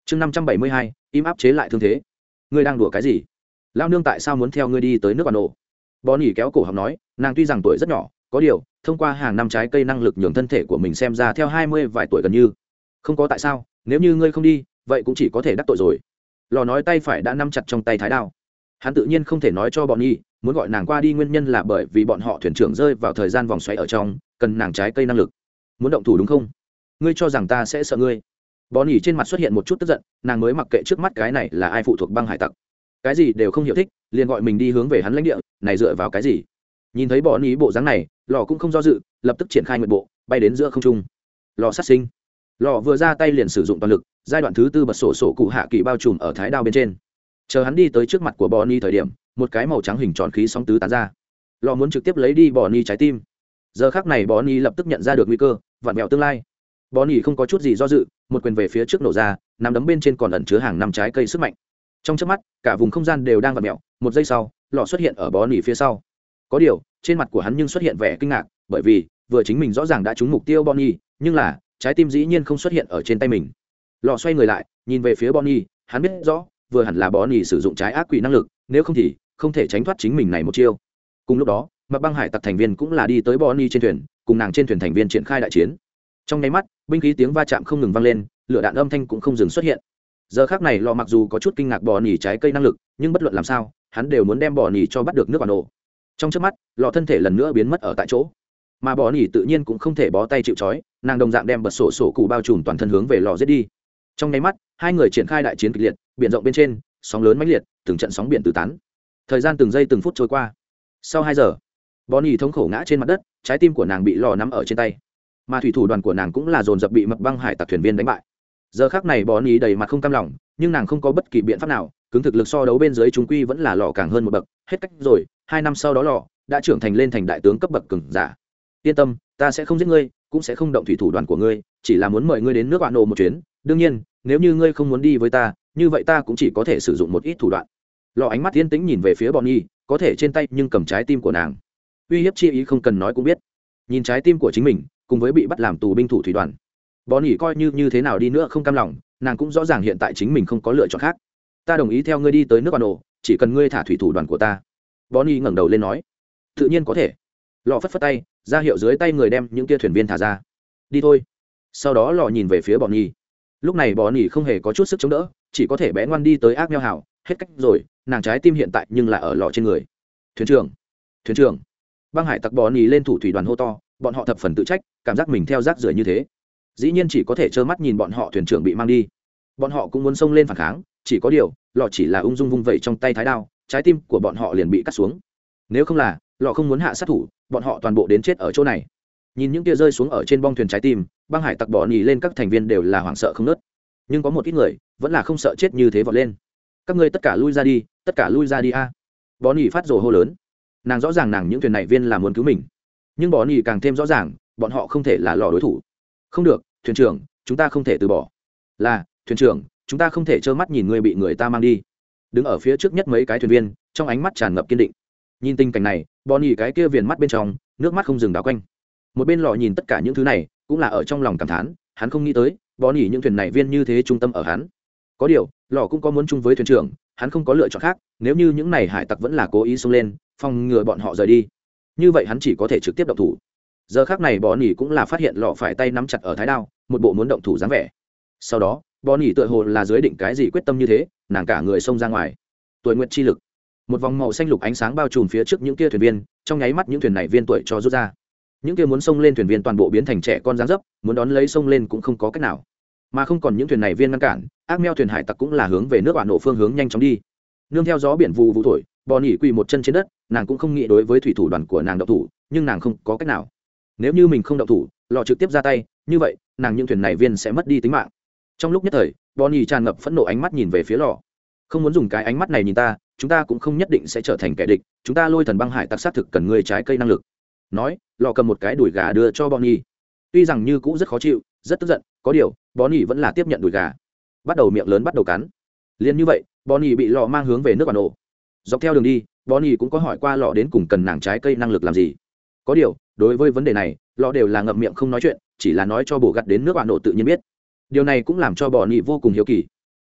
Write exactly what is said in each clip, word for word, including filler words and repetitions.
chương năm trăm bảy mươi hai im áp chế lại thương thế. Ngươi đang đùa cái gì? Lao nương tại sao muốn theo ngươi đi tới nước bà nổ? Bò nỉ kéo cổ họng nói, nàng tuy rằng tuổi rất nhỏ, có điều thông qua hàng năm trái cây năng lực nhường thân thể của mình xem ra theo hai mươi vài tuổi gần như. Không có tại sao, nếu như ngươi không đi, vậy cũng chỉ có thể đắc tội rồi. Lò nói tay phải đã nắm chặt trong tay thái đao. Hắn tự nhiên không thể nói cho bọn nhi muốn gọi nàng qua đi nguyên nhân là bởi vì bọn họ thuyền trưởng rơi vào thời gian vòng xoáy ở trong, cần nàng trái cây năng lực. Muốn động thủ đúng không? Ngươi cho rằng ta sẽ sợ ngươi? Bò nỉ trên mặt xuất hiện một chút tức giận, nàng mới mặc kệ trước mắt cái này là ai phụ thuộc băng hải tặc, cái gì đều không hiểu thích, liền gọi mình đi hướng về hắn lãnh địa, này dựa vào cái gì? Nhìn thấy bò nỉ bộ dáng này, lò cũng không do dự, lập tức triển khai nguyện bộ, bay đến giữa không trung. Lò sát sinh. Lò vừa ra tay liền sử dụng toàn lực, giai đoạn thứ tư bật sổ sổ cụ hạ kỳ bao trùm ở thái đao bên trên. Chờ hắn đi tới trước mặt của bò nỉ thời điểm, một cái màu trắng hình tròn khí sóng tứ tán ra. Lò muốn trực tiếp lấy đi bò nỉ trái tim. Giờ khắc này bò nỉ lập tức nhận ra được nguy cơ, vặn vẹo tương lai. Bò nỉ không có chút gì do dự, một quyền về phía trước nổ ra, nắm đấm bên trên còn ẩn chứa hàng năm trái cây sức mạnh. Trong chớp mắt, cả vùng không gian đều đang vặn vẹo, một giây sau, lọ xuất hiện ở bò nỉ phía sau. Có điều, trên mặt của hắn nhưng xuất hiện vẻ kinh ngạc, bởi vì vừa chính mình rõ ràng đã trúng mục tiêu bò nỉ, nhưng là trái tim dĩ nhiên không xuất hiện ở trên tay mình. Lọ xoay người lại, nhìn về phía bò nỉ, hắn biết rõ, vừa hẳn là bò nỉ sử dụng trái ác quỷ năng lực, nếu không thì không thể tránh thoát chính mình này một chiêu. Cùng lúc đó, Mặc Băng Hải tặc thành viên cũng là đi tới bò nỉ trên thuyền, cùng nàng trên thuyền thành viên triển khai đại chiến. Trong nháy mắt, binh khí tiếng va chạm không ngừng vang lên, lửa đạn âm thanh cũng không dừng xuất hiện. Giờ khắc này lò mặc dù có chút kinh ngạc bò nỉ trái cây năng lực, nhưng bất luận làm sao hắn đều muốn đem bò nỉ cho bắt được nước bà nổ. Trong chớp mắt, lò thân thể lần nữa biến mất ở tại chỗ, mà bò nỉ tự nhiên cũng không thể bó tay chịu trói, nàng đồng dạng đem bật sổ sổ cụ bao trùm toàn thân hướng về lò giết đi. Trong nháy mắt, hai người triển khai đại chiến kịch liệt, biển rộng bên trên sóng lớn mãnh liệt, từng trận sóng biển tứ tán. Thời gian từng giây từng phút trôi qua. Sau hai giờ, bò nỉ thống khổ ngã trên mặt đất, trái tim của nàng bị lò nắm ở trên tay, mà thủy thủ đoàn của nàng cũng là dồn dập bị Mập Băng Hải tặc thuyền viên đánh bại. Giờ khắc này bò nỉ đầy mặt không cam lòng, nhưng nàng không có bất kỳ biện pháp nào, cứng thực lực so đấu bên dưới chúng quy vẫn là lò càng hơn một bậc. Hết cách rồi, hai năm sau đó lò đã trưởng thành lên thành đại tướng cấp bậc cường giả. Yên tâm, ta sẽ không giết ngươi, cũng sẽ không động thủy thủ đoàn của ngươi, chỉ là muốn mời ngươi đến nước bạn nổ một chuyến. Đương nhiên, nếu như ngươi không muốn đi với ta, như vậy ta cũng chỉ có thể sử dụng một ít thủ đoạn. Lò ánh mắt yên tĩnh nhìn về phía bò nỉ, có thể trên tay nhưng cầm trái tim của nàng. Uy hiếp chi ý không cần nói cũng biết. Nhìn trái tim của chính mình, cùng với bị bắt làm tù binh thủ thủy đoàn, bò nỉ coi như như thế nào đi nữa không cam lòng, nàng cũng rõ ràng hiện tại chính mình không có lựa chọn khác. Ta đồng ý theo ngươi đi tới nước bà nổ, chỉ cần ngươi thả thủy thủ đoàn của ta. Bò nỉ ngẩng đầu lên nói, tự nhiên có thể. Lò phất phất tay, ra hiệu dưới tay người đem những kia thuyền viên thả ra. Đi thôi. Sau đó lò nhìn về phía bò nỉ. Lúc này bò nỉ không hề có chút sức chống đỡ, chỉ có thể bé ngoan đi tới ác meo hảo. Hết cách rồi, nàng trái tim hiện tại nhưng là ở lò trên người. Thuyền trưởng, thuyền trưởng. Băng Hải tặc bò nỉ lên thủ thủy đoàn hô to, bọn họ thập phần tự trách, cảm giác mình theo rác rưởi như thế, dĩ nhiên chỉ có thể trơ mắt nhìn bọn họ thuyền trưởng bị mang đi. Bọn họ cũng muốn xông lên phản kháng, chỉ có điều lọ chỉ là ung dung vung vẩy trong tay thái đao, trái tim của bọn họ liền bị cắt xuống. Nếu không là lọ không muốn hạ sát thủ, bọn họ toàn bộ đến chết ở chỗ này. Nhìn những tia rơi xuống ở trên bong thuyền trái tim, Băng Hải tặc bò nỉ lên các thành viên đều là hoảng sợ không nớt, nhưng có một ít người vẫn là không sợ chết như thế vọt lên. Các ngươi tất cả lui ra đi, tất cả lui ra đi a! Bò nỉ phát rồ hô lớn. Nàng rõ ràng nàng những thuyền này viên là muốn cứu mình, nhưng bò nỉ càng thêm rõ ràng bọn họ không thể là lò đối thủ. Không được, thuyền trưởng, chúng ta không thể từ bỏ. Là thuyền trưởng, chúng ta không thể trơ mắt nhìn người bị người ta mang đi. Đứng ở phía trước nhất mấy cái thuyền viên trong ánh mắt tràn ngập kiên định. Nhìn tình cảnh này, bò nỉ cái kia viền mắt bên trong nước mắt không dừng đảo quanh. Một bên lò nhìn tất cả những thứ này cũng là ở trong lòng cảm thán, hắn không nghĩ tới bò nỉ những thuyền này viên như thế trung tâm ở hắn. Có điều lò cũng có muốn chung với thuyền trưởng, hắn không có lựa chọn khác. Nếu như những này hải tặc vẫn là cố ý xông lên phòng ngừa bọn họ rời đi, như vậy hắn chỉ có thể trực tiếp động thủ. Giờ khác này bò nỉ cũng là phát hiện lọ phải tay nắm chặt ở thái đao, một bộ muốn động thủ dáng vẻ. Sau đó bò nỉ tựa hồ là dưới định cái gì quyết tâm như thế, nàng cả người xông ra ngoài. Tuổi nguyệt chi lực, một vòng màu xanh lục ánh sáng bao trùm phía trước những kia thuyền viên, trong nháy mắt những thuyền này viên tuổi cho rút ra. Những kia muốn xông lên thuyền viên toàn bộ biến thành trẻ con dáng dấp, muốn đón lấy xông lên cũng không có cách nào. Mà không còn những thuyền này viên ngăn cản, ác meo thuyền hải tặc cũng là hướng về nước bạn nổ phương hướng nhanh chóng đi. Nương theo gió biển vù vù thổi, bò nỉ quỳ một chân trên đất, nàng cũng không nghĩ đối với thủy thủ đoàn của nàng động thủ, nhưng nàng không có cách nào. Nếu như mình không động thủ, lò trực tiếp ra tay, như vậy nàng những thuyền này viên sẽ mất đi tính mạng. Trong lúc nhất thời, Bonnie tràn ngập phẫn nộ ánh mắt nhìn về phía lò. Không muốn dùng cái ánh mắt này nhìn ta, chúng ta cũng không nhất định sẽ trở thành kẻ địch, chúng ta Lôi Thần Băng Hải tặc sát thực cần người trái cây năng lực. Nói, lò cầm một cái đùi gà đưa cho Bonnie. Tuy rằng như cũ rất khó chịu, rất tức giận, có điều Bonnie vẫn là tiếp nhận đùi gà, bắt đầu miệng lớn bắt đầu cắn. Liên như vậy, Bonnie bị lò mang hướng về nước bản nổ. Dọc theo đường đi, Bonnie cũng có hỏi qua lò đến cùng cần nàng trái cây năng lực làm gì. Có điều đối với vấn đề này, lò đều là ngậm miệng không nói chuyện, chỉ là nói cho bổ gặt đến nước bạn nổ tự nhiên biết. Điều này cũng làm cho Bonnie vô cùng hiếu kỳ.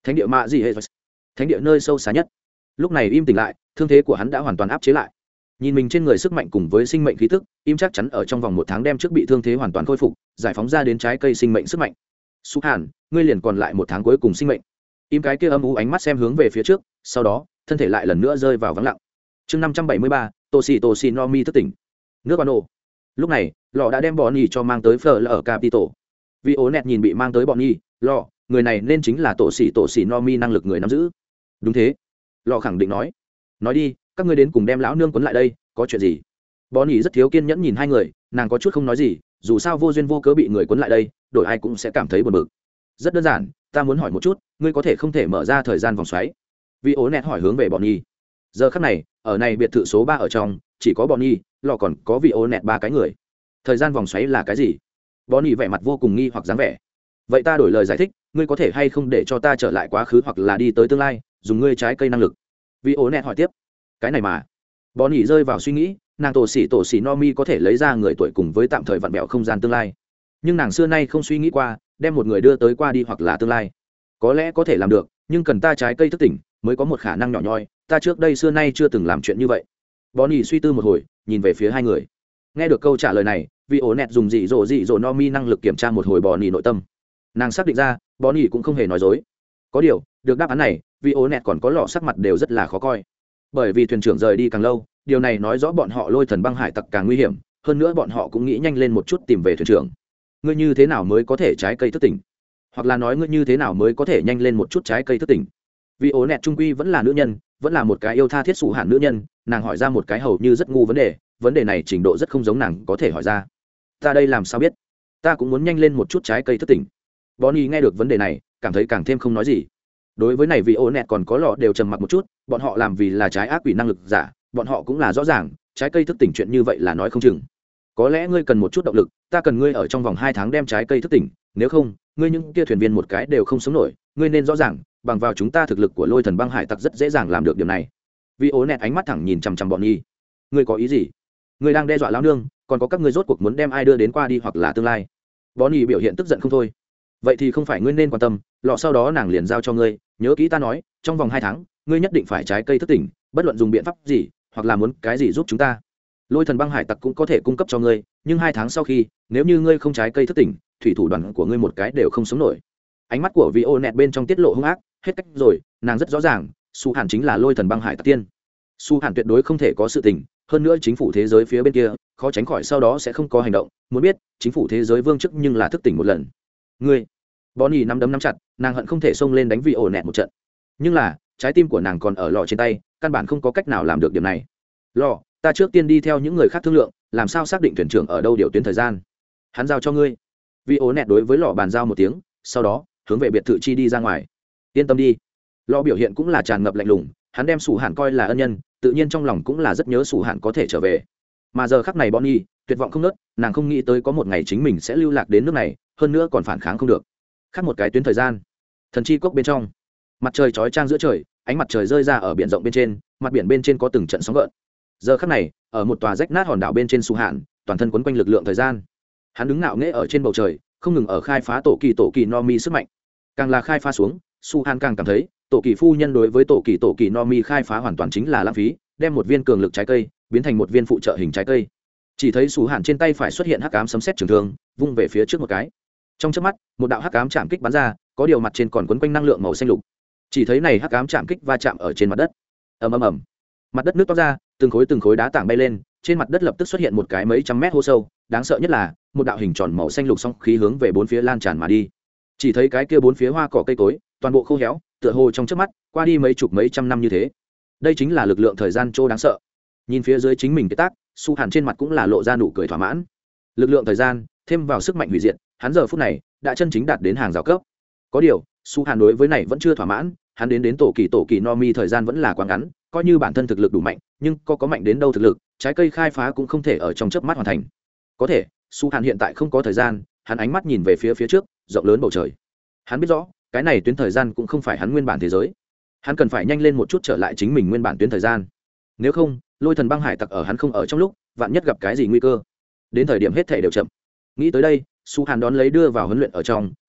thánh địa mạ gì hệ thánh địa nơi sâu xa nhất. Lúc này im tỉnh lại, thương thế của hắn đã hoàn toàn áp chế lại. Nhìn mình trên người sức mạnh cùng với sinh mệnh khí tức, im chắc chắn ở trong vòng một tháng đem trước bị thương thế hoàn toàn khôi phục, giải phóng ra đến trái cây sinh mệnh sức mạnh. Su Hàn, ngươi liền còn lại một tháng cuối cùng sinh mệnh. Im cái kia âm u ánh mắt xem hướng về phía trước, sau đó thân thể lại lần nữa rơi vào vắng lặng. Chương năm trăm bảy mươi ba, Toshi Toshi no Mi thức tỉnh. Nước Quan Nổ. Lúc này, lọ đã đem bọn nhì cho mang tới Fleur ở Capital. Vì ố nẹt nhìn bị mang tới bọn nhì, lọ, người này nên chính là tổ sĩ tổ sĩ no Mi năng lực người nắm giữ. Đúng thế, lọ khẳng định nói. Nói đi, các ngươi đến cùng đem lão nương quấn lại đây, có chuyện gì? Bọn nhì rất thiếu kiên nhẫn nhìn hai người, nàng có chút không nói gì, dù sao vô duyên vô cớ bị người quấn lại đây, đổi ai cũng sẽ cảm thấy buồn bực. Rất đơn giản, ta muốn hỏi một chút, ngươi có thể không thể mở ra thời gian vòng xoáy? Vì ố nẹt hỏi hướng về bọn nhì. Giờ khắc này, ở này biệt thự số ba ở trong, chỉ có bọn nhì, lọ còn có vị ố nẹt ba cái người. Thời gian vòng xoáy là cái gì? Bọn nhì vẻ mặt vô cùng nghi hoặc dáng vẻ. Vậy ta đổi lời giải thích, ngươi có thể hay không để cho ta trở lại quá khứ hoặc là đi tới tương lai, dùng ngươi trái cây năng lực? Vị ố nẹt hỏi tiếp. Cái này mà. Bọn nhì rơi vào suy nghĩ, nàng tổ sĩ tổ sĩ no mi có thể lấy ra người tuổi cùng với tạm thời vặn vẹo không gian tương lai, nhưng nàng xưa nay không suy nghĩ qua đem một người đưa tới qua đi hoặc là tương lai. Có lẽ có thể làm được, nhưng cần ta trái cây thức tỉnh mới có một khả năng nhỏ nhoi, ta trước đây xưa nay chưa từng làm chuyện như vậy. Bọn nhì suy tư một hồi, nhìn về phía hai người. Nghe được câu trả lời này, vị ổ nẹt dùng dị dỗ dị dỗ no mi năng lực kiểm tra một hồi bọn nhì nội tâm. Nàng xác định ra bọn nhì cũng không hề nói dối. Có điều được đáp án này, vị ổ nẹt còn có lọ sắc mặt đều rất là khó coi, bởi vì thuyền trưởng rời đi càng lâu, điều này nói rõ bọn họ lôi thần băng hải tặc càng nguy hiểm, hơn nữa bọn họ cũng nghĩ nhanh lên một chút tìm về thuyền trưởng. Ngươi như thế nào mới có thể trái cây thức tỉnh? Hoặc là nói ngươi như thế nào mới có thể nhanh lên một chút trái cây thức tỉnh? Vì ố nẹt trung quy vẫn là nữ nhân, vẫn là một cái yêu tha thiết sụ hạn nữ nhân, nàng hỏi ra một cái hầu như rất ngu vấn đề, vấn đề này trình độ rất không giống nàng có thể hỏi ra. Ta đây làm sao biết? Ta cũng muốn nhanh lên một chút trái cây thức tỉnh. Bonnie nghe được vấn đề này, cảm thấy càng thêm không nói gì. Đối với này vì ố nẹt còn có lọ đều trầm mặc một chút, bọn họ làm vì là trái ác quỷ năng lực giả, bọn họ cũng là rõ ràng trái cây thức tỉnh chuyện như vậy là nói không chừng. Có lẽ ngươi cần một chút động lực, ta cần ngươi ở trong vòng hai tháng đem trái cây thức tỉnh, nếu không ngươi những kia thuyền viên một cái đều không sống nổi. Ngươi nên rõ ràng bằng vào chúng ta thực lực của lôi thần băng hải tặc rất dễ dàng làm được điểm này. Vì ố nẹt ánh mắt thẳng nhìn chằm chằm bọn nhi. Ngươi có ý gì? Ngươi đang đe dọa lão nương, còn có các ngươi rốt cuộc muốn đem ai đưa đến qua đi hoặc là tương lai? Bọn nhi biểu hiện tức giận không thôi. Vậy thì không phải ngươi nên quan tâm, lọ sau đó nàng liền giao cho ngươi, nhớ kỹ ta nói, trong vòng hai tháng ngươi nhất định phải trái cây thức tỉnh, bất luận dùng biện pháp gì hoặc là muốn cái gì giúp chúng ta, lôi thần băng hải tặc cũng có thể cung cấp cho ngươi, nhưng hai tháng sau khi nếu như ngươi không trái cây thức tỉnh, thủy thủ đoàn của ngươi một cái đều không sống nổi. Ánh mắt của vị ô nẹt bên trong tiết lộ hung ác, hết cách rồi, nàng rất rõ ràng su hàn chính là lôi thần băng hải tặc tiên. Su hàn tuyệt đối không thể có sự tình, hơn nữa chính phủ thế giới phía bên kia khó tránh khỏi sau đó sẽ không có hành động, muốn biết chính phủ thế giới vương chức nhưng là thức tỉnh một lần. Ngươi Bonnie nắm đấm nắm chặt, nàng hận không thể xông lên đánh vị ổ nẹt một trận, nhưng là trái tim của nàng còn ở lò trên tay, căn bản không có cách nào làm được điểm này. Lò, ta trước tiên đi theo những người khác thương lượng, làm sao xác định thuyền trưởng ở đâu điều tuyến thời gian. Hắn giao cho ngươi. Vị ổ nẹt đối với lò bàn giao một tiếng, sau đó hướng về biệt thự chi đi ra ngoài. Yên tâm đi. Lò biểu hiện cũng là tràn ngập lạnh lùng, hắn đem Sủ Hạn coi là ân nhân, tự nhiên trong lòng cũng là rất nhớ Sủ Hạn có thể trở về. Mà giờ khắc này Bonnie tuyệt vọng không nớt, nàng không nghĩ tới có một ngày chính mình sẽ lưu lạc đến nước này, hơn nữa còn phản kháng không được. Khác một cái tuyến thời gian, thần chi cốc bên trong, mặt trời chói chang giữa trời, ánh mặt trời rơi ra ở biển rộng bên trên, mặt biển bên trên có từng trận sóng gợn. Giờ khắc này, ở một tòa rách nát hòn đảo bên trên Sủ Hạn, toàn thân quấn quanh lực lượng thời gian, hắn đứng ngạo nghễ ở trên bầu trời, không ngừng ở khai phá tổ kỳ tổ kỳ no mi sức mạnh. Càng là khai phá xuống, Su Hạn càng cảm thấy tổ kỳ phu nhân đối với tổ kỳ tổ kỳ no mi khai phá hoàn toàn chính là lãng phí, đem một viên cường lực trái cây biến thành một viên phụ trợ hình trái cây. Chỉ thấy Su Hạn trên tay phải xuất hiện hắc ám sấm sét trường thương, vung về phía trước một cái. Trong chớp mắt, một đạo hắc ám chạm kích bắn ra, có điều mặt trên còn quấn quanh năng lượng màu xanh lục. Chỉ thấy này hắc ám chạm kích va chạm ở trên mặt đất. Ầm ầm ầm. Mặt đất nứt toát ra, từng khối từng khối đá tảng bay lên, trên mặt đất lập tức xuất hiện một cái mấy trăm mét hố sâu, đáng sợ nhất là, một đạo hình tròn màu xanh lục song khí hướng về bốn phía lan tràn mà đi. Chỉ thấy cái kia bốn phía hoa cỏ cây cối, toàn bộ khô héo, tựa hồ trong chớp mắt, qua đi mấy chục mấy trăm năm như thế. Đây chính là lực lượng thời gian trô đáng sợ. Nhìn phía dưới chính mình cái tác, Su Hàn trên mặt cũng là lộ ra nụ cười thỏa mãn. Lực lượng thời gian, thêm vào sức mạnh hủy diệt, hắn giờ phút này đã chân chính đạt đến hàng rào cấp. Có điều, Su Hàn đối với này vẫn chưa thỏa mãn, hắn đến đến tổ kỳ tổ kỳ no mi thời gian vẫn là quá ngắn, coi như bản thân thực lực đủ mạnh, nhưng có có mạnh đến đâu thực lực, trái cây khai phá cũng không thể ở trong chớp mắt hoàn thành. Có thể, Su Hàn hiện tại không có thời gian, hắn ánh mắt nhìn về phía phía trước, rộng lớn bầu trời. Hắn biết rõ, cái này tuyến thời gian cũng không phải hắn nguyên bản thế giới. Hắn cần phải nhanh lên một chút trở lại chính mình nguyên bản tuyến thời gian. Nếu không, lôi thần băng hải tặc ở hắn không ở trong lúc, vạn nhất gặp cái gì nguy cơ, đến thời điểm hết thảy đều chậm. Nghĩ tới đây, Su Hàn đón lấy đưa vào huấn luyện ở trong,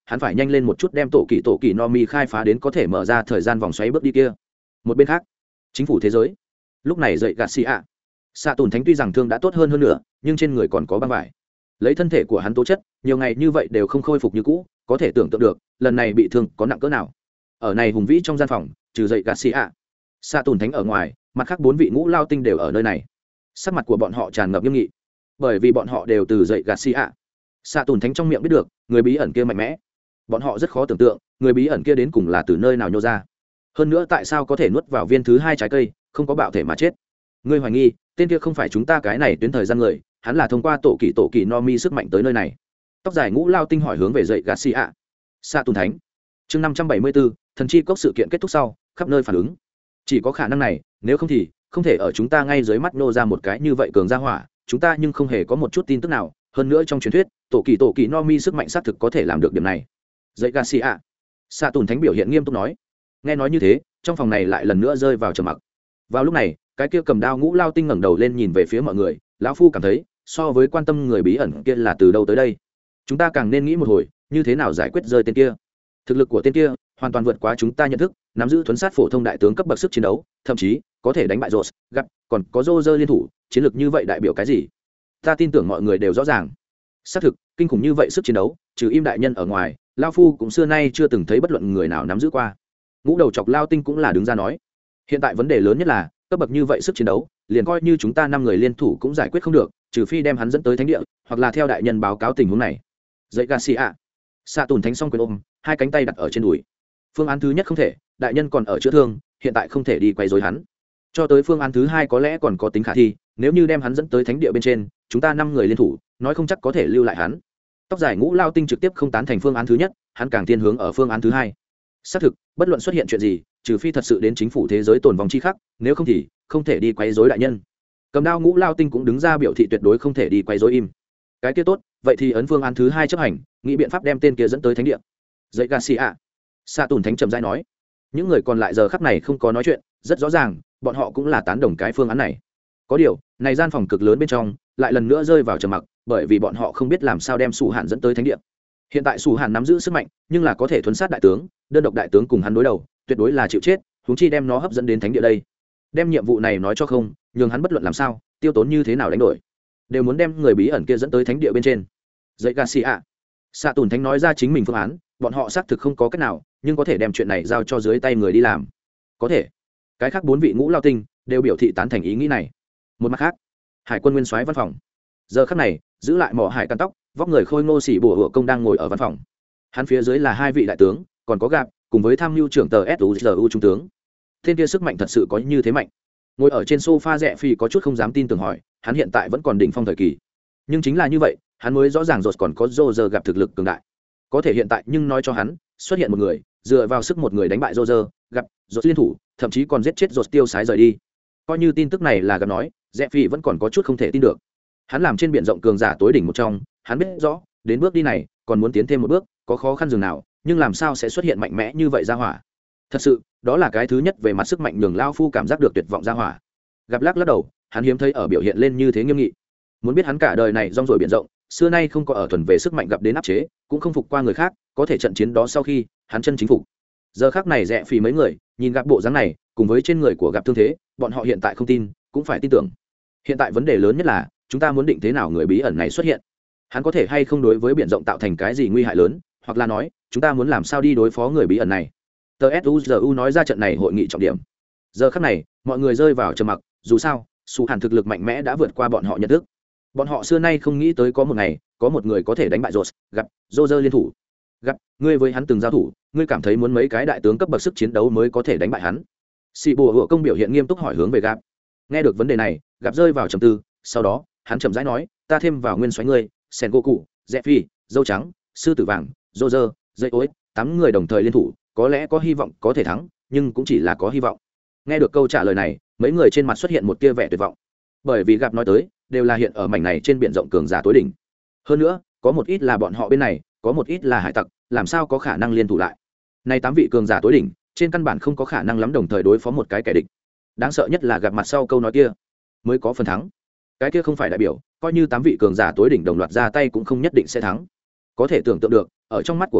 hắn phải nhanh lên một chút đem tổ kỳ tổ kỳ no mi khai phá đến có thể mở ra thời gian vòng xoáy bước đi kia. Một bên khác, chính phủ thế giới lúc này dậy gạt xì ạ xạ tùn thánh tuy rằng thương đã tốt hơn hơn nữa nhưng trên người còn có băng vải, lấy thân thể của hắn tố chất nhiều ngày như vậy đều không khôi phục như cũ, có thể tưởng tượng được lần này bị thương có nặng cỡ nào. Ở này hùng vĩ trong gian phòng, trừ dậy gạt xì ạ xạ tùn thánh ở ngoài, mặt khác bốn vị ngũ lao tinh đều ở nơi này. Sắc mặt của bọn họ tràn ngập nghiêm nghị, bởi vì bọn họ đều từ dậy gạt xì ạ xạ tùn thánh trong miệng biết được người bí ẩn kia mạnh mẽ. Bọn họ rất khó tưởng tượng người bí ẩn kia đến cùng là từ nơi nào nhô ra, hơn nữa tại sao có thể nuốt vào viên thứ hai trái cây không có bạo thể mà chết. Ngươi hoài nghi tên kia không phải chúng ta cái này tuyến thời gian người, hắn là thông qua tổ kỳ tổ kỳ no mi sức mạnh tới nơi này. Tóc dài ngũ lao tinh hỏi hướng về dậy gạt xì ạ xạ tùn thánh. Chương năm trăm bảy mươi bốn, thần chi cốc sự kiện kết thúc sau, khắp nơi phản ứng. Chỉ có khả năng này, nếu không thì không thể ở chúng ta ngay dưới mắt nô ra một cái như vậy cường gia hỏa, chúng ta nhưng không hề có một chút tin tức nào. Hơn nữa trong truyền thuyết tổ kỳ tổ kỳ no mi sức mạnh xác thực có thể làm được điểm này. Dậy gạt xì ạ xạ tùn thánh biểu hiện nghiêm túc nói. Nghe nói như thế, trong phòng này lại lần nữa rơi vào trầm mặc. Vào lúc này, cái kia cầm đao ngũ lao tinh ngẩng đầu lên nhìn về phía mọi người. Lão phu cảm thấy so với quan tâm người bí ẩn kia là từ đâu tới đây, chúng ta càng nên nghĩ một hồi như thế nào giải quyết rơi tên kia. Thực lực của tên kia hoàn toàn vượt quá chúng ta nhận thức, nắm giữ thuấn sát phổ thông đại tướng cấp bậc sức chiến đấu, thậm chí có thể đánh bại Rose, gặp còn có Roger liên thủ, chiến lược như vậy đại biểu cái gì? Ta tin tưởng mọi người đều rõ ràng. Xác thực, kinh khủng như vậy sức chiến đấu, trừ im đại nhân ở ngoài, lao phu cũng xưa nay chưa từng thấy bất luận người nào nắm giữ qua. Ngũ đầu chọc lao tinh cũng là đứng ra nói. Hiện tại vấn đề lớn nhất là cấp bậc như vậy sức chiến đấu, liền coi như chúng ta năm người liên thủ cũng giải quyết không được, trừ phi đem hắn dẫn tới thánh địa, hoặc là theo đại nhân báo cáo tình huống này. Dậy Garcia, xạ tùn thánh song quyền ôm, hai cánh tay đặt ở trên đùi. Phương án thứ nhất không thể, đại nhân còn ở chữa thương, hiện tại không thể đi quay rối hắn. Cho tới phương án thứ hai có lẽ còn có tính khả thi, nếu như đem hắn dẫn tới thánh địa bên trên, chúng ta năm người liên thủ, nói không chắc có thể lưu lại hắn. Tóc dài ngũ lao tinh trực tiếp không tán thành phương án thứ nhất, hắn càng thiên hướng ở phương án thứ hai. Xác thực, bất luận xuất hiện chuyện gì, trừ phi thật sự đến chính phủ thế giới tồn vong chi khắc, nếu không thì không thể đi quấy rối đại nhân. Cầm đao ngũ lao tinh cũng đứng ra biểu thị tuyệt đối không thể đi quấy rối im. Cái kia tốt, vậy thì ấn phương án thứ hai chấp hành, nghĩ biện pháp đem tên kia dẫn tới thánh địa. Dậy Garcia, xạ tùn thánh trầm rãi nói. Những người còn lại giờ khắc này không có nói chuyện, rất rõ ràng, bọn họ cũng là tán đồng cái phương án này. Có điều, này gian phòng cực lớn bên trong, lại lần nữa rơi vào trầm mặc, bởi vì bọn họ không biết làm sao đem Sủ Hàn dẫn tới thánh địa. Hiện tại Sủ Hàn nắm giữ sức mạnh, nhưng là có thể thuấn sát đại tướng, đơn độc đại tướng cùng hắn đối đầu, tuyệt đối là chịu chết, huống chi đem nó hấp dẫn đến thánh địa đây. Đem nhiệm vụ này nói cho không, nhường hắn bất luận làm sao, tiêu tốn như thế nào đánh đổi, đều muốn đem người bí ẩn kia dẫn tới thánh địa bên trên. Dậy Garcia, xạ tùn thánh nói ra chính mình phương án, bọn họ xác thực không có cách nào, nhưng có thể đem chuyện này giao cho dưới tay người đi làm. Có thể. Cái khác bốn vị ngũ lao tinh đều biểu thị tán thành ý nghĩ này. Một mặt khác, hải quân nguyên soái văn phòng. Giờ khắc này, giữ lại mỏ hải căn tóc, vóc người khôi ngô xỉ bùa hựa công đang ngồi ở văn phòng. Hắn phía dưới là hai vị đại tướng, còn có Gạp, cùng với tham mưu trưởng tờ suzu trung tướng. Tên kia sức mạnh thật sự có như thế mạnh. Ngồi ở trên sofa rẽ phi có chút không dám tin tưởng hỏi, hắn hiện tại vẫn còn đỉnh phong thời kỳ. Nhưng chính là như vậy, hắn mới rõ ràng rốt còn có Roger gặp thực lực cường đại. Có thể hiện tại nhưng nói cho hắn, xuất hiện một người, dựa vào sức một người đánh bại Roger, gặp rốt liên thủ, thậm chí còn giết chết rốt tiêu sái rời đi. Coi như tin tức này là gặp nói, rẽ phi vẫn còn có chút không thể tin được. Hắn làm trên biển rộng cường giả tối đỉnh một trong, hắn biết rõ, đến bước đi này, còn muốn tiến thêm một bước, có khó khăn dường nào, nhưng làm sao sẽ xuất hiện mạnh mẽ như vậy ra hỏa. Thật sự, đó là cái thứ nhất về mặt sức mạnh nhường lao phu cảm giác được tuyệt vọng ra hỏa. Gặp lắc lắc đầu, hắn hiếm thấy ở biểu hiện lên như thế nghiêm nghị. Muốn biết hắn cả đời này rong ruổi biển rộng, xưa nay không có ở thuần về sức mạnh gặp đến áp chế, cũng không phục qua người khác, có thể trận chiến đó sau khi, hắn chân chính phục. Giờ khắc này rẽ phì mấy người, nhìn gặp bộ dáng này, cùng với trên người của gặp thương thế, bọn họ hiện tại không tin, cũng phải tin tưởng. Hiện tại vấn đề lớn nhất là, chúng ta muốn định thế nào người bí ẩn này xuất hiện. Hắn có thể hay không đối với biển rộng tạo thành cái gì nguy hại lớn, hoặc là nói, chúng ta muốn làm sao đi đối phó người bí ẩn này. tê suzu nói ra trận này hội nghị trọng điểm. Giờ khắc này, mọi người rơi vào trầm mặc, dù sao, Sủ Hàn thực lực mạnh mẽ đã vượt qua bọn họ nhận thức. Bọn họ xưa nay không nghĩ tới có một ngày, có một người có thể đánh bại Rose, gặp Roger liên thủ. Gặp, ngươi với hắn từng giao thủ, ngươi cảm thấy muốn mấy cái đại tướng cấp bậc sức chiến đấu mới có thể đánh bại hắn. Sĩ Bùa Hựa công biểu hiện nghiêm túc hỏi hướng về Gặp. Nghe được vấn đề này, Gặp rơi vào trầm tư, sau đó, hắn chậm rãi nói, ta thêm vào nguyên soái ngươi, Sengoku, Zephy, dâu trắng, sư tử vàng, Roger, dây ối, tám người đồng thời liên thủ, có lẽ có hy vọng có thể thắng, nhưng cũng chỉ là có hy vọng. Nghe được câu trả lời này, mấy người trên mặt xuất hiện một tia vẻ tuyệt vọng, bởi vì Gặp nói tới, đều là hiện ở mảnh này trên biển rộng cường giả tối đỉnh. Hơn nữa, có một ít là bọn họ bên này, có một ít là hải tặc, làm sao có khả năng liên thủ lại. Này tám vị cường giả tối đỉnh, trên căn bản không có khả năng lắm đồng thời đối phó một cái kẻ địch. Đáng sợ nhất là Gặp mặt sau câu nói kia, mới có phần thắng. Cái kia không phải đại biểu, coi như tám vị cường giả tối đỉnh đồng loạt ra tay cũng không nhất định sẽ thắng. Có thể tưởng tượng được, ở trong mắt của Gặp,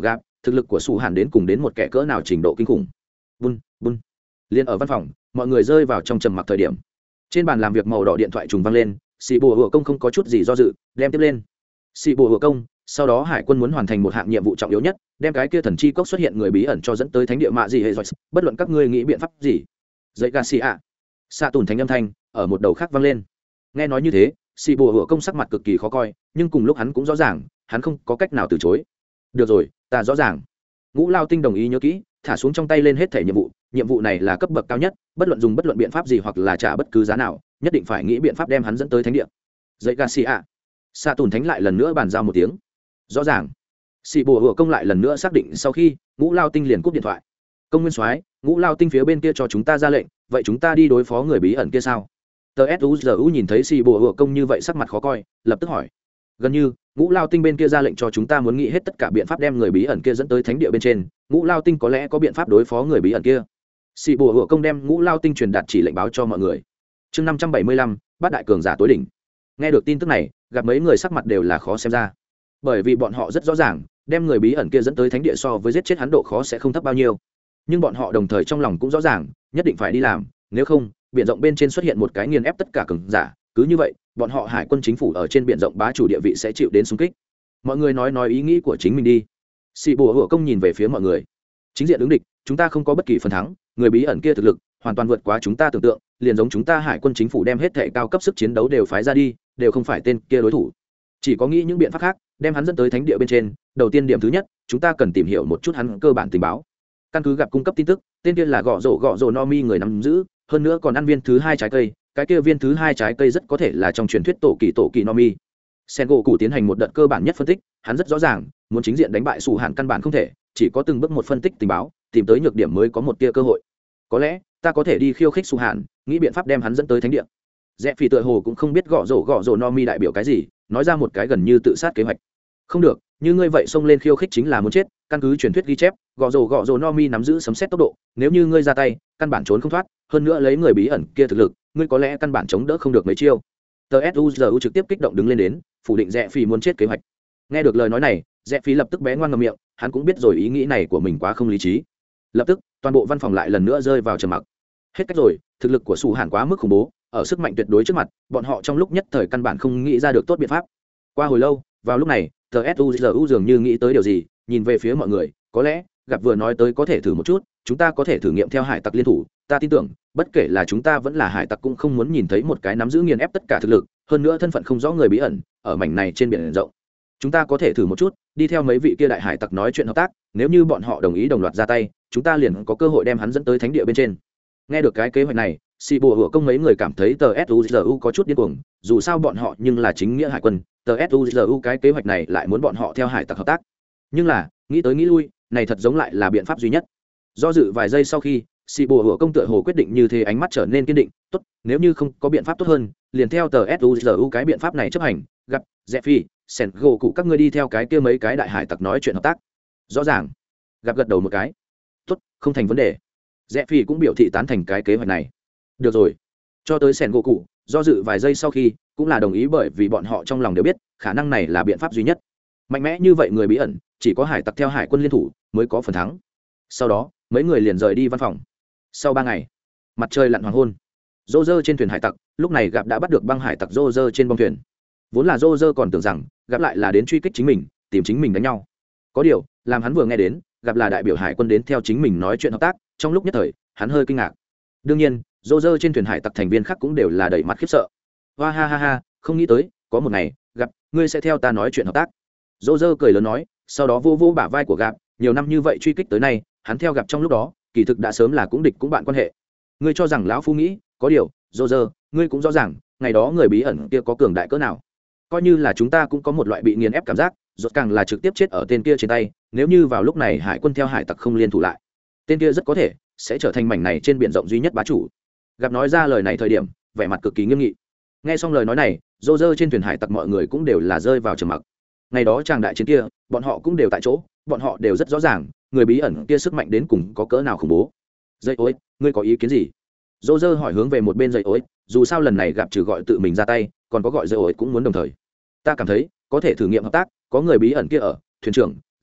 thực lực của sủ hàn đến cùng đến một kẻ cỡ nào trình độ kinh khủng. Bun bun. Liên ở văn phòng, mọi người rơi vào trong trầm mặc thời điểm, trên bàn làm việc màu đỏ điện thoại trùng vang lên. Sĩ bùa hựa công không có chút gì do dự, đem tiếp lên. Sĩ bùa hựa công, sau đó hải quân muốn hoàn thành một hạng nhiệm vụ trọng yếu nhất, đem cái kia thần chi cốc xuất hiện người bí ẩn cho dẫn tới thánh địa mạ gì hệ rồi, bất luận các ngươi nghĩ biện pháp gì. Dậy Garcia, xạ tùn thánh âm thanh ở một đầu khác vang lên. Nghe nói như thế, Sĩ bùa hựa công sắc mặt cực kỳ khó coi, nhưng cùng lúc hắn cũng rõ ràng, hắn không có cách nào từ chối. Được rồi, ta rõ ràng. Ngũ Lao Tinh đồng ý nhớ kỹ, thả xuống trong tay lên hết thể nhiệm vụ, nhiệm vụ này là cấp bậc cao nhất, bất luận dùng bất luận biện pháp gì hoặc là trả bất cứ giá nào, nhất định phải nghĩ biện pháp đem hắn dẫn tới thánh địa. Dậy Garcia, xạ tùn thánh lại lần nữa bàn giao một tiếng. Rõ ràng. Sĩ bùa hựa công lại lần nữa xác định sau khi, Ngũ Lao Tinh liền cúp điện thoại. Công nguyên soái, Ngũ Lao Tinh phía bên kia cho chúng ta ra lệnh, vậy chúng ta đi đối phó người bí ẩn kia sao? Tờ suzu nhìn thấy Sĩ bùa hựa công như vậy sắc mặt khó coi, lập tức hỏi. Gần như, Ngũ Lao Tinh bên kia ra lệnh cho chúng ta muốn nghĩ hết tất cả biện pháp đem người bí ẩn kia dẫn tới thánh địa bên trên, Ngũ Lao Tinh có lẽ có biện pháp đối phó người bí ẩn kia. Sĩ bùa hựa công đem Ngũ Lao Tinh truyền đạt chỉ lệnh báo cho mọi người. Chương năm trăm bảy mươi lăm, bát đại cường giả tối đỉnh. Nghe được tin tức này, gặp mấy người sắc mặt đều là khó xem ra, bởi vì bọn họ rất rõ ràng, đem người bí ẩn kia dẫn tới thánh địa so với giết chết hắn độ khó sẽ không thấp bao nhiêu, nhưng bọn họ đồng thời trong lòng cũng rõ ràng, nhất định phải đi làm, nếu không biển rộng bên trên xuất hiện một cái nghiền ép tất cả cường giả, cứ như vậy bọn họ hải quân chính phủ ở trên biển rộng bá chủ địa vị sẽ chịu đến xung kích. Mọi người nói nói ý nghĩ của chính mình đi. Sĩ bùa hựa công nhìn về phía mọi người. Chính diện ứng địch, chúng ta không có bất kỳ phần thắng, người bí ẩn kia thực lực hoàn toàn vượt quá chúng ta tưởng tượng, liền giống chúng ta hải quân chính phủ đem hết thể cao cấp sức chiến đấu đều phái ra đi, đều không phải tên kia đối thủ. Chỉ có nghĩ những biện pháp khác, đem hắn dẫn tới thánh địa bên trên. Đầu tiên điểm thứ nhất, chúng ta cần tìm hiểu một chút hắn cơ bản tình báo. Căn cứ gặp cung cấp tin tức, tên kia là gõ rổ gõ rổ no mi người nắm giữ, hơn nữa còn ăn viên thứ hai trái cây, cái kia viên thứ hai trái cây rất có thể là trong truyền thuyết tổ kỳ tổ kỳ no mi. Sen gỗ cụ tiến hành một đợt cơ bản nhất phân tích, hắn rất rõ ràng, muốn chính diện đánh bại sủ hạn căn bản không thể, chỉ có từng bước một phân tích tình báo, tìm tới nhược điểm mới có một tia cơ hội. Có lẽ ta có thể đi khiêu khích sủ hạn, nghĩ biện pháp đem hắn dẫn tới thánh địa. Rẽ Phi tựa hồ cũng không biết gõ rổ gõ rổ no mi đại biểu cái gì, nói ra một cái gần như tự sát kế hoạch. Không được, như ngươi vậy xông lên khiêu khích chính là muốn chết, căn cứ truyền thuyết ghi chép, gõ rổ gõ rổ no mi nắm giữ sấm xét tốc độ, nếu như ngươi ra tay, căn bản trốn không thoát, hơn nữa lấy người bí ẩn kia thực lực, ngươi có lẽ căn bản chống đỡ không được mấy chiêu. Tờ suzu trực tiếp kích động đứng lên đến, phủ định Rẽ Phi muốn chết kế hoạch. Nghe được lời nói này, Rẽ Phi lập tức bé ngoan ngậm miệng, hắn cũng biết rồi ý nghĩ này của mình quá không lý trí. Lập tức, toàn bộ văn phòng lại lần nữa rơi vào trầm mặc. Hết cách rồi, thực lực của Sủ Hàn quá mức khủng bố, ở sức mạnh tuyệt đối trước mặt, bọn họ trong lúc nhất thời căn bản không nghĩ ra được tốt biện pháp. Qua hồi lâu, vào lúc này, tờ suzu dường như nghĩ tới điều gì, nhìn về phía mọi người, có lẽ gặp vừa nói tới có thể thử một chút, chúng ta có thể thử nghiệm theo hải tặc liên thủ, ta tin tưởng bất kể là chúng ta vẫn là hải tặc cũng không muốn nhìn thấy một cái nắm giữ nghiền ép tất cả thực lực, hơn nữa thân phận không rõ người bí ẩn ở mảnh này trên biển rộng. Chúng ta có thể thử một chút, đi theo mấy vị kia đại hải tặc nói chuyện hợp tác, nếu như bọn họ đồng ý đồng loạt ra tay, chúng ta liền có cơ hội đem hắn dẫn tới thánh địa bên trên. Nghe được cái kế hoạch này, Sĩ bùa hựa công mấy người cảm thấy tờ suzu có chút điên cuồng, dù sao bọn họ nhưng là chính nghĩa hải quân, tờ suzu cái kế hoạch này lại muốn bọn họ theo hải tặc hợp tác. Nhưng là nghĩ tới nghĩ lui, này thật giống lại là biện pháp duy nhất. Do dự vài giây sau khi, Sĩ bùa hựa công tựa hồ quyết định như thế, ánh mắt trở nên kiên định. Tốt, nếu như không có biện pháp tốt hơn, liền theo tờ suzu cái biện pháp này chấp hành. Gặp Rẽ Phi, Sen gỗ cụ các ngươi đi theo cái kia mấy cái đại hải tặc nói chuyện hợp tác. Rõ ràng. Gặp gật đầu một cái. Tốt, không thành vấn đề. Rẽ Phi cũng biểu thị tán thành cái kế hoạch này. Được rồi. Cho tới Sen gỗ cụ, do dự vài giây sau khi, cũng là đồng ý, bởi vì bọn họ trong lòng đều biết khả năng này là biện pháp duy nhất. Mạnh mẽ như vậy người bí ẩn, chỉ có hải tặc theo hải quân liên thủ mới có phần thắng. Sau đó mấy người liền rời đi văn phòng. Sau ba ngày, mặt trời lặn hoàng hôn, rô rơ trên thuyền hải tặc lúc này gặp đã bắt được băng hải tặc rô rơ trên bông thuyền. Vốn là rô rơ còn tưởng rằng gặp lại là đến truy kích chính mình, tìm chính mình đánh nhau. Có điều làm hắn vừa nghe đến gặp là đại biểu hải quân đến theo chính mình nói chuyện hợp tác, trong lúc nhất thời hắn hơi kinh ngạc. Đương nhiên rô rơ trên thuyền hải tặc thành viên khác cũng đều là đầy mặt khiếp sợ. Hoa ha ha ha, không nghĩ tới có một ngày gặp ngươi sẽ theo ta nói chuyện hợp tác. Rô rơ cười lớn nói, sau đó vô vô bả vai của gặp. Nhiều năm như vậy truy kích tới nay, hắn theo gặp trong lúc đó kỳ thực đã sớm là cũng địch cũng bạn quan hệ. Ngươi cho rằng lão phu nghĩ, có điều rô rơ, ngươi cũng rõ ràng ngày đó người bí ẩn kia có cường đại cỡ nào. Coi như là chúng ta cũng có một loại bị nghiền ép cảm giác, rốt càng là trực tiếp chết ở tên kia trên tay. Nếu như vào lúc này hải quân theo hải tặc không liên thủ lại, tên kia rất có thể sẽ trở thành mảnh này trên biển rộng duy nhất bá chủ. Gặp nói ra lời này thời điểm vẻ mặt cực kỳ nghiêm nghị. Nghe xong lời nói này, rô rơ trên thuyền hải tặc mọi người cũng đều là rơi vào trầm mặc. Ngày đó tràng đại chiến kia, bọn họ cũng đều tại chỗ, bọn họ đều rất rõ ràng người bí ẩn kia sức mạnh đến cùng có cỡ nào khủng bố. Dây ối, ngươi có ý kiến gì? Dô dơ hỏi hướng về một bên dây ối, dù sao lần này gặp trừ gọi tự mình ra tay, còn có gọi dây ối cũng muốn đồng thời. Ta cảm thấy có thể thử nghiệm hợp tác, có người bí ẩn kia ở, thuyền trưởng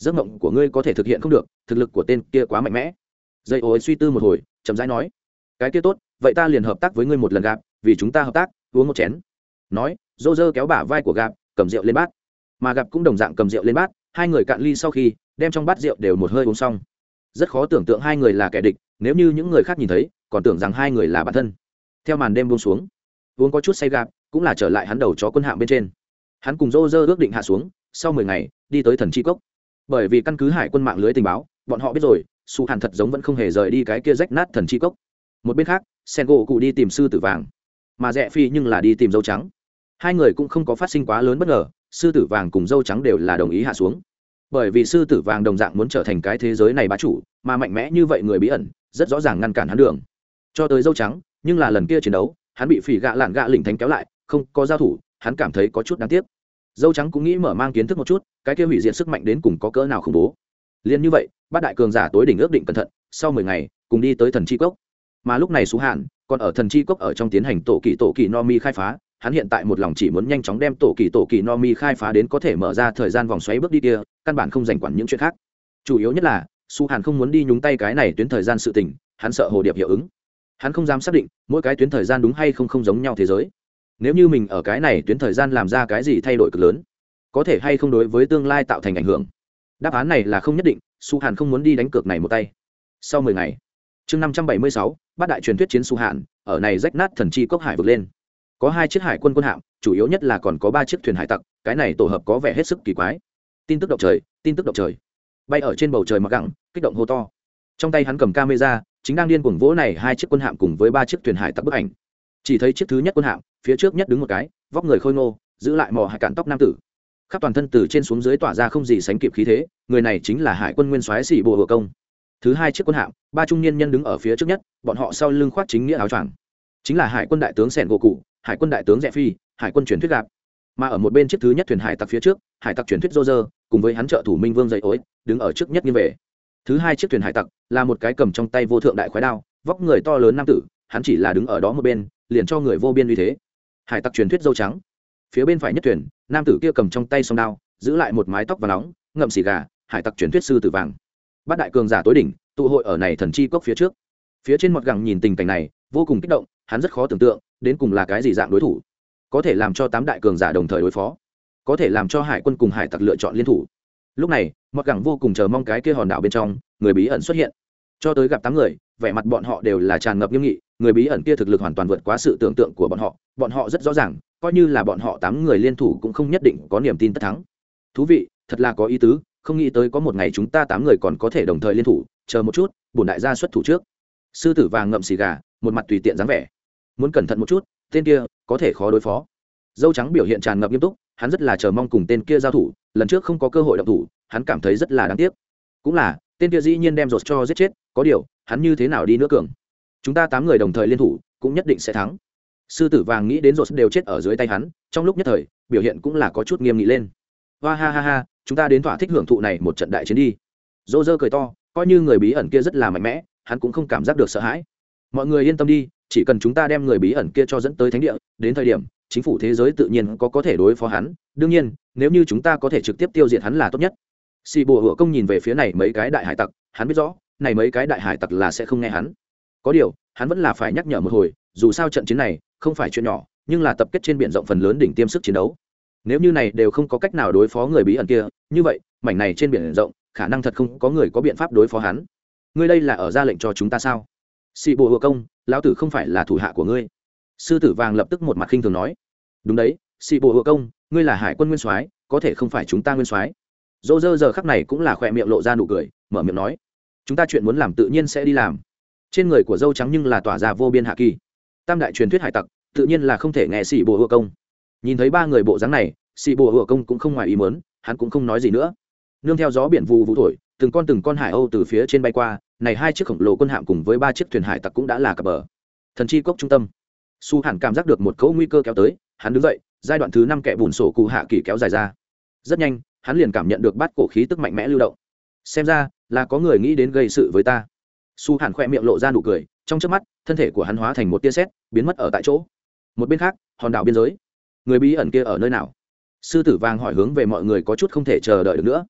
giấc mộng của ngươi có thể thực hiện không được, thực lực của tên kia quá mạnh mẽ. Dây ối suy tư một hồi, chậm rãi nói, cái kia tốt, vậy ta liền hợp tác với ngươi một lần gặp, vì chúng ta hợp tác, uống một chén. Nói, Dô dơ kéo bả vai của gặp, cầm rượu lên bát, mà gặp cũng đồng dạng cầm rượu lên bát, hai người cạn ly sau khi đem trong bát rượu đều một hơi uống xong. Rất khó tưởng tượng hai người là kẻ địch, nếu như những người khác nhìn thấy còn tưởng rằng hai người là bạn thân. Theo màn đêm buông xuống, uống có chút say gặp cũng là trở lại hắn đầu chó quân hạm bên trên. Hắn cùng Dô dơ ước định hạ xuống, sau mười ngày đi tới thần chi cốc. Bởi vì căn cứ hải quân mạng lưới tình báo, bọn họ biết rồi Su Hàn thật giống vẫn không hề rời đi cái kia rách nát thần chi cốc. Một bên khác, Sen gỗ cụ đi tìm sư tử vàng, mà Rẽ Phi nhưng là đi tìm dâu trắng. Hai người cũng không có phát sinh quá lớn bất ngờ, sư tử vàng cùng dâu trắng đều là đồng ý hạ xuống. Bởi vì sư tử vàng đồng dạng muốn trở thành cái thế giới này bá chủ, mà mạnh mẽ như vậy người bí ẩn rất rõ ràng ngăn cản hắn đường. Cho tới dâu trắng, nhưng là lần kia chiến đấu, hắn bị phỉ gạ lạn gạ lỉnh thánh kéo lại, không có giao thủ, hắn cảm thấy có chút đáng tiếc. Dâu trắng cũng nghĩ mở mang kiến thức một chút, cái kia hủy diệt sức mạnh đến cùng có cỡ nào khủng bố. Liên như vậy, bát đại cường giả tối đỉnh ước định cẩn thận, sau mười ngày, cùng đi tới thần chi cốc. Mà lúc này Sú Hạn còn ở thần chi cốc ở trong tiến hành tổ kỳ tổ kỳ no mi khai phá, hắn hiện tại một lòng chỉ muốn nhanh chóng đem tổ kỳ tổ kỳ no mi khai phá đến có thể mở ra thời gian vòng xoáy bước đi kia, căn bản không dành quản những chuyện khác. Chủ yếu nhất là Sú Hạn không muốn đi nhúng tay cái này tuyến thời gian sự tình, hắn sợ hồ điệp hiệu ứng. Hắn không dám xác định mỗi cái tuyến thời gian đúng hay không không giống nhau thế giới. Nếu như mình ở cái này tuyến thời gian làm ra cái gì thay đổi cực lớn, có thể hay không đối với tương lai tạo thành ảnh hưởng. Đáp án này là không nhất định, Sú Hạn không muốn đi đánh cược này một tay. Sau mười ngày, chương năm trăm bảy mươi sáu, bát đại truyền thuyết chiến Sú Hạn, ở này rách nát thần chi cốc hải vực lên. Có hai chiếc hải quân quân hạm, chủ yếu nhất là còn có ba chiếc thuyền hải tặc, cái này tổ hợp có vẻ hết sức kỳ quái. Tin tức động trời, tin tức động trời. Bay ở trên bầu trời mặc gẳng, kích động hô to. Trong tay hắn cầm camera, chính đang điên cuồng vỗ này hai chiếc quân hạm cùng với ba chiếc thuyền hải tặc bức ảnh. Chỉ thấy chiếc thứ nhất quân hạm, phía trước nhất đứng một cái, vóc người khôi ngô, giữ lại mò hải cạn tóc nam tử. Khắp toàn thân từ trên xuống dưới tỏa ra không gì sánh kịp khí thế, người này chính là hải quân nguyên soái Sĩ Bộ Hựa Công. Thứ hai chiếc quân hạm, ba trung niên nhân đứng ở phía trước nhất, bọn họ sau lưng khoác chính nghĩa áo choàng, chính là hải quân đại tướng Sẻn Gỗ Cụ, hải quân đại tướng Rẽ Phi, hải quân truyền thuyết Gạp. Mà ở một bên chiếc thứ nhất thuyền hải tặc phía trước, hải tặc truyền thuyết Rô Rơ, cùng với hắn trợ thủ Minh Vương dậy ối, đứng ở trước nhất nghiêng về. Thứ hai chiếc thuyền hải tặc là một cái cầm trong tay vô thượng đại khoái đao, vóc người to lớn nam tử, hắn chỉ là đứng ở đó một bên, liền cho người vô biên uy thế. Hải tặc truyền thuyết dâu trắng. Phía bên phải nhất thuyền, nam tử kia cầm trong tay song đao, giữ lại một mái tóc và nóng, ngậm xì gà, hải tặc truyền thuyết sư tử vàng. Bát đại cường giả tối đỉnh, tụ hội ở này thần chi cốc phía trước. Phía trên một gẳng nhìn tình cảnh này, vô cùng kích động, hắn rất khó tưởng tượng, đến cùng là cái gì dạng đối thủ, có thể làm cho tám đại cường giả đồng thời đối phó, có thể làm cho hải quân cùng hải tặc lựa chọn liên thủ. Lúc này, một gẳng vô cùng chờ mong cái kia hòn đảo bên trong, người bí ẩn xuất hiện. Cho tới gặp tám người, vẻ mặt bọn họ đều là tràn ngập nghiêm nghị, người bí ẩn kia thực lực hoàn toàn vượt quá sự tưởng tượng của bọn họ, bọn họ rất rõ ràng, coi như là bọn họ tám người liên thủ cũng không nhất định có niềm tin tất thắng. Thú vị, thật là có ý tứ, không nghĩ tới có một ngày chúng ta tám người còn có thể đồng thời liên thủ, chờ một chút, bổn đại gia xuất thủ trước. Sư tử vàng ngậm xì gà, một mặt tùy tiện dáng vẻ. Muốn cẩn thận một chút, tên kia có thể khó đối phó. Dâu trắng biểu hiện tràn ngập nghiêm túc, hắn rất là chờ mong cùng tên kia giao thủ, lần trước không có cơ hội động thủ, hắn cảm thấy rất là đáng tiếc. Cũng là, tên kia dĩ nhiên đem rột cho giết chết, có điều, hắn như thế nào đi nữa cường. Chúng ta tám người đồng thời liên thủ, cũng nhất định sẽ thắng. Sư tử vàng nghĩ đến rột đều chết ở dưới tay hắn, trong lúc nhất thời, biểu hiện cũng là có chút nghiêm nghị lên. Hoa ha ha ha, chúng ta đến thỏa thích hưởng thụ này một trận đại chiến đi. Dô dơ cười to, coi như người bí ẩn kia rất là mạnh mẽ, hắn cũng không cảm giác được sợ hãi. Mọi người yên tâm đi, chỉ cần chúng ta đem người bí ẩn kia cho dẫn tới thánh địa, đến thời điểm chính phủ thế giới tự nhiên có có thể đối phó hắn, đương nhiên nếu như chúng ta có thể trực tiếp tiêu diệt hắn là tốt nhất. Sĩ Bộ Hựa Công nhìn về phía này mấy cái đại hải tặc, hắn biết rõ này mấy cái đại hải tặc là sẽ không nghe hắn, có điều hắn vẫn là phải nhắc nhở một hồi, dù sao trận chiến này không phải chuyện nhỏ, nhưng là tập kết trên biển rộng phần lớn đỉnh tiêm sức chiến đấu, nếu như này đều không có cách nào đối phó người bí ẩn kia, như vậy mảnh này trên biển rộng khả năng thật không có người có biện pháp đối phó hắn. Ngươi đây là ở ra lệnh cho chúng ta sao? Sĩ Bộ Hựa Công, lão tử không phải là thủ hạ của ngươi. Sư tử vàng lập tức một mặt khinh thường nói. Đúng đấy, Sĩ Bộ Hựa Công, ngươi là hải quân nguyên soái, có thể không phải chúng ta nguyên soái. Dô dơ giờ khắc này cũng là khỏe miệng lộ ra nụ cười, mở miệng nói, chúng ta chuyện muốn làm tự nhiên sẽ đi làm. Trên người của dâu trắng nhưng là tỏa ra vô biên hạ kỳ. Tam đại truyền thuyết hải tặc, tự nhiên là không thể nghe Sĩ Bộ Hựa Công. Nhìn thấy ba người bộ dáng này, Sĩ Bộ Hựa Công cũng không ngoài ý muốn, hắn cũng không nói gì nữa. Nương theo gió biển vù vù thổi, từng con từng con hải âu từ phía trên bay qua, này hai chiếc khổng lồ quân hạm cùng với ba chiếc thuyền hải tặc cũng đã là cập bờ. Thần chi cốc trung tâm, Su Hàn cảm giác được một cỗ nguy cơ kéo tới, hắn đứng dậy, giai đoạn thứ năm kẻ bùn sổ cụ hạ kỳ kéo dài ra. Rất nhanh, hắn liền cảm nhận được bát cổ khí tức mạnh mẽ lưu động. Xem ra là có người nghĩ đến gây sự với ta. Su Hàn khẽ miệng lộ ra nụ cười, trong chớp mắt, thân thể của hắn hóa thành một tia sét, biến mất ở tại chỗ. Một bên khác, hòn đảo biên giới, người bí ẩn kia ở nơi nào? Sư tử vàng hỏi hướng về mọi người có chút không thể chờ đợi được nữa.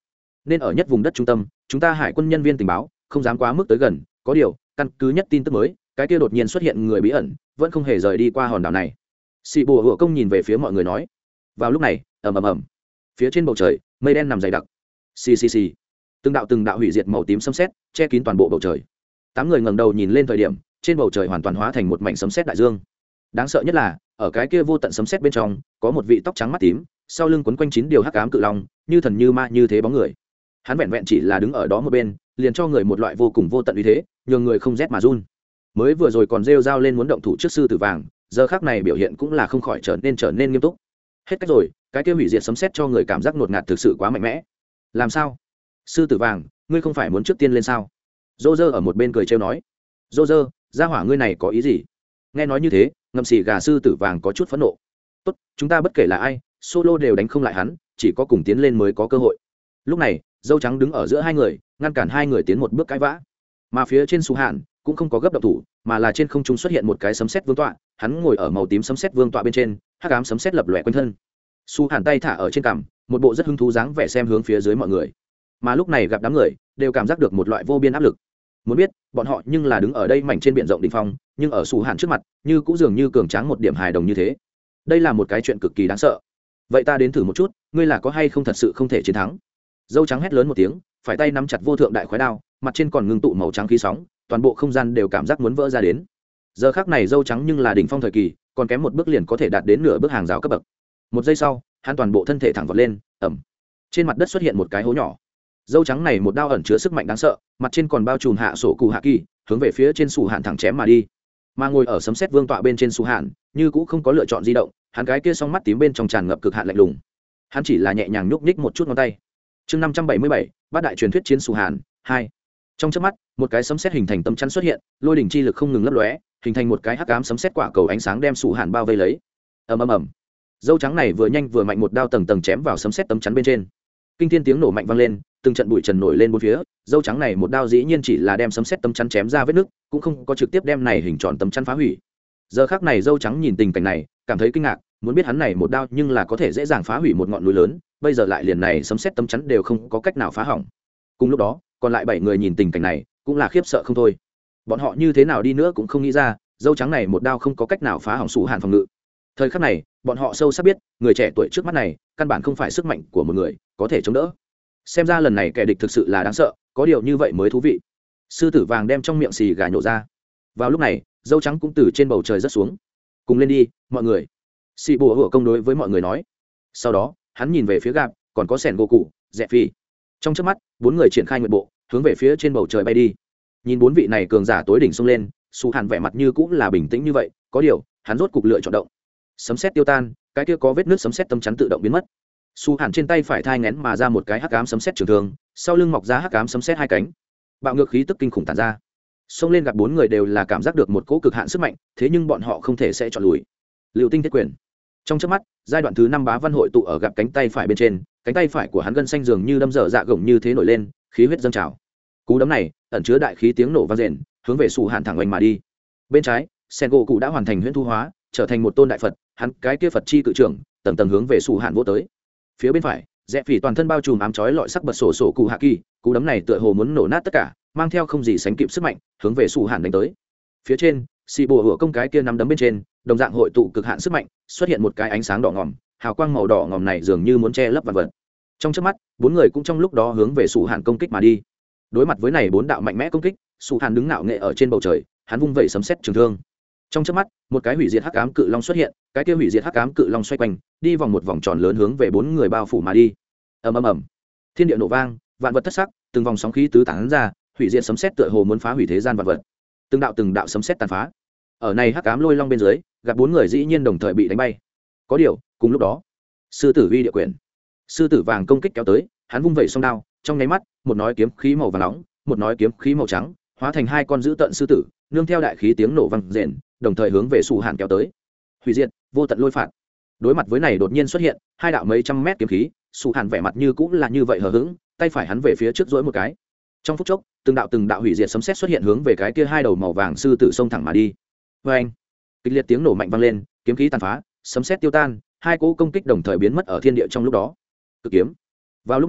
nên ở nhất vùng đất trung tâm, chúng ta hải quân nhân viên tình báo không dám quá mức tới gần, có điều căn cứ nhất tin tức mới, cái kia đột nhiên xuất hiện người bí ẩn vẫn không hề rời đi qua hòn đảo này. Sĩ bùa hựa công nhìn về phía mọi người nói. Vào lúc này, ầm ầm ầm, phía trên bầu trời mây đen nằm dày đặc, xì xì xì, từng đạo từng đạo hủy diệt màu tím sấm sét che kín toàn bộ bầu trời. Tám người ngẩng đầu nhìn lên thời điểm, trên bầu trời hoàn toàn hóa thành một mảnh sấm sét đại dương. Đáng sợ nhất là ở cái kia vô tận sấm sét bên trong có một vị tóc trắng mắt tím, sau lưng quấn quanh chín điều hắc ám cự long, như thần như ma như thế bóng người. Hắn vẹn vẹn chỉ là đứng ở đó một bên, liền cho người một loại vô cùng vô tận uy thế, nhường người không rét mà run. Mới vừa rồi còn rêu rao lên muốn động thủ trước sư tử vàng, giờ khắc này biểu hiện cũng là không khỏi trở nên trở nên nghiêm túc. Hết cách rồi, cái kia hủy diệt sấm sét cho người cảm giác ngột ngạt thực sự quá mạnh mẽ. Làm sao? Sư tử vàng, ngươi không phải muốn trước tiên lên sao? Dô dơ ở một bên cười trêu nói. Dô dơ, gia hỏa ngươi này có ý gì? Nghe nói như thế, ngậm xì gà sư tử vàng có chút phẫn nộ. Tốt, chúng ta bất kể là ai, solo đều đánh không lại hắn, chỉ có cùng tiến lên mới có cơ hội. Lúc này, dâu trắng đứng ở giữa hai người, ngăn cản hai người tiến một bước cãi vã. Mà phía trên Su Hạn cũng không có gấp động thủ, mà là trên không trung xuất hiện một cái sấm sét vương tọa, hắn ngồi ở màu tím sấm sét vương tọa bên trên, hắc ám sấm sét lập lòe quanh thân. Su Hạn tay thả ở trên cằm, một bộ rất hứng thú dáng vẻ xem hướng phía dưới mọi người. Mà lúc này gặp đám người, đều cảm giác được một loại vô biên áp lực. Muốn biết, bọn họ nhưng là đứng ở đây mảnh trên biển rộng đỉnh phong, nhưng ở Su Hạn trước mặt, như cũng dường như cường tráng một điểm hài đồng như thế. Đây là một cái chuyện cực kỳ đáng sợ. Vậy ta đến thử một chút, ngươi là có hay không thật sự không thể chiến thắng? Dâu trắng hét lớn một tiếng, phải tay nắm chặt vô thượng đại khoái đao, mặt trên còn ngưng tụ màu trắng khí sóng, toàn bộ không gian đều cảm giác muốn vỡ ra đến. Giờ khắc này dâu trắng nhưng là đỉnh phong thời kỳ, còn kém một bước liền có thể đạt đến nửa bước hàng rào cấp bậc. Một giây sau, hắn toàn bộ thân thể thẳng vọt lên, ầm. Trên mặt đất xuất hiện một cái hố nhỏ. Dâu trắng này một đao ẩn chứa sức mạnh đáng sợ, mặt trên còn bao trùm hạ sổ cụ hạ kỳ, hướng về phía trên Su Hạn thẳng chém mà đi. Mà ngồi ở sấm sét vương tọa bên trên Su Hạn, như cũng không có lựa chọn di động, hắn cái kia song mắt tím bên trong tràn ngập cực hạn lạnh lùng. Hắn chỉ là nhẹ nhàng nhúc nhích một chút ngón tay. Chương năm trăm bảy mươi bảy, bát đại truyền thuyết chiến Su Hạn hai. Trong chớp mắt, một cái sấm sét hình thành tấm chắn xuất hiện, lôi đỉnh chi lực không ngừng lấp lóe, hình thành một cái hắc ám sấm sét quả cầu ánh sáng đem Su Hạn bao vây lấy. Ầm ầm ầm. Dâu trắng này vừa nhanh vừa mạnh một đao tầng tầng chém vào sấm sét tấm chắn bên trên. Kinh thiên tiếng nổ mạnh vang lên, từng trận bụi trần nổi lên bốn phía. Dâu trắng này một đao dĩ nhiên chỉ là đem sấm sét tấm chắn chém ra vết nứt, cũng không có trực tiếp đem này hình tròn tấm chắn phá hủy. Giờ khắc này dâu trắng nhìn tình cảnh này, cảm thấy kinh ngạc, muốn biết hắn này một đao nhưng là có thể dễ dàng phá hủy một ngọn núi lớn, bây giờ lại liền này sấm sét tấm chắn đều không có cách nào phá hỏng. Cùng lúc đó, còn lại bảy người nhìn tình cảnh này, cũng là khiếp sợ không thôi. Bọn họ như thế nào đi nữa cũng không nghĩ ra, dâu trắng này một đao không có cách nào phá hỏng Su Hạn phòng ngự. Thời khắc này, bọn họ sâu sắc biết, người trẻ tuổi trước mắt này, căn bản không phải sức mạnh của một người có thể chống đỡ. Xem ra lần này kẻ địch thực sự là đáng sợ, có điều như vậy mới thú vị. Sư tử vàng đem trong miệng xì gà nhổ ra. Vào lúc này, dâu trắng cũng từ trên bầu trời rớt xuống. Cùng lên đi, mọi người. Sĩ bùa hựa công đối với mọi người nói. Sau đó, hắn nhìn về phía gạp, còn có sẻn gỗ cụ, dẹp phi. Trong chớp mắt, bốn người triển khai nguyện bộ, hướng về phía trên bầu trời bay đi. Nhìn bốn vị này cường giả tối đỉnh xông lên, Su Hạn vẻ mặt như cũng là bình tĩnh như vậy, có điều, hắn rốt cục lựa chọn động. Sấm sét tiêu tan, cái kia có vết nước sấm sét tấm chắn tự động biến mất. Su Hạn trên tay phải thai ngén mà ra một cái hắc ám sấm sét trường thương, sau lưng mọc ra hắc ám sấm sét hai cánh. Bạo ngược khí tức kinh khủng tản ra. Xông lên gặp bốn người đều là cảm giác được một cỗ cực hạn sức mạnh, thế nhưng bọn họ không thể sẽ chọn lùi. Lưu Tinh Thiết Quyền. Trong chớp mắt, giai đoạn thứ năm bá văn hội tụ ở gặp cánh tay phải bên trên, cánh tay phải của hắn gân xanh dường như đâm dở dạ gồng như thế nổi lên, khí huyết dâng trào. Cú đấm này, ẩn chứa đại khí tiếng nổ vang rền, hướng về Su Hạn thẳng oanh mà đi. Bên trái, Sen gỗ cụ đã hoàn thành huyễn thu hóa, trở thành một tôn đại Phật, hắn cái kia Phật chi cự trưởng, tầng tầng hướng về Su Hạn vỗ tới. Phía bên phải, Rẽ Phỉ toàn thân bao trùm ám chói lọi sắc bật sổ sổ cụ hạ kỳ, cú đấm này tựa hồ muốn nổ nát tất cả, mang theo không gì sánh kịp sức mạnh, hướng về Su Hạn đánh tới. Phía trên, xì bùa hựa công cái kia nắm đấm bên trên, đồng dạng hội tụ cực hạn sức mạnh, xuất hiện một cái ánh sáng đỏ ngòm, hào quang màu đỏ ngòm này dường như muốn che lấp vạn vật. Trong chớp mắt, bốn người cũng trong lúc đó hướng về Su Hạn công kích mà đi. Đối mặt với này bốn đạo mạnh mẽ công kích, Su Hạn đứng ngạo nghệ ở trên bầu trời, hắn vung vẩy sấm sét trường thương. Trong chớp mắt, một cái hủy diệt hắc ám cự long xuất hiện, cái kia hủy diệt hắc ám cự long xoay quanh, đi vòng một vòng tròn lớn hướng về bốn người bao phủ mà đi. Ầm ầm ầm. Thiên địa nổ vang, vạn vật thất sắc, từng vòng sóng khí tứ tán ra, hủy diệt sấm sét tựa hồ muốn phá hủy thế gian vạn vật. Từng đạo từng đạo sấm sét tàn phá. Ở này hắc ám lôi long bên dưới, gặp bốn người dĩ nhiên đồng thời bị đánh bay. Có điều, cùng lúc đó, sư tử vi địa quyền, sư tử vàng công kích kéo tới, hắn vung vẩy song đao, trong nháy mắt, một nói kiếm khí màu vàng nóng, một nói kiếm khí màu trắng, hóa thành hai con dữ tợn sư tử, nương theo đại khí tiếng nổ vang rền, đồng thời hướng về Su Hạn kéo tới. Hủy diệt, vô tận lôi phạt. Đối mặt với này đột nhiên xuất hiện hai đạo mấy trăm mét kiếm khí, Su Hạn vẻ mặt như cũng là như vậy hờ hững, tay phải hắn về phía trước duỗi một cái. Trong phút chốc, từng đạo từng đạo hủy diệt sấm sét xuất hiện hướng về cái kia hai đầu màu vàng sư tử xông thẳng mà đi. Oeng! Kịch liệt tiếng nổ mạnh vang lên, kiếm khí tàn phá, sấm sét tiêu tan, hai cỗ công kích đồng thời biến mất ở thiên địa trong lúc đó. Cực kiếm. Vào lúc này,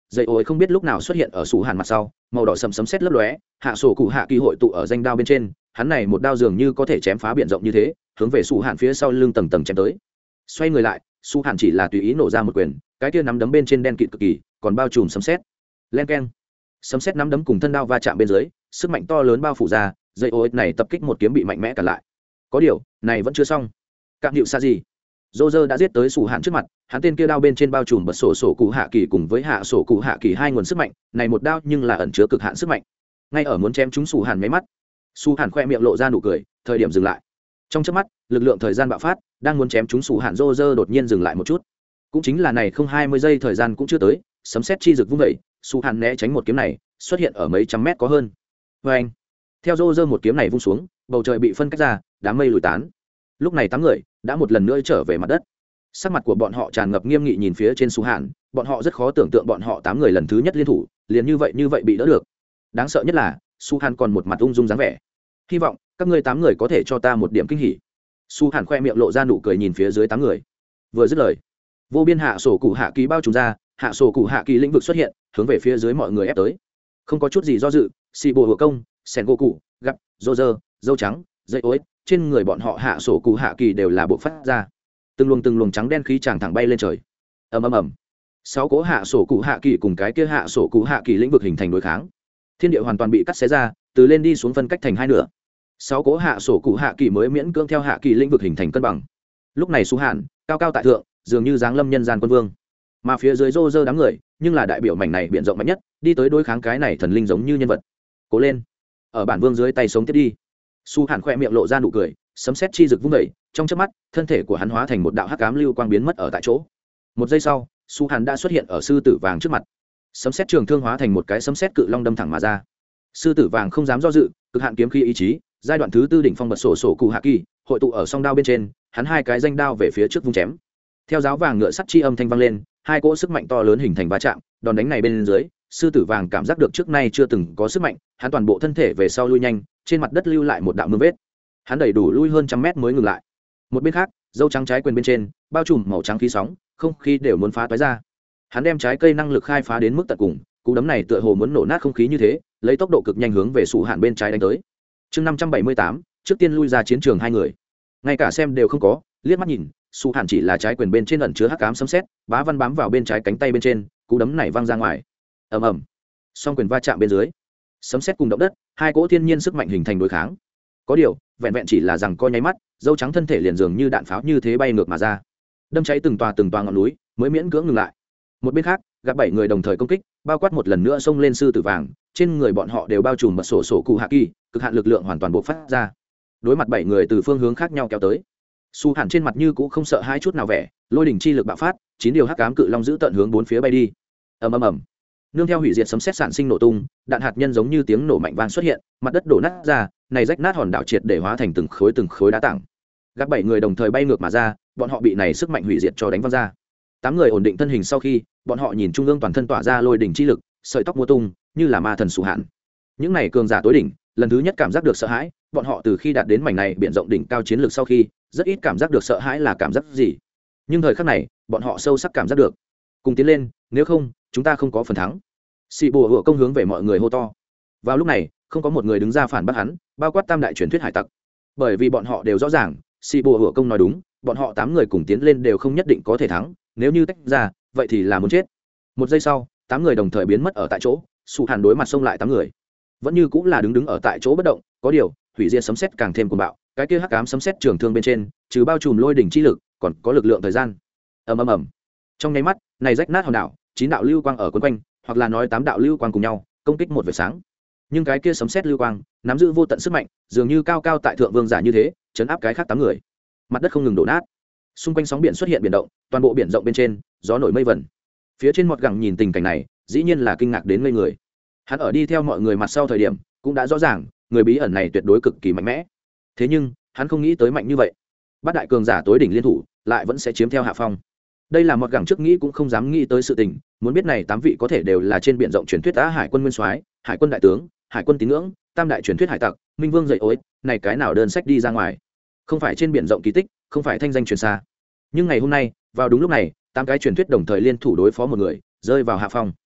dây ối không biết lúc nào xuất hiện ở sủ hàn mặt sau, màu đỏ sầm sấm sét lấp lóe, hạ sổ cụ hạ kỳ hội tụ ở danh đao bên trên, hắn này một đao dường như có thể chém phá biển rộng như thế, hướng về sủ hàn phía sau lưng tầng tầng chém tới. Xoay người lại, sủ hàn chỉ là tùy ý nổ ra một quyền, cái kia nắm đấm bên trên đen kịt cực kỳ, còn bao trùm sấm sét. Len keng. Sấm sét nắm đấm cùng thân đao va chạm bên dưới, sức mạnh to lớn bao phủ ra, dây ối này tập kích một kiếm bị mạnh mẽ cản lại. Có điều, này vẫn chưa xong. Cạm hiệu xa gì? Roger đã giết tới sủ hàn trước mặt, hắn tên kia đao bên trên bao trùm bật sổ sổ cụ hạ kỳ cùng với hạ sổ cụ hạ kỳ hai nguồn sức mạnh, này một đao nhưng là ẩn chứa cực hạn sức mạnh. Ngay ở muốn chém chúng sủ hàn mấy mắt, sủ hàn khoe miệng lộ ra nụ cười, thời điểm dừng lại. Trong chớp mắt, lực lượng thời gian bạo phát, đang muốn chém chúng sủ hàn, Roger đột nhiên dừng lại một chút. Cũng chính là này không hai mươi giây thời gian cũng chưa tới, sấm sét chi rực vung dậy, sủ hàn né tránh một kiếm này, xuất hiện ở mấy trăm mét có hơn. Và anh, theo Roger một kiếm này vung xuống, bầu trời bị phân cách ra, đám mây lùi tán. Lúc này tám người đã một lần nữa trở về mặt đất, sắc mặt của bọn họ tràn ngập nghiêm nghị nhìn phía trên sủ hàn, bọn họ rất khó tưởng tượng bọn họ tám người lần thứ nhất liên thủ liền như vậy như vậy bị đỡ được. Đáng sợ nhất là sủ hàn còn một mặt ung dung dáng vẻ. Hy vọng các ngươi tám người có thể cho ta một điểm kinh hỉ. Sủ hàn khoe miệng lộ ra nụ cười nhìn phía dưới tám người, vừa dứt lời, vô biên hạ sổ cụ hạ kỳ bao trùm ra, hạ sổ cụ hạ kỳ lĩnh vực xuất hiện, hướng về phía dưới mọi người ép tới. Không có chút gì do dự, xì bộ hựa công, sen gỗ cụ, gặp Roger, dâu trắng, dây ối, trên người bọn họ hạ sổ cụ hạ kỳ đều là bộ phát ra từng luồng từng luồng trắng đen khí tràng thẳng bay lên trời. Ầm ầm ầm, sáu cỗ hạ sổ cụ hạ kỳ cùng cái kia hạ sổ cụ hạ kỳ lĩnh vực hình thành đối kháng, thiên địa hoàn toàn bị cắt xé ra, từ lên đi xuống phân cách thành hai nửa. Sáu cỗ hạ sổ cụ hạ kỳ mới miễn cưỡng theo hạ kỳ lĩnh vực hình thành cân bằng. Lúc này Sú Hàn cao cao tại thượng, dường như giáng lâm nhân gian quân vương, mà phía dưới rô rơ đám người nhưng là đại biểu mảnh này biển rộng mạnh nhất, đi tới đối kháng cái này thần linh giống như nhân vật. Cố lên, ở bản vương dưới tay sống tiếp đi. Sú Hàn khoe miệng lộ ra nụ cười, sấm sét chi rực vung dậy, trong chớp mắt thân thể của hắn hóa thành một đạo hắc ám lưu quang biến mất ở tại chỗ. Một giây sau, Sú Hàn đã xuất hiện ở sư tử vàng trước mặt, sấm sét trường thương hóa thành một cái sấm sét cự long đâm thẳng mà ra. Sư tử vàng không dám do dự, cực hạn kiếm khí ý chí, giai đoạn thứ tư đỉnh phong bật sổ sổ cụ hạ kỳ hội tụ ở song đao bên trên, hắn hai cái danh đao về phía trước vung chém. Theo giáo vàng ngựa sắt chi âm thanh vang lên, hai cỗ sức mạnh to lớn hình thành va chạm, đòn đánh này bên dưới, sư tử vàng cảm giác được trước nay chưa từng có sức mạnh, hắn toàn bộ thân thể về sau lui nhanh, trên mặt đất lưu lại một đạo mưa vết. Hắn đẩy đủ lui hơn trăm mét mới ngừng lại. Một bên khác, dâu trắng trái quyền bên trên, bao trùm màu trắng khí sóng, không khí đều muốn phá toái ra. Hắn đem trái cây năng lực khai phá đến mức tận cùng, cú đấm này tựa hồ muốn nổ nát không khí như thế, lấy tốc độ cực nhanh hướng về Sú Hàn bên trái đánh tới. Chương năm trăm bảy mươi tám, trước tiên lui ra chiến trường hai người. Ngay cả xem đều không có, liếc mắt nhìn, Sú Hàn chỉ là trái quyền bên trên ẩn chứa hắc ám sấm sét, bá văn bám vào bên trái cánh tay bên trên, cú đấm này văng ra ngoài. Ầm ầm. Song quyền va chạm bên dưới, sấm sét cùng động đất, hai cỗ thiên nhiên sức mạnh hình thành đối kháng. Có điều, vẹn vẹn chỉ là rằng coi nháy mắt, dâu trắng thân thể liền dường như đạn pháo như thế bay ngược mà ra, đâm cháy từng tòa từng tòa ngọn núi, mới miễn cưỡng ngừng lại. Một bên khác, gặp bảy người đồng thời công kích, bao quát một lần nữa xông lên sư tử vàng, trên người bọn họ đều bao trùm mật sổ sổ cụ hạ kỳ, cực hạn lực lượng hoàn toàn bộc phát ra. Đối mặt bảy người từ phương hướng khác nhau kéo tới, Sú Hàn trên mặt như cũ không sợ hai chút nào vẻ, lôi đỉnh chi lực bạo phát, chín điều hắc ám cự long giữ tận hướng bốn phía bay đi. Ầm ầm ầm. Nương theo hủy diệt sấm sét sản sinh nổ tung, đạn hạt nhân giống như tiếng nổ mạnh vang xuất hiện, mặt đất đổ nát ra, này rách nát hòn đảo triệt để hóa thành từng khối từng khối đá tảng. Gác bảy người đồng thời bay ngược mà ra, bọn họ bị này sức mạnh hủy diệt cho đánh văng ra. Tám người ổn định thân hình sau khi, bọn họ nhìn trung ương toàn thân tỏa ra lôi đỉnh chi lực, sợi tóc múa tung, như là ma thần Sú Hàn. Những này cường giả tối đỉnh, lần thứ nhất cảm giác được sợ hãi, bọn họ từ khi đạt đến mảnh này biển rộng đỉnh cao chiến lược sau khi, rất ít cảm giác được sợ hãi là cảm giác gì. Nhưng thời khắc này, bọn họ sâu sắc cảm giác được. Cùng tiến lên, nếu không, chúng ta không có phần thắng. Sĩ Bùa Hựa công hướng về mọi người hô to. Vào lúc này, không có một người đứng ra phản bác hắn, bao quát tam đại truyền thuyết hải tặc. Bởi vì bọn họ đều rõ ràng, Sĩ Bùa Hựa công nói đúng, bọn họ tám người cùng tiến lên đều không nhất định có thể thắng, nếu như tách ra, vậy thì là muốn chết. Một giây sau, tám người đồng thời biến mất ở tại chỗ, Sú Hàn đối mặt xông lại tám người, vẫn như cũng là đứng đứng ở tại chỗ bất động, có điều, hủy diệt sấm sét càng thêm cuồng bạo, cái kia hắc ám sấm sét trường thương bên trên, trừ bao trùm lôi đỉnh chi lực, còn có lực lượng thời gian. Ầm ầm ầm. Trong nháy mắt, này rách nát hòn đảo, chín đạo lưu quang ở quấn quanh, hoặc là nói tám đạo lưu quang cùng nhau công kích một vệt sáng. Nhưng cái kia sấm sét lưu quang nắm giữ vô tận sức mạnh, dường như cao cao tại thượng vương giả như thế, chấn áp cái khác tám người. Mặt đất không ngừng đổ nát, xung quanh sóng biển xuất hiện biển động, toàn bộ biển rộng bên trên gió nổi mây vẩn. Phía trên Mọt Gẳng nhìn tình cảnh này, dĩ nhiên là kinh ngạc đến ngây người. Hắn ở đi theo mọi người mặt sau thời điểm, cũng đã rõ ràng, người bí ẩn này tuyệt đối cực kỳ mạnh mẽ. Thế nhưng, hắn không nghĩ tới mạnh như vậy. Bát đại cường giả tối đỉnh liên thủ, lại vẫn sẽ chiếm theo hạ phong. Đây là Mọt Gẳng trước nghĩ cũng không dám nghĩ tới sự tình, muốn biết này tám vị có thể đều là trên biển rộng truyền thuyết Á Hải quân nguyên soái, Hải quân đại tướng, Hải quân tín ngưỡng, tam đại truyền thuyết hải tặc, Minh Vương dậy ối, này cái nào đơn sách đi ra ngoài. Không phải trên biển rộng kỳ tích, không phải thanh danh truyền xa. Nhưng ngày hôm nay, vào đúng lúc này, tám cái truyền thuyết đồng thời liên thủ đối phó một người, rơi vào hạ phong.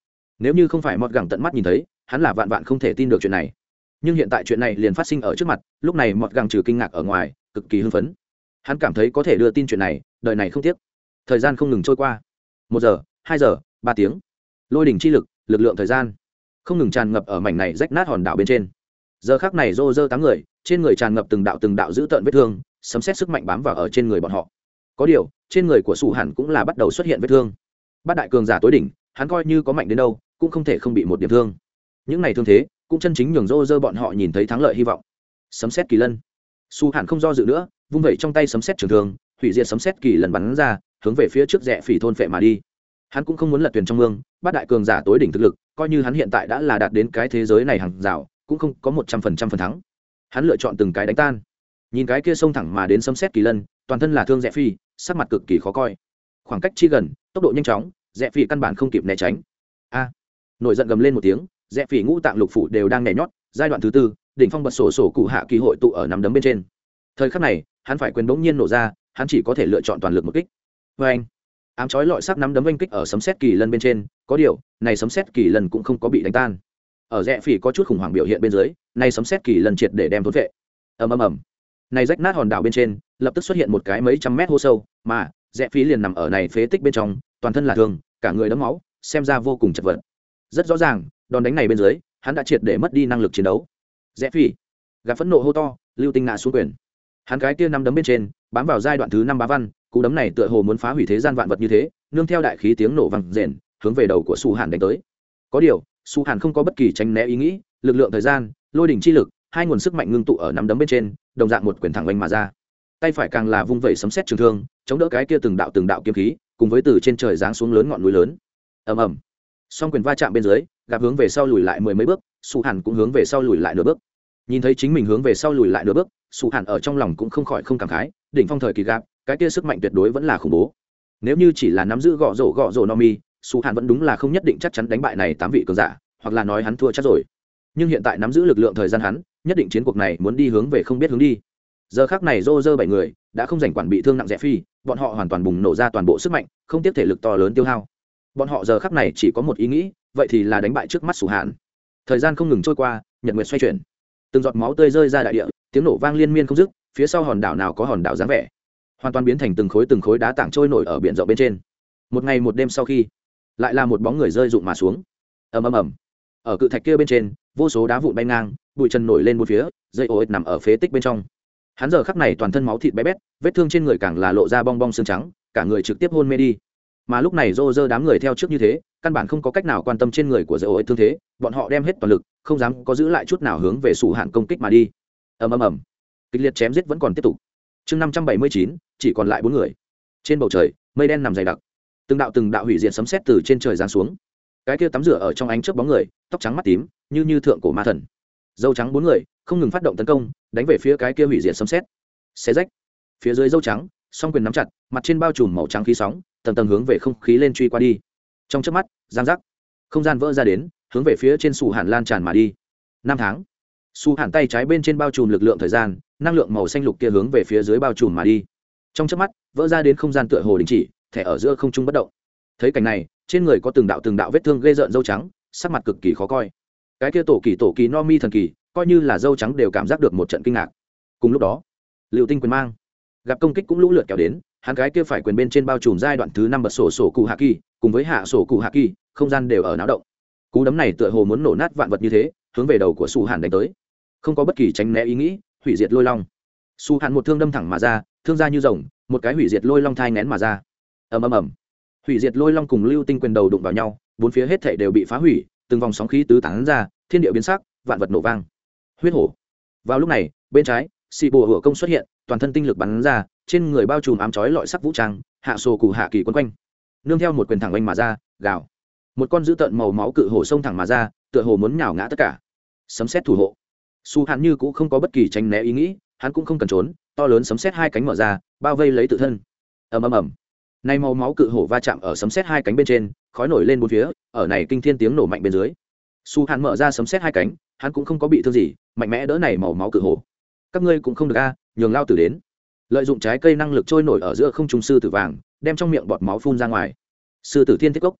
nếu như không phải mọt gẳng tận mắt nhìn thấy hắn là vạn vạn không thể tin được chuyện này. Nhưng hiện tại chuyện này liền phát sinh ở trước mặt, lúc này mọt gẳng trừ kinh ngạc ở ngoài cực kỳ hưng phấn. Hắn cảm thấy có thể đưa tin chuyện này, đời này không tiếc. Thời gian không ngừng trôi qua, một giờ, hai giờ, ba tiếng, lôi đỉnh chi lực, lực lượng thời gian không ngừng tràn ngập ở mảnh này rách nát hòn đảo bên trên. Giờ khắc này rô rơ tám người trên người tràn ngập từng đạo từng đạo dữ tợn vết thương, sấm sét sức mạnh bám vào ở trên người bọn họ. Có điều trên người của sủ hẳn cũng là bắt đầu xuất hiện vết thương. Bát đại cường giả tối đỉnh, hắn coi như có mạnh đến đâu cũng không thể không bị một điểm thương. Những này thương thế cũng chân chính nhường rô rơ bọn họ nhìn thấy thắng lợi hy vọng. Sấm sét kỳ lân, su hẳn không do dự nữa, vung vẩy trong tay sấm sét trường thương, hủy diệt sấm sét kỳ lần bắn ra, hướng về phía trước rẽ phỉ thôn phệ mà đi. Hắn cũng không muốn lật thuyền trong mương, bát đại cường giả tối đỉnh thực lực, coi như hắn hiện tại đã là đạt đến cái thế giới này hàng rào, cũng không có một trăm phần trăm phần thắng. Hắn lựa chọn từng cái đánh tan. Nhìn cái kia xông thẳng mà đến sấm sét kỳ lân, toàn thân là thương rẽ phi, sắc mặt cực kỳ khó coi. Khoảng cách chi gần, tốc độ nhanh chóng, rẽ phi căn bản không kịp né tránh. A! Nổi giận gầm lên một tiếng, rẽ phi ngũ tạng lục phủ đều đang nhảy nhót, giai đoạn thứ tư, đỉnh phong bật sổ sổ cụ hạ kỳ hội tụ ở nắm đấm bên trên. Thời khắc này, hắn phải quyền bỗng nhiên nổ ra, hắn chỉ có thể lựa chọn toàn lực một kích. Và anh, ám chói lọi sắc nắm đấm oanh kích ở sấm sét kỳ lân bên trên, có điều, này sấm sét kỳ lân cũng không có bị đánh tan. Ở rẽ phỉ có chút khủng hoảng biểu hiện bên dưới, này sấm sét kỳ lân triệt để đem thốn vệ. Ầm ầm ầm. Này rách nát hòn đảo bên trên, lập tức xuất hiện một cái mấy trăm mét hố sâu, mà rẽ phỉ liền nằm ở này phế tích bên trong, toàn thân là thương, cả người đẫm máu, xem ra vô cùng chật vật. Rất rõ ràng, đòn đánh này bên dưới, hắn đã triệt để mất đi năng lực chiến đấu. Rẽ phỉ, gặp phẫn nộ hô to, lưu tinh ngã xuống quyền. Hắn cái kia năm đấm bên trên, bám vào giai đoạn thứ năm bá văn, cú đấm này tựa hồ muốn phá hủy thế gian vạn vật như thế, nương theo đại khí tiếng nổ vang rền, hướng về đầu của Su Hàn đánh tới. Có điều, Su Hàn không có bất kỳ tránh né ý nghĩ, lực lượng thời gian, lôi đỉnh chi lực, hai nguồn sức mạnh ngưng tụ ở năm đấm bên trên, đồng dạng một quyền thẳng oanh mà ra. Tay phải càng là vung vẩy sấm sét trường thương, chống đỡ cái kia từng đạo từng đạo kiếm khí, cùng với từ trên trời giáng xuống lớn ngọn núi lớn. Ầm ầm. Song quyền va chạm bên dưới, gặp hướng về sau lùi lại mười mấy bước, Su Hàn cũng hướng về sau lùi lại nửa bước. Nhìn thấy chính mình hướng về sau lùi lại nửa bước, Su Hàn ở trong lòng cũng không khỏi không cảm khái, đỉnh phong thời kỳ gặp, cái kia sức mạnh tuyệt đối vẫn là khủng bố. Nếu như chỉ là nắm giữ gọ rổ gọ rổ Nomi, Su Hàn vẫn đúng là không nhất định chắc chắn đánh bại này tám vị cường giả, hoặc là nói hắn thua chắc rồi. Nhưng hiện tại nắm giữ lực lượng thời gian hắn, nhất định chiến cuộc này muốn đi hướng về không biết hướng đi. Giờ khắc này rô rơ bảy người đã không rảnh quản bị thương nặng rẽ phi, bọn họ hoàn toàn bùng nổ ra toàn bộ sức mạnh, không tiếp thể lực to lớn tiêu hao. Bọn họ giờ khắc này chỉ có một ý nghĩ, vậy thì là đánh bại trước mắt Su Hàn. Thời gian không ngừng trôi qua, nhật nguyệt xoay chuyển, từng giọt máu tươi rơi ra đại địa, tiếng nổ vang liên miên không dứt, phía sau hòn đảo nào có hòn đảo dáng vẻ, hoàn toàn biến thành từng khối từng khối đá tảng trôi nổi ở biển rộng bên trên. Một ngày một đêm sau khi, lại là một bóng người rơi rụng mà xuống. Ầm ầm ầm. Ở cự thạch kia bên trên, vô số đá vụn bay ngang, bụi trần nổi lên bốn phía, dây ô ích nằm ở phế tích bên trong. Hắn giờ khắc này toàn thân máu thịt bé bét, vết thương trên người càng là lộ ra bong bong xương trắng, cả người trực tiếp hôn mê đi. Mà lúc này rô rơ đám người theo trước như thế, căn bản không có cách nào quan tâm trên người của dây ô ích thương thế, bọn họ đem hết toàn lực, không dám có giữ lại chút nào hướng về Sủ Hạn công kích mà đi. Ầm ầm ầm. Kịch liệt chém giết vẫn còn tiếp tục. Chương năm trăm bảy mươi chín, chỉ còn lại bốn người. Trên bầu trời, mây đen nằm dày đặc. Từng đạo từng đạo hủy diệt sấm sét từ trên trời giáng xuống. Cái kia tắm rửa ở trong ánh chớp bóng người, tóc trắng mắt tím, như như thượng cổ ma thần. Dâu trắng bốn người, không ngừng phát động tấn công, đánh về phía cái kia hủy diệt sấm sét. Xé rách. Phía dưới dâu trắng, song quyền nắm chặt, mặt trên bao trùm màu trắng khí sóng, tầng tầng hướng về không khí lên truy qua đi. Trong chớp mắt, giang giác, không gian vỡ ra đến, hướng về phía trên Sủ Hàn lan tràn mà đi. Năm tháng. Sủ Hàn tay trái bên trên bao trùm lực lượng thời gian, năng lượng màu xanh lục kia hướng về phía dưới bao trùm mà đi. Trong chớp mắt, vỡ ra đến không gian tựa hồ đình chỉ, thẻ ở giữa không trung bất động. Thấy cảnh này, trên người có từng đạo từng đạo vết thương ghê rợn dâu trắng, sắc mặt cực kỳ khó coi. Cái kia tổ kỳ tổ kỳ no mi thần kỳ, coi như là dâu trắng đều cảm giác được một trận kinh ngạc. Cùng lúc đó, Lưu Tinh quyền mang, gặp công kích cũng lũ lượt kéo đến, hắn cái kia phải quyền bên trên bao trùm giai đoạn thứ năm bật sổ sổ cụ hạ kỳ, cùng với hạ sổ cụ hạ kỳ, không gian đều ở náo động. Cú đấm này tựa hồ muốn nổ nát vạn vật như thế, hướng về đầu của Sủ Hàn đánh tới. Không có bất kỳ tránh né ý nghĩ, hủy diệt lôi long. Sủ Hàn một thương đâm thẳng mà ra, thương ra như rồng, một cái hủy diệt lôi long thai nén mà ra. Ầm ầm ầm. Hủy diệt lôi long cùng Lưu Tinh quyền đầu đụng vào nhau, bốn phía hết thảy đều bị phá hủy, từng vòng sóng khí tứ tán ra, thiên địa biến sắc, vạn vật nổ vang. Huyết hổ. Vào lúc này, bên trái, xì bùa hựa công xuất hiện, toàn thân tinh lực bắn ra, trên người bao trùm ám chói lọi sắc vũ trang, hạ sổ cụ hạ kỳ quấn quanh. Nương theo một quyền thẳng oanh mà ra, gào. Một con dữ tợn màu máu cự hổ xông thẳng mà ra, tựa hồ muốn nhào ngã tất cả. Sấm sét thủ hộ. Su Hàn như cũng không có bất kỳ tránh né ý nghĩ, hắn cũng không cần trốn, to lớn sấm sét hai cánh mở ra, bao vây lấy tự thân. Ầm ầm ầm. Này màu máu cự hổ va chạm ở sấm sét hai cánh bên trên, khói nổi lên bốn phía, ở này kinh thiên tiếng nổ mạnh bên dưới. Su Hàn mở ra sấm sét hai cánh, hắn cũng không có bị thương gì, mạnh mẽ đỡ này màu máu cự hổ. Các ngươi cũng không được a, nhường lao tử đến. Lợi dụng trái cây năng lực trôi nổi ở giữa không trung sư tử vàng, đem trong miệng bọt máu phun ra ngoài. Sư tử thiên thiết cốc.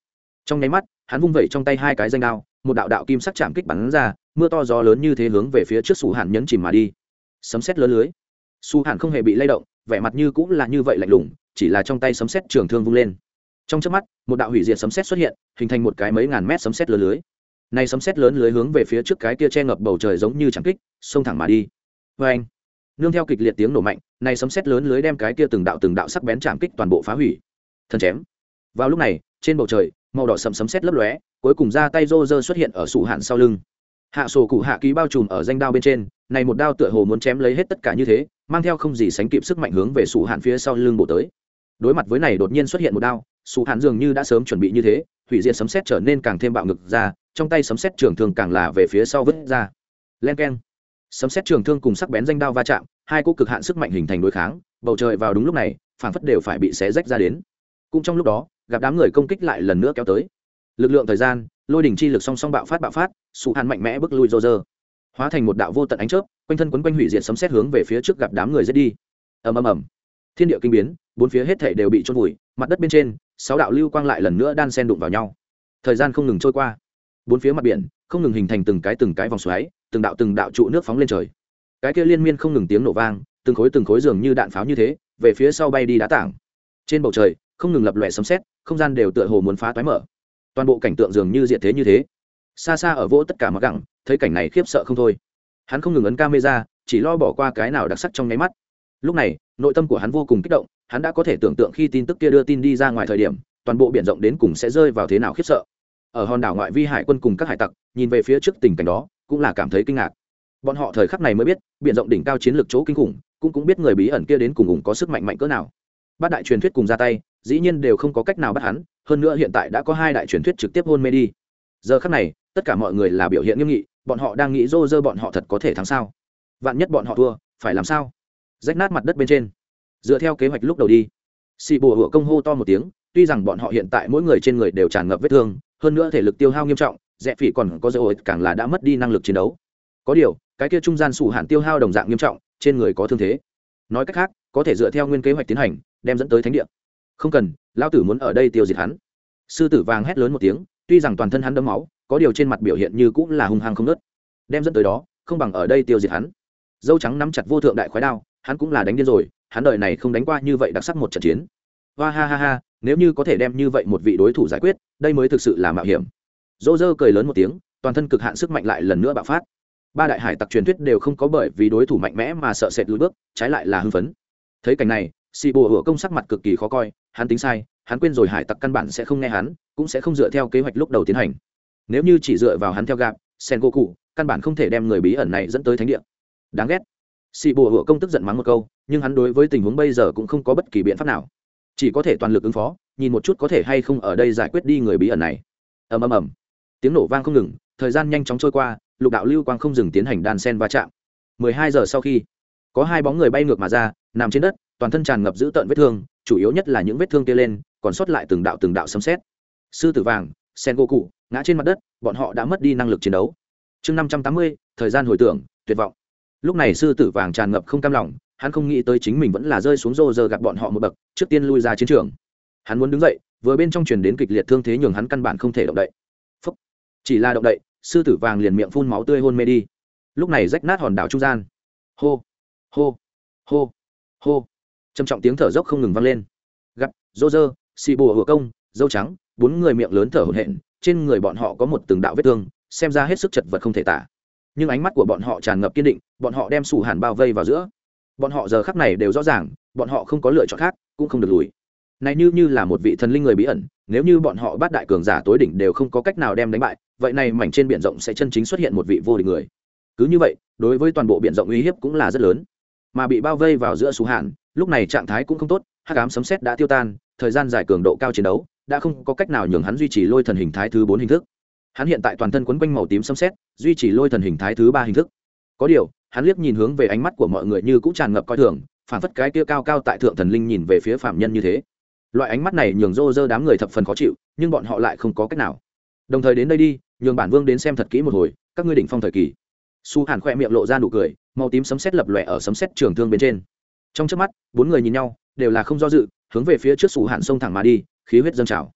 trong nháy mắt hắn vung vẩy trong tay hai cái danh đao, một đạo đạo kim sắc chạm kích bắn ra, mưa to gió lớn như thế hướng về phía trước Su Hàn nhấn chìm mà đi. Sấm sét lớn lưới. Su Hàn không hề bị lay động, vẻ mặt như cũng là như vậy lạnh lùng, chỉ là trong tay sấm sét trường thương vung lên. Trong chớp mắt, một đạo hủy diệt sấm sét xuất hiện, hình thành một cái mấy ngàn mét sấm sét lớn lưới. Này sấm sét lớn lưới hướng về phía trước cái kia che ngập bầu trời giống như chạm kích, xông thẳng mà đi. Oeng! Nương theo kịch liệt tiếng nổ mạnh, này sấm sét lớn lưới đem cái kia từng đạo từng đạo sắc bén chạm kích toàn bộ phá hủy. Thần chém. Vào lúc này, trên bầu trời, màu đỏ sẫm sấm sét lấp lóe, cuối cùng ra tay rô rơ xuất hiện ở Su Hàn sau lưng. Hạ sổ cụ hạ ký bao trùm ở danh đao bên trên, này một đao tựa hồ muốn chém lấy hết tất cả như thế, mang theo không gì sánh kịp sức mạnh hướng về Su Hàn phía sau lưng bổ tới. Đối mặt với này đột nhiên xuất hiện một đao, Su Hàn dường như đã sớm chuẩn bị như thế, hủy diệt sấm sét trở nên càng thêm bạo ngực ra, trong tay sấm sét trường thương càng là về phía sau vứt ra. Len keng. Sấm sét trường thương cùng sắc bén danh đao va chạm, hai cỗ cực hạn sức mạnh hình thành đối kháng, bầu trời vào đúng lúc này, phảng phất đều phải bị xé rách ra đến. Cũng trong lúc đó, gặp đám người công kích lại lần nữa kéo tới. Lực lượng thời gian, lôi đỉnh chi lực song song bạo phát bạo phát, Su Hàn mạnh mẽ bức lui Roger, hóa thành một đạo vô tận ánh chớp, quanh thân quấn quanh hủy diệt sấm sét hướng về phía trước gặp đám người giết đi. Ầm ầm ầm. Thiên địa kinh biến, bốn phía hết thảy đều bị chôn vùi, mặt đất bên trên, sáu đạo lưu quang lại lần nữa đan xen đụng vào nhau. Thời gian không ngừng trôi qua, bốn phía mặt biển không ngừng hình thành từng cái từng cái vòng xoáy, từng đạo từng đạo trụ nước phóng lên trời. Cái kia liên miên không ngừng tiếng nổ vang, từng khối từng khối dường như đạn pháo như thế, về phía sau bay đi đá tảng. Trên bầu trời, không ngừng lập lòe sấm sét, không gian đều tựa hồ muốn phá toái mở. Toàn bộ cảnh tượng dường như diệt thế như thế. Xa xa ở vỗ tất cả mặc gẳng, thấy cảnh này khiếp sợ không thôi. Hắn không ngừng ấn camera, chỉ lo bỏ qua cái nào đặc sắc trong nháy mắt. Lúc này, nội tâm của hắn vô cùng kích động, hắn đã có thể tưởng tượng khi tin tức kia đưa tin đi ra ngoài thời điểm, toàn bộ biển rộng đến cùng sẽ rơi vào thế nào khiếp sợ. Ở hòn đảo ngoại vi hải quân cùng các hải tặc, nhìn về phía trước tình cảnh đó, cũng là cảm thấy kinh ngạc. Bọn họ thời khắc này mới biết, biển rộng đỉnh cao chiến lược chỗ kinh khủng, cũng cũng biết người bí ẩn kia đến cùng ủng có sức mạnh mạnh cỡ nào. Bát đại truyền thuyết cùng ra tay, dĩ nhiên đều không có cách nào bắt hắn, hơn nữa hiện tại đã có hai đại truyền thuyết trực tiếp hôn mê đi. Giờ khắc này, tất cả mọi người là biểu hiện nghiêm nghị, bọn họ đang nghĩ rô rơ bọn họ thật có thể thắng sao? Vạn nhất bọn họ thua, phải làm sao? Rách nát mặt đất bên trên. Dựa theo kế hoạch lúc đầu đi. Xì bùa hựa công hô to một tiếng, tuy rằng bọn họ hiện tại mỗi người trên người đều tràn ngập vết thương, hơn nữa thể lực tiêu hao nghiêm trọng, Rẽ Phỉ còn có dễ ổi càng là đã mất đi năng lực chiến đấu. Có điều, cái kia trung gian Sủ Hàn tiêu hao đồng dạng nghiêm trọng, trên người có thương thế. Nói cách khác, có thể dựa theo nguyên kế hoạch tiến hành, đem dẫn tới thánh địa. Không cần, lão tử muốn ở đây tiêu diệt hắn. Sư tử vàng hét lớn một tiếng, tuy rằng toàn thân hắn đẫm máu, có điều trên mặt biểu hiện như cũng là hung hăng không ngớt. Đem dẫn tới đó, không bằng ở đây tiêu diệt hắn. Dâu trắng nắm chặt vô thượng đại khoái đao, hắn cũng là đánh điên rồi, hắn đời này không đánh qua như vậy đặc sắc một trận chiến. Hoa ha ha ha, nếu như có thể đem như vậy một vị đối thủ giải quyết, đây mới thực sự là mạo hiểm. Dô dơ cười lớn một tiếng, toàn thân cực hạn sức mạnh lại lần nữa bạo phát. Ba đại hải tặc truyền thuyết đều không có bởi vì đối thủ mạnh mẽ mà sợ sệt lùi bước, trái lại là hưng phấn. Thấy cảnh này, Sĩ Bùa Hựa công sắc mặt cực kỳ khó coi, hắn tính sai, hắn quên rồi hải tặc căn bản sẽ không nghe hắn, cũng sẽ không dựa theo kế hoạch lúc đầu tiến hành. Nếu như chỉ dựa vào hắn theo gạp, Sengoku, căn bản không thể đem người bí ẩn này dẫn tới thánh địa. Đáng ghét. Sĩ Bùa Hựa công tức giận mắng một câu, nhưng hắn đối với tình huống bây giờ cũng không có bất kỳ biện pháp nào, chỉ có thể toàn lực ứng phó, nhìn một chút có thể hay không ở đây giải quyết đi người bí ẩn này. Ầm ầm ầm. Tiếng nổ vang không ngừng, thời gian nhanh chóng trôi qua, lục đạo lưu quang không dừng tiến hành đan sen va chạm. mười hai giờ sau khi, có hai bóng người bay ngược mà ra, nằm trên đất, toàn thân tràn ngập dữ tợn vết thương, chủ yếu nhất là những vết thương kia lên, còn sót lại từng đạo từng đạo sấm sét. Sư tử vàng, Sengoku, ngã trên mặt đất, bọn họ đã mất đi năng lực chiến đấu. Chương năm trăm tám mươi, thời gian hồi tưởng, tuyệt vọng. Lúc này sư tử vàng tràn ngập không cam lòng, hắn không nghĩ tới chính mình vẫn là rơi xuống rô rơ gặp bọn họ một bậc, trước tiên lui ra chiến trường. Hắn muốn đứng dậy, vừa bên trong truyền đến kịch liệt thương thế nhường hắn căn bản không thể động đậy. Phúc. Chỉ là động đậy, sư tử vàng liền miệng phun máu tươi hôn mê đi. Lúc này rách nát hòn đảo trung gian. Hô, hô, hô, hô. Trầm trọng tiếng thở dốc không ngừng vang lên. Gặp, rô rơ, xì bùa hựa công, dâu trắng, bốn người miệng lớn thở hổn hển, trên người bọn họ có một từng đạo vết thương, xem ra hết sức chật vật không thể tả. Nhưng ánh mắt của bọn họ tràn ngập kiên định, bọn họ đem Sủ Hàn bao vây vào giữa. Bọn họ giờ khắc này đều rõ ràng, bọn họ không có lựa chọn khác, cũng không được lùi. Này như như là một vị thần linh người bí ẩn, nếu như bọn họ bát đại cường giả tối đỉnh đều không có cách nào đem đánh bại, vậy này mảnh trên biển rộng sẽ chân chính xuất hiện một vị vô địch người. Cứ như vậy, đối với toàn bộ biển rộng uy hiếp cũng là rất lớn. Mà bị bao vây vào giữa Sủ Hàn, lúc này trạng thái cũng không tốt, hắc ám sấm sét đã tiêu tan, thời gian dài cường độ cao chiến đấu, đã không có cách nào nhường hắn duy trì lôi thần hình thái thứ bốn hình thức. Hắn hiện tại toàn thân quấn quanh màu tím sấm sét, duy trì lôi thần hình thái thứ ba hình thức. Có điều, hắn liếc nhìn hướng về ánh mắt của mọi người như cũng tràn ngập coi thường, phản phất cái kia cao cao tại thượng thần linh nhìn về phía phạm nhân như thế. Loại ánh mắt này nhường rô rơ đám người thập phần khó chịu, nhưng bọn họ lại không có cách nào. Đồng thời đến đây đi, nhường bản vương đến xem thật kỹ một hồi các ngươi đỉnh phong thời kỳ. Su Hàn khoe miệng lộ ra nụ cười, màu tím sấm sét lập lòe ở sấm sét trường thương bên trên. Trong chớp mắt, bốn người nhìn nhau, đều là không do dự, hướng về phía trước Su Hàn xông thẳng mà đi, khí huyết dâng trào.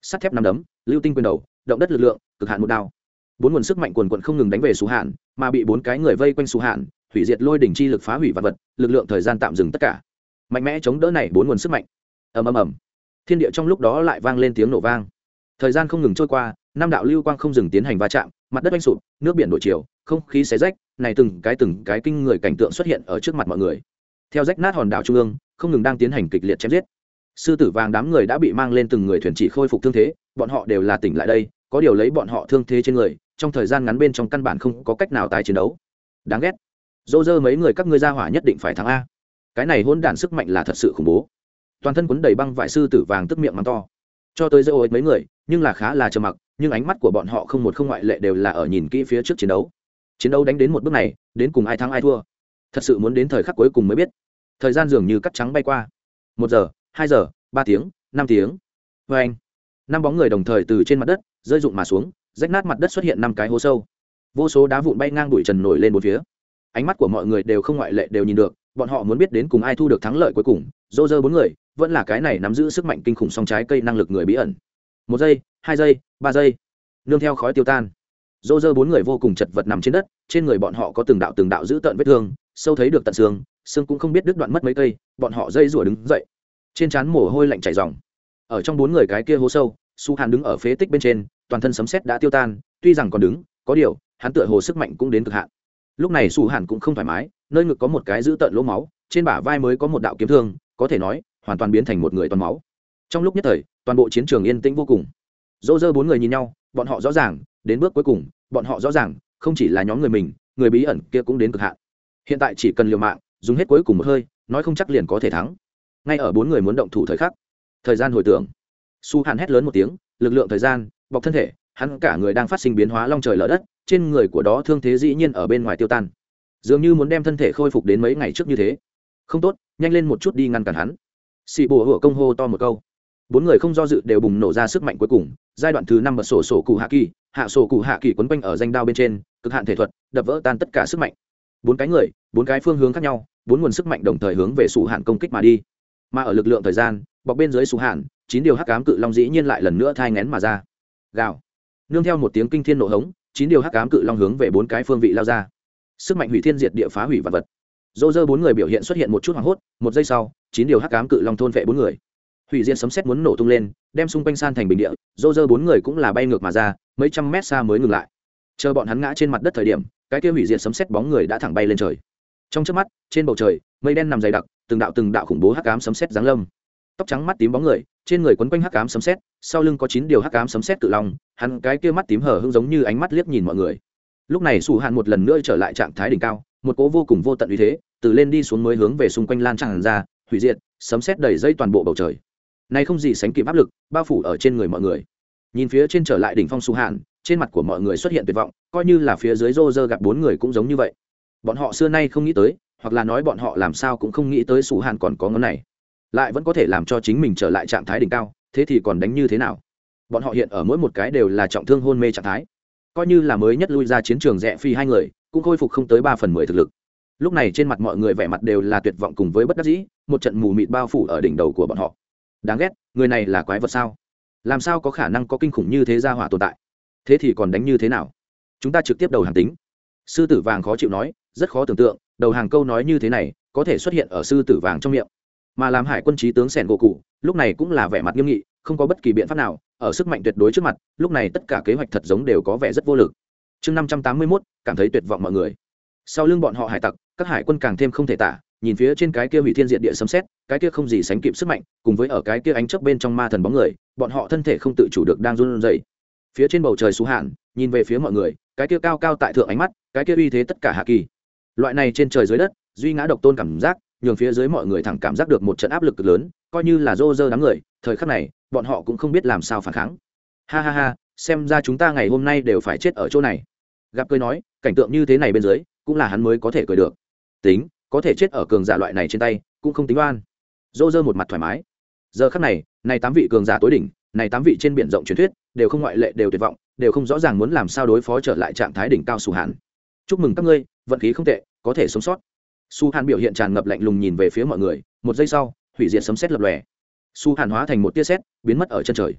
sắt thép nằm đấm, lưu tinh quyền đầu, động đất lực lượng, cực hạn một đao. Bốn nguồn sức mạnh quần quần không ngừng đánh về Sú Hạn, mà bị bốn cái người vây quanh Sú Hạn, hủy diệt lôi đỉnh chi lực phá hủy vạn vật, lực lượng thời gian tạm dừng tất cả. Mạnh mẽ chống đỡ này bốn nguồn sức mạnh. Ầm ầm ầm. Thiên địa trong lúc đó lại vang lên tiếng nổ vang. Thời gian không ngừng trôi qua, năm đạo lưu quang không dừng tiến hành va chạm, mặt đất oanh sụp, nước biển đổi chiều, không khí xé rách, này từng cái từng cái kinh người cảnh tượng xuất hiện ở trước mặt mọi người. Theo rách nát hòn đảo trung ương, không ngừng đang tiến hành kịch liệt chém giết. Sư tử vàng đám người đã bị mang lên từng người thuyền chỉ khôi phục thương thế, bọn họ đều là tỉnh lại đây, có điều lấy bọn họ thương thế trên người, trong thời gian ngắn bên trong căn bản không có cách nào tái chiến đấu. Đáng ghét. Dô dơ mấy người các ngươi ra hỏa nhất định phải thắng a. Cái này hỗn đản sức mạnh là thật sự khủng bố. Toàn thân quấn đầy băng vải sư tử vàng tức miệng mắng to. Cho tới dô mấy người, nhưng là khá là trầm mặc, nhưng ánh mắt của bọn họ không một không ngoại lệ đều là ở nhìn kỹ phía trước chiến đấu. Chiến đấu đánh đến một bước này, đến cùng ai thắng ai thua. Thật sự muốn đến thời khắc cuối cùng mới biết. Thời gian dường như cắt trắng bay qua. Một giờ, hai giờ, ba tiếng, năm tiếng. Và anh, năm bóng người đồng thời từ trên mặt đất rơi rụng mà xuống, rách nát mặt đất xuất hiện năm cái hố sâu. Vô số đá vụn bay ngang bụi trần nổi lên bốn phía. Ánh mắt của mọi người đều không ngoại lệ đều nhìn được, bọn họ muốn biết đến cùng ai thu được thắng lợi cuối cùng. Dô dơ bốn người, vẫn là cái này nắm giữ sức mạnh kinh khủng song trái cây năng lực người bí ẩn. Một giây, hai giây, ba giây, nương theo khói tiêu tan. Dô dơ bốn người vô cùng chật vật nằm trên đất, trên người bọn họ có từng đạo từng đạo dữ tợn vết thương, sâu thấy được tận xương, xương cũng không biết đứt đoạn mất mấy cây, bọn họ dây rủa đứng dậy, trên trán mồ hôi lạnh chảy ròng. Ở trong bốn người cái kia hố sâu, Su Hàn đứng ở phế tích bên trên, toàn thân sấm sét đã tiêu tan, tuy rằng còn đứng, có điều, hắn tựa hồ sức mạnh cũng đến cực hạn. Lúc này Su Hàn cũng không thoải mái, nơi ngực có một cái dữ tợn lỗ máu, trên bả vai mới có một đạo kiếm thương, có thể nói, hoàn toàn biến thành một người toàn máu. Trong lúc nhất thời, toàn bộ chiến trường yên tĩnh vô cùng. Dô dơ bốn người nhìn nhau, bọn họ rõ ràng, đến bước cuối cùng, bọn họ rõ ràng, không chỉ là nhóm người mình, người bí ẩn kia cũng đến cực hạn. Hiện tại chỉ cần liều mạng, dùng hết cuối cùng một hơi, nói không chắc liền có thể thắng. Ngay ở bốn người muốn động thủ thời khắc, thời gian hồi tưởng, Su Hàn hét lớn một tiếng, lực lượng thời gian bọc thân thể, hắn cả người đang phát sinh biến hóa long trời lở đất, trên người của đó thương thế dĩ nhiên ở bên ngoài tiêu tan, dường như muốn đem thân thể khôi phục đến mấy ngày trước như thế. Không tốt, nhanh lên một chút đi ngăn cản hắn. Sĩ bùa hửa công hô to một câu. Bốn người không do dự đều bùng nổ ra sức mạnh cuối cùng. Giai đoạn thứ năm bật sổ sổ cụ hạ kỳ, hạ sổ cụ hạ kỳ quấn quanh ở danh đao bên trên, cực hạn thể thuật, đập vỡ tan tất cả sức mạnh. Bốn cái người, bốn cái phương hướng khác nhau, bốn nguồn sức mạnh đồng thời hướng về Sủ Hạn công kích mà đi. Mà ở lực lượng thời gian, bọc bên dưới Sủ Hạn, chín điều hắc ám cự long dĩ nhiên lại lần nữa thai nghén mà ra. Gào. Nương theo một tiếng kinh thiên nổ hống, chín điều hắc ám cự long hướng về bốn cái phương vị lao ra. Sức mạnh hủy thiên diệt địa phá hủy vạn vật. Dô dơ bốn người biểu hiện xuất hiện một chút hoảng hốt, một giây sau, chín điều hắc ám cự long thôn vệ bốn người. Hủy diệt sấm sét muốn nổ tung lên, đem xung quanh san thành bình địa. Dô dơ bốn người cũng là bay ngược mà ra, mấy trăm mét xa mới ngừng lại. Chờ bọn hắn ngã trên mặt đất thời điểm, cái kia hủy diệt sấm sét bóng người đã thẳng bay lên trời. Trong chớp mắt, trên bầu trời, mây đen nằm dày đặc, từng đạo từng đạo khủng bố hắc ám sấm sét giáng lâm. Tóc trắng mắt tím bóng người, trên người quấn quanh hắc ám sấm sét, sau lưng có chín điều hắc ám sấm sét cự long, hắn cái kia mắt tím hở hững giống như ánh mắt liếc nhìn mọi người. Lúc này Sủ Hạn một lần nữa trở lại trạng thái đỉnh cao, một cỗ vô cùng vô tận uy thế, từ lên đi xuống mới hướng về xung quanh lan tràn ra, hủy diệt, sấm sét đầy dây toàn bộ bầu trời. Này không gì sánh kịp áp lực, bao phủ ở trên người mọi người. Nhìn phía trên trở lại đỉnh phong Sủ Hạn, trên mặt của mọi người xuất hiện tuyệt vọng, coi như là phía dưới Roger gặp bốn người cũng giống như vậy. Bọn họ xưa nay không nghĩ tới, hoặc là nói bọn họ làm sao cũng không nghĩ tới Sủ Hạn còn có ngón này, lại vẫn có thể làm cho chính mình trở lại trạng thái đỉnh cao, thế thì còn đánh như thế nào? Bọn họ hiện ở mỗi một cái đều là trọng thương hôn mê trạng thái, coi như là mới nhất lui ra chiến trường rẽ phi hai người cũng khôi phục không tới ba phần mười thực lực. Lúc này trên mặt mọi người vẻ mặt đều là tuyệt vọng cùng với bất đắc dĩ, một trận mù mịt bao phủ ở đỉnh đầu của bọn họ. Đáng ghét, người này là quái vật sao? Làm sao có khả năng có kinh khủng như thế gia hỏa tồn tại? Thế thì còn đánh như thế nào? Chúng ta trực tiếp đầu hàng tính. Sư tử vàng khó chịu nói, rất khó tưởng tượng, đầu hàng câu nói như thế này có thể xuất hiện ở sư tử vàng trong miệng. Mà làm hải quân trí tướng Sẻn gỗ cụ, lúc này cũng là vẻ mặt nghiêm nghị, không có bất kỳ biện pháp nào, ở sức mạnh tuyệt đối trước mặt, lúc này tất cả kế hoạch thật giống đều có vẻ rất vô lực. Chương năm trăm tám mươi mốt, cảm thấy tuyệt vọng mọi người. Sau lưng bọn họ hải tặc, các hải quân càng thêm không thể tả, nhìn phía trên cái kia hủy thiên diệt địa sấm sét, cái kia không gì sánh kịp sức mạnh, cùng với ở cái kia ánh chớp bên trong ma thần bóng người, bọn họ thân thể không tự chủ được đang run rẩy. Phía trên bầu trời Sủ Hạn, nhìn về phía mọi người, cái kia cao cao tại thượng ánh mắt, cái kia uy thế tất cả hạ kỳ. Loại này trên trời dưới đất, duy ngã độc tôn cảm giác, nhường phía dưới mọi người thẳng cảm giác được một trận áp lực cực lớn, coi như là Roger đám người, thời khắc này, bọn họ cũng không biết làm sao phản kháng. Ha ha ha, xem ra chúng ta ngày hôm nay đều phải chết ở chỗ này. Gặp cười nói, cảnh tượng như thế này bên dưới, cũng là hắn mới có thể cười được. Tính, có thể chết ở cường giả loại này trên tay, cũng không tính oan. Roger một mặt thoải mái. Giờ khắc này, này tám vị cường giả tối đỉnh, này tám vị trên biển rộng truyền thuyết, đều không ngoại lệ đều tuyệt vọng, đều không rõ ràng muốn làm sao đối phó trở lại trạng thái đỉnh cao Sủ Hạn. Chúc mừng các ngươi, vận khí không tệ, có thể sống sót. Su Hàn biểu hiện tràn ngập lạnh lùng nhìn về phía mọi người, một giây sau, hủy diệt sấm sét lập lòe. Su Hàn hóa thành một tia sét, biến mất ở chân trời.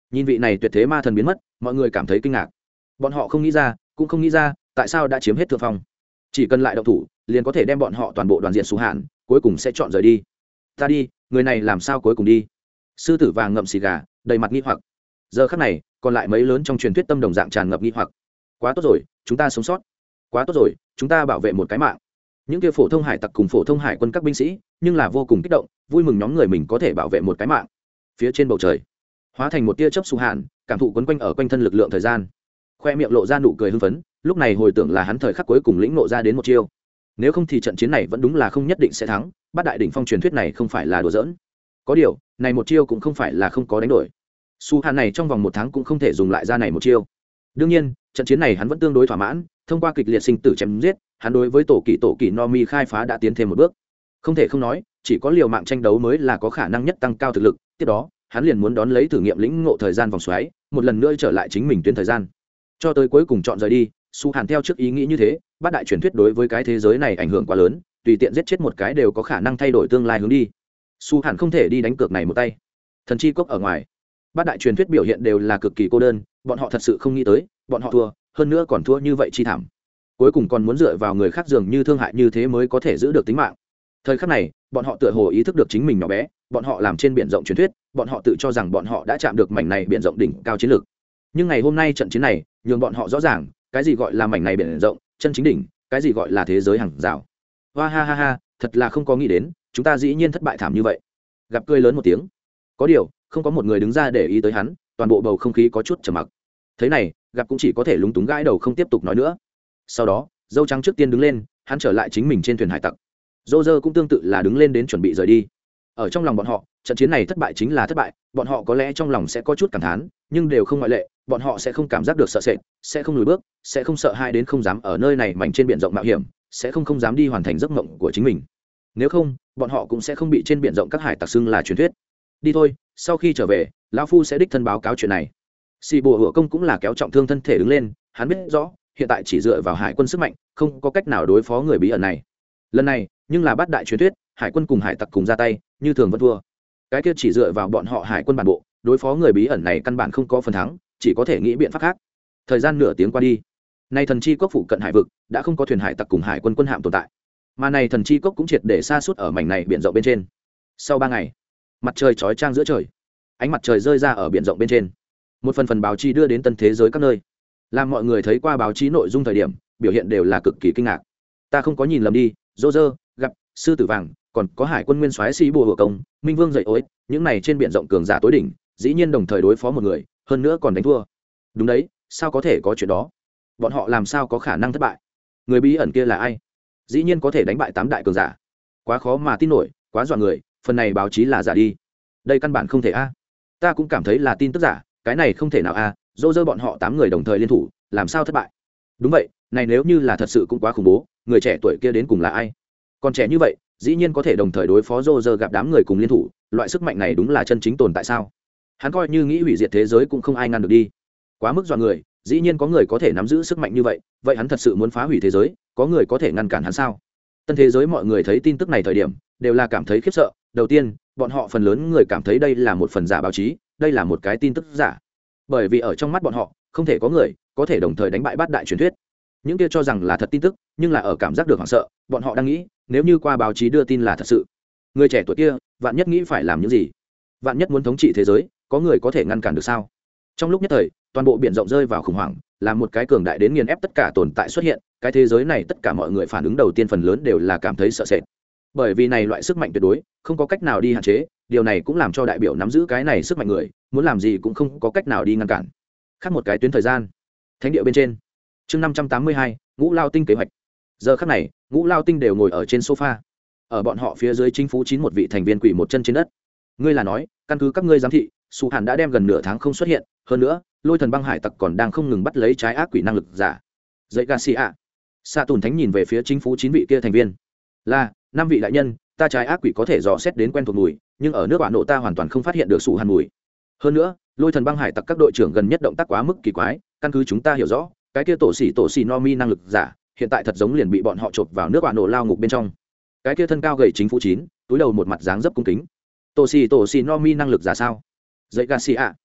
Nhìn vị này tuyệt thế ma thần biến mất, mọi người cảm thấy kinh ngạc. Bọn họ không nghĩ ra, cũng không nghĩ ra tại sao đã chiếm hết thượng phong. Chỉ cần lại động thủ liền có thể đem bọn họ toàn bộ đoàn diện xuống hạn, cuối cùng sẽ chọn rời đi. Ta đi, người này làm sao cuối cùng đi? Sư tử vàng ngậm xì gà, đầy mặt nghi hoặc. Giờ khắc này còn lại mấy lớn trong truyền thuyết tâm đồng dạng tràn ngập nghi hoặc. Quá tốt rồi, chúng ta sống sót. Quá tốt rồi, chúng ta bảo vệ một cái mạng. Những kia phổ thông hải tặc cùng phổ thông hải quân các binh sĩ nhưng là vô cùng kích động, vui mừng nhóm người mình có thể bảo vệ một cái mạng. Phía trên bầu trời hóa thành một tia chớp xù hạn, cảm thụ quấn quanh ở quanh thân lực lượng thời gian, khoe miệng lộ ra nụ cười hưng phấn. Lúc này hồi tưởng là hắn thời khắc cuối cùng lĩnh ngộ ra đến một chiêu, nếu không thì trận chiến này vẫn đúng là không nhất định sẽ thắng. Bát đại đỉnh phong truyền thuyết này không phải là đùa giỡn. Có điều này một chiêu cũng không phải là không có đánh đổi. Su hạn này trong vòng một tháng cũng không thể dùng lại ra này một chiêu. Đương nhiên trận chiến này hắn vẫn tương đối thỏa mãn, thông qua kịch liệt sinh tử chém giết, hắn đối với tổ kỳ tổ kỳ no mi khai phá đã tiến thêm một bước. Không thể không nói, chỉ có liều mạng tranh đấu mới là có khả năng nhất tăng cao thực lực. Tiếp đó hắn liền muốn đón lấy thử nghiệm lĩnh ngộ thời gian vòng xoáy, một lần nữa trở lại chính mình tuyến thời gian, cho tới cuối cùng chọn rời đi. Su Hàn theo trước ý nghĩ như thế, bát đại truyền thuyết đối với cái thế giới này ảnh hưởng quá lớn, tùy tiện giết chết một cái đều có khả năng thay đổi tương lai hướng đi. Su Hàn không thể đi đánh cược này một tay. Thần chi cốc ở ngoài, bát đại truyền thuyết biểu hiện đều là cực kỳ cô đơn, bọn họ thật sự không nghĩ tới, bọn họ thua, hơn nữa còn thua như vậy chi thảm. Cuối cùng còn muốn dựa vào người khác dường như thương hại như thế mới có thể giữ được tính mạng. Thời khắc này, bọn họ tựa hồ ý thức được chính mình nhỏ bé, bọn họ làm trên biển rộng truyền thuyết, bọn họ tự cho rằng bọn họ đã chạm được mảnh này biển rộng đỉnh cao chiến lược. Nhưng ngày hôm nay trận chiến này, nhường bọn họ rõ ràng, cái gì gọi là mảnh này biển rộng, chân chính đỉnh, cái gì gọi là thế giới hàng rào. Hoa ha ha ha, thật là không có nghĩ đến, chúng ta dĩ nhiên thất bại thảm như vậy. Gặp cười lớn một tiếng. Có điều, không có một người đứng ra để ý tới hắn, toàn bộ bầu không khí có chút trầm mặc. Thế này, gặp cũng chỉ có thể lúng túng gãi đầu không tiếp tục nói nữa. Sau đó, dâu trắng trước tiên đứng lên, hắn trở lại chính mình trên thuyền hải tặc. Dô dơ cũng tương tự là đứng lên đến chuẩn bị rời đi. Ở trong lòng bọn họ, trận chiến này thất bại chính là thất bại, bọn họ có lẽ trong lòng sẽ có chút cảm thán, nhưng đều không ngoại lệ, bọn họ sẽ không cảm giác được sợ sệt, sẽ không lùi bước, sẽ không sợ hai đến không dám ở nơi này mảnh trên biển rộng mạo hiểm, sẽ không không dám đi hoàn thành giấc mộng của chính mình. Nếu không, bọn họ cũng sẽ không bị trên biển rộng các hải tặc xưng là truyền thuyết. Đi thôi, sau khi trở về, lão phu sẽ đích thân báo cáo chuyện này. Xì Bùa Hựa Công cũng là kéo trọng thương thân thể đứng lên, hắn biết rõ, hiện tại chỉ dựa vào hải quân sức mạnh, không có cách nào đối phó người bí ẩn này. Lần này, nhưng là bát đại truyền thuyết, hải quân cùng hải tặc cùng ra tay, như thường vẫn thua. Cái kia chỉ dựa vào bọn họ hải quân bản bộ, đối phó người bí ẩn này căn bản không có phần thắng, chỉ có thể nghĩ biện pháp khác. Thời gian nửa tiếng qua đi, nay thần chi cốc phụ cận hải vực đã không có thuyền hải tặc cùng hải quân quân hạm tồn tại, mà này thần chi cốc cũng triệt để xa suốt ở mảnh này biển rộng bên trên. Sau ba ngày, mặt trời chói chang giữa trời, ánh mặt trời rơi ra ở biển rộng bên trên, một phần phần báo chí đưa đến tân thế giới các nơi, làm mọi người thấy qua báo chí nội dung thời điểm, biểu hiện đều là cực kỳ kinh ngạc. Ta không có nhìn lầm đi, Dô dơ gặp sư tử vàng, còn có hải quân nguyên soái Sĩ Bùa Hựa Công, Minh Vương dậy ối, những này trên biển rộng cường giả tối đỉnh, dĩ nhiên đồng thời đối phó một người, hơn nữa còn đánh thua. Đúng đấy, sao có thể có chuyện đó? Bọn họ làm sao có khả năng thất bại? Người bí ẩn kia là ai? Dĩ nhiên có thể đánh bại tám đại cường giả, quá khó mà tin nổi, quá dọa người. Phần này báo chí là giả đi, đây căn bản không thể a. Ta cũng cảm thấy là tin tức giả, cái này không thể nào a. Dô dơ bọn họ tám người đồng thời liên thủ, làm sao thất bại? Đúng vậy, này nếu như là thật sự cũng quá khủng bố. Người trẻ tuổi kia đến cùng là ai? Còn trẻ như vậy, dĩ nhiên có thể đồng thời đối phó Dô dơ gặp đám người cùng liên thủ, loại sức mạnh này đúng là chân chính tồn tại sao? Hắn coi như nghĩ hủy diệt thế giới cũng không ai ngăn được đi, quá mức dọa người. Dĩ nhiên có người có thể nắm giữ sức mạnh như vậy, vậy hắn thật sự muốn phá hủy thế giới, có người có thể ngăn cản hắn sao? Tân thế giới mọi người thấy tin tức này thời điểm, đều là cảm thấy khiếp sợ. Đầu tiên, bọn họ phần lớn người cảm thấy đây là một phần giả báo chí, đây là một cái tin tức giả, bởi vì ở trong mắt bọn họ, không thể có người có thể đồng thời đánh bại bát đại truyền thuyết. Những kia cho rằng là thật tin tức, nhưng là ở cảm giác được hoảng sợ, bọn họ đang nghĩ, nếu như qua báo chí đưa tin là thật sự, người trẻ tuổi kia vạn nhất nghĩ phải làm những gì, vạn nhất muốn thống trị thế giới, có người có thể ngăn cản được sao? Trong lúc nhất thời, toàn bộ biển rộng rơi vào khủng hoảng, là một cái cường đại đến nghiền ép tất cả tồn tại xuất hiện. Cái thế giới này tất cả mọi người phản ứng đầu tiên phần lớn đều là cảm thấy sợ sệt, bởi vì này loại sức mạnh tuyệt đối không có cách nào đi hạn chế. Điều này cũng làm cho đại biểu nắm giữ cái này sức mạnh người muốn làm gì cũng không có cách nào đi ngăn cản. Khác một cái tuyến thời gian, thánh địa bên trên, chương năm trăm tám mươi hai, ngũ lao tinh kế hoạch. Giờ khắc này, ngũ lao tinh đều ngồi ở trên sofa, ở bọn họ phía dưới chính phủ chín một vị thành viên quỳ một chân trên đất. Ngươi là nói, căn cứ các ngươi giám thị, Su Hàn đã đem gần nửa tháng không xuất hiện, hơn nữa lôi thần băng hải tặc còn đang không ngừng bắt lấy trái ác quỷ năng lực giả. Dậy Garcia, Sa Tùn Thánh nhìn về phía chính phủ chín vị kia thành viên, là năm vị đại nhân, ta trái ác quỷ có thể dò xét đến quen thuộc mùi, nhưng ở nước bạn nộ ta hoàn toàn không phát hiện được Su Hàn mùi. Hơn nữa, lôi thần băng hải tặc các đội trưởng gần nhất động tác quá mức kỳ quái, căn cứ chúng ta hiểu rõ, cái kia tổ sĩ tổ sĩ no mi năng lực giả hiện tại thật giống liền bị bọn họ chộp vào nước bạn nổ lao ngục bên trong. Cái kia thân cao gầy chính phủ chín, túi đầu một mặt dáng dấp cung kính. Tổ sĩ tổ sĩ no mi năng lực giả sao? Dậy Garcia,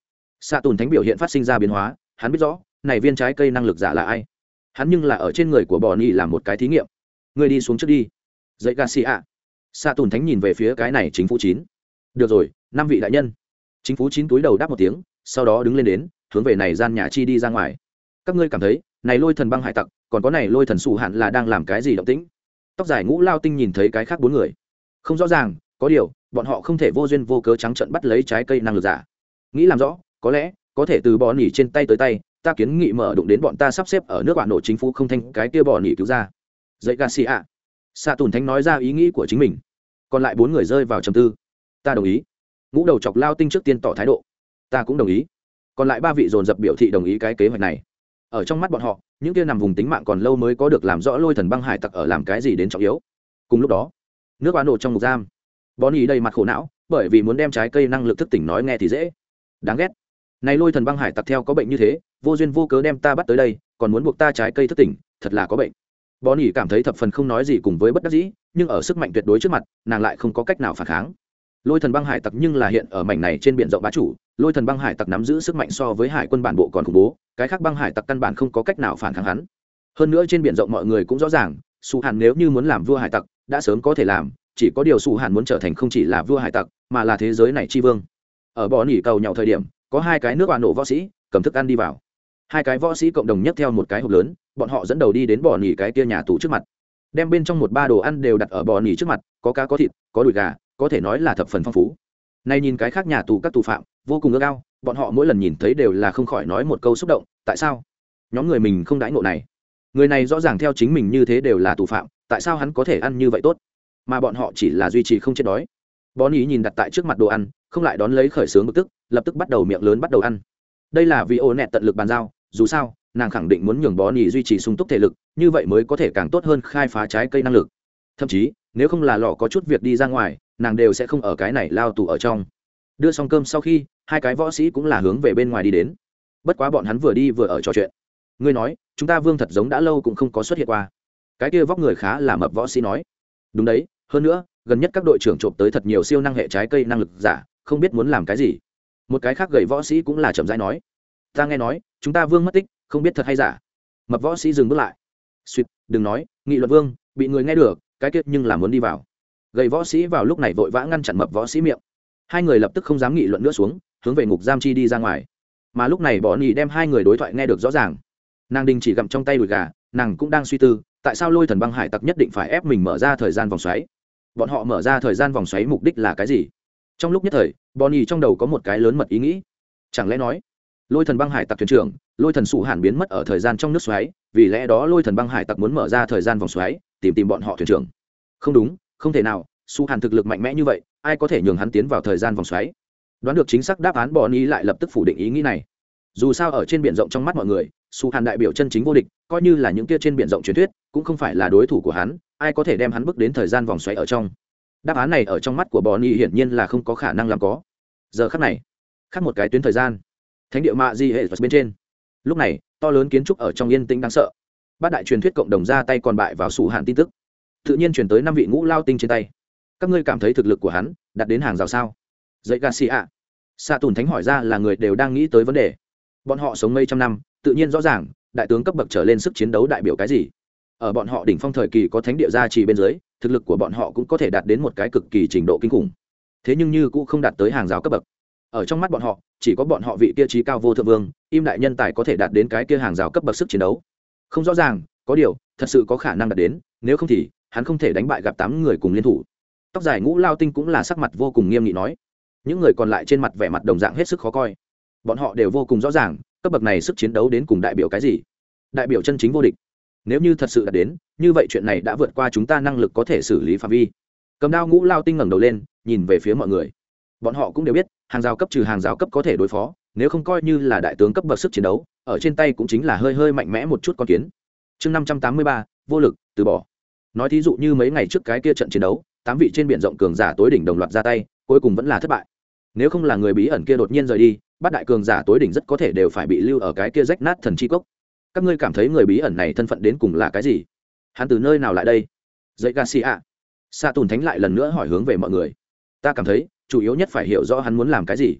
xạ tùn thánh biểu hiện phát sinh ra biến hóa, hắn biết rõ này viên trái cây năng lực giả là ai. Hắn nhưng là ở trên người của bò nhì làm một cái thí nghiệm. Người đi xuống trước đi. Dậy Garcia. Xạ tùn thánh nhìn về phía cái này chính phủ chín. Được rồi, năm vị đại nhân. Chính phủ chín túi đầu đáp một tiếng, sau đó đứng lên đến, hướng về này gian nhà chi đi ra ngoài. Các ngươi cảm thấy này lôi thần băng hải tặc còn có này lôi thần sủ hạn là đang làm cái gì động tĩnh? Tóc dài ngũ lao tinh nhìn thấy cái khác bốn người, không rõ ràng, có điều bọn họ không thể vô duyên vô cớ trắng trợn bắt lấy trái cây năng lực giả. Nghĩ làm rõ, có lẽ có thể từ bò nỉ trên tay tới tay, ta kiến nghị mở đụng đến bọn ta sắp xếp ở nước bạn nổ chính phủ không thanh cái kia bò nỉ cứu ra. Dậy Garcia. Xạ tùn thánh nói ra ý nghĩ của chính mình. Còn lại bốn người rơi vào trầm tư. Ta đồng ý. Ngũ đầu chọc lao tinh trước tiên tỏ thái độ. Ta cũng đồng ý. Còn lại ba vị dồn dập biểu thị đồng ý cái kế hoạch này. Ở trong mắt bọn họ, những kia nằm vùng tính mạng còn lâu mới có được làm rõ lôi thần băng hải tặc ở làm cái gì đến trọng yếu. Cùng lúc đó, nước bạn nổ trong ngục giam, Bonnie đầy mặt khổ não, bởi vì muốn đem trái cây năng lực thức tỉnh nói nghe thì dễ, đáng ghét. Này lôi thần băng hải tặc theo có bệnh như thế, vô duyên vô cớ đem ta bắt tới đây, còn muốn buộc ta trái cây thức tỉnh, thật là có bệnh. Bonnie cảm thấy thập phần không nói gì cùng với bất đắc dĩ, nhưng ở sức mạnh tuyệt đối trước mặt, nàng lại không có cách nào phản kháng. Lôi thần băng hải tặc nhưng là hiện ở mảnh này trên biển rộng bá chủ, lôi thần băng hải tặc nắm giữ sức mạnh so với hải quân bản bộ còn khủng bố, cái khác băng hải tặc căn bản không có cách nào phản kháng hắn. Hơn nữa trên biển rộng mọi người cũng rõ ràng, Su Hàn nếu như muốn làm vua hải tặc, đã sớm có thể làm, chỉ có điều Su Hàn muốn trở thành không chỉ là vua hải tặc, mà là thế giới này chi vương. Ở bò nỉ cầu nhậu thời điểm, có hai cái nước bạn nổ võ sĩ cầm thức ăn đi vào. Hai cái võ sĩ cộng đồng nhấc theo một cái hộp lớn, bọn họ dẫn đầu đi đến bò nỉ cái kia nhà tù trước mặt, đem bên trong một ba đồ ăn đều đặt ở bò nỉ trước mặt, có cá có thịt, có đùi gà, có thể nói là thập phần phong phú. Nay nhìn cái khác nhà tù các tù phạm, vô cùng ước ao, bọn họ mỗi lần nhìn thấy đều là không khỏi nói một câu xúc động, tại sao nhóm người mình không đãi ngộ này? Người này rõ ràng theo chính mình như thế đều là tù phạm, tại sao hắn có thể ăn như vậy tốt, mà bọn họ chỉ là duy trì không chết đói? Bonnie nhìn đặt tại trước mặt đồ ăn, không lại đón lấy khởi sướng bực tức, lập tức bắt đầu miệng lớn bắt đầu ăn. Đây là vì ô nẹt tận lực bàn giao, dù sao nàng khẳng định muốn nhường Bonnie duy trì sung túc thể lực, như vậy mới có thể càng tốt hơn khai phá trái cây năng lực. Thậm chí nếu không là lọ có chút việc đi ra ngoài, nàng đều sẽ không ở cái này lao tù ở trong. Đưa xong cơm sau khi, hai cái võ sĩ cũng là hướng về bên ngoài đi đến. Bất quá bọn hắn vừa đi vừa ở trò chuyện. Ngươi nói chúng ta vương thật giống đã lâu cũng không có xuất hiện qua. Cái kia vóc người khá là mập võ sĩ nói. Đúng đấy, hơn nữa gần nhất các đội trưởng trộm tới thật nhiều siêu năng hệ trái cây năng lực giả, không biết muốn làm cái gì. Một cái khác gầy võ sĩ cũng là chậm rãi nói. Ta nghe nói chúng ta vương mất tích, không biết thật hay giả. Mập võ sĩ dừng bước lại. Suýt, đừng nói, nghị luận vương bị người nghe được, cái kia nhưng là muốn đi vào. Gầy võ sĩ vào lúc này vội vã ngăn chặn mập võ sĩ miệng. Hai người lập tức không dám nghị luận nữa xuống, hướng về ngục giam chi đi ra ngoài. Mà lúc này bọn nhị đem hai người đối thoại nghe được rõ ràng. Nàng đình chỉ gặm trong tay đùi gà, nàng cũng đang suy tư, tại sao lôi thần băng hải tặc nhất định phải ép mình mở ra thời gian vòng xoáy. Bọn họ mở ra thời gian vòng xoáy mục đích là cái gì? Trong lúc nhất thời, bọn nhị trong đầu có một cái lớn mật ý nghĩ. Chẳng lẽ nói lôi thần băng hải tặc thuyền trưởng lôi thần sủ hàn biến mất ở thời gian trong nước xoáy, vì lẽ đó lôi thần băng hải tặc muốn mở ra thời gian vòng xoáy tìm tìm bọn họ thuyền trưởng? Không đúng, không thể nào, su hàn thực lực mạnh mẽ như vậy, ai có thể nhường hắn tiến vào thời gian vòng xoáy? Đoán được chính xác đáp án, bọn nhị lại lập tức phủ định ý nghĩ này. Dù sao ở trên biển rộng trong mắt mọi người, su hàn đại biểu chân chính vô địch, coi như là những kia trên biển rộng truyền thuyết cũng không phải là đối thủ của hắn, ai có thể đem hắn bước đến thời gian vòng xoáy ở trong? Đáp án này ở trong mắt của Bonnie hiển nhiên là không có khả năng làm có. Giờ khắc này, khác một cái tuyến thời gian, thánh địa mạ di hệ bên trên, lúc này to lớn kiến trúc ở trong yên tĩnh đáng sợ. Bát đại truyền thuyết cộng đồng ra tay còn bại vào sủ hạn tin tức, tự nhiên truyền tới năm vị ngũ lao tinh trên tay. Các ngươi cảm thấy thực lực của hắn đạt đến hàng rào sao? Dậy Garcia, Sa Tùn Thánh hỏi ra là người đều đang nghĩ tới vấn đề. Bọn họ sống mấy trăm năm, tự nhiên rõ ràng đại tướng cấp bậc trở lên sức chiến đấu đại biểu cái gì. Ở bọn họ đỉnh phong thời kỳ có thánh địa gia trì bên dưới, thực lực của bọn họ cũng có thể đạt đến một cái cực kỳ trình độ kinh khủng. Thế nhưng như cũng không đạt tới hàng rào cấp bậc. Ở trong mắt bọn họ, chỉ có bọn họ vị kia trí cao vô thượng vương, im đại nhân tài có thể đạt đến cái kia hàng rào cấp bậc sức chiến đấu. Không rõ ràng, có điều, thật sự có khả năng đạt đến, nếu không thì hắn không thể đánh bại gặp tám người cùng liên thủ. Tóc dài ngũ lao tinh cũng là sắc mặt vô cùng nghiêm nghị nói. Những người còn lại trên mặt vẻ mặt đồng dạng hết sức khó coi. Bọn họ đều vô cùng rõ ràng, cấp bậc này sức chiến đấu đến cùng đại biểu cái gì? Đại biểu chân chính vô địch. Nếu như thật sự đạt đến, như vậy chuyện này đã vượt qua chúng ta năng lực có thể xử lý phạm vi. Cầm đao ngũ lao tinh ngẩng đầu lên, nhìn về phía mọi người. Bọn họ cũng đều biết, hàng rào cấp trừ hàng rào cấp có thể đối phó, nếu không coi như là đại tướng cấp bậc sức chiến đấu, ở trên tay cũng chính là hơi hơi mạnh mẽ một chút con kiến. Chương năm trăm tám mươi ba, vô lực, từ bỏ. Nói thí dụ như mấy ngày trước cái kia trận chiến đấu, tám vị trên biển rộng cường giả tối đỉnh đồng loạt ra tay, cuối cùng vẫn là thất bại. Nếu không là người bí ẩn kia đột nhiên rời đi, bát đại cường giả tối đỉnh rất có thể đều phải bị lưu ở cái kia rách nát thần chi cốc. Các ngươi cảm thấy người bí ẩn này thân phận đến cùng là cái gì? Hắn từ nơi nào lại đây? Dậy Garcia, Sa Tùn Thánh lại lần nữa hỏi hướng về mọi người. Ta cảm thấy chủ yếu nhất phải hiểu rõ hắn muốn làm cái gì.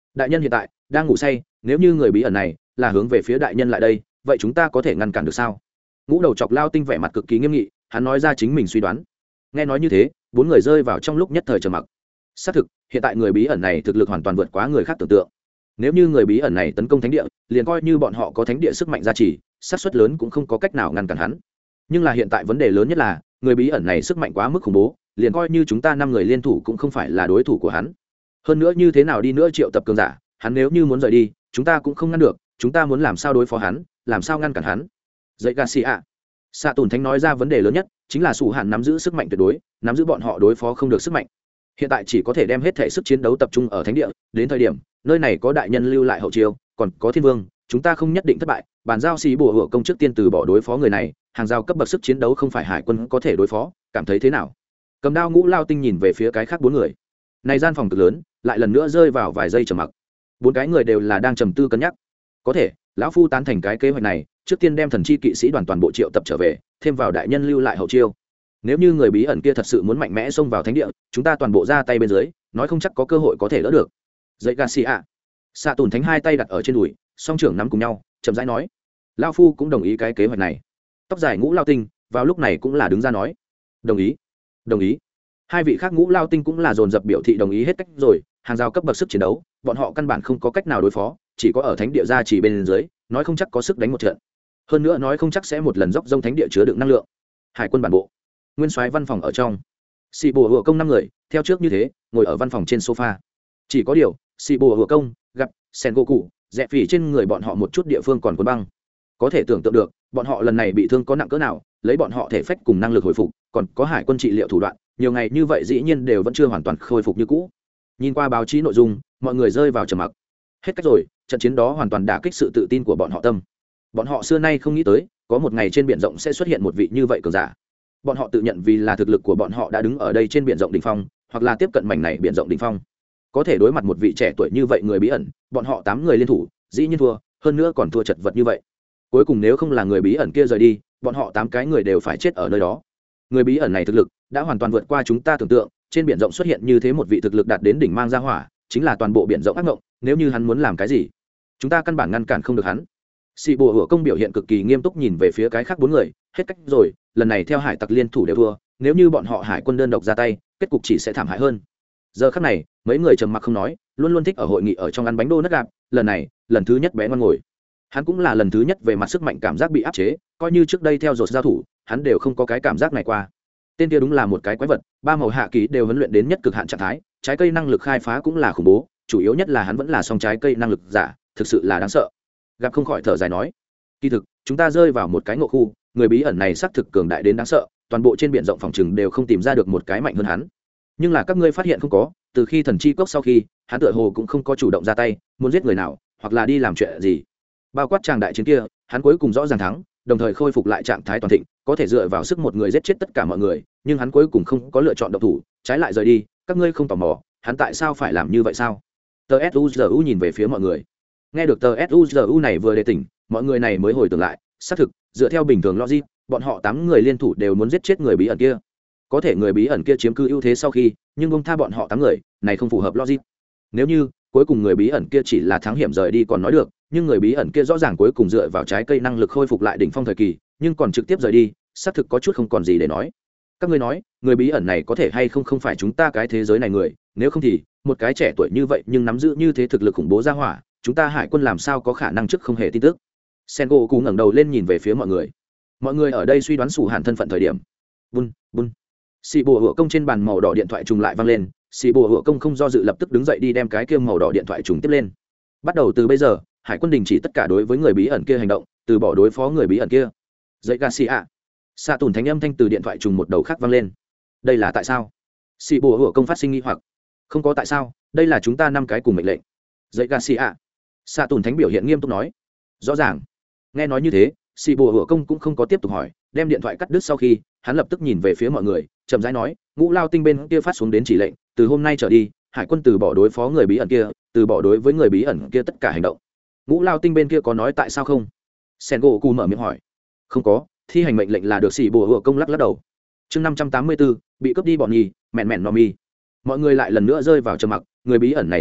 đại nhân hiện tại đang ngủ say, nếu như người bí ẩn này là hướng về phía đại nhân lại đây, vậy chúng ta có thể ngăn cản được sao? Ngũ đầu chọc Lao Tinh vẻ mặt cực kỳ nghiêm nghị, hắn nói ra chính mình suy đoán. Nghe nói như thế, bốn người rơi vào trong lúc nhất thời trầm mặc. Xác thực, hiện tại người bí ẩn này thực lực hoàn toàn vượt quá người khác tưởng tượng. Nếu như người bí ẩn này tấn công thánh địa, liền coi như bọn họ có thánh địa sức mạnh gia trì, xác suất lớn cũng không có cách nào ngăn cản hắn. Nhưng là hiện tại vấn đề lớn nhất là, người bí ẩn này sức mạnh quá mức khủng bố, liền coi như chúng ta năm người liên thủ cũng không phải là đối thủ của hắn. Hơn nữa như thế nào đi nữa triệu tập cường giả, hắn nếu như muốn rời đi, chúng ta cũng không ngăn được, chúng ta muốn làm sao đối phó hắn, làm sao ngăn cản hắn? Dậy Garcia, Xạ Tùn Thánh nói ra vấn đề lớn nhất, chính là Sủ Hạn nắm giữ sức mạnh tuyệt đối, nắm giữ bọn họ đối phó không được sức mạnh. Hiện tại chỉ có thể đem hết thể sức chiến đấu tập trung ở thánh địa, đến thời điểm nơi này có đại nhân lưu lại hậu chiêu, còn có thiên vương, chúng ta không nhất định thất bại. Bàn giao xì bùa hựa công trước tiên từ bỏ đối phó người này, hàng giao cấp bậc sức chiến đấu không phải hải quân có thể đối phó, cảm thấy thế nào? Cầm đao Ngũ Lao Tinh nhìn về phía cái khác bốn người. Này gian phòng cực lớn, lại lần nữa rơi vào vài giây trầm mặc. Bốn cái người đều là đang trầm tư cân nhắc. Có thể, lão phu tán thành cái kế hoạch này, trước tiên đem thần chi kỵ sĩ đoàn toàn bộ triệu tập trở về, thêm vào đại nhân lưu lại hậu chiêu. Nếu như người bí ẩn kia thật sự muốn mạnh mẽ xông vào thánh địa, chúng ta toàn bộ ra tay bên dưới, nói không chắc có cơ hội có thể đỡ được. Dậy Garcia, Xạ Tùn Thánh hai tay đặt ở trên đùi, song trưởng nắm cùng nhau, chậm rãi nói: lão phu cũng đồng ý cái kế hoạch này. Tóc dài Ngũ Lao Tinh vào lúc này cũng là đứng ra nói: đồng ý, đồng ý. Hai vị khác Ngũ Lao Tinh cũng là dồn dập biểu thị đồng ý hết cách rồi, hàng giao cấp bậc sức chiến đấu, bọn họ căn bản không có cách nào đối phó, chỉ có ở thánh địa gia chỉ bên dưới, nói không chắc có sức đánh một trận. Hơn nữa nói không chắc sẽ một lần dốc rông thánh địa chứa đựng năng lượng. Hải quân bản bộ, nguyên soái văn phòng ở trong, xì bùa hựa công năm người theo trước như thế ngồi ở văn phòng trên sofa. Chỉ có điều xì bùa hựa công gặp sen gỗ cụ dẹp phỉ trên người bọn họ một chút địa phương còn cuốn băng. Có thể tưởng tượng được bọn họ lần này bị thương có nặng cỡ nào, lấy bọn họ thể phách cùng năng lực hồi phục, còn có hải quân trị liệu thủ đoạn, nhiều ngày như vậy dĩ nhiên đều vẫn chưa hoàn toàn khôi phục như cũ. Nhìn qua báo chí nội dung, mọi người rơi vào trầm mặc. Hết cách rồi, trận chiến đó hoàn toàn đả kích sự tự tin của bọn họ tâm. Bọn họ xưa nay không nghĩ tới có một ngày trên biển rộng sẽ xuất hiện một vị như vậy cường giả. Bọn họ tự nhận vì là thực lực của bọn họ đã đứng ở đây trên biển rộng đỉnh phong, hoặc là tiếp cận mảnh này biển rộng đỉnh phong. Có thể đối mặt một vị trẻ tuổi như vậy người bí ẩn, bọn họ tám người liên thủ, dĩ nhiên thua, hơn nữa còn thua chật vật như vậy. Cuối cùng nếu không là người bí ẩn kia rời đi, bọn họ tám cái người đều phải chết ở nơi đó. Người bí ẩn này thực lực đã hoàn toàn vượt qua chúng ta tưởng tượng, trên biển rộng xuất hiện như thế một vị thực lực đạt đến đỉnh mang ra hỏa, chính là toàn bộ biển rộng ác ngộng, nếu như hắn muốn làm cái gì, chúng ta căn bản ngăn cản không được hắn. Sĩ Bùa Hựa Công biểu hiện cực kỳ nghiêm túc nhìn về phía cái khác bốn người, hết cách rồi, lần này theo hải tặc liên thủ đều thua, nếu như bọn họ hải quân đơn độc ra tay, kết cục chỉ sẽ thảm hại hơn. Giờ khắc này, mấy người trầm mặc không nói, luôn luôn thích ở hội nghị ở trong ăn bánh đô nất gạp, lần này, lần thứ nhất bé ngoan ngồi. Hắn cũng là lần thứ nhất về mặt sức mạnh cảm giác bị áp chế, coi như trước đây theo dột giao thủ, hắn đều không có cái cảm giác này qua. Tên kia đúng là một cái quái vật, ba màu hạ kỳ đều huấn luyện đến nhất cực hạn trạng thái, trái cây năng lực khai phá cũng là khủng bố, chủ yếu nhất là hắn vẫn là song trái cây năng lực giả, thực sự là đáng sợ. Gặp không khỏi thở dài nói, kỳ thực chúng ta rơi vào một cái ngộ khu, người bí ẩn này xác thực cường đại đến đáng sợ, toàn bộ trên biển rộng phòng trừng đều không tìm ra được một cái mạnh hơn hắn. Nhưng là các ngươi phát hiện không có, từ khi thần chi cốc sau khi, hắn tựa hồ cũng không có chủ động ra tay muốn giết người nào, hoặc là đi làm chuyện gì. Bao quát tràng đại chiến kia, hắn cuối cùng rõ ràng thắng, đồng thời khôi phục lại trạng thái toàn thịnh, có thể dựa vào sức một người giết chết tất cả mọi người, nhưng hắn cuối cùng không có lựa chọn động thủ, trái lại rời đi. Các ngươi không tò mò hắn tại sao phải làm như vậy sao? Tờ suzu nhìn về phía mọi người. Nghe được tờ suzu này vừa đề tỉnh, mọi người này mới hồi tưởng lại, xác thực dựa theo bình thường logic, bọn họ tám người liên thủ đều muốn giết chết người bí ẩn kia. Có thể người bí ẩn kia chiếm cứ ưu thế sau khi, nhưng ông tha bọn họ tám người này không phù hợp logic. Nếu như cuối cùng người bí ẩn kia chỉ là thắng hiểm rời đi còn nói được, nhưng người bí ẩn kia rõ ràng cuối cùng dựa vào trái cây năng lực khôi phục lại đỉnh phong thời kỳ, nhưng còn trực tiếp rời đi, xác thực có chút không còn gì để nói. Các ngươi nói, người bí ẩn này có thể hay không không phải chúng ta cái thế giới này người, nếu không thì một cái trẻ tuổi như vậy nhưng nắm giữ như thế thực lực khủng bố ra hỏa, chúng ta hải quân làm sao có khả năng trước không hề tin tức. Sengo cú ngẩng đầu lên nhìn về phía mọi người. Mọi người ở đây suy đoán Sủ Hàn thân phận thời điểm. Bun, bun. Sĩ Bùa Hựa Công trên bàn màu đỏ điện thoại trùng lại vang lên, Sĩ Bùa Hựa Công không do dự lập tức đứng dậy đi đem cái kia màu đỏ điện thoại trùng tiếp lên. Bắt đầu từ bây giờ, hải quân đình chỉ tất cả đối với người bí ẩn kia hành động, từ bỏ đối phó người bí ẩn kia. Dậy Garcia. Sa Tùn Thánh âm thanh từ điện thoại trùng một đầu khác vang lên. Đây là tại sao? Sĩ Bùa Hựa Công phát sinh nghi hoặc. Không có tại sao, đây là chúng ta năm cái cùng mệnh lệnh. Dậy Garcia. Sa Tùn Thánh biểu hiện nghiêm túc nói. Rõ ràng. Nghe nói như thế, Sĩ Bùa Hựa Công cũng không có tiếp tục hỏi, đem điện thoại cắt đứt sau khi, hắn lập tức nhìn về phía mọi người, chậm rãi nói, Ngũ Lao Tinh bên kia phát xuống đến chỉ lệnh, từ hôm nay trở đi, hải quân từ bỏ đối phó người bí ẩn kia, từ bỏ đối với người bí ẩn kia tất cả hành động. Ngũ Lao Tinh bên kia có nói tại sao không? Sengoku mở miệng hỏi. Không có, thi hành mệnh lệnh là được. Sĩ Bùa Hựa Công lắc lắc đầu. Chương năm trăm tám mươi tư, bị cướp đi bọn nhì, mẹn mẹn no mi. Mọi người lại lần nữa rơi vào trầm mặc, người bí ẩn này xuất hiện,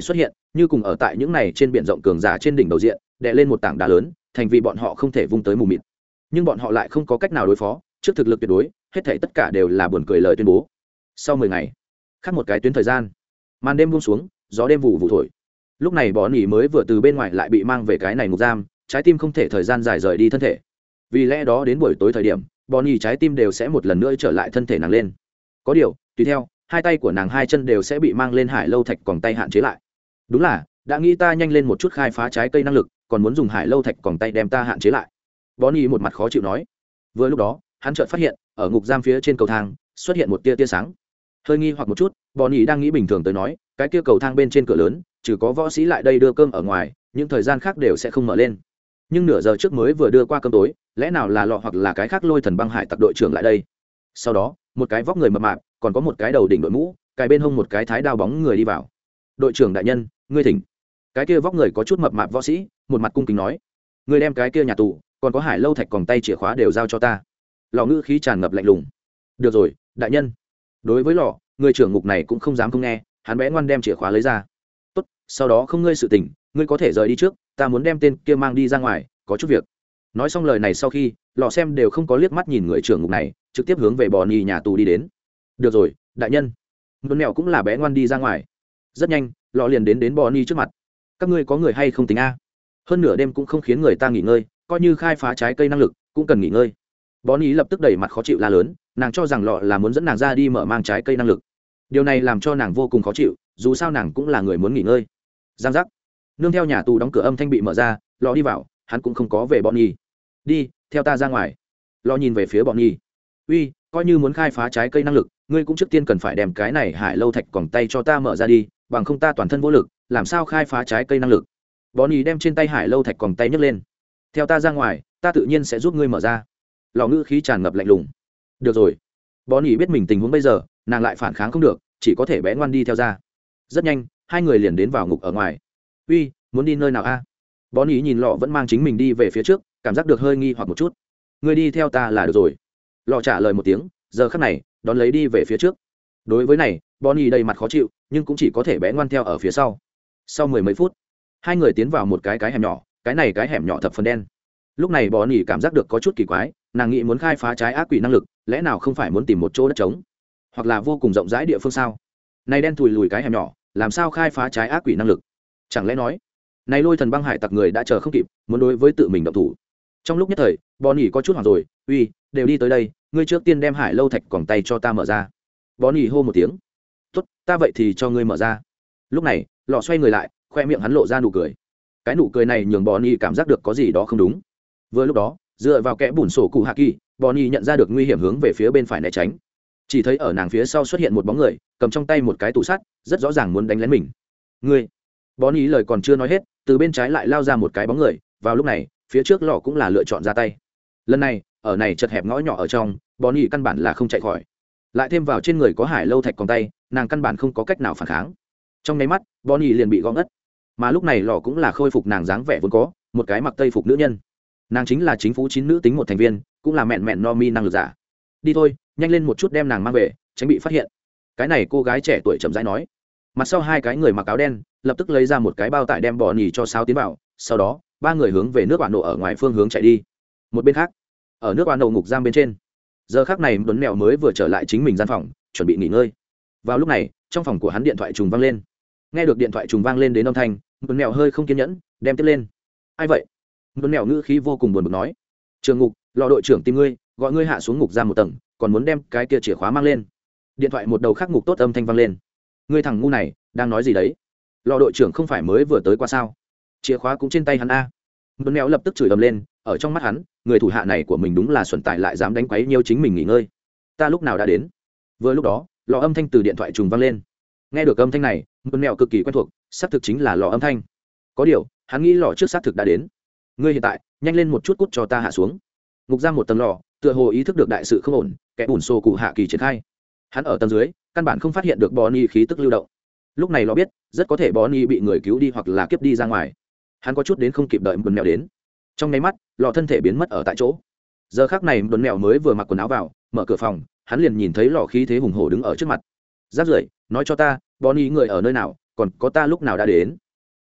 như cùng ở tại những này trên biển rộng cường giả trên đỉnh đầu diện đè lên một tảng đá lớn, thành vì bọn họ không thể vung tới mù mịt. Nhưng bọn họ lại không có cách nào đối phó, trước thực lực tuyệt đối, hết thảy tất cả đều là buồn cười lời tuyên bố. Sau mười ngày, khác một cái tuyến thời gian, màn đêm buông xuống, gió đêm vụ vụ thổi. Lúc này Bó Nỉ mới vừa từ bên ngoài lại bị mang về cái này ngục giam, trái tim không thể thời gian dài rời đi thân thể. Vì lẽ đó đến buổi tối thời điểm, Bó Nỉ trái tim đều sẽ một lần nữa trở lại thân thể nàng lên. Có điều, tùy theo, hai tay của nàng hai chân đều sẽ bị mang lên hải lâu thạch còng tay hạn chế lại. Đúng là, đã nghĩ ta nhanh lên một chút khai phá trái cây năng lực, còn muốn dùng hải lâu thạch còng tay đem ta hạn chế lại. Bó Nỉ một mặt khó chịu nói. Vừa lúc đó, hắn chợt phát hiện, ở ngục giam phía trên cầu thang xuất hiện một tia tia sáng. Hơi nghi hoặc một chút, Bó Nỉ đang nghĩ bình thường tới nói, cái kia cầu thang bên trên cửa lớn, trừ có võ sĩ lại đây đưa cơm ở ngoài, những thời gian khác đều sẽ không mở lên. Nhưng nửa giờ trước mới vừa đưa qua cơm tối, lẽ nào là lọ hoặc là cái khác lôi thần băng hải tặc đội trưởng lại đây. Sau đó, một cái vóc người mập mạp, còn có một cái đầu đỉnh đội mũ, cài bên hông một cái thái đao bóng người đi vào. Đội trưởng đại nhân, ngươi thỉnh. Cái kia vóc người có chút mập mạp võ sĩ, một mặt cung kính nói, ngươi đem cái kia nhà tù, còn có hải lâu thạch còng tay chìa khóa đều giao cho ta. Lọ ngữ khí tràn ngập lạnh lùng. Được rồi, đại nhân. Đối với lọ, người trưởng ngục này cũng không dám không nghe, hắn bé ngoan đem chìa khóa lấy ra. Tốt, sau đó không ngươi sự tình, ngươi có thể rời đi trước, ta muốn đem tên kia mang đi ra ngoài, có chút việc. Nói xong lời này sau khi, lọ xem đều không có liếc mắt nhìn người trưởng ngục này, trực tiếp hướng về Bò Nỉ nhà tù đi đến. Được rồi, đại nhân. Tuấn mèo cũng là bé ngoan đi ra ngoài. Rất nhanh, lọ liền đến đến Bò Nỉ trước mặt. Các ngươi có người hay không tính a? Hơn nửa đêm cũng không khiến người ta nghỉ ngơi, coi như khai phá trái cây năng lực, cũng cần nghỉ ngơi. Bò Nỉ lập tức đẩy mặt khó chịu la lớn, nàng cho rằng lọ là muốn dẫn nàng ra đi mở mang trái cây năng lực. Điều này làm cho nàng vô cùng khó chịu, dù sao nàng cũng là người muốn nghỉ ngơi. Giang giác. Nương theo nhà tù đóng cửa âm thanh bị mở ra, lọ đi vào, hắn cũng không có về Bò Nỉ. Đi, theo ta ra ngoài. Lọ nhìn về phía Bò Nỉ. Uy, coi như muốn khai phá trái cây năng lực, ngươi cũng trước tiên cần phải đem cái này hải lâu thạch còng tay cho ta mở ra đi, bằng không ta toàn thân vô lực, làm sao khai phá trái cây năng lực. Bò Nỉ đem trên tay hải lâu thạch còng tay nhấc lên. Theo ta ra ngoài, ta tự nhiên sẽ giúp ngươi mở ra. Lọ ngữ khí tràn ngập lạnh lùng. Được rồi. Bò Nỉ biết mình tình huống bây giờ, nàng lại phản kháng không được, chỉ có thể bé ngoan đi theo ra. Rất nhanh, hai người liền đến vào ngục ở ngoài. Uy, muốn đi nơi nào a? Bò Nỉ nhìn lọ vẫn mang chính mình đi về phía trước, cảm giác được hơi nghi hoặc một chút. Ngươi đi theo ta là được rồi. Lọ trả lời một tiếng, giờ khắc này, đón lấy đi về phía trước. Đối với này, Bò Nỉ đầy mặt khó chịu, nhưng cũng chỉ có thể bé ngoan theo ở phía sau. Sau mười mấy phút, hai người tiến vào một cái cái hẻm nhỏ, cái này cái hẻm nhỏ thập phần đen. Lúc này Bò Nỉ cảm giác được có chút kỳ quái, nàng nghĩ muốn khai phá trái ác quỷ năng lực, lẽ nào không phải muốn tìm một chỗ đất trống, hoặc là vô cùng rộng rãi địa phương sao? Này đen thùi lùi cái hẻm nhỏ, làm sao khai phá trái ác quỷ năng lực? Chẳng lẽ nói, này lôi thần băng hải tặc người đã chờ không kịp, muốn đối với tự mình động thủ? Trong lúc nhất thời, Bò Nỉ có chút hoảng rồi, uy, đều đi tới đây, ngươi trước tiên đem hải lâu thạch còng tay cho ta mở ra. Bò Nỉ hô một tiếng. Tốt, ta vậy thì cho ngươi mở ra. Lúc này, lọ xoay người lại, khoe miệng hắn lộ ra nụ cười. Cái nụ cười này nhường Bò Nỉ cảm giác được có gì đó không đúng. Vừa lúc đó, dựa vào kẽ bùn sổ cụ hạ kỳ, Bò Nỉ nhận ra được nguy hiểm hướng về phía bên phải né tránh. Chỉ thấy ở nàng phía sau xuất hiện một bóng người, cầm trong tay một cái tủ sắt, rất rõ ràng muốn đánh lén mình. Ngươi. Bò Nỉ lời còn chưa nói hết, từ bên trái lại lao ra một cái bóng người, vào lúc này, phía trước lọ cũng là lựa chọn ra tay. Lần này, ở này chật hẹp ngõ nhỏ ở trong, Bò Nỉ căn bản là không chạy khỏi. Lại thêm vào trên người có hải lâu thạch còng tay, nàng căn bản không có cách nào phản kháng. Trong nháy mắt, Bò Nỉ liền bị gõ ngất. Mà lúc này lọ cũng là khôi phục nàng dáng vẻ vốn có, một cái mặc tây phục nữ nhân. Nàng chính là chính phủ chín nữ tính một thành viên, cũng là mẹn mẹn no mi năng lực giả. Đi thôi, nhanh lên một chút đem nàng mang về, tránh bị phát hiện. Cái này cô gái trẻ tuổi chậm rãi nói. Mặt sau hai cái người mặc áo đen lập tức lấy ra một cái bao tải đem Bò Nỉ cho sao tiến vào, sau đó ba người hướng về nước bạn nổ ở ngoài phương hướng chạy đi. Một bên khác, ở nước bạn nổ ngục giam bên trên, giờ khác này Tuấn Mèo mới vừa trở lại chính mình gian phòng, chuẩn bị nghỉ ngơi. Vào lúc này, trong phòng của hắn điện thoại trùng vang lên. Nghe được điện thoại trùng vang lên đến âm thanh, Tuấn Mèo hơi không kiên nhẫn, đem tiếp lên. Ai vậy? Tuấn Mèo ngữ khí vô cùng buồn bực nói. Trường ngục, lò đội trưởng tìm ngươi, gọi ngươi hạ xuống ngục giam một tầng, còn muốn đem cái kia chìa khóa mang lên. Điện thoại một đầu khác ngục tốt âm thanh vang lên. Ngươi thằng ngu này, đang nói gì đấy? Lò đội trưởng không phải mới vừa tới qua sao? Chìa khóa cũng trên tay hắn a. Tuấn Mèo lập tức chửi ầm lên, ở trong mắt hắn, người thủ hạ này của mình đúng là xuẩn tài lại dám đánh quấy nhiêu chính mình nghỉ ngơi. Ta lúc nào đã đến? Vừa lúc đó, lò âm thanh từ điện thoại trùng vang lên. Nghe được âm thanh này, Tuấn Mèo cực kỳ quen thuộc, xác thực chính là lò âm thanh. Có điều, hắn nghĩ lò trước xác thực đã đến. Ngươi hiện tại, nhanh lên một chút cút cho ta hạ xuống. Ngục giam một tầng lò, tựa hồ ý thức được đại sự không ổn, kẻ bùn xô cụ hạ kỳ triển khai. Hắn ở tầng dưới, căn bản không phát hiện được Bò Nỉ khí tức lưu động. Lúc này lò biết, rất có thể Bò Nỉ bị người cứu đi hoặc là kiếp đi ra ngoài. Hắn có chút đến không kịp đợi Tuấn Mèo đến. Trong nháy mắt, lò thân thể biến mất ở tại chỗ. Giờ khắc này Tuấn Mèo mới vừa mặc quần áo vào, mở cửa phòng, hắn liền nhìn thấy lò khí thế hùng hổ đứng ở trước mặt. Rác rưởi, nói cho ta, Bò Nỉ người ở nơi nào, còn có ta lúc nào đã đến?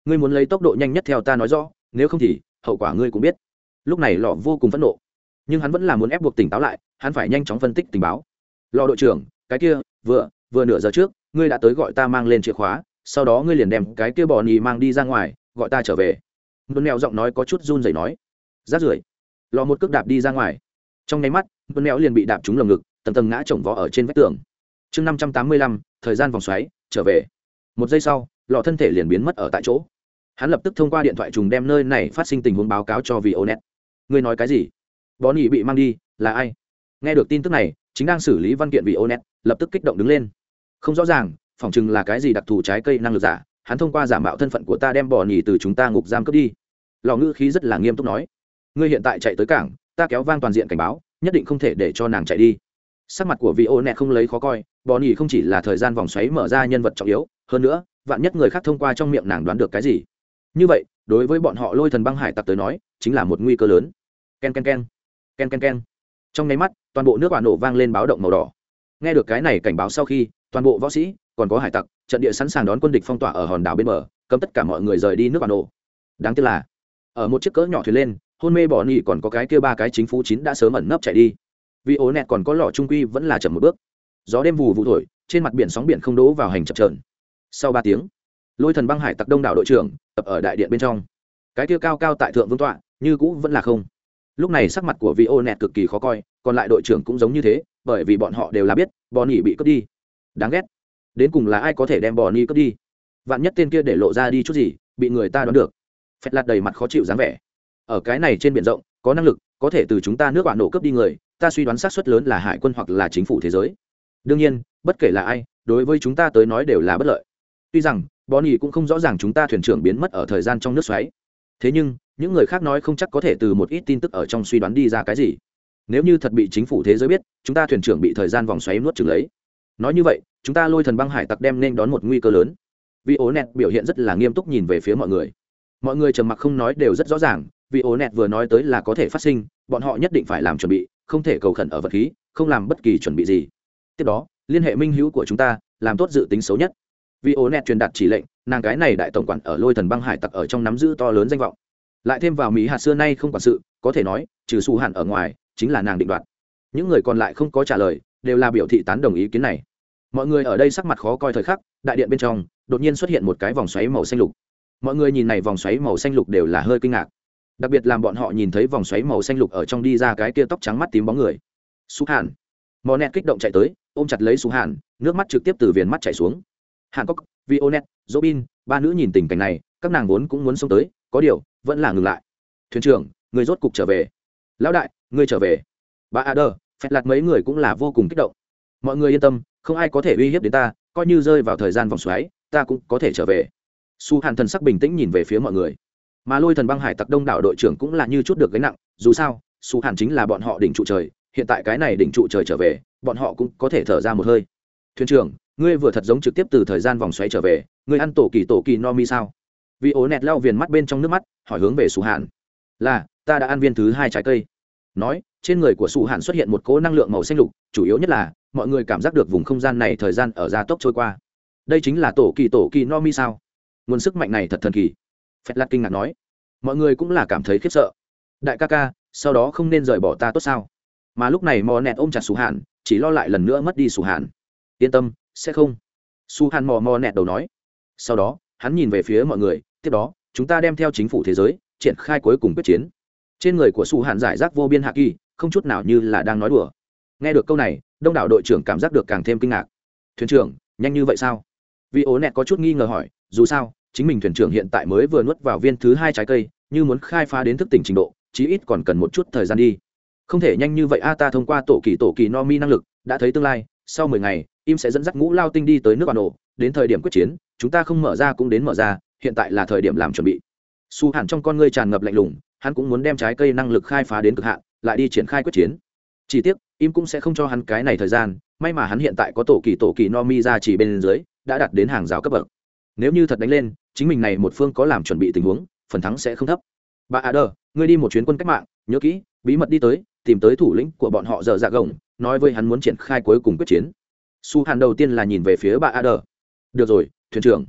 ngươi muốn lấy tốc độ nhanh nhất theo ta nói rõ, nếu không thì hậu quả ngươi cũng biết. Lúc này lọ vô cùng phẫn nộ, nhưng hắn vẫn là muốn ép buộc tỉnh táo lại, hắn phải nhanh chóng phân tích tình báo. Lọ đội trưởng, cái kia vừa vừa nửa giờ trước ngươi đã tới gọi ta mang lên chìa khóa, sau đó ngươi liền đem cái kia bò nhì mang đi ra ngoài, gọi ta trở về. Tuấn mèo giọng nói có chút run rẩy nói. Rát rưởi. Lọ một cước đạp đi ra ngoài, trong nháy mắt Tuấn mèo liền bị đạp trúng lồng ngực, tầng tầng ngã chồng vó ở trên vách tường. Chương năm trăm tám mươi lăm, thời gian vòng xoáy, trở về. Một giây sau, lọ thân thể liền biến mất ở tại chỗ. Hắn lập tức thông qua điện thoại trùng đem nơi này phát sinh tình huống báo cáo cho Vionet. Ngươi nói cái gì? Bò nhì bị mang đi, là ai? Nghe được tin tức này, chính đang xử lý văn kiện Vionet lập tức kích động đứng lên. Không rõ ràng, phỏng chừng là cái gì đặc thù trái cây năng lực giả, hắn thông qua giả mạo thân phận của ta đem bò nhì từ chúng ta ngục giam cướp đi. Lò ngữ khí rất là nghiêm túc nói. Ngươi hiện tại chạy tới cảng, ta kéo vang toàn diện cảnh báo, nhất định không thể để cho nàng chạy đi. Sắc mặt của Vionet không lấy khó coi, bò nhì không chỉ là thời gian vòng xoáy mở ra nhân vật trọng yếu, hơn nữa, vạn nhất người khác thông qua trong miệng nàng đoán được cái gì. Như vậy, đối với bọn họ Lôi Thần băng hải tặc tới nói, chính là một nguy cơ lớn. Ken ken ken, ken ken ken. Trong nháy mắt, toàn bộ nước quả nổ vang lên báo động màu đỏ. Nghe được cái này cảnh báo sau khi, toàn bộ võ sĩ, còn có hải tặc, trận địa sẵn sàng đón quân địch phong tỏa ở hòn đảo bên bờ, cấm tất cả mọi người rời đi nước quả nổ. Đáng tiếc là, ở một chiếc cỡ nhỏ thuyền lên, hôn mê bỏ nhì còn có cái kia ba cái chính phủ chín đã sớm ẩn nấp chạy đi. Vì ố nẹt còn có lọ trung quy vẫn là chậm một bước. Gió đêm vù vù thổi, trên mặt biển sóng biển không đố vào hành chập chờn. Sau ba tiếng, Lôi Thần băng hải tặc đông đảo đội trưởng tập ở đại điện bên trong. Cái kia cao cao tại thượng vương tọa, như cũ vẫn là không. Lúc này sắc mặt của Vionet cực kỳ khó coi, còn lại đội trưởng cũng giống như thế, bởi vì bọn họ đều là biết, Bonnie bị cướp đi. Đáng ghét. Đến cùng là ai có thể đem Bonnie cướp đi? Vạn nhất tên kia để lộ ra đi chút gì, bị người ta đoán được. Phẹt lạt đầy mặt khó chịu dáng vẻ. Ở cái này trên biển rộng, có năng lực, có thể từ chúng ta nước bạn nổ cướp đi người, ta suy đoán xác suất lớn là hải quân hoặc là chính phủ thế giới. Đương nhiên, bất kể là ai, đối với chúng ta tới nói đều là bất lợi. Tuy rằng, Bonnie cũng không rõ ràng chúng ta thuyền trưởng biến mất ở thời gian trong nước xoáy. Thế nhưng, những người khác nói không chắc có thể từ một ít tin tức ở trong suy đoán đi ra cái gì. Nếu như thật bị chính phủ thế giới biết, chúng ta thuyền trưởng bị thời gian vòng xoáy nuốt chửng lấy. Nói như vậy, chúng ta Lôi Thần băng hải tặc đem nên đón một nguy cơ lớn. Vionet biểu hiện rất là nghiêm túc nhìn về phía mọi người. Mọi người trầm mặc không nói đều rất rõ ràng, Vionet vừa nói tới là có thể phát sinh, bọn họ nhất định phải làm chuẩn bị, không thể cầu khẩn ở vật khí, không làm bất kỳ chuẩn bị gì. Tiếp đó, liên hệ minh hữu của chúng ta, làm tốt dự tính xấu nhất. Vionet truyền đạt chỉ lệnh, nàng cái này đại tổng quản ở Lôi Thần băng hải tặc ở trong nắm giữ to lớn danh vọng. Lại thêm vào Mỹ hạt xưa nay không quản sự, có thể nói, trừ Su Hàn ở ngoài, chính là nàng định đoạt. Những người còn lại không có trả lời, đều là biểu thị tán đồng ý kiến này. Mọi người ở đây sắc mặt khó coi thời khắc, đại điện bên trong đột nhiên xuất hiện một cái vòng xoáy màu xanh lục. Mọi người nhìn này vòng xoáy màu xanh lục đều là hơi kinh ngạc. Đặc biệt làm bọn họ nhìn thấy vòng xoáy màu xanh lục ở trong đi ra cái kia tóc trắng mắt tím bóng người. Su Hàn. Monet kích động chạy tới, ôm chặt lấy Su Hàn, nước mắt trực tiếp từ viền mắt chảy xuống. Hàn Cốc, Vionet, Robin, ba nữ nhìn tình cảnh này, các nàng vốn cũng muốn xông tới, có điều vẫn là ngừng lại. Thuyền trưởng, người rốt cục trở về. Lão đại, người trở về. Bà Ader, Phẹt lạt mấy người cũng là vô cùng kích động. Mọi người yên tâm, không ai có thể uy hiếp đến ta, coi như rơi vào thời gian vòng xoáy, ta cũng có thể trở về. Su Hàn thần sắc bình tĩnh nhìn về phía mọi người, mà Lôi Thần băng hải tặc đông đảo đội trưởng cũng là như chút được gánh nặng. Dù sao, Su Hàn chính là bọn họ đỉnh trụ trời, hiện tại cái này đỉnh trụ trời trở về, bọn họ cũng có thể thở ra một hơi. Thuyền trưởng, ngươi vừa thật giống trực tiếp từ thời gian vòng xoáy trở về, ngươi ăn tổ kỳ tổ kỳ no mi sao? Vì ố nẹt lau viền mắt bên trong nước mắt, hỏi hướng về Su Hàn. Là, ta đã ăn viên thứ hai trái cây. Nói, trên người của Su Hàn xuất hiện một cỗ năng lượng màu xanh lục, chủ yếu nhất là mọi người cảm giác được vùng không gian này thời gian ở gia tốc trôi qua. Đây chính là tổ kỳ tổ kỳ no mi sao? Nguồn sức mạnh này thật thần kỳ. Phẹt lạt kinh ngạc nói. Mọi người cũng là cảm thấy khiếp sợ. Đại ca ca, sau đó không nên rời bỏ ta tốt sao? Mà lúc này mò nẹt ôm chặt Su Hàn, chỉ lo lại lần nữa mất đi Su Hàn. Yên tâm, sẽ không. Su Hàn mò mò nẹt đầu nói. Sau đó, hắn nhìn về phía mọi người, tiếp đó, chúng ta đem theo chính phủ thế giới, triển khai cuối cùng quyết chiến. Trên người của Su Hàn giải rác vô biên hạ kỳ, không chút nào như là đang nói đùa. Nghe được câu này, đông đảo đội trưởng cảm giác được càng thêm kinh ngạc. Thuyền trưởng, nhanh như vậy sao? Vì ố nẹt có chút nghi ngờ hỏi, dù sao, chính mình thuyền trưởng hiện tại mới vừa nuốt vào viên thứ hai trái cây, như muốn khai phá đến thức tỉnh trình độ, chí ít còn cần một chút thời gian đi. Không thể nhanh như vậy a, ta thông qua tổ kỳ tổ kỳ no mi năng lực, đã thấy tương lai, sau mười ngày, im sẽ dẫn dắt ngũ lao tinh đi tới nước bản đồ, đến thời điểm quyết chiến, chúng ta không mở ra cũng đến mở ra, hiện tại là thời điểm làm chuẩn bị. Su Hàn trong con ngươi tràn ngập lạnh lùng, hắn cũng muốn đem trái cây năng lực khai phá đến cực hạn, lại đi triển khai quyết chiến. Chỉ tiếc, im cũng sẽ không cho hắn cái này thời gian, may mà hắn hiện tại có tổ kỳ tổ kỳ no mi ra chỉ bên dưới, đã đạt đến hàng rào cấp bậc. Nếu như thật đánh lên, chính mình này một phương có làm chuẩn bị tình huống, phần thắng sẽ không thấp. Bà Ader, ngươi đi một chuyến quân cách mạng, nhớ kỹ, bí mật đi tới, tìm tới thủ lĩnh của bọn họ giờ dạ gồng, nói với hắn muốn triển khai cuối cùng quyết chiến. Su Hàn đầu tiên là nhìn về phía bà Ader. Được rồi, thuyền trưởng.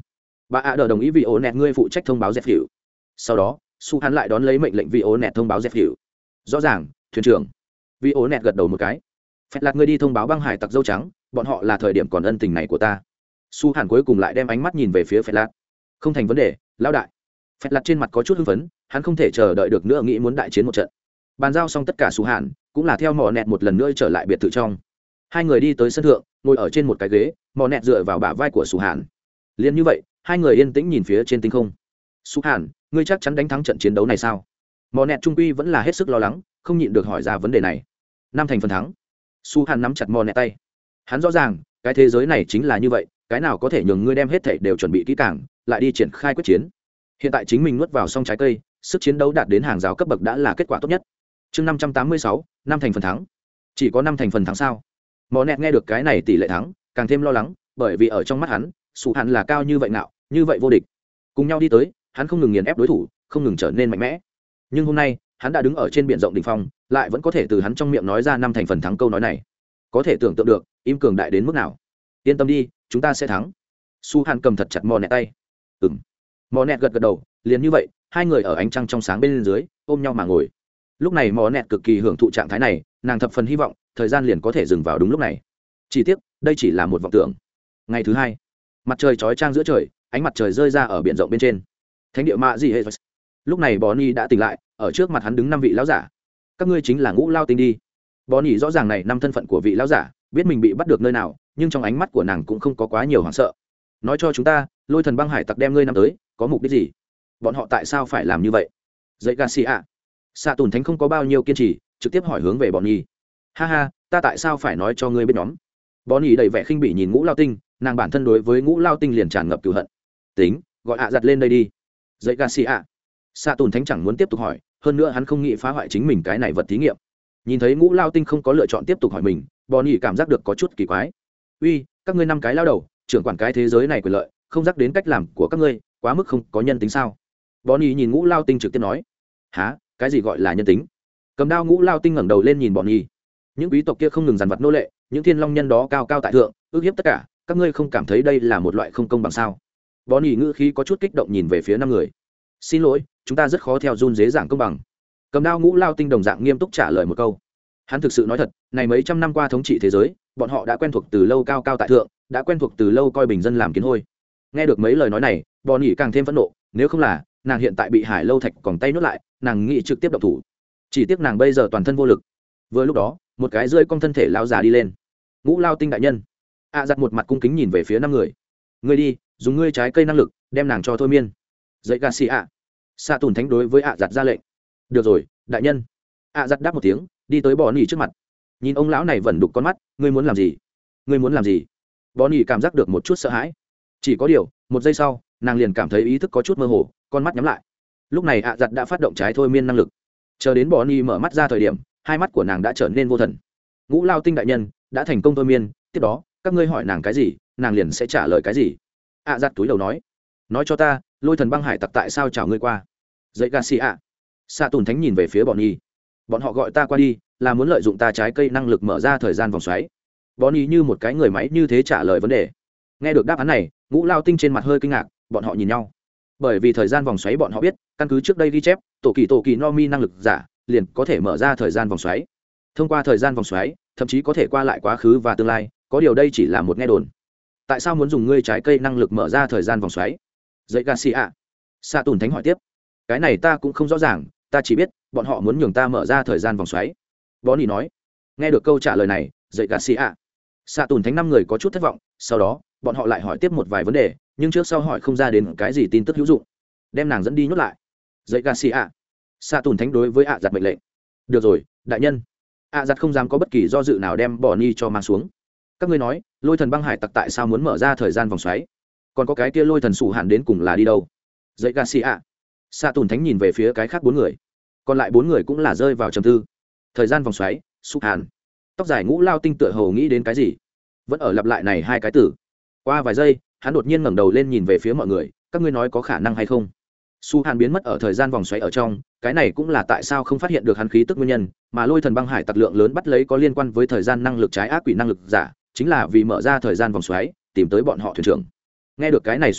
bà ạ đờ đồng ý vì ố nẹt ngươi phụ trách thông báo dẹp hiệu. Sau đó su hắn lại đón lấy mệnh lệnh vì ố nẹt thông báo dẹp hiệu. Rõ ràng thuyền trưởng. Vì ố nẹt gật đầu một cái. Phẹt lạt ngươi đi thông báo băng hải tặc dâu trắng, bọn họ là thời điểm còn ân tình này của ta. Su hàn cuối cùng lại đem ánh mắt nhìn về phía phẹt lạt. Không thành vấn đề, lão đại. Phẹt lạt trên mặt có chút hưng phấn, hắn không thể chờ đợi được nữa, nghĩ muốn đại chiến một trận. Bàn giao xong tất cả Su hàn, cũng là theo mò nẹt một lần nữa trở lại biệt thự trong. Hai người đi tới sân thượng, ngồi ở trên một cái ghế, mò nẹt dựa vào bả vai của Su hàn. Liên như vậy, hai người yên tĩnh nhìn phía trên tinh không. Su hàn, ngươi chắc chắn đánh thắng trận chiến đấu này sao? Mò nẹt trung quy vẫn là hết sức lo lắng, không nhịn được hỏi ra vấn đề này. Năm thành phần thắng. Su hàn nắm chặt mò nẹt tay. Hắn rõ ràng cái thế giới này chính là như vậy, cái nào có thể nhường ngươi đem hết thảy đều chuẩn bị kỹ càng lại đi triển khai quyết chiến. Hiện tại chính mình nuốt vào xong trái cây, sức chiến đấu đạt đến hàng rào cấp bậc đã là kết quả tốt nhất. Chương năm trăm tám mươi sáu, năm thành phần thắng. Chỉ có năm thành phần thắng sao? Mò nẹt nghe được cái này tỷ lệ thắng càng thêm lo lắng, bởi vì ở trong mắt hắn Su hàn là cao như vậy nào, như vậy vô địch. Cùng nhau đi tới, hắn không ngừng nghiền ép đối thủ, không ngừng trở nên mạnh mẽ. Nhưng hôm nay hắn đã đứng ở trên biển rộng đỉnh phong, lại vẫn có thể từ hắn trong miệng nói ra năm thành phần thắng câu nói này. Có thể tưởng tượng được im cường đại đến mức nào. Yên tâm đi, chúng ta sẽ thắng. Su hàn cầm thật chặt mò nẹt tay. Ừm. Mò nẹt gật gật đầu. Liền như vậy, hai người ở ánh trăng trong sáng bên dưới ôm nhau mà ngồi. Lúc này mò nẹt cực kỳ hưởng thụ trạng thái này, nàng thập phần hy vọng thời gian liền có thể dừng vào đúng lúc này. Chỉ tiếc đây chỉ là một vọng tưởng. Ngày thứ hai, mặt trời chói chang giữa trời, ánh mặt trời rơi ra ở biển rộng bên trên. Thánh địa mạ gì hệ. Lúc này Bonnie đã tỉnh lại, ở trước mặt hắn đứng năm vị lão giả. Các ngươi chính là Ngũ Lao Tinh đi. Bonnie rõ ràng này năm thân phận của vị lão giả, biết mình bị bắt được nơi nào, nhưng trong ánh mắt của nàng cũng không có quá nhiều hoảng sợ. Nói cho chúng ta, Lôi Thần băng hải tặc đem ngươi năm tới, có mục đích gì? Bọn họ tại sao phải làm như vậy? Dậy Garcia. Xạ Tùn Thánh không có bao nhiêu kiên trì, trực tiếp hỏi hướng về Bonnie. Ha ha, ta tại sao phải nói cho ngươi biết nhóm? Bonnie đầy vẻ khinh bỉ nhìn Ngũ Lao Tinh, nàng bản thân đối với Ngũ Lao Tinh liền tràn ngập cừu hận. Tính, gọi ạ giặt lên đây đi. Dậy Garcia. Xạ Tùn Thánh chẳng muốn tiếp tục hỏi, hơn nữa hắn không nghĩ phá hoại chính mình cái này vật thí nghiệm. Nhìn thấy Ngũ Lao Tinh không có lựa chọn tiếp tục hỏi mình, Bonnie cảm giác được có chút kỳ quái. Uy, các ngươi năm cái lao đầu, trưởng quản cái thế giới này quyền lợi, không dắt đến cách làm của các ngươi, quá mức không có nhân tính sao? Bonnie nhìn Ngũ Lao Tinh trực tiếp nói. Hả, cái gì gọi là nhân tính? Cầm đao Ngũ Lao Tinh ngẩng đầu lên nhìn Bonnie. Những quý tộc kia không ngừng dằn vặt nô lệ, những thiên long nhân đó cao cao tại thượng, ước hiếp tất cả, các ngươi không cảm thấy đây là một loại không công bằng sao? Bonnie ngữ khí có chút kích động nhìn về phía năm người. Xin lỗi, chúng ta rất khó theo run dế giảng công bằng. Cầm đao Ngũ Lao Tinh đồng dạng nghiêm túc trả lời một câu. Hắn thực sự nói thật, này mấy trăm năm qua thống trị thế giới, bọn họ đã quen thuộc từ lâu cao cao tại thượng, đã quen thuộc từ lâu coi bình dân làm kiến hôi. Nghe được mấy lời nói này, Bonnie càng thêm phẫn nộ, nếu không là nàng hiện tại bị Hải Lâu Thạch còng tay nuốt lại, nàng nghĩ trực tiếp động thủ. Chỉ tiếc nàng bây giờ toàn thân vô lực. Vừa lúc đó, một cái rơi cong thân thể lao già đi lên. Ngũ Lao Tinh đại nhân. ạ giặt một mặt cung kính nhìn về phía năm người. Ngươi đi, dùng ngươi trái cây năng lực, đem nàng cho thôi miên. Dậy Garcia. Xạ Tùn Thánh đối với ạ giặt ra lệnh. Được rồi, đại nhân. ạ giặt đáp một tiếng, đi tới Bonnie trước mặt. Nhìn ông lão này vẫn đục con mắt, ngươi muốn làm gì? Ngươi muốn làm gì? Bonnie cảm giác được một chút sợ hãi. Chỉ có điều, một giây sau, nàng liền cảm thấy ý thức có chút mơ hồ, con mắt nhắm lại. Lúc này ạ giặt đã phát động trái thôi miên năng lực. Chờ đến Bonnie mở mắt ra thời điểm, hai mắt của nàng đã trở nên vô thần. Ngũ Lao Tinh đại nhân đã thành công thôi miên, tiếp đó các ngươi hỏi nàng cái gì, nàng liền sẽ trả lời cái gì. ạ giặt túi đầu nói. Nói cho ta, Lôi Thần băng hải tặc tại sao chào ngươi qua? Dậy Garcia. Xạ Tùn Thánh nhìn về phía Bonnie. Bọn họ gọi ta qua đi, là muốn lợi dụng ta trái cây năng lực mở ra thời gian vòng xoáy. Bonnie như một cái người máy như thế trả lời vấn đề. Nghe được đáp án này, Ngũ Lao Tinh trên mặt hơi kinh ngạc, bọn họ nhìn nhau. Bởi vì thời gian vòng xoáy bọn họ biết, căn cứ trước đây ghi chép, tổ kỳ tổ kỳ no mi năng lực giả liền có thể mở ra thời gian vòng xoáy. Thông qua thời gian vòng xoáy, thậm chí có thể qua lại quá khứ và tương lai, có điều đây chỉ là một nghe đồn. Tại sao muốn dùng ngươi trái cây năng lực mở ra thời gian vòng xoáy? Dậy Garcia. Xạ Tùn Thánh hỏi tiếp. Cái này ta cũng không rõ ràng, ta chỉ biết bọn họ muốn nhường ta mở ra thời gian vòng xoáy. Bonnie nói. Nghe được câu trả lời này, dậy Garcia. Xạ Tùn Thánh năm người có chút thất vọng, sau đó bọn họ lại hỏi tiếp một vài vấn đề, nhưng trước sau hỏi không ra đến cái gì tin tức hữu dụng. Đem nàng dẫn đi nhốt lại. Dậy Garcia. Xạ Tùn Thánh đối với ạ giặt mệnh lệnh. Được rồi, đại nhân. ạ giặt không dám có bất kỳ do dự nào đem Bonnie cho mang xuống. Các ngươi nói, Lôi Thần băng hải tặc tại sao muốn mở ra thời gian vòng xoáy? Còn có cái kia Lôi Thần sủ hạn đến cùng là đi đâu? Dậy Garcia. Xạ Tùn Thánh nhìn về phía cái khác bốn người. Còn lại bốn người cũng là rơi vào trầm tư. Thời gian vòng xoáy, sủ hạn. Tóc dài Ngũ Lao Tinh tựa hồ nghĩ đến cái gì, vẫn ở lặp lại này hai cái từ. Qua vài giây, hắn đột nhiên ngẩng đầu lên nhìn về phía mọi người, các ngươi nói có khả năng hay không? Su Hàn biến mất ở thời gian vòng xoáy ở trong, cái này cũng là tại sao không phát hiện được hắn khí tức nguyên nhân, mà Lôi Thần băng hải tặc lượng lớn bắt lấy có liên quan với thời gian năng lực trái ác quỷ năng lực giả, chính là vì mở ra thời gian vòng xoáy, tìm tới bọn họ thuyền trưởng. Nghe được cái này suy đoán,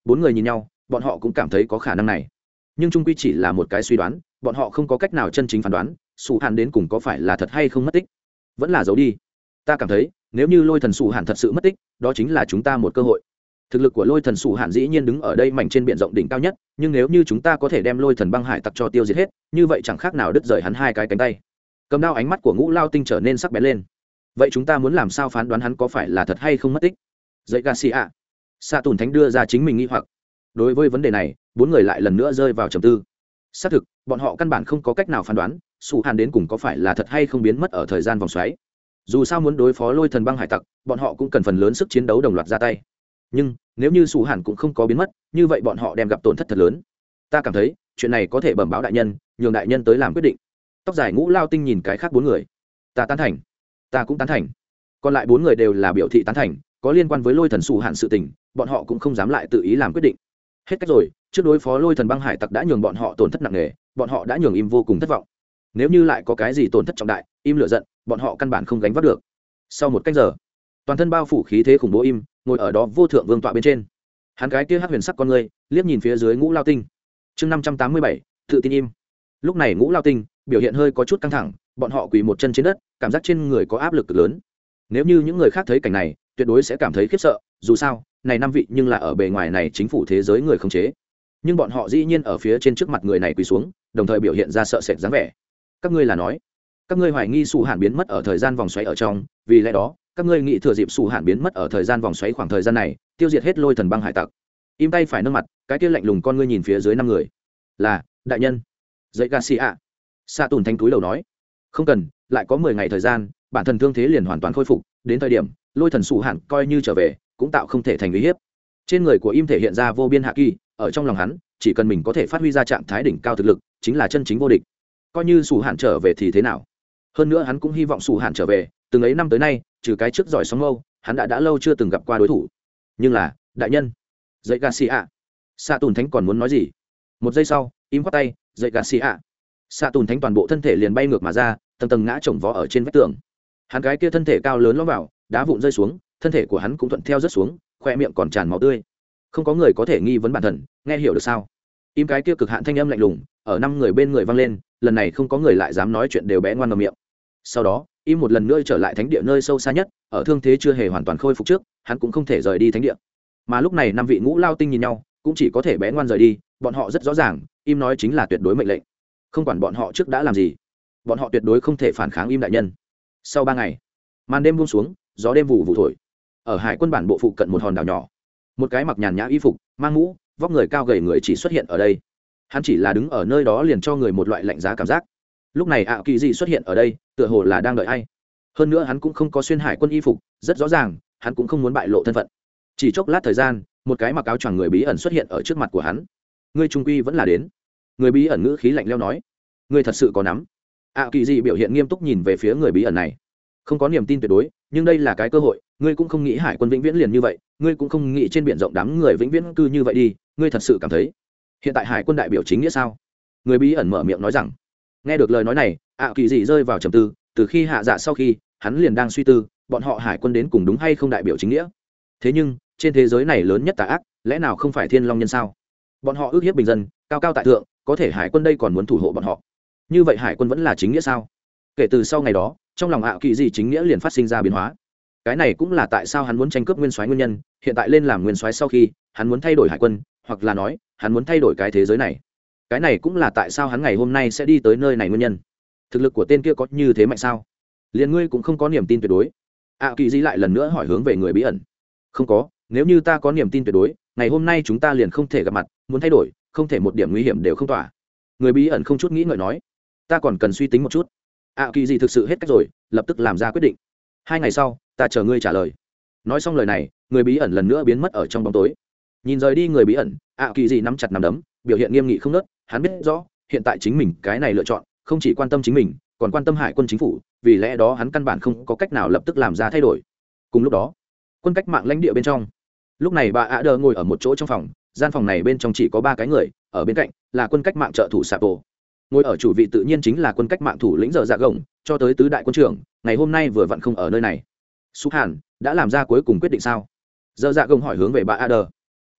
bốn người nhìn nhau bọn họ cũng cảm thấy có khả năng này nhưng trung quy chỉ là một cái suy đoán bọn họ không có cách nào chân chính phán đoán sủ hàn đến cùng có phải là thật hay không mất tích vẫn là giấu đi. Ta cảm thấy nếu như lôi thần sủ hàn thật sự mất tích đó chính là chúng ta một cơ hội. Thực lực của lôi thần sủ hàn dĩ nhiên đứng ở đây mảnh trên biển rộng đỉnh cao nhất nhưng nếu như chúng ta có thể đem lôi thần băng hải tặc cho tiêu diệt hết như vậy chẳng khác nào đứt rời hắn hai cái cánh tay. Cầm đao ánh mắt của Ngũ Lao Tinh trở nên sắc bén lên. Vậy chúng ta muốn làm sao phán đoán hắn có phải là thật hay không mất tích? Dậy Garcia, Sa Tùn Thánh đưa ra chính mình nghi hoặc. Đối với vấn đề này bốn người lại lần nữa rơi vào trầm tư. Xác thực bọn họ căn bản không có cách nào phán đoán sủ hàn đến cùng có phải là thật hay không biến mất ở thời gian vòng xoáy. Dù sao muốn đối phó lôi thần băng hải tặc bọn họ cũng cần phần lớn sức chiến đấu đồng loạt ra tay. Nhưng nếu như sủ hàn cũng không có biến mất như vậy bọn họ đem gặp tổn thất thật lớn. Ta cảm thấy chuyện này có thể bẩm báo đại nhân nhường đại nhân tới làm quyết định. Tóc dài Ngũ Lao Tinh nhìn cái khác bốn người. Ta tán thành. Ta cũng tán thành. Còn lại bốn người đều là biểu thị tán thành. Có liên quan với lôi thần sủ hàn sự tình bọn họ cũng không dám lại tự ý làm quyết định. Hết cách rồi, trước đối phó lôi thần băng hải tặc đã nhường bọn họ tổn thất nặng nề bọn họ đã nhường im vô cùng thất vọng. Nếu như lại có cái gì tổn thất trọng đại im lựa giận bọn họ căn bản không gánh vác được. Sau một cách giờ toàn thân bao phủ khí thế khủng bố im ngồi ở đó vô thượng vương tọa bên trên hắn cái kia hát huyền sắc con người liếc nhìn phía dưới Ngũ Lao Tinh. Chương năm trăm tám mươi bảy tự tin im. Lúc này Ngũ Lao Tinh biểu hiện hơi có chút căng thẳng bọn họ quỳ một chân trên đất cảm giác trên người có áp lực cực lớn. Nếu như những người khác thấy cảnh này tuyệt đối sẽ cảm thấy khiếp sợ dù sao này năm vị nhưng là ở bề ngoài này chính phủ thế giới người khống chế nhưng bọn họ dĩ nhiên ở phía trên trước mặt người này quỳ xuống đồng thời biểu hiện ra sợ sệt dáng vẻ. Các ngươi là nói các ngươi hoài nghi sủ hàn biến mất ở thời gian vòng xoáy ở trong vì lẽ đó các ngươi nghĩ thừa dịp sủ hàn biến mất ở thời gian vòng xoáy khoảng thời gian này tiêu diệt hết lôi thần băng hải tặc. Im tay phải nâng mặt cái kia lạnh lùng con ngươi nhìn phía dưới năm người. Là đại nhân. Dậy Garcia, Sa Tùn Thánh túi đầu nói không cần lại có mười ngày thời gian bản thân thương thế liền hoàn toàn khôi phục đến thời điểm lôi thần sủ hàn coi như trở về cũng tạo không thể thành uy hiếp. Trên người của im thể hiện ra vô biên hạ kỳ ở trong lòng hắn chỉ cần mình có thể phát huy ra trạng thái đỉnh cao thực lực chính là chân chính vô địch. Coi như sủ hàn trở về thì thế nào. Hơn nữa hắn cũng hy vọng sủ hàn trở về từng ấy năm tới nay trừ cái trước giỏi sóng mâu hắn đã đã lâu chưa từng gặp qua đối thủ. Nhưng là đại nhân. Dậy Garcia, Sa Tùn Thánh còn muốn nói gì một giây sau im khoát tay. Dậy Garcia, Sa Tùn Thánh toàn bộ thân thể liền bay ngược mà ra tầng tầng ngã chồng vó ở trên vách tường. Hắn cái kia thân thể cao lớn lõm vào đá vụn rơi xuống thân thể của hắn cũng thuận theo rớt xuống khoe miệng còn tràn máu tươi. Không có người có thể nghi vấn bản thân nghe hiểu được sao. Im cái kia cực hạn thanh âm lạnh lùng ở năm người bên người vang lên lần này không có người lại dám nói chuyện đều bé ngoan ngậm miệng. Sau đó im một lần nữa trở lại thánh địa nơi sâu xa nhất ở thương thế chưa hề hoàn toàn khôi phục trước hắn cũng không thể rời đi thánh địa. Mà lúc này năm vị Ngũ Lao Tinh nhìn nhau cũng chỉ có thể bé ngoan rời đi bọn họ rất rõ ràng im nói chính là tuyệt đối mệnh lệnh không quản bọn họ trước đã làm gì bọn họ tuyệt đối không thể phản kháng im đại nhân. Sau ba ngày màn đêm buông xuống gió đêm vụ vụ thổi ở hải quân bản bộ phụ cận một hòn đảo nhỏ một cái mặc nhàn nhã y phục mang mũ vóc người cao gầy người chỉ xuất hiện ở đây. Hắn chỉ là đứng ở nơi đó liền cho người một loại lạnh giá cảm giác. Lúc này ạ kỳ gì xuất hiện ở đây tựa hồ là đang đợi ai. Hơn nữa hắn cũng không có xuyên hải quân y phục rất rõ ràng hắn cũng không muốn bại lộ thân phận. Chỉ chốc lát thời gian một cái mặc áo choàng người bí ẩn xuất hiện ở trước mặt của hắn. Ngươi trung quy vẫn là đến. Người bí ẩn ngữ khí lạnh lẽo nói. Ngươi thật sự có nắm. ạ kỳ gì biểu hiện nghiêm túc nhìn về phía người bí ẩn này. Không có niềm tin tuyệt đối nhưng đây là cái cơ hội ngươi cũng không nghĩ hải quân vĩnh viễn liền như vậy ngươi cũng không nghĩ trên biển rộng đám người vĩnh viễn cư như vậy đi ngươi thật sự cảm thấy hiện tại hải quân đại biểu chính nghĩa sao. Người bí ẩn mở miệng nói rằng. Nghe được lời nói này ạ kỳ dị rơi vào trầm tư từ khi hạ dạ sau khi hắn liền đang suy tư bọn họ hải quân đến cùng đúng hay không đại biểu chính nghĩa. Thế nhưng trên thế giới này lớn nhất tà ác lẽ nào không phải thiên long nhân sao. Bọn họ ước hiếp bình dân cao cao tại thượng có thể hải quân đây còn muốn thủ hộ bọn họ như vậy hải quân vẫn là chính nghĩa sao. Kể từ sau ngày đó trong lòng ạ kỳ dị chính nghĩa liền phát sinh ra biến hóa. Cái này cũng là tại sao hắn muốn tranh cướp nguyên soái nguyên nhân hiện tại lên làm nguyên soái sau khi hắn muốn thay đổi hải quân hoặc là nói hắn muốn thay đổi cái thế giới này. Cái này cũng là tại sao hắn ngày hôm nay sẽ đi tới nơi này nguyên nhân. Thực lực của tên kia có như thế mạnh sao. Liền ngươi cũng không có niềm tin tuyệt đối. ạ kỳ dị lại lần nữa hỏi hướng về người bí ẩn. Không có nếu như ta có niềm tin tuyệt đối ngày hôm nay chúng ta liền không thể gặp mặt muốn thay đổi không thể một điểm nguy hiểm đều không tỏa. Người bí ẩn không chút nghĩ ngợi nói. Ta còn cần suy tính một chút. ạ kỳ dị thực sự hết cách rồi lập tức làm ra quyết định. Hai ngày sau ta chờ ngươi trả lời. Nói xong lời này người bí ẩn lần nữa biến mất ở trong bóng tối. Nhìn rời đi người bí ẩn ạ kỳ dị nắm chặt nắm đấm biểu hiện nghiêm nghị không nớt. Hắn biết rõ hiện tại chính mình cái này lựa chọn không chỉ quan tâm chính mình còn quan tâm hải quân chính phủ vì lẽ đó hắn căn bản không có cách nào lập tức làm ra thay đổi. Cùng lúc đó quân cách mạng lãnh địa bên trong lúc này bà ạ đờ ngồi ở một chỗ trong phòng gian phòng này bên trong chỉ có ba cái người ở bên cạnh là quân cách mạng trợ thủ Sapo. Ngồi ở chủ vị tự nhiên chính là quân cách mạng thủ lĩnh Dở Dạ Gồng cho tới tứ đại quân trưởng ngày hôm nay vừa vặn không ở nơi này. Xúc Hàn đã làm ra cuối cùng quyết định sao. Dở Dạ Gồng hỏi hướng về bà Ader. Là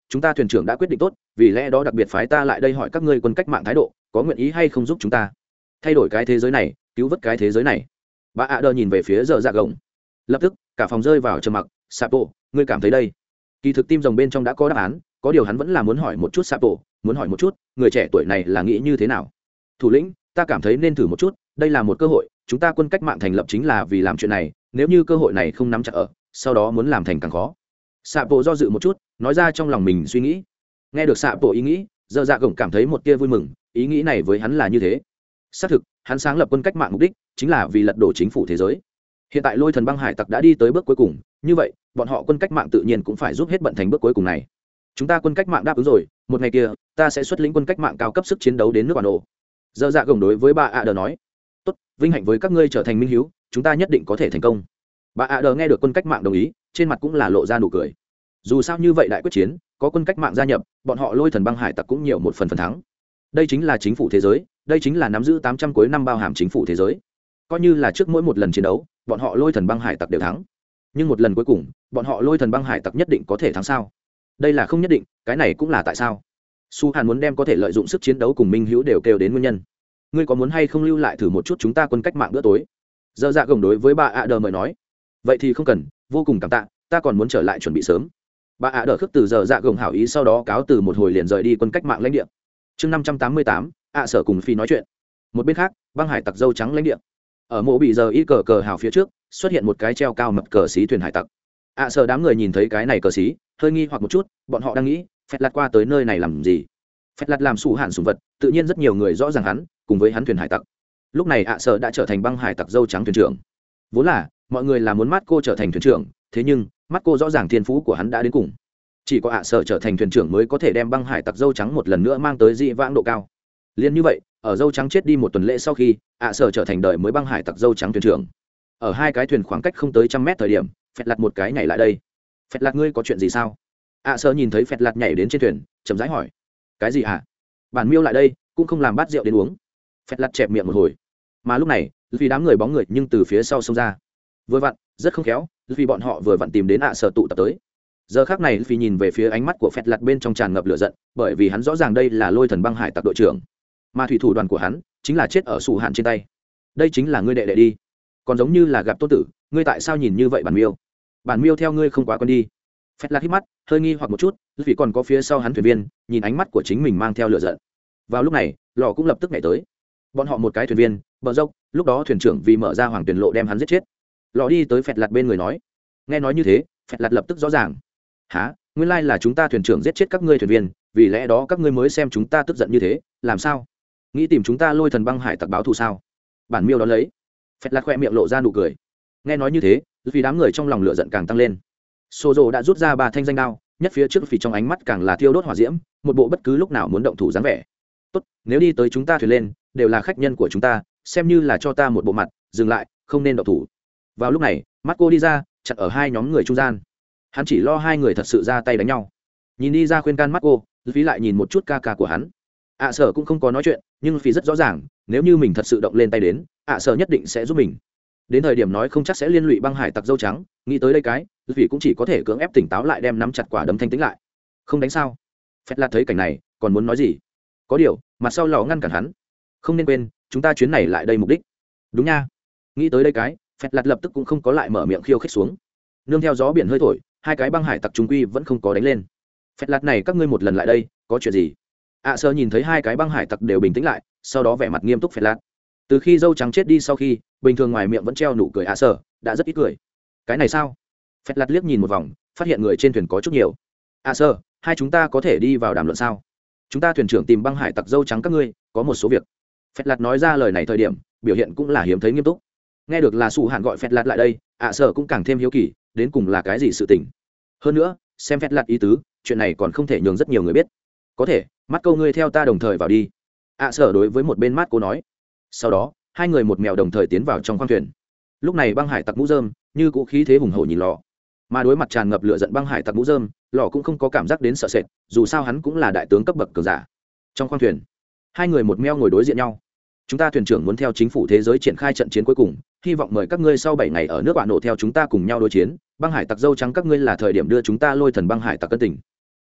chúng ta thuyền trưởng đã quyết định tốt, vì lẽ đó đặc biệt phái ta lại đây hỏi các ngươi quân cách mạng thái độ có nguyện ý hay không giúp chúng ta thay đổi cái thế giới này, cứu vớt cái thế giới này. Bà ạ đờ nhìn về phía giờ dạ gồng, lập tức cả phòng rơi vào trầm mặc. Sapo, ngươi cảm thấy đây? Kỳ thực tim rồng bên trong đã có đáp án, có điều hắn vẫn là muốn hỏi một chút Sapo, muốn hỏi một chút người trẻ tuổi này là nghĩ như thế nào. Thủ lĩnh, ta cảm thấy nên thử một chút, đây là một cơ hội, chúng ta quân cách mạng thành lập chính là vì làm chuyện này, nếu như cơ hội này không nắm chặt ở, sau đó muốn làm thành càng khó. Sapo do dự một chút, nói ra trong lòng mình suy nghĩ. Nghe được Sapo ý nghĩ, giờ dạ gồng cảm thấy một tia vui mừng, ý nghĩ này với hắn là như thế. Xác thực, hắn sáng lập quân cách mạng mục đích chính là vì lật đổ chính phủ thế giới. Hiện tại lôi thần băng hải tặc đã đi tới bước cuối cùng, như vậy bọn họ quân cách mạng tự nhiên cũng phải giúp hết bận thành bước cuối cùng này. Chúng ta quân cách mạng đáp ứng rồi, một ngày kia ta sẽ xuất lĩnh quân cách mạng cao cấp sức chiến đấu đến nước bản đồ. Giờ dạ gồng đối với bà ạ đờ nói, tốt, vinh hạnh với các ngươi trở thành minh hiếu, chúng ta nhất định có thể thành công. Bà ạ đờ nghe được quân cách mạng đồng ý, trên mặt cũng là lộ ra nụ cười. Dù sao như vậy đại quyết chiến, có quân cách mạng gia nhập, bọn họ lôi thần băng hải tặc cũng nhiều một phần phần thắng. Đây chính là chính phủ thế giới, đây chính là nắm giữ tám trăm cuối năm bao hàm chính phủ thế giới. Coi như là trước mỗi một lần chiến đấu, bọn họ lôi thần băng hải tặc đều thắng, nhưng một lần cuối cùng bọn họ lôi thần băng hải tặc nhất định có thể thắng sao? Đây là không nhất định, cái này cũng là tại sao Su Hàn muốn đem có thể lợi dụng sức chiến đấu cùng minh hữu đều kêu đến nguyên nhân. Ngươi có muốn hay không lưu lại thử một chút chúng ta quân cách mạng bữa tối? Giờ dạ gồng đối với bà ạ đờ mời nói. Vậy thì không cần, vô cùng cảm tạ, ta còn muốn trở lại chuẩn bị sớm. Bà ạ đờ khước từ giờ dạ gồng hảo ý, sau đó cáo từ một hồi liền rời đi quân cách mạng lãnh địa. Chương năm trăm tám mươi tám, ạ sở cùng phi nói chuyện. Một bên khác, băng hải tặc dâu trắng lãnh địa, ở mộ bị giờ y cờ cờ hào phía trước xuất hiện một cái treo cao mập cờ xí thuyền hải tặc. ạ sở đám người nhìn thấy cái này cờ xí hơi nghi hoặc một chút, bọn họ đang nghĩ phẹt lạt qua tới nơi này làm gì. Phẹt lạt làm sủ hạn sùng vật, tự nhiên rất nhiều người rõ ràng hắn cùng với hắn thuyền hải tặc. Lúc này ạ sở đã trở thành băng hải tặc dâu trắng thuyền trưởng. Vốn là mọi người là muốn mắt cô trở thành thuyền trưởng, thế nhưng mắt cô rõ ràng thiên phú của hắn đã đến cùng, chỉ có ạ sở trở thành thuyền trưởng mới có thể đem băng hải tặc dâu trắng một lần nữa mang tới dị vãng độ cao. Liên như vậy, ở dâu trắng chết đi một tuần lễ sau khi ạ sở trở thành đời mới băng hải tặc dâu trắng thuyền trưởng, ở hai cái thuyền khoảng cách không tới trăm mét thời điểm, phẹt lạt một cái nhảy lại đây. Phẹt lạt, ngươi có chuyện gì sao? ạ sở nhìn thấy phẹt lạt nhảy đến trên thuyền, chậm rãi hỏi. Cái gì hả? Bản miêu lại đây cũng không làm bát rượu đến uống. Phẹt lạt chẹp miệng một hồi, mà lúc này vì đám người bóng người nhưng từ phía sau xông ra. Vừa vặn rất không khéo, vì bọn họ vừa vặn tìm đến ạ sở tụ tập tới. Giờ khác này vì nhìn về phía ánh mắt của phẹt lạt bên trong tràn ngập lửa giận, bởi vì hắn rõ ràng đây là lôi thần băng hải tặc đội trưởng, mà thủy thủ đoàn của hắn chính là chết ở sủ hạn trên tay. Đây chính là ngươi đệ đệ đi, còn giống như là gặp tôn tử, ngươi tại sao nhìn như vậy bản miêu? Bản miêu theo ngươi không quá quen đi. Phẹt lạt hít mắt hơi nghi hoặc một chút, vì còn có phía sau hắn thuyền viên nhìn ánh mắt của chính mình mang theo lửa giận. Vào lúc này lò cũng lập tức nhảy tới. Bọn họ một cái thuyền viên bờ dốc, lúc đó thuyền trưởng vì mở ra hoàng tuyển lộ đem hắn giết chết. Lò đi tới phẹt lạt bên người nói. Nghe nói như thế, phẹt lạt lập tức rõ ràng. Hả? Nguyên lai là chúng ta thuyền trưởng giết chết các ngươi thuyền viên, vì lẽ đó các ngươi mới xem chúng ta tức giận như thế, làm sao? Nghĩ tìm chúng ta lôi thần băng hải tặc báo thù sao? Bản miêu đó lấy. Phẹt lạt khoe miệng lộ ra nụ cười. Nghe nói như thế, vì đám người trong lòng lửa giận càng tăng lên. Sô Dô đã rút ra ba thanh danh đao, nhất phía trước phì trong ánh mắt càng là thiêu đốt hỏa diễm, một bộ bất cứ lúc nào muốn động thủ dáng vẻ. Tốt, nếu đi tới chúng ta thuyền lên, đều là khách nhân của chúng ta, xem như là cho ta một bộ mặt, dừng lại, không nên động thủ. Vào lúc này, mắt cô đi ra, chặn ở hai nhóm người trung gian. Hắn chỉ lo hai người thật sự ra tay đánh nhau. Nhìn đi ra khuyên can mắt cô, phí lại nhìn một chút ca ca của hắn. ạ sở cũng không có nói chuyện, nhưng phí rất rõ ràng, nếu như mình thật sự động lên tay đến, ạ sở nhất định sẽ giúp mình. Đến thời điểm nói không chắc sẽ liên lụy băng hải tặc dâu trắng, nghĩ tới đây cái vì cũng chỉ có thể cưỡng ép tỉnh táo lại, đem nắm chặt quả đấm thanh tĩnh lại. Không đánh sao? Phẹt lạt thấy cảnh này còn muốn nói gì, có điều mặt sau lò ngăn cản hắn. Không nên quên chúng ta chuyến này lại đây mục đích. Đúng nha. Nghĩ tới đây cái Phẹt lạt lập tức cũng không có lại mở miệng khiêu khích xuống. Nương theo gió biển hơi thổi, hai cái băng hải tặc trung quy vẫn không có đánh lên. Phẹt lạt này, các ngươi một lần lại đây có chuyện gì? ạ sơ nhìn thấy hai cái băng hải tặc đều bình tĩnh lại, sau đó vẻ mặt nghiêm túc. Phẹt lạt từ khi dâu trắng chết đi sau khi, bình thường ngoài miệng vẫn treo nụ cười, ạ sơ đã rất ít cười. Cái này sao? Phẹt lạt liếc nhìn một vòng, phát hiện người trên thuyền có chút nhiều. ạ sơ, hai chúng ta có thể đi vào đàm luận sao? Chúng ta thuyền trưởng tìm băng hải tặc dâu trắng các ngươi có một số việc. Phẹt lạt nói ra lời này thời điểm biểu hiện cũng là hiếm thấy nghiêm túc. Nghe được là sủ hạn gọi Phẹt lạt lại đây, ạ sơ cũng càng thêm hiếu kỳ, đến cùng là cái gì sự tình. Hơn nữa xem Phẹt lạt ý tứ, chuyện này còn không thể nhường rất nhiều người biết. Có thể mắt câu ngươi theo ta đồng thời vào đi. ạ sơ đối với một bên mắt cô nói. Sau đó hai người một mèo đồng thời tiến vào trong khoang thuyền. Lúc này băng hải tặc mũ rơm như cũ khí thế hùng hổ nhìn lò, mà đối mặt tràn ngập lửa giận băng hải tặc mũ rơm, lò cũng không có cảm giác đến sợ sệt, dù sao hắn cũng là đại tướng cấp bậc cường giả. Trong khoang thuyền hai người một meo ngồi đối diện nhau. Chúng ta thuyền trưởng muốn theo chính phủ thế giới triển khai trận chiến cuối cùng, hy vọng mời các ngươi sau bảy ngày ở nước bạn nổ theo chúng ta cùng nhau đối chiến. Băng hải tặc dâu trắng các ngươi là thời điểm đưa chúng ta lôi thần băng hải tặc cân tình.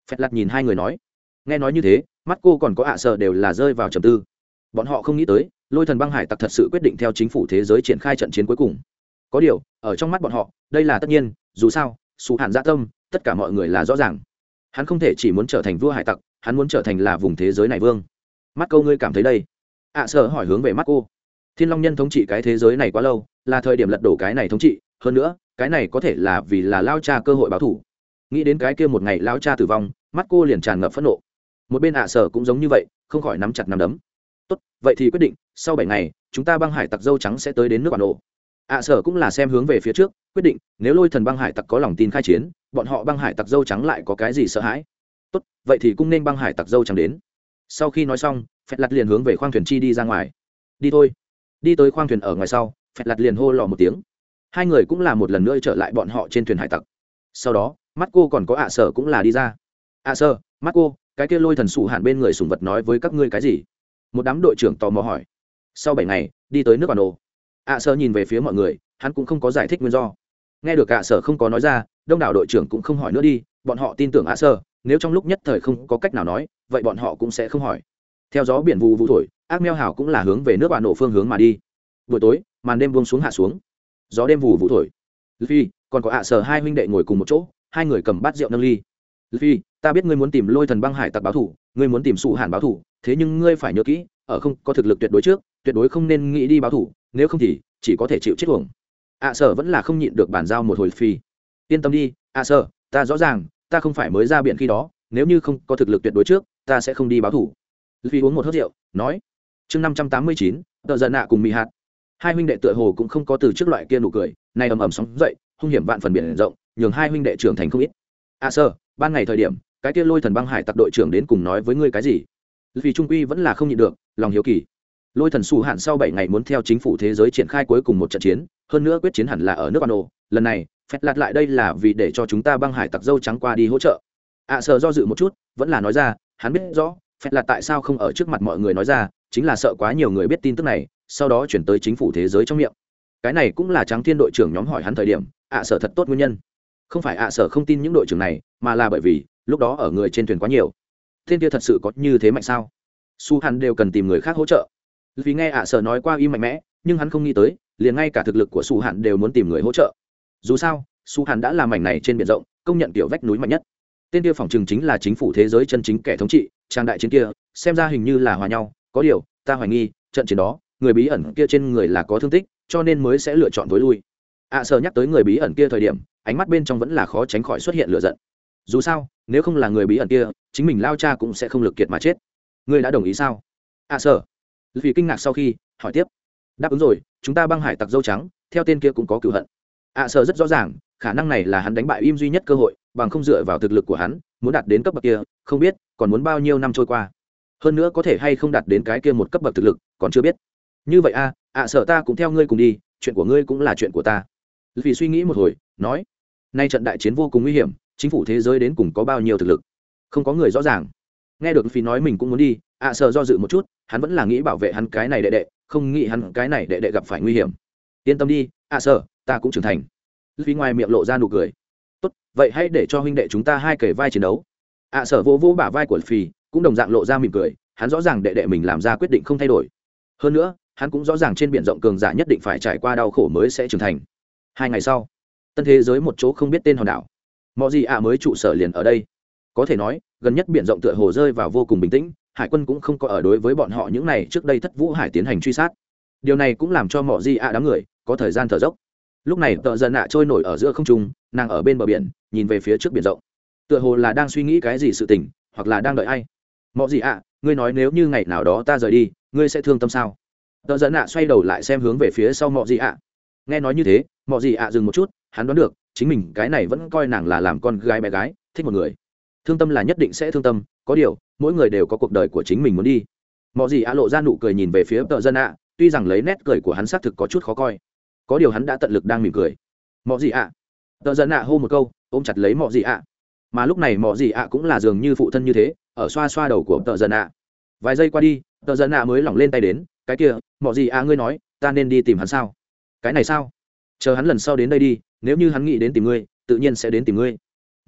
phẹt lặt nhìn hai người nói. Nghe nói như thế, mắt cô còn có ạ sợ đều là rơi vào trầm tư. Bọn họ không nghĩ tới lôi thần băng hải tặc thật sự quyết định theo chính phủ thế giới triển khai trận chiến cuối cùng. Có điều ở trong mắt bọn họ đây là tất nhiên, dù sao Sú Hạn dạ tâm tất cả mọi người là rõ ràng. Hắn không thể chỉ muốn trở thành vua hải tặc, hắn muốn trở thành là vùng thế giới này vương. Mắt cô ngươi cảm thấy đây? ạ sợ hỏi hướng về mắt cô. Thiên Long nhân thống trị cái thế giới này quá lâu, là thời điểm lật đổ cái này thống trị, hơn nữa cái này có thể là vì là lao cha cơ hội báo thù. Nghĩ đến cái kia một ngày lao cha tử vong, mắt cô liền tràn ngập phẫn nộ. Một bên ạ sở cũng giống như vậy, không khỏi nắm chặt nắm đấm. Tốt, vậy thì quyết định sau bảy ngày chúng ta băng hải tặc dâu trắng sẽ tới đến nước bản đồ. ạ sở cũng là xem hướng về phía trước, quyết định nếu lôi thần băng hải tặc có lòng tin khai chiến, bọn họ băng hải tặc dâu trắng lại có cái gì sợ hãi. Tốt, vậy thì cũng nên băng hải tặc dâu trắng đến. Sau khi nói xong, phẹt lặt liền hướng về khoang thuyền chi đi ra ngoài. Đi thôi. Đi tới khoang thuyền ở ngoài sau, phẹt lặt liền hô lò một tiếng. Hai người cũng là một lần nữa trở lại bọn họ trên thuyền hải tặc. Sau đó mắt cô còn có ạ sở cũng là đi ra. ạ sở, mắt cô, cái kia lôi thần sủ hạn bên người sùng vật nói với các ngươi cái gì? Một đám đội trưởng tò mò hỏi. Sau bảy ngày đi tới nước bản đồ, ạ sở nhìn về phía mọi người, hắn cũng không có giải thích nguyên do. Nghe được ạ sở không có nói ra, đông đảo đội trưởng cũng không hỏi nữa đi, bọn họ tin tưởng ạ sở, nếu trong lúc nhất thời không có cách nào nói, vậy bọn họ cũng sẽ không hỏi. Theo gió biển vù vù thổi, ác meo hảo cũng là hướng về nước bản đồ phương hướng mà đi. Buổi tối màn đêm buông xuống hạ xuống, gió đêm vù vù thổi. Luffy còn có ạ sở hai huynh đệ ngồi cùng một chỗ, hai người cầm bát rượu nâng ly. Luffy, ta biết ngươi muốn tìm lôi thần băng hải tặc báo thủ, ngươi muốn tìm sụ hàn báo thủ, thế nhưng ngươi phải nhớ kỹ, ở không có thực lực tuyệt đối trước, tuyệt đối không nên nghĩ đi báo thủ, nếu không thì chỉ có thể chịu chết uổng. ạ sở vẫn là không nhịn được bàn giao một hồi. Phi, yên tâm đi, ạ sở, ta rõ ràng, ta không phải mới ra biển khi đó, nếu như không có thực lực tuyệt đối trước, ta sẽ không đi báo thủ. Luffy uống một hớp rượu, nói. Chương năm trăm tám mươi chín, tợ giận nạ cùng mì hạt. Hai huynh đệ tựa hồ cũng không có từ trước loại kia nụ cười, này ầm ầm sóng dậy, hung hiểm vạn phần biển rộng, nhường hai huynh đệ trưởng thành không ít. À sơ, ban ngày thời điểm, cái kia lôi thần băng hải tặc đội trưởng đến cùng nói với ngươi cái gì? Vì trung quy vẫn là không nhịn được, lòng hiếu kỳ. Lôi thần sủ hạn sau bảy ngày muốn theo chính phủ thế giới triển khai cuối cùng một trận chiến, hơn nữa quyết chiến hẳn là ở nước Ando, lần này, phép lạt lại đây là vì để cho chúng ta băng hải tặc dâu trắng qua đi hỗ trợ. À sơ do dự một chút, vẫn là nói ra, hắn biết rõ, phép lạt tại sao không ở trước mặt mọi người nói ra, chính là sợ quá nhiều người biết tin tức này, sau đó chuyển tới chính phủ thế giới trong miệng. Cái này cũng là Trắng Thiên đội trưởng nhóm hỏi hắn thời điểm, ạ sở thật tốt nguyên nhân. Không phải ạ sở không tin những đội trưởng này, mà là bởi vì lúc đó ở người trên thuyền quá nhiều. Thiên kia thật sự có như thế mạnh sao? Su Hàn đều cần tìm người khác hỗ trợ. Vì nghe ạ sở nói qua y mạnh mẽ, nhưng hắn không nghĩ tới, liền ngay cả thực lực của Su Hàn đều muốn tìm người hỗ trợ. Dù sao, Su Hàn đã làm mảnh này trên biển rộng, công nhận tiểu vách núi mạnh nhất. Tên kia phòng trường chính là chính phủ thế giới chân chính kẻ thống trị, trang đại chiến kia, xem ra hình như là hòa nhau, có điều, ta hoài nghi, trận chiến đó, người bí ẩn kia trên người là có thương tích, cho nên mới sẽ lựa chọn tối lui. ạ sở nhắc tới người bí ẩn kia thời điểm, ánh mắt bên trong vẫn là khó tránh khỏi xuất hiện lửa giận. Dù sao, nếu không là người bí ẩn kia, chính mình lao cha cũng sẽ không lực kiệt mà chết. Ngươi đã đồng ý sao? ạ sở. Vì kinh ngạc sau khi hỏi tiếp, đáp ứng rồi, chúng ta băng hải tặc dâu trắng, theo tên kia cũng có cửu hận. ạ sở rất rõ ràng, khả năng này là hắn đánh bại im duy nhất cơ hội, bằng không dựa vào thực lực của hắn, muốn đạt đến cấp bậc kia, không biết còn muốn bao nhiêu năm trôi qua. Hơn nữa có thể hay không đạt đến cái kia một cấp bậc thực lực, còn chưa biết. Như vậy a, ạ à, sở ta cũng theo ngươi cùng đi, chuyện của ngươi cũng là chuyện của ta. Vì suy nghĩ một hồi, nói, nay trận đại chiến vô cùng nguy hiểm, chính phủ thế giới đến cùng có bao nhiêu thực lực, không có người rõ ràng. Nghe được Phi nói mình cũng muốn đi, ạ à, sở do dự một chút, hắn vẫn là nghĩ bảo vệ hắn cái này đệ đệ, không nghĩ hắn cái này đệ đệ gặp phải nguy hiểm. Yên tâm đi, ạ à, sở, ta cũng trưởng thành. Phi ngoài miệng lộ ra nụ cười. Tốt, vậy hãy để cho huynh đệ chúng ta hai kể vai chiến đấu. ạ à, sở vỗ vỗ bả vai của Phi, cũng đồng dạng lộ ra mỉm cười, hắn rõ ràng đệ đệ mình làm ra quyết định không thay đổi. Hơn nữa, hắn cũng rõ ràng trên biển rộng cường giả nhất định phải trải qua đau khổ mới sẽ trưởng thành. Hai ngày sau, tân thế giới một chỗ không biết tên hòn đảo, mọi gì ạ mới trụ sở liền ở đây. Có thể nói, gần nhất biển rộng tựa hồ rơi vào vô cùng bình tĩnh, hải quân cũng không có ở đối với bọn họ những này trước đây thất vũ hải tiến hành truy sát. Điều này cũng làm cho mọi gì ạ đám người có thời gian thở dốc. Lúc này tợ dần ạ trôi nổi ở giữa không trung, nàng ở bên bờ biển, nhìn về phía trước biển rộng, tựa hồ là đang suy nghĩ cái gì sự tình, hoặc là đang đợi ai. Mọi gì ạ, ngươi nói nếu như ngày nào đó ta rời đi, ngươi sẽ thương tâm sao? Tợ dẫn ạ xoay đầu lại xem hướng về phía sau mọi gì ạ. Nghe nói như thế, mọi gì ạ dừng một chút, hắn đoán được chính mình cái này vẫn coi nàng là làm con gái bé gái, thích một người, thương tâm là nhất định sẽ thương tâm, có điều mỗi người đều có cuộc đời của chính mình muốn đi. Mọi gì ạ lộ ra nụ cười nhìn về phía tợ dân ạ, tuy rằng lấy nét cười của hắn xác thực có chút khó coi, có điều hắn đã tận lực đang mỉm cười. Mọi gì ạ? Tợ dân ạ hô một câu, ôm chặt lấy mọi gì ạ. Mà lúc này mọi gì ạ cũng là dường như phụ thân như thế, ở xoa xoa đầu của tợ dân ạ. Vài giây qua đi, tợ dân ạ mới lỏng lên tay đến, cái kia, mọi gì ạ ngươi nói, ta nên đi tìm hắn sao? Cái này sao? Chờ hắn lần sau đến đây đi, nếu như hắn nghĩ đến tìm ngươi, tự nhiên sẽ đến tìm ngươi.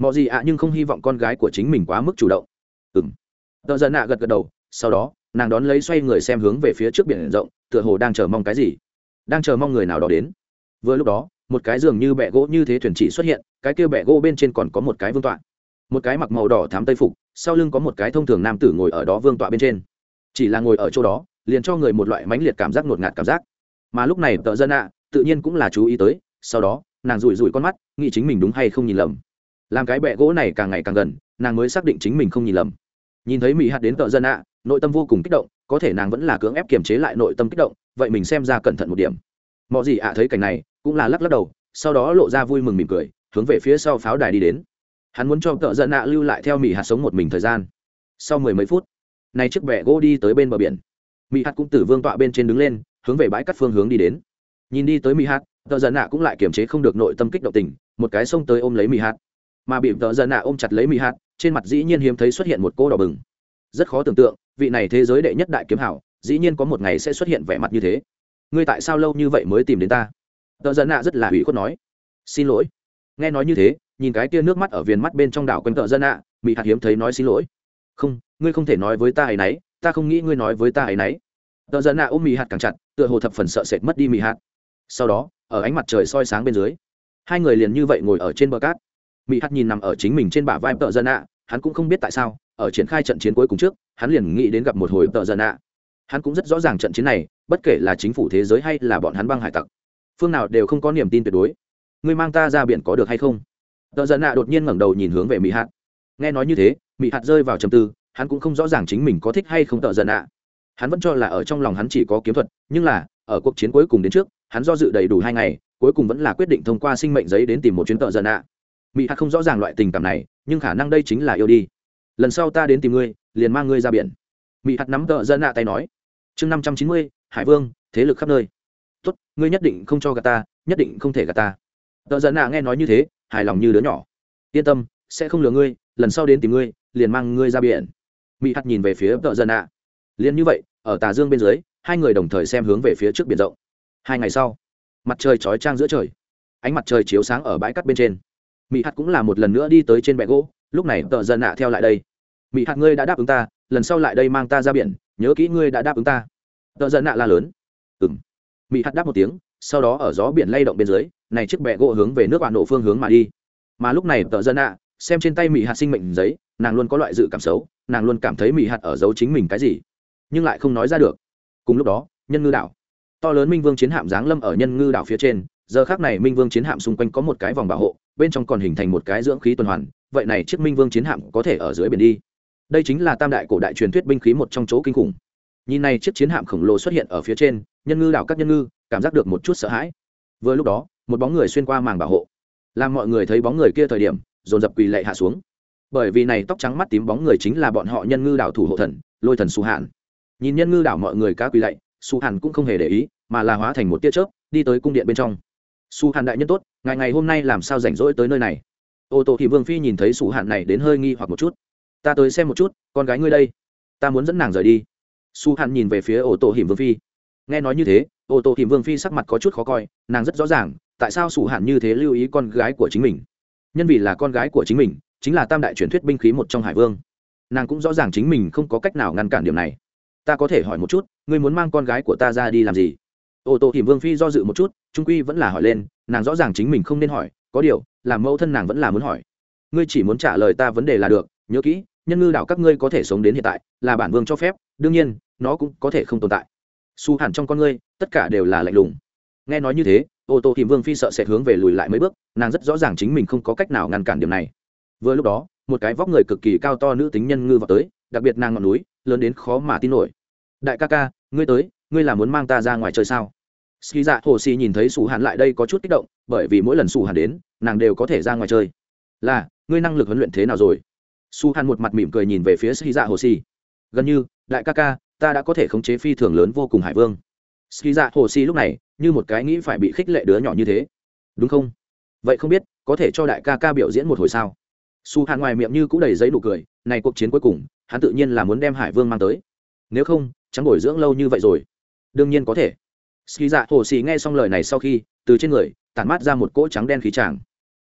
mọi gì ạ nhưng không hy vọng con gái của chính mình quá mức chủ động. Ừm. Tợ giận nạ gật gật đầu, sau đó nàng đón lấy xoay người xem hướng về phía trước biển rộng, tựa hồ đang chờ mong cái gì, đang chờ mong người nào đó đến. Vừa lúc đó một cái giường như bẹ gỗ như thế thuyền chỉ xuất hiện, cái kia bẹ gỗ bên trên còn có một cái vương tọa, một cái mặc màu đỏ thám tây phục, sau lưng có một cái thông thường nam tử ngồi ở đó vương tọa bên trên. Chỉ là ngồi ở chỗ đó liền cho người một loại mãnh liệt cảm giác ngột ngạt cảm giác. Mà lúc này tợ dân ạ tự nhiên cũng là chú ý tới, sau đó nàng rủi rủi con mắt nghĩ chính mình đúng hay không nhìn lầm. Làm cái bẹ gỗ này càng ngày càng gần, nàng mới xác định chính mình không nhìn lầm. Nhìn thấy mỹ hạt đến tợ dân ạ, nội tâm vô cùng kích động, có thể nàng vẫn là cưỡng ép kiềm chế lại nội tâm kích động, vậy mình xem ra cẩn thận một điểm. Mọi gì ạ thấy cảnh này cũng là lắc lắc đầu, sau đó lộ ra vui mừng mỉm cười, hướng về phía sau pháo đài đi đến. Hắn muốn cho tợ dân ạ lưu lại theo mỹ hạt sống một mình thời gian. Sau mười mấy phút, này chiếc bẹ gỗ đi tới bên bờ biển. Mỹ hạt cũng từ vương tọa bên trên đứng lên, hướng về bãi cát phương hướng đi đến. Nhìn đi tới mỹ hạt, tợ dân ạ cũng lại kiềm chế không được nội tâm kích động tình, một cái xông tới ôm lấy mỹ hạt. Mà bị tợ dân ạ ôm chặt lấy mỹ hạt, trên mặt dĩ nhiên hiếm thấy xuất hiện một cô đỏ bừng. Rất khó tưởng tượng, vị này thế giới đệ nhất đại kiếm hảo, dĩ nhiên có một ngày sẽ xuất hiện vẻ mặt như thế. Ngươi tại sao lâu như vậy mới tìm đến ta? Tợ dân ạ rất là ủy khuất nói. Xin lỗi. Nghe nói như thế, nhìn cái tia nước mắt ở viền mắt bên trong đảo quanh tợ dân ạ, mỹ hạt hiếm thấy nói xin lỗi. Không, ngươi không thể nói với ta ấy nấy, ta không nghĩ ngươi nói với ta ấy nấy. Tợ dân ạ ôm mỹ hạt càng chặt, tựa hồ thập phần sợ sệt mất đi mỹ hạt. Sau đó ở ánh mặt trời soi sáng bên dưới, hai người liền như vậy ngồi ở trên bờ cát. Mỹ hạt nhìn nằm ở chính mình trên bả vai tợ dân ạ, hắn cũng không biết tại sao ở triển khai trận chiến cuối cùng trước hắn liền nghĩ đến gặp một hồi tợ dân ạ. Hắn cũng rất rõ ràng trận chiến này bất kể là chính phủ thế giới hay là bọn hắn băng hải tặc, phương nào đều không có niềm tin tuyệt đối. Ngươi mang ta ra biển có được hay không? Tợ dân ạ đột nhiên ngẩng đầu nhìn hướng về mỹ hạt. Nghe nói như thế, mỹ hạt rơi vào trầm tư, hắn cũng không rõ ràng chính mình có thích hay không tợ dân ạ. Hắn vẫn cho là ở trong lòng hắn chỉ có kiếm thuật, nhưng là ở cuộc chiến cuối cùng đến trước hắn do dự đầy đủ hai ngày, cuối cùng vẫn là quyết định thông qua sinh mệnh giấy đến tìm một chuyến tợ dân ạ. Mỹ hạt không rõ ràng loại tình cảm này, nhưng khả năng đây chính là yêu đi. Lần sau ta đến tìm ngươi liền mang ngươi ra biển. Mỹ hạt nắm tợ dân ạ tay nói. Chương năm trăm chín mươi, Hải Vương, thế lực khắp nơi. Tốt, ngươi nhất định không cho gạt ta, nhất định không thể gạt ta. Tợ dân ạ nghe nói như thế hài lòng như đứa nhỏ. Yên tâm, sẽ không lừa ngươi, lần sau đến tìm ngươi liền mang ngươi ra biển. Mỹ hạt nhìn về phía tợ dân ạ. Liên như vậy ở tà dương bên dưới, hai người đồng thời xem hướng về phía trước biển rộng. Hai ngày sau, mặt trời chói chang giữa trời, ánh mặt trời chiếu sáng ở bãi cát bên trên. Mỹ hạt cũng là một lần nữa đi tới trên bệ gỗ, lúc này tợ dân ạ theo lại đây. Mỹ hạt, ngươi đã đáp ứng ta, lần sau lại đây mang ta ra biển, nhớ kỹ ngươi đã đáp ứng ta. Tợ dân ạ la lớn. Ừm. Mỹ hạt đáp một tiếng, sau đó ở gió biển lay động bên dưới, này chiếc bệ gỗ hướng về nước bạn nổ phương hướng mà đi. Mà lúc này tợ dân ạ xem trên tay Mỹ hạt sinh mệnh giấy, nàng luôn có loại dự cảm xấu, nàng luôn cảm thấy Mỹ hạt ở giấu chính mình cái gì, nhưng lại không nói ra được. Cùng lúc đó, nhân ngư đảo, to lớn minh vương chiến hạm giáng lâm ở nhân ngư đảo phía trên. Giờ khác này minh vương chiến hạm xung quanh có một cái vòng bảo hộ, bên trong còn hình thành một cái dưỡng khí tuần hoàn, vậy này chiếc minh vương chiến hạm có thể ở dưới biển đi. Đây chính là tam đại cổ đại truyền thuyết binh khí một trong chỗ kinh khủng. Nhìn này chiếc chiến hạm khổng lồ xuất hiện ở phía trên, nhân ngư đảo các nhân ngư cảm giác được một chút sợ hãi. Vừa lúc đó một bóng người xuyên qua màng bảo hộ, làm mọi người thấy bóng người kia thời điểm dồn dập quỳ lạy hạ xuống, bởi vì này tóc trắng mắt tím bóng người chính là bọn họ nhân ngư đảo thủ hộ thần Lôi thần Su Hạn. Nhìn nhân ngư đảo mọi người cá quỳ lạy, Su Hạn cũng không hề để ý, mà là hóa thành một tia chớp đi tới cung điện bên trong. Su Hạn đại nhân tốt, ngày ngày hôm nay làm sao rảnh rỗi tới nơi này? Ô tô thì vương phi nhìn thấy Su Hạn này đến hơi nghi hoặc một chút. Ta tới xem một chút, con gái ngươi đây, ta muốn dẫn nàng rời đi. Su Hạn nhìn về phía ô tô hiểm vương phi. Nghe nói như thế, ô tô hiểm vương phi sắc mặt có chút khó coi, nàng rất rõ ràng tại sao Su Hạn như thế lưu ý con gái của chính mình. Nhân vì là con gái của chính mình chính là tam đại truyền thuyết binh khí một trong Hải Vương, nàng cũng rõ ràng chính mình không có cách nào ngăn cản điểm này. Ta có thể hỏi một chút, ngươi muốn mang con gái của ta ra đi làm gì? Ô tô hiểm vương phi do dự một chút, trung quy vẫn là hỏi lên. Nàng rõ ràng chính mình không nên hỏi, có điều làm mẫu thân nàng vẫn là muốn hỏi. Ngươi chỉ muốn trả lời ta vấn đề là được, nhớ kỹ, nhân ngư đảo các ngươi có thể sống đến hiện tại là bản vương cho phép, đương nhiên nó cũng có thể không tồn tại. Su Hàn trong con ngươi tất cả đều là lạnh lùng. Nghe nói như thế, ô tô hiểm vương phi sợ sẽ hướng về lùi lại mấy bước, nàng rất rõ ràng chính mình không có cách nào ngăn cản điểm này. Vừa lúc đó một cái vóc người cực kỳ cao to nữ tính nhân ngư vào tới, đặc biệt nàng ngọn núi lớn đến khó mà tin nổi. Đại ca ca, ngươi tới, ngươi là muốn mang ta ra ngoài chơi sao? Ski Dạ Hồ Sĩ nhìn thấy Sủ Hàn lại đây có chút kích động, bởi vì mỗi lần Sủ Hàn đến, nàng đều có thể ra ngoài chơi. Là, ngươi năng lực huấn luyện thế nào rồi? Su Hàn một mặt mỉm cười nhìn về phía Ski Dạ Hồ Sĩ. Gần như, đại ca ca, ta đã có thể khống chế phi thường lớn vô cùng Hải Vương. Ski Dạ Hồ Sĩ lúc này như một cái nghĩ phải bị khích lệ đứa nhỏ như thế. Đúng không? Vậy không biết có thể cho đại ca ca biểu diễn một hồi sao? Su Hàn ngoài miệng như cũ đầy giấy nụ cười, này cuộc chiến cuối cùng, hắn tự nhiên là muốn đem Hải Vương mang tới. Nếu không, chẳng bồi dưỡng lâu như vậy rồi. Đương nhiên có thể. Ski Dạ Hồ Sĩ nghe xong lời này sau khi, từ trên người tản mát ra một cỗ trắng đen khí tràng.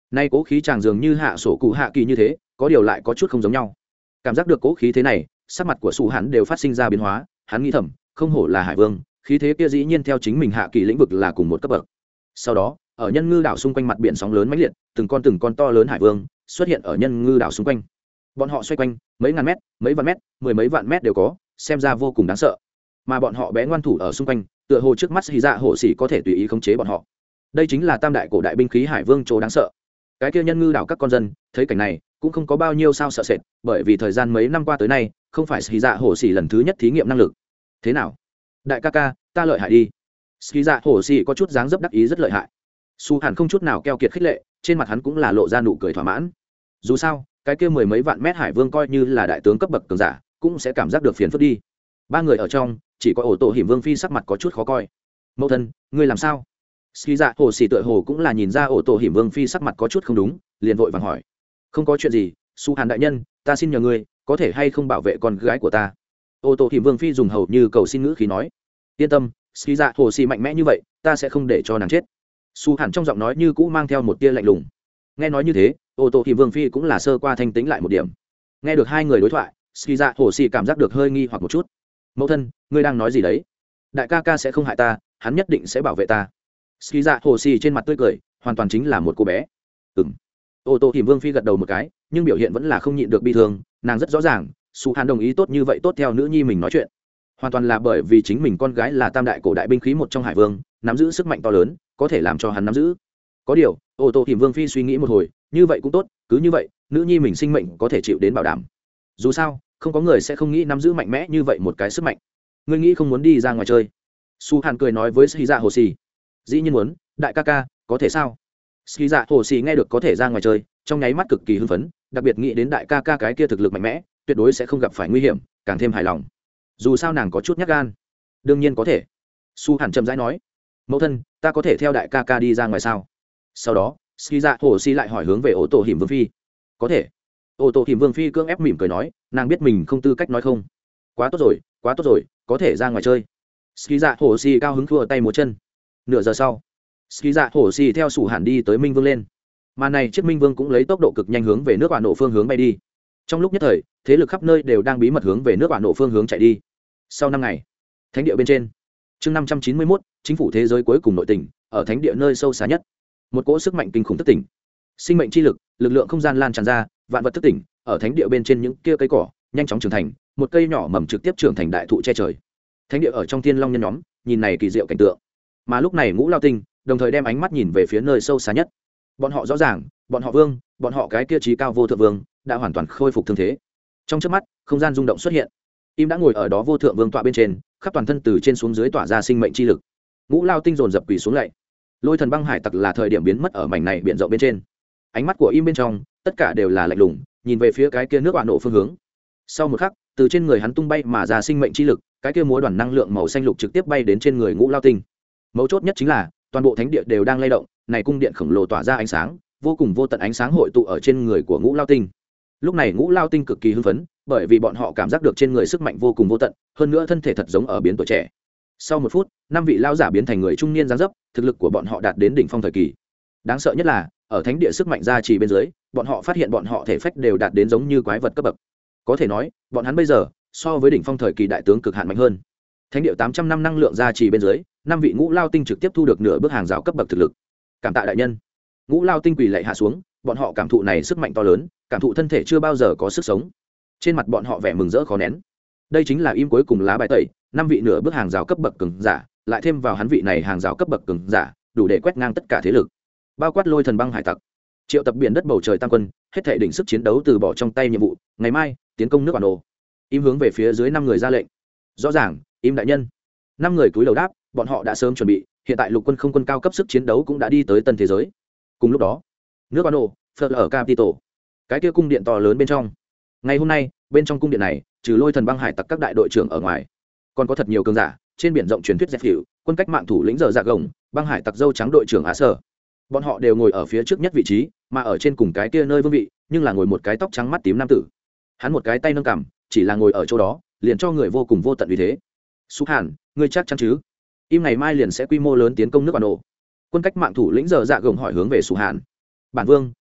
nay cố khí chàng dường như hạ sổ cụ hạ kỳ như thế, có điều lại có chút không giống nhau. Cảm giác được cố khí thế này, sắc mặt của Sủ Hàn đều phát sinh ra biến hóa, hắn nghĩ thầm, không hổ là hải vương, khí thế kia dĩ nhiên theo chính mình hạ kỳ lĩnh vực là cùng một cấp bậc. Sau đó, ở nhân ngư đảo xung quanh mặt biển sóng lớn mãnh liệt, từng con từng con to lớn hải vương xuất hiện ở nhân ngư đảo xung quanh. Bọn họ xoay quanh mấy ngàn mét, mấy vạn mét, mười mấy vạn mét đều có, xem ra vô cùng đáng sợ. Mà bọn họ bé ngoan thủ ở xung quanh, tựa hồ trước mắt Hỉ Dạ Hổ Sĩ có thể tùy ý khống chế bọn họ. Đây chính là tam đại cổ đại binh khí hải vương chỗ đáng sợ. Cái kia nhân ngư đảo các con dân thấy cảnh này cũng không có bao nhiêu sao sợ sệt, bởi vì thời gian mấy năm qua tới nay không phải Hỉ Dạ Hổ Sĩ lần thứ nhất thí nghiệm năng lực. Thế nào, đại ca ca, ta lợi hại đi. Hỉ Dạ Hổ Sĩ có chút dáng dấp đắc ý rất lợi hại. Su Hàn không chút nào keo kiệt khích lệ, trên mặt hắn cũng là lộ ra nụ cười thỏa mãn. Dù sao cái kia mười mấy vạn mét hải vương coi như là đại tướng cấp bậc cường giả cũng sẽ cảm giác được phiền phức đi. Ba người ở trong chỉ có ổ tổ hiểm vương phi sắc mặt có chút khó coi. Mẫu thân, ngươi làm sao? Ski Dạ Hồ Sĩ tựa hồ cũng là nhìn ra ổ tổ hiểm vương phi sắc mặt có chút không đúng, liền vội vàng hỏi. Không có chuyện gì, Su Hàn đại nhân, ta xin nhờ ngươi, có thể hay không bảo vệ con gái của ta? Ổ tổ hiểm vương phi dùng hầu như cầu xin ngữ khí nói. Yên tâm, Ski Dạ Hồ Sĩ mạnh mẽ như vậy, ta sẽ không để cho nàng chết. Su Hàn trong giọng nói như cũ mang theo một tia lạnh lùng. Nghe nói như thế, ổ tổ hiểm vương phi cũng là sơ qua thanh tĩnh lại một điểm. Nghe được hai người đối thoại, Ski Dạ Hồ Sĩ cảm giác được hơi nghi hoặc một chút. Mẫu thân, ngươi đang nói gì đấy? Đại ca ca sẽ không hại ta, hắn nhất định sẽ bảo vệ ta. Ski Dạ Hồ Sĩ trên mặt tươi cười, hoàn toàn chính là một cô bé. Ừm. Ô tô hiểm vương phi gật đầu một cái, nhưng biểu hiện vẫn là không nhịn được bi thương. Nàng rất rõ ràng, Su Hàn đồng ý tốt như vậy tốt theo nữ nhi mình nói chuyện, hoàn toàn là bởi vì chính mình con gái là tam đại cổ đại binh khí một trong hải vương, nắm giữ sức mạnh to lớn, có thể làm cho hắn nắm giữ. Có điều, ô tô hiểm vương phi suy nghĩ một hồi, như vậy cũng tốt, cứ như vậy, nữ nhi mình sinh mệnh có thể chịu đến bảo đảm. Dù sao, không có người sẽ không nghĩ nắm giữ mạnh mẽ như vậy một cái sức mạnh. Ngươi nghĩ không muốn đi ra ngoài chơi? Su Hàn cười nói với Ski Dạ Hồ Sĩ. Dĩ nhiên muốn, đại ca ca, có thể sao? Ski Dạ Hồ Sĩ nghe được có thể ra ngoài chơi, trong nháy mắt cực kỳ hưng phấn, đặc biệt nghĩ đến đại ca ca cái kia thực lực mạnh mẽ, tuyệt đối sẽ không gặp phải nguy hiểm, càng thêm hài lòng. Dù sao nàng có chút nhát gan. Đương nhiên có thể. Su Hàn chậm rãi nói. Mẫu thân, ta có thể theo đại ca ca đi ra ngoài sao? Sau đó, Ski Dạ Hồ Sĩ lại hỏi hướng về ổ tổ hiểm vương phi. Có thể. Ô tô hiểm vương phi cưỡng ép mỉm cười nói, nàng biết mình không tư cách nói không. Quá tốt rồi, quá tốt rồi, có thể ra ngoài chơi. Ski Dạ Hồ Sĩ cao hứng thua tay múa chân. Nửa giờ sau, Ski Dạ Hồ Sĩ theo Sủ Hàn đi tới Minh Vương lên. Mà này chiếc Minh Vương cũng lấy tốc độ cực nhanh hướng về nước quả nổ phương hướng bay đi. Trong lúc nhất thời, thế lực khắp nơi đều đang bí mật hướng về nước quả nổ phương hướng chạy đi. Sau năm ngày, thánh địa bên trên, chương năm trăm chín mươi mốt, chính phủ thế giới cuối cùng nội tỉnh, ở thánh địa nơi sâu xa nhất, một cỗ sức mạnh kinh khủng thức tỉnh, sinh mệnh chi lực, lực lượng không gian lan tràn ra, vạn vật thức tỉnh, ở thánh địa bên trên những kia cây cỏ nhanh chóng trưởng thành, một cây nhỏ mầm trực tiếp trưởng thành đại thụ che trời. Thánh địa ở trong thiên long nhân nhóm nhìn này kỳ diệu cảnh tượng, mà lúc này Ngũ Lao Tinh đồng thời đem ánh mắt nhìn về phía nơi sâu xa nhất. Bọn họ rõ ràng, bọn họ vương, bọn họ cái kia trí cao vô thượng vương đã hoàn toàn khôi phục thương thế. Trong chớp mắt, không gian rung động xuất hiện. Im đã ngồi ở đó vô thượng vương tọa bên trên, khắp toàn thân từ trên xuống dưới tỏa ra sinh mệnh chi lực. Ngũ Lao Tinh dồn dập quỳ xuống lạy. Lôi thần băng hải tặc là thời điểm biến mất ở mảnh này biển rộng bên trên. Ánh mắt của Im bên trong tất cả đều là lạnh lùng, nhìn về phía cái kia nước quả nổ phương hướng. Sau một khắc, từ trên người hắn tung bay mà ra sinh mệnh chi lực, cái kia múa đoàn năng lượng màu xanh lục trực tiếp bay đến trên người Ngũ Lao Tinh. Mấu chốt nhất chính là toàn bộ thánh địa đều đang lay động, này cung điện khổng lồ tỏa ra ánh sáng, vô cùng vô tận ánh sáng hội tụ ở trên người của Ngũ Lao Tinh. Lúc này Ngũ Lao Tinh cực kỳ hưng phấn, bởi vì bọn họ cảm giác được trên người sức mạnh vô cùng vô tận, hơn nữa thân thể thật giống ở biến tuổi trẻ. Sau một phút, năm vị lao giả biến thành người trung niên dáng dấp, thực lực của bọn họ đạt đến đỉnh phong thời kỳ. Đáng sợ nhất là, ở thánh địa sức mạnh gia trì bên dưới, bọn họ phát hiện bọn họ thể phách đều đạt đến giống như quái vật cấp bậc. Có thể nói, bọn hắn bây giờ so với đỉnh phong thời kỳ đại tướng cực hạn mạnh hơn. Thánh địa tám trăm năm năng lượng gia trì bên dưới, năm vị Ngũ Lao Tinh trực tiếp thu được nửa bước hàng rào cấp bậc thực lực. Cảm tạ đại nhân. Ngũ Lao Tinh quỳ lạy hạ xuống, bọn họ cảm thụ này sức mạnh to lớn, cảm thụ thân thể chưa bao giờ có sức sống. Trên mặt bọn họ vẻ mừng rỡ khó nén. Đây chính là Im cuối cùng lá bài tẩy, năm vị nửa bước hàng rào cấp bậc cường giả, lại thêm vào hắn vị này hàng rào cấp bậc cường giả, đủ để quét ngang tất cả thế lực, bao quát Lôi thần băng hải tặc, triệu tập biển đất bầu trời tam quân, hết thảy đỉnh sức chiến đấu từ bỏ trong tay nhiệm vụ, ngày mai tiến công nước bản đồ. Im hướng về phía dưới năm người ra lệnh. Rõ ràng, Im đại nhân. Năm người cúi đầu đáp, bọn họ đã sớm chuẩn bị, hiện tại lục quân không quân cao cấp sức chiến đấu cũng đã đi tới tân thế giới. Cùng lúc đó, nước bản đồ, Phật ở Capitol, cái kia cung điện to lớn bên trong. Ngày hôm nay, bên trong cung điện này, trừ Lôi thần băng hải tặc các đại đội trưởng ở ngoài, còn có thật nhiều cường giả, trên biển rộng truyền thuyết dẹp hiệu, quân cách mạng thủ lĩnh giờ dạ gồng, băng hải tặc dâu trắng đội trưởng Á Sở. Bọn họ đều ngồi ở phía trước nhất vị trí, mà ở trên cùng cái kia nơi vương vị, nhưng là ngồi một cái tóc trắng mắt tím nam tử. Hắn một cái tay nâng cằm, chỉ là ngồi ở chỗ đó, liền cho người vô cùng vô tận uy thế. Su Hàn, ngươi chắc chắn chứ? Im ngày mai liền sẽ quy mô lớn tiến công nước bản đồ. Quân cách mạng thủ lĩnh giờ dạ gồng hỏi hướng về Su Hàn. Bản vương,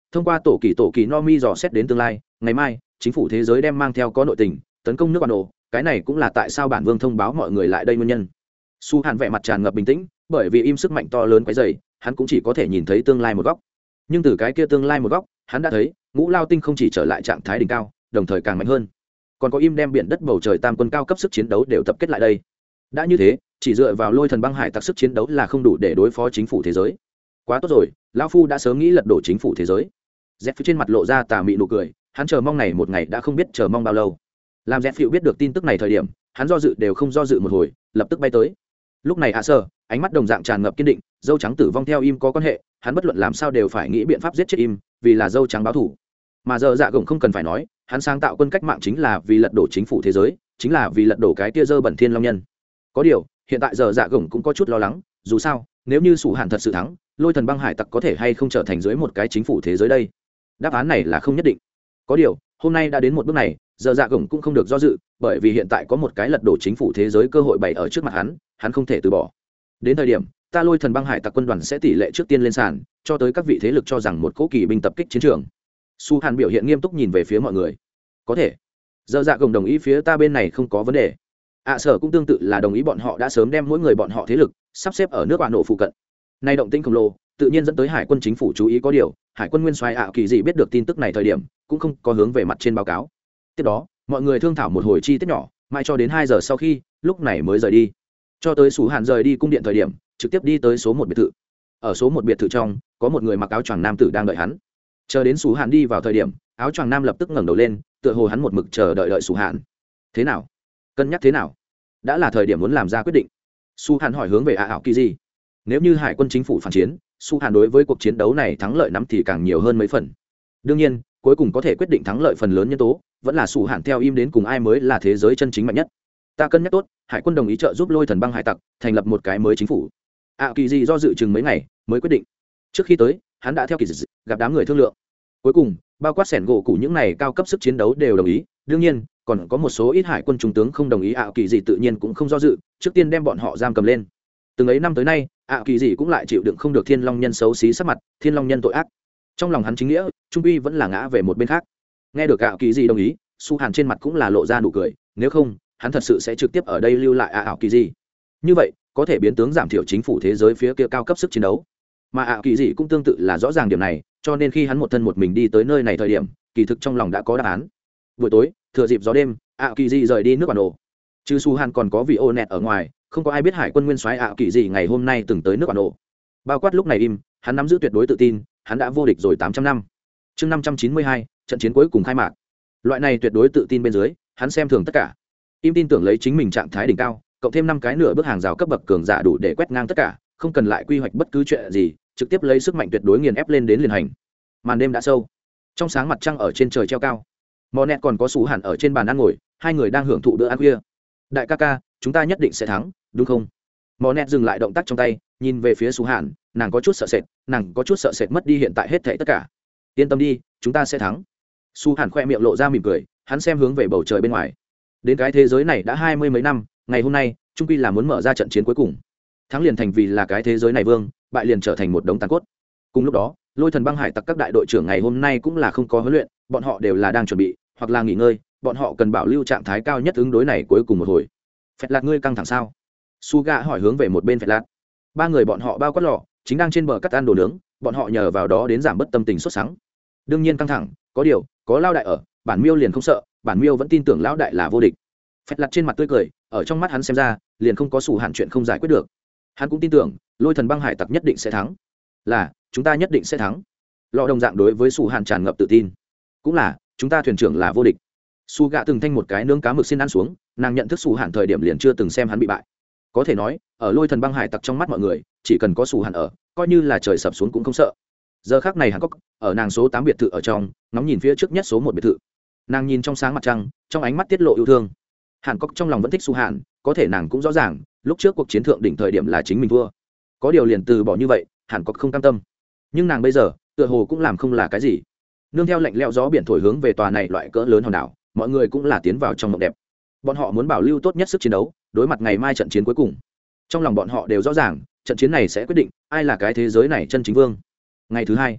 thông qua tổ kỳ tổ kỳ no mi dò xét đến tương lai, ngày mai chính phủ thế giới đem mang theo có nội tình tấn công nước bản đồ, cái này cũng là tại sao bản vương thông báo mọi người lại đây nguyên nhân. Su Hàn vẻ mặt tràn ngập bình tĩnh, bởi vì im sức mạnh to lớn quấy dày, hắn cũng chỉ có thể nhìn thấy tương lai một góc. Nhưng từ cái kia tương lai một góc, hắn đã thấy Ngũ Lao Tinh không chỉ trở lại trạng thái đỉnh cao, đồng thời càng mạnh hơn, còn có im đem biển đất bầu trời tam quân cao cấp sức chiến đấu đều tập kết lại đây. Đã như thế, chỉ dựa vào lôi thần băng hải tặc sức chiến đấu là không đủ để đối phó chính phủ thế giới. Quá tốt rồi, lão phu đã sớm nghĩ lật đổ chính phủ thế giới. Dẹp phía trên mặt lộ ra tà mị nụ cười, hắn chờ mong này một ngày đã không biết chờ mong bao lâu. Làm Dẹp phiêu biết được tin tức này thời điểm, hắn do dự đều không do dự một hồi, lập tức bay tới. Lúc này ạ sơ, ánh mắt đồng dạng tràn ngập kiên định, dâu trắng tử vong theo im có quan hệ, hắn bất luận làm sao đều phải nghĩ biện pháp giết chết im, vì là dâu trắng báo thù. Mà giờ dạ gồng không cần phải nói, hắn sáng tạo quân cách mạng chính là vì lật đổ chính phủ thế giới, chính là vì lật đổ cái tia dơ bẩn thiên long nhân. Có điều hiện tại giờ dạ gồng cũng có chút lo lắng, dù sao nếu như sủ hạn thật sự thắng, lôi thần băng hải tặc có thể hay không trở thành dưới một cái chính phủ thế giới đây. Đáp án này là không nhất định. Có điều hôm nay đã đến một bước này, giờ dạ gồng cũng không được do dự, bởi vì hiện tại có một cái lật đổ chính phủ thế giới cơ hội bày ở trước mặt hắn, hắn không thể từ bỏ. Đến thời điểm ta lôi thần băng hải tặc quân đoàn sẽ tỷ lệ trước tiên lên sàn, cho tới các vị thế lực cho rằng một cỗ kỳ binh tập kích chiến trường. Su Hàn biểu hiện nghiêm túc nhìn về phía mọi người. Có thể. Giờ dạ gồng đồng ý phía ta bên này không có vấn đề. ạ à, sở cũng tương tự là đồng ý, bọn họ đã sớm đem mỗi người bọn họ thế lực sắp xếp ở nước bạn nổ phụ cận. Nay động tĩnh khổng lồ tự nhiên dẫn tới hải quân chính phủ chú ý. Có điều hải quân nguyên soái ạ kỳ dị biết được tin tức này thời điểm cũng không có hướng về mặt trên báo cáo. Tiếp đó mọi người thương thảo một hồi chi tiết nhỏ, mãi cho đến hai giờ sau khi lúc này mới rời đi. Cho tới Sú Hàn rời đi cung điện thời điểm trực tiếp đi tới số một biệt thự. Ở số một biệt thự trong có một người mặc áo choàng nam tử đang đợi hắn. Chờ đến Sú Hàn đi vào thời điểm, áo choàng nam lập tức ngẩng đầu lên, tựa hồ hắn một mực chờ đợi đợi Sú Hàn. Thế nào? Cân nhắc thế nào? Đã là thời điểm muốn làm ra quyết định. Su Hàn hỏi hướng về ạ ảo kỳ gì. Nếu như hải quân chính phủ phản chiến, Su Hàn đối với cuộc chiến đấu này thắng lợi nắm thì càng nhiều hơn mấy phần. Đương nhiên cuối cùng có thể quyết định thắng lợi phần lớn nhân tố vẫn là Su Hàn theo im đến cùng ai mới là thế giới chân chính mạnh nhất. Ta cân nhắc tốt, hải quân đồng ý trợ giúp lôi thần băng hải tặc thành lập một cái mới chính phủ. ạ kỳ gì do dự chừng mấy ngày mới quyết định. Trước khi tới hắn đã theo kỳ dị gặp đám người thương lượng, cuối cùng bao quát sẻn gỗ cụ những này cao cấp sức chiến đấu đều đồng ý. Đương nhiên còn có một số ít hải quân trung tướng không đồng ý. ạ kỳ dị tự nhiên cũng không do dự, trước tiên đem bọn họ giam cầm lên. Từng ấy năm tới nay, ạ kỳ dị cũng lại chịu đựng không được thiên long nhân xấu xí sắc mặt, thiên long nhân tội ác. Trong lòng hắn chính nghĩa trung uy vẫn là ngã về một bên khác. Nghe được ạ kỳ dị đồng ý, Su Hàn trên mặt cũng là lộ ra nụ cười, nếu không hắn thật sự sẽ trực tiếp ở đây lưu lại ạ kỳ dị. Như vậy có thể biến tướng giảm thiểu chính phủ thế giới phía kia cao cấp sức chiến đấu. Mà ạ kỳ dị cũng tương tự là rõ ràng điểm này, cho nên khi hắn một thân một mình đi tới nơi này thời điểm, kỳ thực trong lòng đã có đáp án. Buổi tối thừa dịp gió đêm, ạ kỳ dị rời đi nước bản đồ. Trừ Su Hàn còn có vị ô nẹt ở ngoài, không có ai biết hải quân nguyên soái ạ kỳ dị ngày hôm nay từng tới nước bản đồ. Bao quát lúc này im, hắn nắm giữ tuyệt đối tự tin, hắn đã vô địch rồi tám trăm năm. Chương năm trăm chín mươi hai, trận chiến cuối cùng khai mạc. Loại này tuyệt đối tự tin bên dưới, hắn xem thường tất cả. Im tin tưởng lấy chính mình trạng thái đỉnh cao, cộng thêm năm cái nửa bước hàng rào cấp bậc cường giả đủ để quét ngang tất cả, không cần lại quy hoạch bất cứ chuyện gì, trực tiếp lấy sức mạnh tuyệt đối nghiền ép lên đến liền hành. Màn đêm đã sâu, trong sáng mặt trăng ở trên trời treo cao. Mò nẹt còn có Sú Hàn ở trên bàn ăn ngồi, hai người đang hưởng thụ bữa ăn khuya. Đại ca ca, chúng ta nhất định sẽ thắng, đúng không? Mò nẹt dừng lại động tác trong tay, nhìn về phía Sú Hàn, nàng có chút sợ sệt, nàng có chút sợ sệt mất đi hiện tại hết thảy tất cả. Yên tâm đi, chúng ta sẽ thắng. Sú Hàn khoe miệng lộ ra mỉm cười, hắn xem hướng về bầu trời bên ngoài. Đến cái thế giới này đã hai mươi mấy năm, ngày hôm nay trung quy là muốn mở ra trận chiến cuối cùng. Thắng liền thành vì là cái thế giới này vương, bại liền trở thành một đống tàn cốt. Cùng lúc đó lôi thần băng hải tặc các đại đội trưởng ngày hôm nay cũng là không có huấn luyện, bọn họ đều là đang chuẩn bị hoặc là nghỉ ngơi, bọn họ cần bảo lưu trạng thái cao nhất ứng đối này cuối cùng một hồi. Phẹt Lạt ngươi căng thẳng sao? Suga hỏi hướng về một bên Phẹt Lạt. Ba người bọn họ bao quát lọ chính đang trên bờ cắt ăn đồ nướng, bọn họ nhờ vào đó đến giảm bớt tâm tình sốt sắng. Đương nhiên căng thẳng, có điều có lao đại ở, bản miêu liền không sợ, bản miêu vẫn tin tưởng lão đại là vô địch. Phẹt Lạt trên mặt tươi cười, ở trong mắt hắn xem ra liền không có Sủ Hàn chuyện không giải quyết được. Hắn cũng tin tưởng lôi thần băng hải tặc nhất định sẽ thắng, là chúng ta nhất định sẽ thắng. Lọ đồng dạng đối với Sủ Hàn tràn ngập tự tin, cũng là chúng ta thuyền trưởng là vô địch. Su gạ từng thanh một cái nướng cá mực xin ăn xuống, nàng nhận thức Sủ Hàn thời điểm liền chưa từng xem hắn bị bại. Có thể nói ở lôi thần băng hải tặc trong mắt mọi người, chỉ cần có Sủ Hàn ở, coi như là trời sập xuống cũng không sợ. Giờ khắc này Hàn Cốc ở nàng số tám biệt thự ở trong, ngóng nhìn phía trước nhất số một biệt thự. Nàng nhìn trong sáng mặt trăng, trong ánh mắt tiết lộ yêu thương. Hàn Cốc trong lòng vẫn thích Sủ Hàn, có thể nàng cũng rõ ràng lúc trước cuộc chiến thượng đỉnh thời điểm là chính mình thua, có điều liền từ bỏ như vậy Hàn Cốc không cam tâm. Nhưng nàng bây giờ tựa hồ cũng làm không là cái gì. Nương theo lạnh lẽo gió biển thổi hướng về tòa này loại cỡ lớn hòn đảo, mọi người cũng là tiến vào trong mộng đẹp. Bọn họ muốn bảo lưu tốt nhất sức chiến đấu, đối mặt ngày mai trận chiến cuối cùng. Trong lòng bọn họ đều rõ ràng trận chiến này sẽ quyết định ai là cái thế giới này chân chính vương. Ngày thứ hai,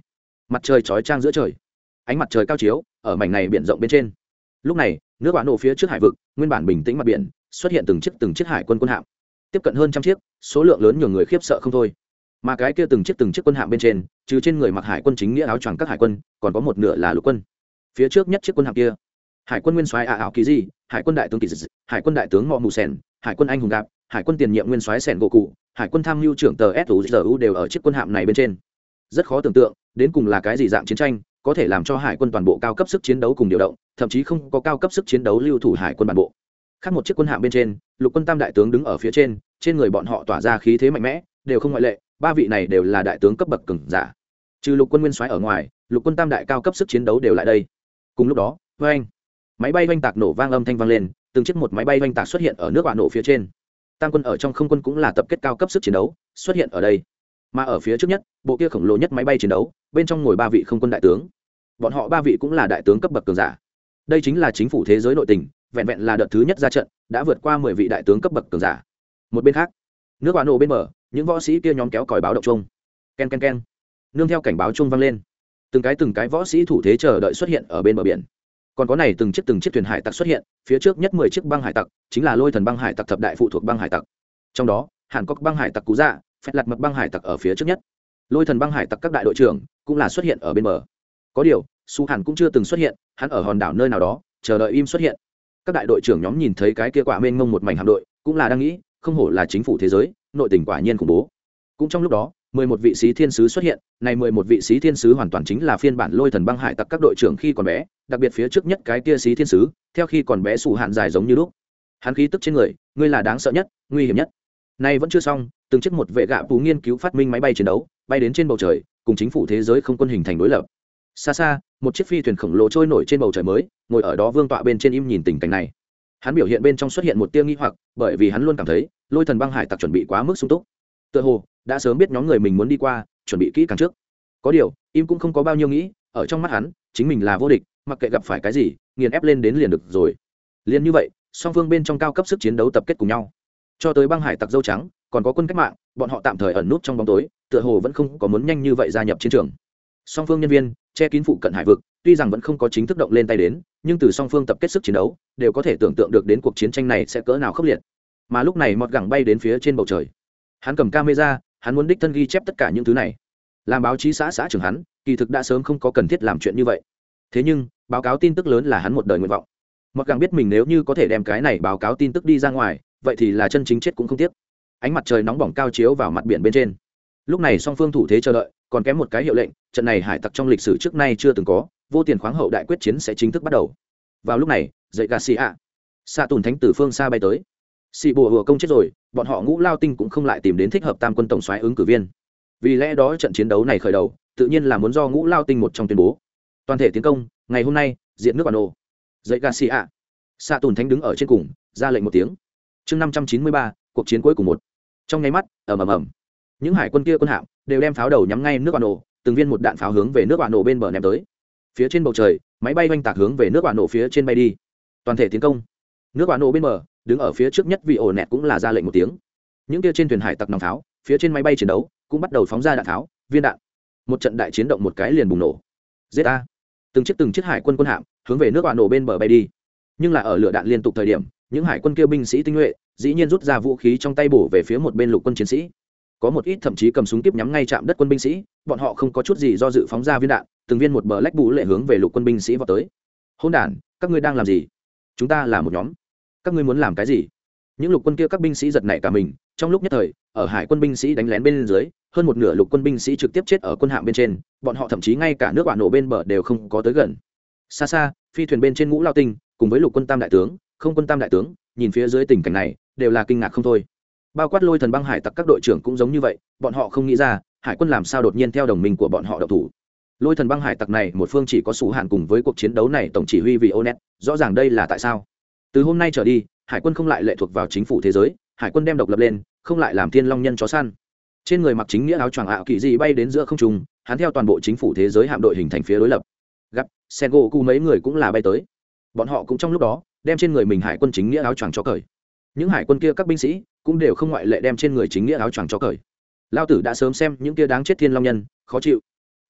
mặt trời chói chang giữa trời, ánh mặt trời cao chiếu ở mảnh này biển rộng bên trên. Lúc này nước bạn nổ phía trước hải vực nguyên bản bình tĩnh mặt biển xuất hiện từng chiếc từng chiếc hải quân quân hạm, tiếp cận hơn trăm chiếc, số lượng lớn nhường người khiếp sợ không thôi. Mà cái kia từng chiếc từng chiếc quân hạm bên trên, trừ trên người mặc hải quân chính nghĩa áo choàng các hải quân, còn có một nửa là lục quân. Phía trước nhất chiếc quân hạm kia, hải quân nguyên soái a ảo kỳ gì, hải quân đại tướng kỳ dị, hải quân đại tướng mọ mù sèn, hải quân anh hùng gạp, hải quân tiền nhiệm nguyên soái sèn gỗ cụ, hải quân tham mưu trưởng tờ suzu đều ở chiếc quân hạm này bên trên. Rất khó tưởng tượng đến cùng là cái gì dạng chiến tranh có thể làm cho hải quân toàn bộ cao cấp sức chiến đấu cùng điều động, thậm chí không có cao cấp sức chiến đấu lưu thủ hải quân bản bộ. Khác một chiếc quân hạm bên trên, lục quân tam đại tướng đứng ở phía trên, trên người bọn họ tỏa ra khí thế mạnh mẽ, đều không ngoại lệ, ba vị này đều là đại tướng cấp bậc cường giả. Trừ lục quân nguyên soái ở ngoài, lục quân tam đại cao cấp sức chiến đấu đều lại đây. Cùng lúc đó, oanh, máy bay oanh tạc nổ vang âm thanh vang lên, từng chiếc một máy bay oanh tạc xuất hiện ở nước bạn nổ phía trên. Tam quân ở trong không quân cũng là tập kết cao cấp sức chiến đấu, xuất hiện ở đây. Mà ở phía trước nhất, bộ kia khổng lồ nhất máy bay chiến đấu, bên trong ngồi ba vị không quân đại tướng. Bọn họ ba vị cũng là đại tướng cấp bậc cường giả. Đây chính là chính phủ thế giới nội tình, vẹn vẹn là đợt thứ nhất ra trận, đã vượt qua mười vị đại tướng cấp bậc cường giả. Một bên khác, nước bạn nổ bên bờ, những võ sĩ kia nhóm kéo còi báo động chung. Ken ken ken. Nương theo cảnh báo chung vang lên, từng cái từng cái võ sĩ thủ thế chờ đợi xuất hiện ở bên bờ biển. Còn có này từng chiếc từng chiếc thuyền hải tặc xuất hiện, phía trước nhất mười chiếc băng hải tặc, chính là Lôi Thần băng hải tặc thập đại phụ thuộc băng hải tặc. Trong đó, Hàn Quốc băng hải tặc Cú Dạ, Phẹt Lật Mật băng hải tặc ở phía trước nhất. Lôi Thần băng hải tặc các đại đội trưởng cũng là xuất hiện ở bên bờ. Có điều, Su Hàn cũng chưa từng xuất hiện, hắn ở hòn đảo nơi nào đó, chờ đợi im xuất hiện. Các đại đội trưởng nhóm nhìn thấy cái kia quả mênh mông một mảnh hạm đội, cũng là đang nghĩ, không hổ là chính phủ thế giới, nội tình quả nhiên khủng bố. Cũng trong lúc đó, mười một vị sĩ thiên sứ xuất hiện, này mười một vị sĩ thiên sứ hoàn toàn chính là phiên bản Lôi Thần băng hải tặc các đội trưởng khi còn bé, đặc biệt phía trước nhất cái kia sĩ thiên sứ, theo khi còn bé Su Hàn dài giống như lúc. Hắn khí tức trên người, ngươi là đáng sợ nhất, nguy hiểm nhất. Này vẫn chưa xong, từng chiếc một vệ gạ phú nghiên cứu phát minh máy bay chiến đấu, bay đến trên bầu trời, cùng chính phủ thế giới không quân hình thành đối lập. Xa xa, một chiếc phi thuyền khổng lồ trôi nổi trên bầu trời mới, ngồi ở đó vương tọa bên trên im nhìn tình cảnh này. Hắn biểu hiện bên trong xuất hiện một tia nghi hoặc, bởi vì hắn luôn cảm thấy, Lôi Thần băng hải tặc chuẩn bị quá mức sung túc. Tựa hồ đã sớm biết nhóm người mình muốn đi qua, chuẩn bị kỹ càng trước. Có điều, im cũng không có bao nhiêu nghĩ, ở trong mắt hắn, chính mình là vô địch, mặc kệ gặp phải cái gì, nghiền ép lên đến liền được rồi. Liên như vậy, song phương bên trong cao cấp sức chiến đấu tập kết cùng nhau. Cho tới băng hải tặc dâu trắng, còn có quân cách mạng, bọn họ tạm thời ẩn nút trong bóng tối, tựa hồ vẫn không có muốn nhanh như vậy gia nhập chiến trường. Song phương nhân viên che kín phụ cận hải vực, tuy rằng vẫn không có chính thức động lên tay đến, nhưng từ song phương tập kết sức chiến đấu, đều có thể tưởng tượng được đến cuộc chiến tranh này sẽ cỡ nào khốc liệt. Mà lúc này Mọt Gẳng bay đến phía trên bầu trời, hắn cầm camera, hắn muốn đích thân ghi chép tất cả những thứ này. Làm báo chí xã xã trưởng hắn, kỳ thực đã sớm không có cần thiết làm chuyện như vậy. Thế nhưng, báo cáo tin tức lớn là hắn một đời nguyện vọng. Mọt Gẳng biết mình nếu như có thể đem cái này báo cáo tin tức đi ra ngoài, vậy thì là chân chính chết cũng không tiếc. Ánh mặt trời nóng bỏng cao chiếu vào mặt biển bên trên. Lúc này song phương thủ thế chờ đợi, còn kém một cái hiệu lệnh, trận này hải tặc trong lịch sử trước nay chưa từng có, vô tiền khoáng hậu đại quyết chiến sẽ chính thức bắt đầu. Vào lúc này, dậy gà xì ạ, xạ tùn thánh từ phương xa bay tới. Xì bùa hùa công chết rồi, bọn họ ngũ lao tinh cũng không lại tìm đến thích hợp tam quân tổng soái ứng cử viên. Vì lẽ đó trận chiến đấu này khởi đầu, tự nhiên là muốn do ngũ lao tinh một trong tuyên bố toàn thể tiến công, ngày hôm nay diện nước bản đồ. Dậy gà xì ạ, xạ tùn thánh đứng ở trên cùng, ra lệnh một tiếng. Chương năm trăm chín mươi ba, cuộc chiến cuối cùng một. Trong nháy mắt, ầm ầm ầm, những hải quân kia quân hạm đều đem pháo đầu nhắm ngay nước bạn nổ, từng viên một đạn pháo hướng về nước bạn nổ bên bờ ném tới. Phía trên bầu trời, máy bay oanh tạc hướng về nước bạn nổ phía trên bay đi. Toàn thể tiến công. Nước bạn nổ bên bờ, đứng ở phía trước nhất vị ổ nẹt cũng là ra lệnh một tiếng. Những kia trên thuyền hải tặc nòng pháo, phía trên máy bay chiến đấu cũng bắt đầu phóng ra đạn pháo, viên đạn. Một trận đại chiến động một cái liền bùng nổ. giết a! Từng chiếc từng chiếc hải quân quân hạm hướng về nước bạn nổ bên bờ bay đi. Nhưng là ở lửa đạn liên tục thời điểm, những hải quân kia binh sĩ tinh nhuệ dĩ nhiên rút ra vũ khí trong tay bổ về phía một bên lục quân chiến sĩ. Có một ít thậm chí cầm súng kíp nhắm ngay chạm đất quân binh sĩ, bọn họ không có chút gì do dự phóng ra viên đạn, từng viên một bờ lách bú lệ hướng về lục quân binh sĩ vào tới. Hỗn đản, các ngươi đang làm gì? Chúng ta là một nhóm, các ngươi muốn làm cái gì? Những lục quân kia các binh sĩ giật nảy cả mình, trong lúc nhất thời, ở hải quân binh sĩ đánh lén bên dưới, hơn một nửa lục quân binh sĩ trực tiếp chết ở quân hạm bên trên, bọn họ thậm chí ngay cả nước bạn nổ bên bờ đều không có tới gần. Xa xa, phi thuyền bên trên ngũ lao tinh, cùng với lục quân tam đại tướng, không quân tam đại tướng, nhìn phía dưới tình cảnh này, đều là kinh ngạc không thôi. Bao quát Lôi Thần băng hải tặc các đội trưởng cũng giống như vậy, bọn họ không nghĩ ra hải quân làm sao đột nhiên theo đồng minh của bọn họ đậu thủ. Lôi Thần băng hải tặc này một phương chỉ có Sủ Hạn cùng với cuộc chiến đấu này tổng chỉ huy vì Onet, rõ ràng đây là tại sao. Từ hôm nay trở đi, hải quân không lại lệ thuộc vào chính phủ thế giới, hải quân đem độc lập lên, không lại làm thiên long nhân chó săn. Trên người mặc chính nghĩa áo choàng ảo kỳ dị bay đến giữa không trung, hắn theo toàn bộ chính phủ thế giới hạm đội hình thành phía đối lập. Gặp Sengoku mấy người cũng là bay tới, bọn họ cũng trong lúc đó đem trên người mình hải quân chính nghĩa áo choàng cho cởi. Những hải quân kia các binh sĩ cũng đều không ngoại lệ đem trên người chính nghĩa áo choàng cho cởi. Lao tử đã sớm xem những kia đáng chết thiên long nhân khó chịu, chính là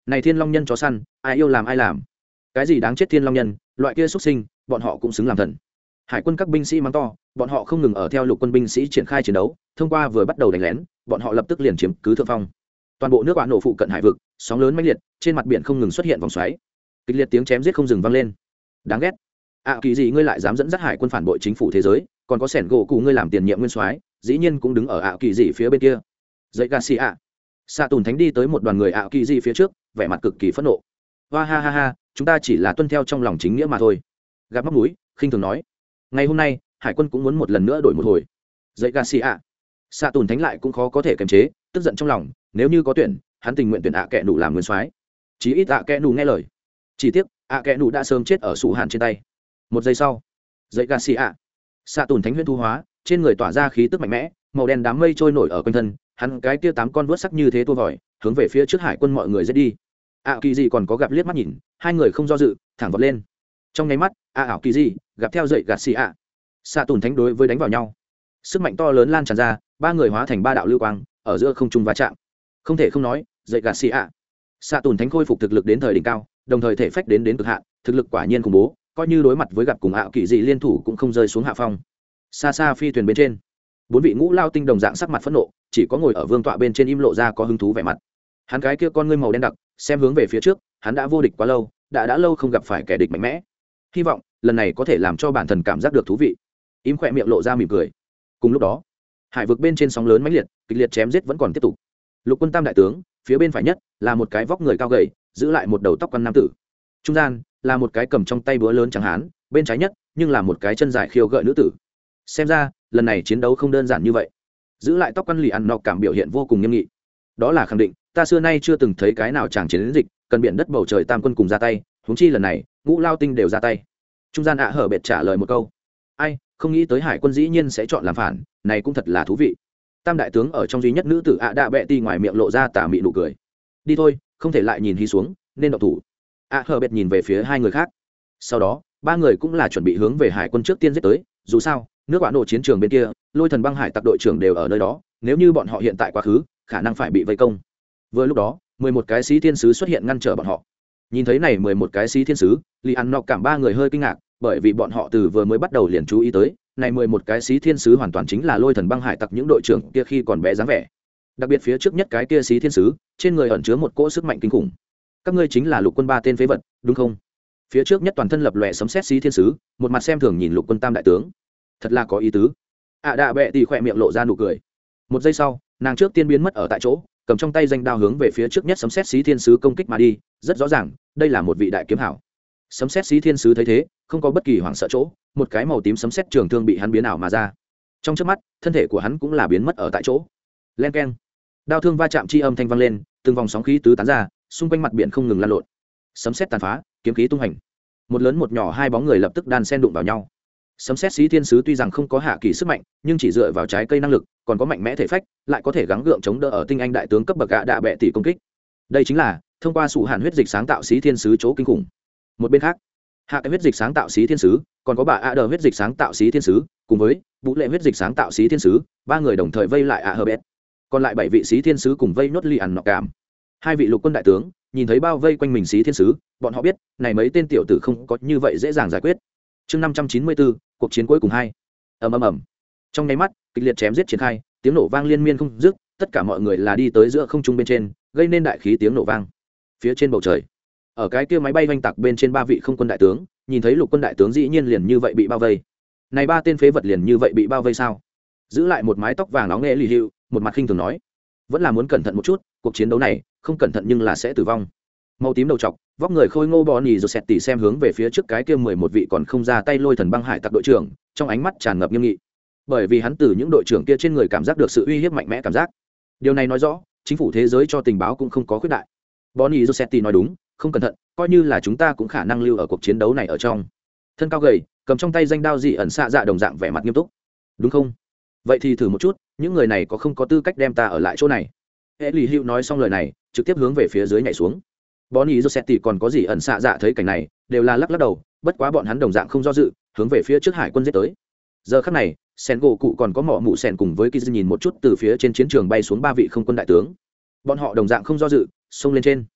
này thiên long nhân chó săn ai yêu làm ai làm, cái gì đáng chết thiên long nhân, loại kia xuất sinh bọn họ cũng xứng làm thần. Hải quân các binh sĩ mắng to, bọn họ không ngừng ở theo lục quân binh sĩ triển khai chiến đấu, thông qua vừa bắt đầu đánh lén, bọn họ lập tức liền chiếm cứ thượng phong. Toàn bộ nước bạn nổ phụ cận hải vực, sóng lớn mãnh liệt, trên mặt biển không ngừng xuất hiện vòng xoáy, kịch liệt tiếng chém giết không dừng vang lên. Đáng ghét, ạ kỳ gì ngươi lại dám dẫn dắt hải quân phản bội chính phủ thế giới, còn có sẻn gỗ cụ ngươi làm tiền nhiệm nguyên soái, dĩ nhiên cũng đứng ở ạ kỳ gì phía bên kia. Dậy Garcia, xạ tùn thánh đi tới một đoàn người ạ kỳ gì phía trước, vẻ mặt cực kỳ phẫn nộ. Hoa ha ha ha, chúng ta chỉ là tuân theo trong lòng chính nghĩa mà thôi. Gặp móc mũi, khinh thường nói, ngày hôm nay hải quân cũng muốn một lần nữa đổi một hồi. Dậy Garcia, xạ tùn thánh lại cũng khó có thể kiềm chế tức giận trong lòng, nếu như có tuyển, hắn tình nguyện tuyển ạ kẹ nụ làm nguyên soái. Chí ít ạ kẹ nụ nghe lời. Chỉ tiếc ạ kẹ nụ đã sớm chết ở sủ hạn trên tay. Một giây sau, dậy Garcia, xạ tùn thánh huyễn thu hóa, trên người tỏa ra khí tức mạnh mẽ, màu đen đám mây trôi nổi ở quanh thân, hắn cái kia tám con vớt sắc như thế tua vòi, hướng về phía trước hải quân mọi người giết đi. ạ kỳ gì còn có gặp liếc mắt nhìn, hai người không do dự, thẳng vọt lên. Trong nháy mắt, ạ ảo kỳ gì gặp theo dậy Garcia, xạ tùn thánh đối với đánh vào nhau, sức mạnh to lớn lan tràn ra, ba người hóa thành ba đạo lưu quang ở giữa không trung va chạm. Không thể không nói, dậy Garcia, xạ tùn thánh khôi phục thực lực đến thời đỉnh cao, đồng thời thể phách đến đến cực hạn, thực lực quả nhiên khủng bố, coi như đối mặt với gặp cùng ảo kỳ dị liên thủ cũng không rơi xuống hạ phong. Xa xa phi thuyền bên trên, bốn vị ngũ lao tinh đồng dạng sắc mặt phẫn nộ, chỉ có ngồi ở vương tọa bên trên im lộ ra có hứng thú vẻ mặt. Hắn cái kia con ngươi màu đen đặc, xem hướng về phía trước, hắn đã vô địch quá lâu, đã đã lâu không gặp phải kẻ địch mạnh mẽ. Hy vọng lần này có thể làm cho bản thân cảm giác được thú vị. Im khỏe miệng lộ ra mỉm cười. Cùng lúc đó, hải vực bên trên sóng lớn mãnh liệt, kịch liệt chém giết vẫn còn tiếp tục. Lục quân tam đại tướng, phía bên phải nhất là một cái vóc người cao gầy, giữ lại một đầu tóc quăn nam tử. Trung gian là một cái cầm trong tay búa lớn trắng hán, bên trái nhất nhưng là một cái chân dài khiêu gợi nữ tử. Xem ra lần này chiến đấu không đơn giản như vậy. Giữ lại tóc quăn lì ăn nọc cảm biểu hiện vô cùng nghiêm nghị. Đó là khẳng định, ta xưa nay chưa từng thấy cái nào chàng chiến dịch cần biển đất bầu trời tam quân cùng ra tay, huống chi lần này ngũ lao tinh đều ra tay. Trung gian ạ hở bệt trả lời một câu, ai không nghĩ tới hải quân dĩ nhiên sẽ chọn làm phản, này cũng thật là thú vị. Tam đại tướng ở trong duy nhất nữ tử ạ đạ bẹ ti ngoài miệng lộ ra tà mị nụ cười. Đi thôi, không thể lại nhìn hí xuống, nên động thủ. ạ hở bệt nhìn về phía hai người khác, sau đó ba người cũng là chuẩn bị hướng về hải quân trước tiên giết tới. Dù sao nước bạn nổ chiến trường bên kia, lôi thần băng hải tặc đội trưởng đều ở nơi đó, nếu như bọn họ hiện tại quá khứ, khả năng phải bị vây công. Vừa lúc đó mười một cái sĩ thiên sứ xuất hiện ngăn trở bọn họ. Nhìn thấy này mười một cái sĩ thiên sứ, Lý An Nọc cảm ba người hơi kinh ngạc, bởi vì bọn họ từ vừa mới bắt đầu liền chú ý tới, này mười một cái sĩ thiên sứ hoàn toàn chính là lôi thần băng hải tặc những đội trưởng kia khi còn bé dáng vẻ. Đặc biệt phía trước nhất cái kia sĩ thiên sứ, trên người ẩn chứa một cỗ sức mạnh kinh khủng. Các ngươi chính là lục quân ba tên phế vật, đúng không? Phía trước nhất toàn thân lập lòe sấm sét sĩ thiên sứ, một mặt xem thường nhìn lục quân tam đại tướng. Thật là có ý tứ. ạ đạ bẹ tì khỏe miệng lộ ra nụ cười. Một giây sau, nàng trước tiên biến mất ở tại chỗ, cầm trong tay danh đao hướng về phía trước nhất sấm sét sĩ thiên sứ công kích mà đi. Rất rõ ràng, đây là một vị đại kiếm hảo. Sấm sét sĩ thiên sứ thấy thế, không có bất kỳ hoảng sợ chỗ, một cái màu tím sấm sét trường thương bị hắn biến ảo mà ra. Trong chớp mắt, thân thể của hắn cũng là biến mất ở tại chỗ. Len keng, đao thương va chạm chi âm thanh vang lên, từng vòng sóng khí tứ tán ra, xung quanh mặt biển không ngừng lan lộn. Sấm sét tàn phá, kiếm khí tung hành. Một lớn một nhỏ hai bóng người lập tức đan xen đụng vào nhau. Sấm sét sĩ thiên sứ tuy rằng không có hạ kỳ sức mạnh, nhưng chỉ dựa vào trái cây năng lực, còn có mạnh mẽ thể phách, lại có thể gắng gượng chống đỡ ở tinh anh đại tướng cấp bậc gã đạ bẹ tỷ công kích. Đây chính là thông qua sủ hàn huyết dịch sáng tạo sĩ thiên sứ chỗ kinh khủng. Một bên khác, hạ cái huyết dịch sáng tạo sĩ thiên sứ, còn có bà ạ đờ huyết dịch sáng tạo sĩ thiên sứ, cùng với vũ lệ huyết dịch sáng tạo sĩ thiên sứ, ba người đồng thời vây lại ạ hờ bét. Còn lại bảy vị sĩ thiên sứ cùng vây nốt Li ẩn nọ cảm. Hai vị lục quân đại tướng nhìn thấy bao vây quanh mình sĩ thiên sứ, bọn họ biết này mấy tên tiểu tử không có như vậy dễ dàng giải quyết. Chương năm trăm chín mươi bốn, cuộc chiến cuối cùng hai. Ầm ầm ầm. Trong nháy mắt, kịch liệt chém giết triển khai, tiếng nổ vang liên miên không dứt, tất cả mọi người là đi tới giữa không trung bên trên, gây nên đại khí tiếng nổ vang. Phía trên bầu trời, ở cái kia máy bay vanh tạc bên trên ba vị không quân đại tướng, nhìn thấy lục quân đại tướng dĩ nhiên liền như vậy bị bao vây. Này ba tên phế vật liền như vậy bị bao vây sao? Giữ lại một mái tóc vàng nóng nghệ lì hữu, một mặt khinh thường nói, vẫn là muốn cẩn thận một chút, cuộc chiến đấu này không cẩn thận nhưng là sẽ tử vong. Màu tím đầu trọc, vóc người khôi ngô bò nhì rồi xẹt tỉ xem hướng về phía trước cái kia mười một vị còn không ra tay lôi thần băng hải tặc đội trưởng, trong ánh mắt tràn ngập nghiêm nghị, bởi vì hắn từ những đội trưởng kia trên người cảm giác được sự uy hiếp mạnh mẽ cảm giác. Điều này nói rõ chính phủ thế giới cho tình báo cũng không có khuyết đại. Bò nhì rồi xẹt tỉ nói đúng, không cẩn thận coi như là chúng ta cũng khả năng lưu ở cuộc chiến đấu này ở trong. Thân cao gầy, cầm trong tay danh đao dị ẩn xạ dạ đồng dạng vẻ mặt nghiêm túc, đúng không? Vậy thì thử một chút, những người này có không có tư cách đem ta ở lại chỗ này? Hệ lì hữu nói xong lời này, trực tiếp hướng về phía dưới nhảy xuống. Bonnie Rossetti còn có gì ẩn xạ dạ thấy cảnh này, đều là lắc lắc đầu, bất quá bọn hắn đồng dạng không do dự, hướng về phía trước hải quân giết tới. Giờ khắc này, Sen gỗ cụ còn có mỏ mụ Sen cùng với Kiz nhìn một chút từ phía trên chiến trường bay xuống ba vị không quân đại tướng. Bọn họ đồng dạng không do dự, xông lên trên.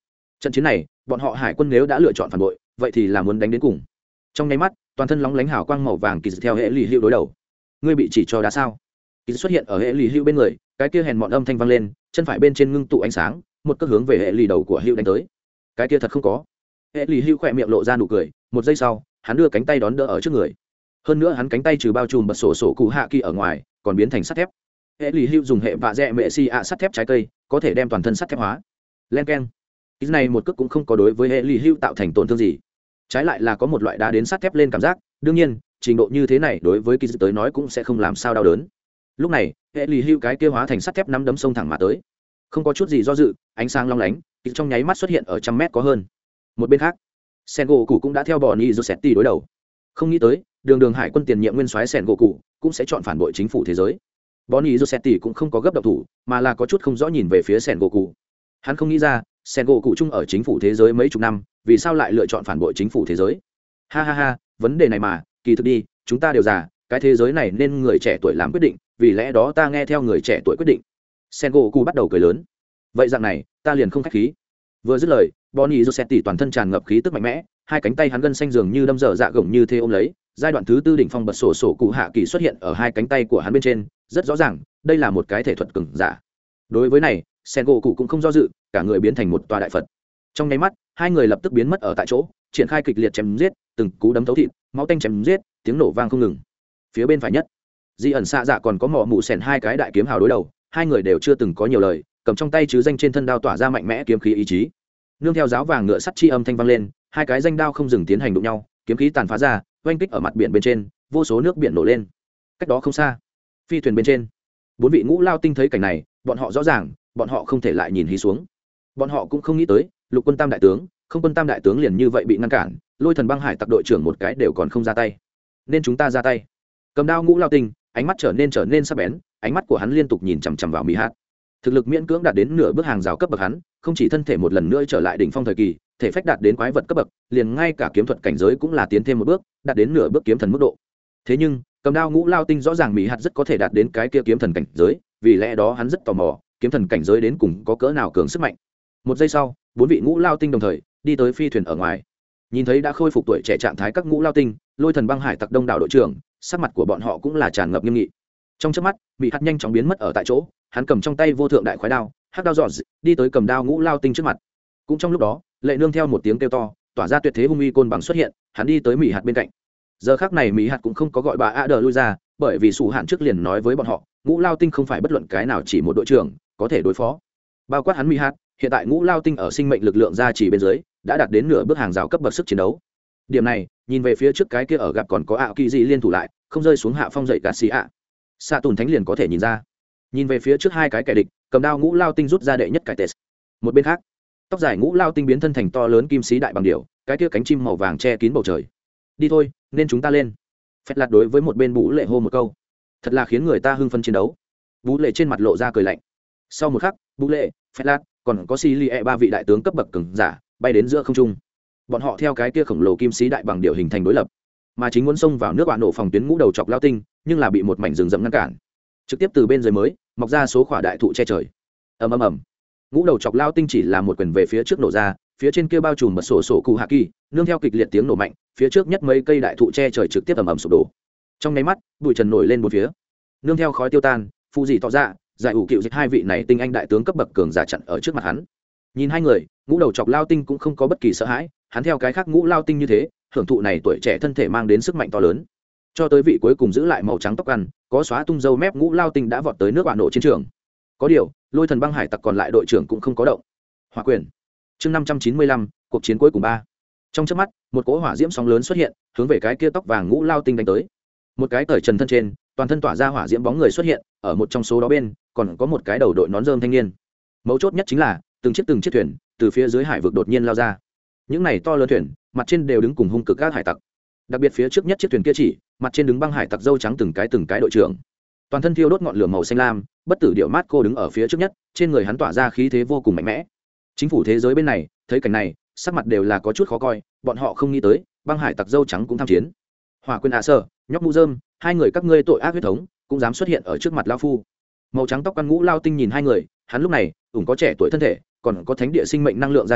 trận chiến này bọn họ hải quân nếu đã lựa chọn phản bội vậy thì là muốn đánh đến cùng. Trong nháy mắt toàn thân lóng lánh hào quang màu vàng kỳ theo hệ lì hữu đối đầu. Ngươi bị chỉ cho đá sao? Kỳ xuất hiện ở hệ lì hữu bên người, cái kia hèn mọn âm thanh vang lên, chân phải bên trên ngưng tụ ánh sáng, một cước hướng về hệ lì đầu của hữu đánh tới. Cái kia thật không có. Hệ lì hữu khỏe miệng lộ ra nụ cười, một giây sau hắn đưa cánh tay đón đỡ ở trước người. Hơn nữa hắn cánh tay trừ bao trùm bật sổ sổ cụ hạ kỳ ở ngoài còn biến thành sắt thép. Hệ lì hữu dùng hệ vạ dẹ mẹ si ạ sắt thép trái cây có thể đem toàn thân sắt thép hóa. Len keng. Cái này một cước cũng không có đối với hệ lì hữu tạo thành tổn thương gì, trái lại là có một loại đá đến sắt thép lên cảm giác. Đương nhiên trình độ như thế này đối với kỳ tới nói cũng sẽ không làm sao đau đớn. Lúc này hệ lì hữu cái kia hóa thành sắt thép nắm đấm sông thẳng mà tới, không có chút gì do dự, ánh sáng long lánh, kỳ trong nháy mắt xuất hiện ở trăm mét có hơn. Một bên khác sen gỗ cụ cũng đã theo bọn Izosetti đối đầu. Không nghĩ tới đường đường hải quân tiền nhiệm nguyên soái sen gỗ cụ cũng sẽ chọn phản bội chính phủ thế giới. Bọn Izosetti cũng không có gấp động thủ mà là có chút không rõ nhìn về phía sen gỗ cụ. Hắn không nghĩ ra sen gỗ cụ chung ở chính phủ thế giới mấy chục năm vì sao lại lựa chọn phản bội chính phủ thế giới. Ha ha ha, vấn đề này mà kỳ thực đi, chúng ta đều già, cái thế giới này nên người trẻ tuổi làm quyết định, vì lẽ đó ta nghe theo người trẻ tuổi quyết định. Sen gỗ cụ bắt đầu cười lớn. Vậy dạng này ta liền không khách khí. Vừa dứt lời Bonnie Josetti toàn thân tràn ngập khí tức mạnh mẽ, hai cánh tay hắn gân xanh dường như đâm dở dạ gồng như thế ôm lấy, giai đoạn thứ tư đỉnh phong bật sổ sổ cụ hạ kỳ xuất hiện ở hai cánh tay của hắn bên trên, rất rõ ràng đây là một cái thể thuật cường giả. Đối với này sen gỗ cụ cũng không do dự, cả người biến thành một tòa đại phật. Trong nháy mắt hai người lập tức biến mất ở tại chỗ, triển khai kịch liệt chém giết, từng cú đấm thấu thịt, máu tanh chém giết, tiếng nổ vang không ngừng. Phía bên phải nhất di ẩn xạ dạ còn có mỏ mụ sèn hai cái đại kiếm hào đối đầu, hai người đều chưa từng có nhiều lời, cầm trong tay chứ danh trên thân đao tỏa ra mạnh mẽ kiếm khí ý chí. Nương theo giáo vàng ngựa sắt chi âm thanh vang lên, hai cái danh đao không dừng tiến hành đụng nhau, kiếm khí tàn phá ra, oanh kích ở mặt biển bên trên, vô số nước biển nổ lên. Cách đó không xa phi thuyền bên trên bốn vị ngũ lao tinh thấy cảnh này, bọn họ rõ ràng bọn họ không thể lại nhìn hí xuống. Bọn họ cũng không nghĩ tới lục quân tam đại tướng, không quân tam đại tướng liền như vậy bị ngăn cản, lôi thần băng hải tặc đội trưởng một cái đều còn không ra tay, nên chúng ta ra tay. Cầm đao ngũ lao tinh ánh mắt trở nên trở nên sắc bén, ánh mắt của hắn liên tục nhìn chằm chằm vào mỹ hạt. Thực lực miễn cưỡng đạt đến nửa bước hàng rào cấp bậc, hắn không chỉ thân thể một lần nữa trở lại đỉnh phong thời kỳ, thể phách đạt đến quái vật cấp bậc, liền ngay cả kiếm thuật cảnh giới cũng là tiến thêm một bước, đạt đến nửa bước kiếm thần mức độ. Thế nhưng cầm đao ngũ lao tinh rõ ràng mỹ hạt rất có thể đạt đến cái kia kiếm thần cảnh giới, vì lẽ đó hắn rất tò mò kiếm thần cảnh giới đến cùng có cỡ nào cường sức mạnh. Một giây sau bốn vị ngũ lao tinh đồng thời đi tới phi thuyền ở ngoài, nhìn thấy đã khôi phục tuổi trẻ trạng thái các ngũ lao tinh, lôi thần băng hải tặc đông đảo đội trưởng, sắc mặt của bọn họ cũng là tràn ngập nghiêm nghị. Trong chớp mắt mỹ hạt nhanh chóng biến mất ở tại chỗ, hắn cầm trong tay vô thượng đại khoái đao hắc đao dọn đi tới cầm đao ngũ lao tinh trước mặt. Cũng trong lúc đó lệ nương theo một tiếng kêu to tỏa ra tuyệt thế hung uy côn bằng xuất hiện, hắn đi tới mỹ hạt bên cạnh. Giờ khác này mỹ hạt cũng không có gọi bà a đờ lui ra, bởi vì sủ hạn trước liền nói với bọn họ ngũ lao tinh không phải bất luận cái nào chỉ một đội trưởng có thể đối phó, bao quát hắn mỹ hạt. Hiện tại ngũ lao tinh ở sinh mệnh lực lượng gia trì bên dưới đã đạt đến nửa bước hàng rào cấp bậc sức chiến đấu. Điểm này nhìn về phía trước cái kia ở gặp còn có ạ kỳ gì liên thủ lại không rơi xuống hạ phong dậy cả xì ạ xạ tùn thánh liền có thể nhìn ra. Nhìn về phía trước hai cái kẻ địch, cầm đao ngũ lao tinh rút ra đệ nhất cái test. Một bên khác tóc dài ngũ lao tinh biến thân thành to lớn kim sĩ đại bằng điểu, cái kia cánh chim màu vàng che kín bầu trời. Đi thôi nên chúng ta lên. Phét lạt đối với một bên Bú Lệ hô một câu, thật là khiến người ta hưng phấn chiến đấu. Bú Lệ trên mặt lộ ra cười lạnh. Sau một khắc Bú Lệ, Phét lạt còn có xì li e ba vị đại tướng cấp bậc cường giả bay đến giữa không trung. Bọn họ theo cái kia khổng lồ kim sĩ đại bằng điểu hình thành đối lập, mà chính muốn xông vào nước bạn nổ phòng tuyến ngũ đầu chọc lao tinh, nhưng là bị một mảnh rừng rậm ngăn cản. Trực tiếp từ bên dưới mới mọc ra số khỏa đại thụ che trời. Ầm ầm ầm, ngũ đầu chọc lao tinh chỉ là một quyền về phía trước nổ ra, phía trên kia bao trùm mật sổ sổ cụ hạ kỳ, nương theo kịch liệt tiếng nổ mạnh, phía trước nhất mấy cây đại thụ che trời trực tiếp ầm ầm sụp đổ. Trong nháy mắt bụi trần nổi lên bốn phía, nương theo khói tiêu tan, phụ dị tỏ ra giải ủ cựu dịch hai vị này tinh anh đại tướng cấp bậc cường giả chặn ở trước mặt hắn. Nhìn hai người, ngũ đầu chọc lao tinh cũng không có bất kỳ sợ hãi, hắn theo cái khác ngũ lao tinh như thế, hưởng thụ này tuổi trẻ thân thể mang đến sức mạnh to lớn. Cho tới vị cuối cùng giữ lại màu trắng tóc ăn, có xóa tung râu mép ngũ lao tinh đã vọt tới nước bạn nổ chiến trường. Có điều lôi thần băng hải tặc còn lại đội trưởng cũng không có động. Hỏa quyền chương năm trăm chín mươi lăm, cuộc chiến cuối cùng ba. Trong chớp mắt một cỗ hỏa diễm sóng lớn xuất hiện, hướng về cái kia tóc vàng ngũ lao tinh đánh tới. Một cái cởi trần thân trên, toàn thân tỏa ra hỏa diễm bóng người xuất hiện, ở một trong số đó bên còn có một cái đầu đội nón rơm thanh niên. Mấu chốt nhất chính là từng chiếc từng chiếc thuyền từ phía dưới hải vực đột nhiên lao ra. Những này to lớn thuyền mặt trên đều đứng cùng hung cực các hải tặc, đặc biệt phía trước nhất chiếc thuyền kia chỉ mặt trên đứng băng hải tặc dâu trắng từng cái từng cái đội trưởng, toàn thân thiêu đốt ngọn lửa màu xanh lam, bất tử điệu mát cô đứng ở phía trước nhất, trên người hắn tỏa ra khí thế vô cùng mạnh mẽ. Chính phủ thế giới bên này thấy cảnh này sắc mặt đều là có chút khó coi, bọn họ không nghĩ tới băng hải tặc dâu trắng cũng tham chiến. Hỏa quyền ạ sơ, nhóc mũ dơm, hai người các ngươi tội ác huyết thống cũng dám xuất hiện ở trước mặt lao phu. Màu trắng tóc căn ngũ lao tinh nhìn hai người, hắn lúc này ủng có trẻ tuổi thân thể, còn có thánh địa sinh mệnh năng lượng gia trì,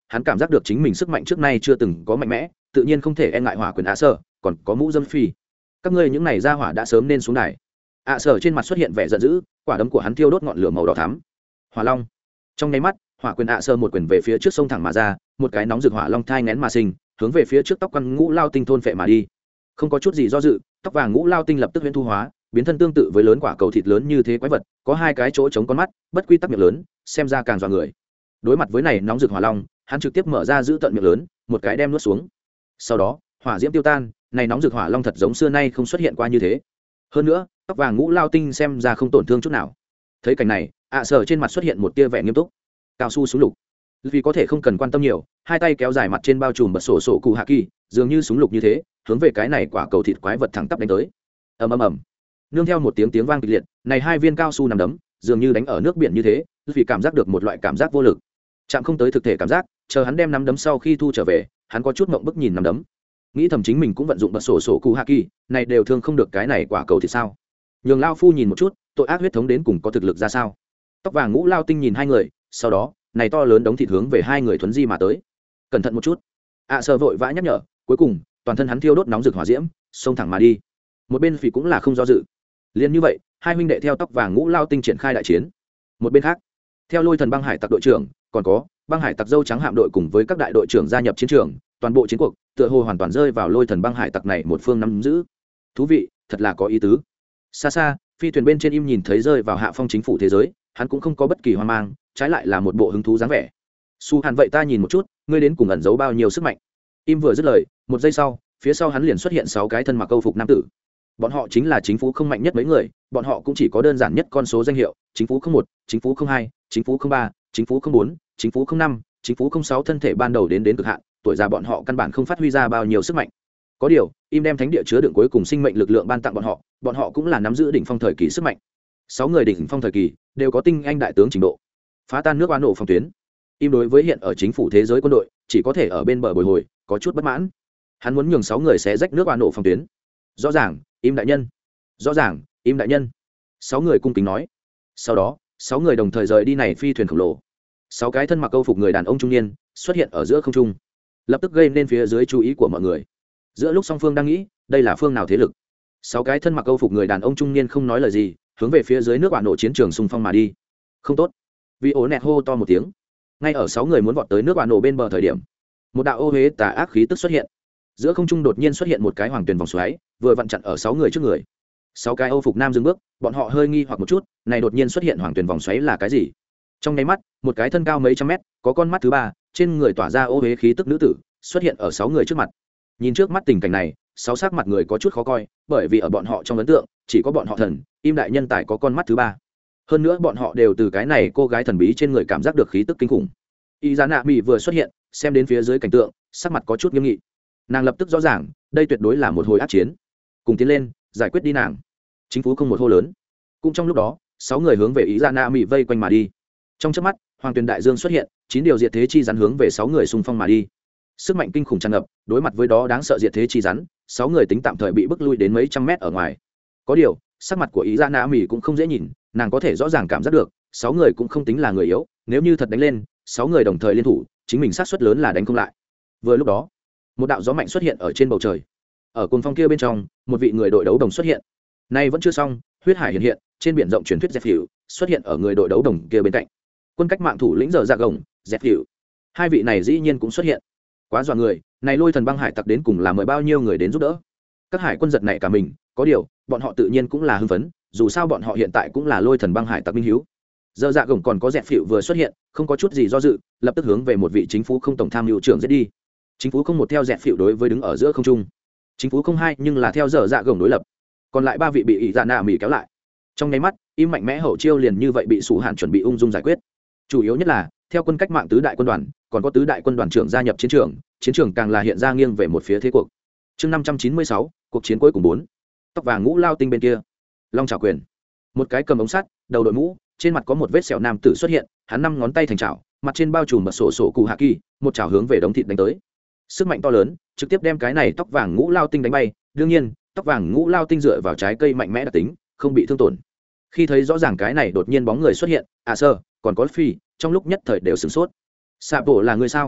hắn cảm giác được chính mình sức mạnh trước nay chưa từng có mạnh mẽ, tự nhiên không thể e ngại hỏa quyền ạ sở, còn có mũ dâm phi. Các ngươi những này ra hỏa đã sớm nên xuống đài. ạ sở trên mặt xuất hiện vẻ giận dữ, quả đấm của hắn thiêu đốt ngọn lửa màu đỏ thắm. Hỏa long. Trong nháy mắt, hỏa quyền ạ sở một quyền về phía trước sông thẳng mà ra, một cái nóng rực hỏa long thai nén mà sinh, hướng về phía trước tóc quăn ngũ lao tinh thôn phệ mà đi. Không có chút gì do dự, tóc vàng ngũ lao tinh lập tức huyễn thu hóa, biến thân tương tự với lớn quả cầu thịt lớn như thế quái vật, có hai cái chỗ chống con mắt, bất quy tắc miệng lớn, xem ra càng dọa người. Đối mặt với này nóng rực hỏa long, hắn trực tiếp mở ra giữ tận miệng lớn, một cái đem nuốt xuống. Sau đó, hỏa diễm tiêu tan, này nóng rực hỏa long thật giống xưa nay không xuất hiện qua như thế. Hơn nữa, tóc vàng ngũ lao tinh xem ra không tổn thương chút nào. Thấy cảnh này, ạ sở trên mặt xuất hiện một tia vẻ nghiêm túc. Cao su súng lục, vì có thể không cần quan tâm nhiều, hai tay kéo dài mặt trên bao trùm bật sổ sổ cụ hạ kỳ, dường như súng lục như thế, hướng về cái này quả cầu thịt quái vật thẳng tắp đánh tới. Ầm ầm ầm. Nương theo một tiếng tiếng vang kịch liệt, này hai viên cao su nằm đấm, dường như đánh ở nước biển như thế, vì cảm giác được một loại cảm giác vô lực. Chạm không tới thực thể cảm giác, chờ hắn đem nắm đấm sau khi thu trở về, hắn có chút ngượng bức nhìn nắm đấm. Nghĩ thầm chính mình cũng vận dụng bật sổ sổ cụ hạ kỳ, này đều thương không được cái này quả cầu thịt sao? Nhường lao phu nhìn một chút, tội ác huyết thống đến cùng có thực lực ra sao? Tóc vàng ngũ lao tinh nhìn hai người, sau đó, này to lớn đống thịt hướng về hai người thuấn di mà tới. Cẩn thận một chút. ạ sở vội vã nhắc nhở, cuối cùng, toàn thân hắn thiêu đốt nóng rực hỏa diễm, xông thẳng mà đi. Một bên phỉ cũng là không do dự. Liên như vậy, hai huynh đệ theo tóc vàng ngũ lao tinh triển khai đại chiến. Một bên khác, theo lôi thần băng hải tặc đội trưởng, còn có băng hải tặc dâu trắng hạm đội cùng với các đại đội trưởng gia nhập chiến trường, toàn bộ chiến cuộc tựa hồ hoàn toàn rơi vào lôi thần băng hải tặc này một phương nắm giữ. Thú vị, thật là có ý tứ. Xa xa, phi thuyền bên trên im nhìn thấy rơi vào hạ phong chính phủ thế giới, hắn cũng không có bất kỳ hoang mang, trái lại là một bộ hứng thú dáng vẻ. Su Hàn, vậy ta nhìn một chút, ngươi đến cùng ẩn giấu bao nhiêu sức mạnh? Im vừa dứt lời, một giây sau, phía sau hắn liền xuất hiện sáu cái thân mặc câu phục nam tử. Bọn họ chính là chính phủ không mạnh nhất mấy người, bọn họ cũng chỉ có đơn giản nhất con số danh hiệu, chính phủ không một, chính phủ không hai, chính phủ không ba, chính phủ không bốn, chính phủ không năm, chính phủ không sáu, thân thể ban đầu đến đến cực hạn, tuổi già bọn họ căn bản không phát huy ra bao nhiêu sức mạnh. Có điều, im đem thánh địa chứa đựng cuối cùng sinh mệnh lực lượng ban tặng bọn họ, bọn họ cũng là nắm giữ đỉnh phong thời kỳ sức mạnh. Sáu người đỉnh phong thời kỳ đều có tinh anh đại tướng trình độ. Phá tan nước oan nổ phòng tuyến. Im đối với hiện ở chính phủ thế giới quân đội, chỉ có thể ở bên bờ bồi hồi, có chút bất mãn. Hắn muốn nhường sáu người xé rách nước oan nổ phòng tuyến. Rõ ràng, im đại nhân. Rõ ràng, im đại nhân. Sáu người cung kính nói. Sau đó, sáu người đồng thời rời đi này phi thuyền khổng lồ. Sáu cái thân mặc câu phục người đàn ông trung niên xuất hiện ở giữa không trung, lập tức gây nên phía dưới chú ý của mọi người. Giữa lúc song phương đang nghĩ đây là phương nào thế lực, sáu cái thân mặc câu phục người đàn ông trung niên không nói lời gì, hướng về phía dưới nước oan nổ chiến trường xung phong mà đi. Không tốt. Vì ố nẹt hô to một tiếng, ngay ở sáu người muốn vọt tới nước oan nổ bên bờ thời điểm, một đạo ô huế tà ác khí tức xuất hiện. Giữa không trung đột nhiên xuất hiện một cái hoàng tuyền vòng xoáy, vừa vặn chặn ở sáu người trước người. Sáu cái âu phục nam dừng bước, bọn họ hơi nghi hoặc một chút, này đột nhiên xuất hiện hoàng tuyền vòng xoáy là cái gì? Trong nháy mắt, một cái thân cao mấy trăm mét, có con mắt thứ ba, trên người tỏa ra ô huế khí tức nữ tử, xuất hiện ở sáu người trước mặt. Nhìn trước mắt tình cảnh này, sáu sắc mặt người có chút khó coi, bởi vì ở bọn họ trong ấn tượng, chỉ có bọn họ thần, im đại nhân tài có con mắt thứ ba. Hơn nữa bọn họ đều từ cái này cô gái thần bí trên người cảm giác được khí tức kinh khủng. Y Giá Nạ Mỹ vừa xuất hiện, xem đến phía dưới cảnh tượng, sắc mặt có chút nghiêm nghị. Nàng lập tức rõ ràng, đây tuyệt đối là một hồi ác chiến. Cùng tiến lên, giải quyết đi nàng. Chính phủ không một hô lớn. Cũng trong lúc đó, sáu người hướng về Y Giá Nạ Mỹ vây quanh mà đi. Trong chớp mắt, Hoàng Tuyền Đại Dương xuất hiện, chín điều diệt thế chi rắn hướng về sáu người xung phong mà đi. Sức mạnh kinh khủng tràn ngập, đối mặt với đó đáng sợ diệt thế chi rắn, sáu người tính tạm thời bị bức lui đến mấy trăm mét ở ngoài. Có điều, sắc mặt của Ý Gia Nã Mỹ cũng không dễ nhìn, nàng có thể rõ ràng cảm giác được, sáu người cũng không tính là người yếu, nếu như thật đánh lên, sáu người đồng thời liên thủ, chính mình xác suất lớn là đánh không lại. Vừa lúc đó, một đạo gió mạnh xuất hiện ở trên bầu trời. Ở cuồng phong kia bên trong, một vị người đội đấu đồng xuất hiện. Nay vẫn chưa xong, huyết hải hiện hiện, trên biển rộng truyền thuyết dẹp hiệu xuất hiện ở người đội đấu đồng kia bên cạnh. Quân cách mạng thủ lĩnh giờ dạ gồng, dẹp hiệu. Hai vị này dĩ nhiên cũng xuất hiện. Quá dọa người, này lôi thần băng hải tặc đến cùng là mời bao nhiêu người đến giúp đỡ. Các hải quân giật này cả mình, có điều, bọn họ tự nhiên cũng là hưng phấn, dù sao bọn họ hiện tại cũng là lôi thần băng hải tặc minh hiếu. Giờ dạ gồng còn có dẹp phịu vừa xuất hiện, không có chút gì do dự, lập tức hướng về một vị chính phủ không tổng tham mưu trưởng giết đi. Chính phủ không một theo dẹp phịu đối với đứng ở giữa không trung, chính phủ không hai nhưng là theo giờ dạ gồng đối lập, còn lại ba vị bị ỷ dạ nạ mỹ kéo lại. Trong nháy mắt, im mạnh mẽ hậu chiêu liền như vậy bị sủ hạn chuẩn bị ung dung giải quyết. Chủ yếu nhất là theo quân cách mạng tứ đại quân đoàn, còn có tứ đại quân đoàn trưởng gia nhập chiến trường, chiến trường càng là hiện ra nghiêng về một phía thế cuộc. Chương năm trăm chín mươi sáu, cuộc chiến cuối cùng bốn. Tóc vàng ngũ lao tinh bên kia, long trảo quyền, một cái cầm ống sắt, đầu đội mũ, trên mặt có một vết sẹo nam tử xuất hiện, hắn năm ngón tay thành chảo, mặt trên bao trùm mật sổ sổ cụ hạ kỳ, một chảo hướng về đống thịt đánh tới. Sức mạnh to lớn, trực tiếp đem cái này tóc vàng ngũ lao tinh đánh bay. Đương nhiên, tóc vàng ngũ lao tinh dựa vào trái cây mạnh mẽ đặc tính, không bị thương tổn. Khi thấy rõ ràng cái này đột nhiên bóng người xuất hiện, à sơ, còn có phi, trong lúc nhất thời đều sửng sốt. Sạ bộ là người sao?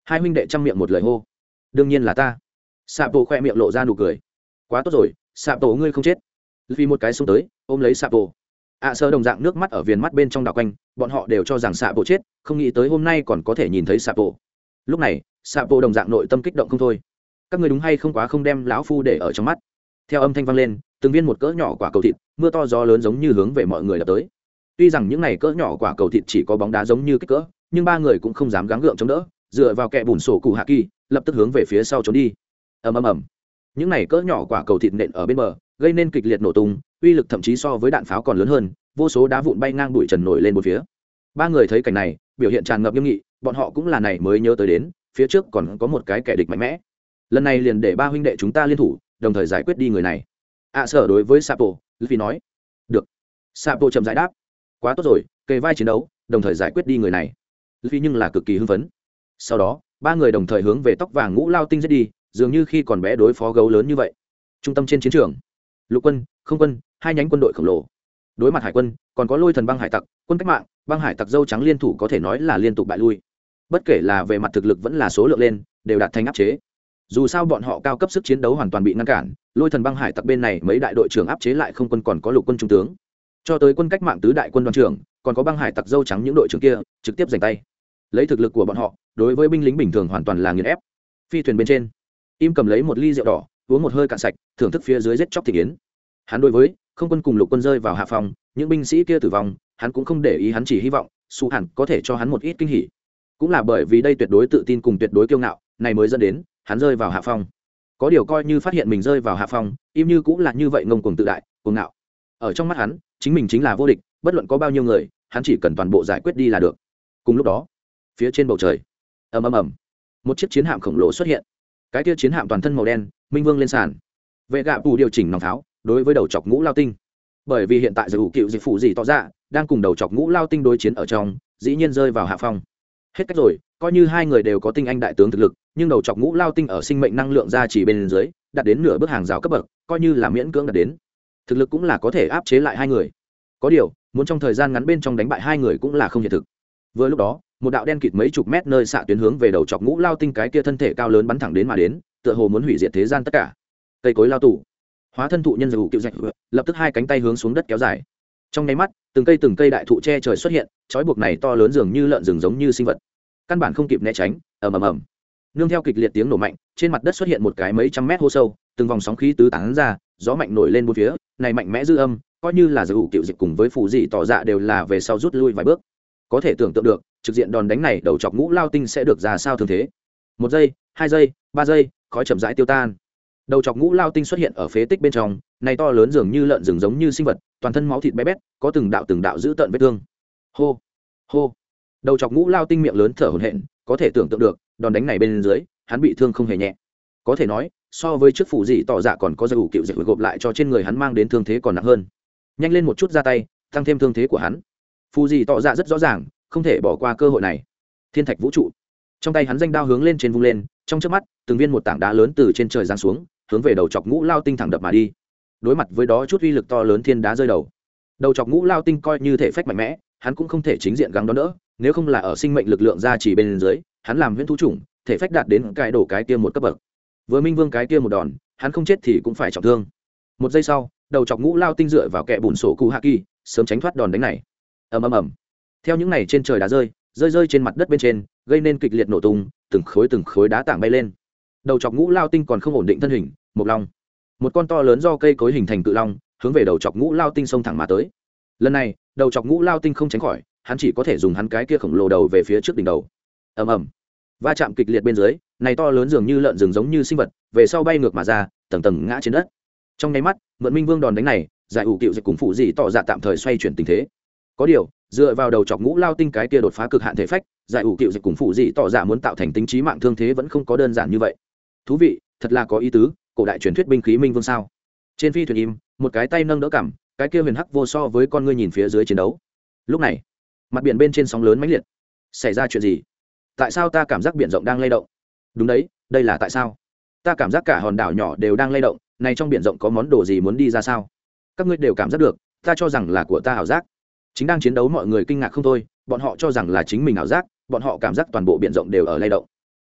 hai huynh đệ chăm miệng một lời hô. Đương nhiên là ta. Sạ bộ khoe miệng lộ ra nụ cười. Quá tốt rồi, Sạ bộ ngươi không chết. Vì một cái xông tới ôm lấy Sạ bộ. ạ sơ đồng dạng nước mắt ở viền mắt bên trong đảo quanh, bọn họ đều cho rằng Sạ bộ chết, không nghĩ tới hôm nay còn có thể nhìn thấy Sạ bộ. Lúc này Sạ bộ đồng dạng nội tâm kích động không thôi. Các ngươi đúng hay không quá không đem lão phu để ở trong mắt. Theo âm thanh vang lên, từng viên một cỡ nhỏ quả cầu thịt mưa to gió lớn giống như hướng về mọi người đập tới. Tuy rằng những này cỡ nhỏ quả cầu thịt chỉ có bóng đá giống như kích cỡ, nhưng ba người cũng không dám gắng gượng chống đỡ, dựa vào kẹ bùn sổ cụ hạ kỳ, lập tức hướng về phía sau trốn đi. Ầm ầm ầm. Những này cỡ nhỏ quả cầu thịt nện ở bên bờ, gây nên kịch liệt nổ tung, uy lực thậm chí so với đạn pháo còn lớn hơn, vô số đá vụn bay ngang bụi trần nổi lên bốn phía. Ba người thấy cảnh này, biểu hiện tràn ngập nghiêm nghị, bọn họ cũng là này mới nhớ tới đến, phía trước còn có một cái kẻ địch mạnh mẽ. Lần này liền để ba huynh đệ chúng ta liên thủ, đồng thời giải quyết đi người này. ạ sở đối với Sapo, Luffy nói. Được. Sapo chậm rãi đáp. Quá tốt rồi, kề vai chiến đấu, đồng thời giải quyết đi người này. Luffy nhưng là cực kỳ hưng phấn. Sau đó, ba người đồng thời hướng về tóc vàng ngũ lao tinh giết đi, dường như khi còn bé đối phó gấu lớn như vậy. Trung tâm trên chiến trường, lục quân, không quân, hai nhánh quân đội khổng lồ. Đối mặt hải quân, còn có lôi thần băng hải tặc, quân cách mạng, băng hải tặc dâu trắng liên thủ có thể nói là liên tục bại lui. Bất kể là về mặt thực lực vẫn là số lượng lên, đều đạt thành áp chế. Dù sao bọn họ cao cấp sức chiến đấu hoàn toàn bị ngăn cản, lôi thần băng hải tặc bên này mấy đại đội trưởng áp chế lại không quân còn có lục quân trung tướng, cho tới quân cách mạng tứ đại quân đoàn trưởng, còn có băng hải tặc dâu trắng những đội trưởng kia trực tiếp giành tay. Lấy thực lực của bọn họ, đối với binh lính bình thường hoàn toàn là nghiền ép. Phi thuyền bên trên, im cầm lấy một ly rượu đỏ, uống một hơi cạn sạch, thưởng thức phía dưới giết chóc thị yến. Hắn đối với không quân cùng lục quân rơi vào hạ phòng, những binh sĩ kia tử vong, hắn cũng không để ý, hắn chỉ hy vọng Su Hàn có thể cho hắn một ít kinh hỉ. Cũng là bởi vì đây tuyệt đối tự tin cùng tuyệt đối kiêu ngạo, này mới dẫn đến hắn rơi vào hạ phong. Có điều coi như phát hiện mình rơi vào hạ phong, im như cũng là như vậy ngông cuồng tự đại, cuồng ngạo. Ở trong mắt hắn, chính mình chính là vô địch, bất luận có bao nhiêu người, hắn chỉ cần toàn bộ giải quyết đi là được. Cùng lúc đó, phía trên bầu trời, ầm ầm ầm, một chiếc chiến hạm khổng lồ xuất hiện. Cái kia chiến hạm toàn thân màu đen, minh vương lên sàn. Vệ gạ tù điều chỉnh nòng tháo, đối với đầu chọc ngũ lao tinh. Bởi vì hiện tại giải cựu dịch phụ gì tỏ ra, đang cùng đầu chọc ngũ lao tinh đối chiến ở trong, dĩ nhiên rơi vào hạ phong. Hết cách rồi, coi như hai người đều có tinh anh đại tướng thực lực, nhưng đầu chọc ngũ lao tinh ở sinh mệnh năng lượng ra chỉ bên dưới, đạt đến nửa bước hàng rào cấp bậc, coi như là miễn cưỡng đạt đến. Thực lực cũng là có thể áp chế lại hai người. Có điều, muốn trong thời gian ngắn bên trong đánh bại hai người cũng là không hiện thực. Vừa lúc đó, một đạo đen kịt mấy chục mét nơi xạ tuyến hướng về đầu chọc ngũ lao tinh cái kia thân thể cao lớn bắn thẳng đến mà đến, tựa hồ muốn hủy diệt thế gian tất cả. Cây cối lao tủ, hóa thân thụ nhân dù cựu dạch, lập tức hai cánh tay hướng xuống đất kéo dài. Trong nháy mắt, từng cây từng cây đại thụ che trời xuất hiện, trói buộc này to lớn dường như lợn rừng giống như sinh vật. Căn bản không kịp né tránh, ầm ầm ầm. Nương theo kịch liệt tiếng nổ mạnh, trên mặt đất xuất hiện một cái mấy trăm mét hố sâu, từng vòng sóng khí tứ tán ra, gió mạnh nổi lên bốn phía, này mạnh mẽ dư âm, coi như là dù cựu dịch cùng với phù dị tỏ dạ đều là về sau rút lui vài bước. Có thể tưởng tượng được, trực diện đòn đánh này đầu chọc ngũ lao tinh sẽ được ra sao thường thế. Một giây, hai giây, ba giây, khói chậm rãi tiêu tan. Đầu chọc ngũ lao tinh xuất hiện ở phế tích bên trong, này to lớn dường như lợn rừng giống như sinh vật, toàn thân máu thịt bé bét, có từng đạo từng đạo dữ tợn vết thương. Hô, hô. Đầu chọc ngũ lao tinh miệng lớn thở hổn hển, có thể tưởng tượng được, đòn đánh này bên dưới, hắn bị thương không hề nhẹ. Có thể nói, so với trước phủ dị tỏ dạ còn có dầu cựu dịch gộp lại cho trên người hắn mang đến thương thế còn nặng hơn. Nhanh lên một chút ra tay, tăng thêm thương thế của hắn. Phù dị tỏ dạ rất rõ ràng, không thể bỏ qua cơ hội này. Thiên thạch vũ trụ, trong tay hắn danh đao hướng lên trên vung lên, trong chớp mắt, từng viên một tảng đá lớn từ trên trời giáng xuống, hướng về đầu chọc ngũ lao tinh thẳng đập mà đi. Đối mặt với đó chút uy lực to lớn thiên đá rơi đầu, đầu chọc ngũ lao tinh coi như thể phách mạnh mẽ, hắn cũng không thể chính diện gắng đón đỡ, nếu không là ở sinh mệnh lực lượng ra chỉ bên dưới, hắn làm huyễn thú chủng, thể phách đạt đến cái đổ cái kia một cấp bậc. Vừa minh vương cái kia một đòn, hắn không chết thì cũng phải trọng thương. Một giây sau, đầu chọc ngũ lao tinh dựa vào kẽ bùn sổ cụ hạ kỳ, sớm tránh thoát đòn đánh này. Ầm ầm ầm. Theo những này trên trời đá rơi, rơi rơi trên mặt đất bên trên, gây nên kịch liệt nổ tung, từng khối từng khối đá tảng bay lên. Đầu chọc ngũ lao tinh còn không ổn định thân hình, một long, một con to lớn do cây cối hình thành cự long, hướng về đầu chọc ngũ lao tinh xông thẳng mà tới. Lần này, đầu chọc ngũ lao tinh không tránh khỏi, hắn chỉ có thể dùng hắn cái kia khổng lồ đầu về phía trước đỉnh đầu. Ầm ầm. Va chạm kịch liệt bên dưới, này to lớn dường như lợn rừng giống như sinh vật, về sau bay ngược mà ra, tầng tầng ngã trên đất. Trong nháy mắt, mượn minh vương đòn đánh này, giải ủ cựu dịch cùng phụ dị tỏ dạ tạm thời xoay chuyển tình thế. Có điều, dựa vào đầu chọc ngũ lao tinh cái kia đột phá cực hạn thể phách, giải ủ cựu dịch cùng phụ dị tỏ dạ muốn tạo thành tính trí mạng thương thế vẫn không có đơn giản như vậy. Thú vị, thật là có ý tứ, cổ đại truyền thuyết binh khí minh vương sao? Trên phi thuyền im, một cái tay nâng đỡ cằm, cái kia huyền hắc vô so với con ngươi nhìn phía dưới chiến đấu. Lúc này, mặt biển bên trên sóng lớn mãnh liệt. Xảy ra chuyện gì? Tại sao ta cảm giác biển rộng đang lay động? Đúng đấy, đây là tại sao? Ta cảm giác cả hòn đảo nhỏ đều đang lay động, này trong biển rộng có món đồ gì muốn đi ra sao? Các ngươi đều cảm giác được, ta cho rằng là của ta ảo giác. Chính đang chiến đấu mọi người kinh ngạc không thôi, bọn họ cho rằng là chính mình ảo giác, bọn họ cảm giác toàn bộ biển rộng đều ở lay động.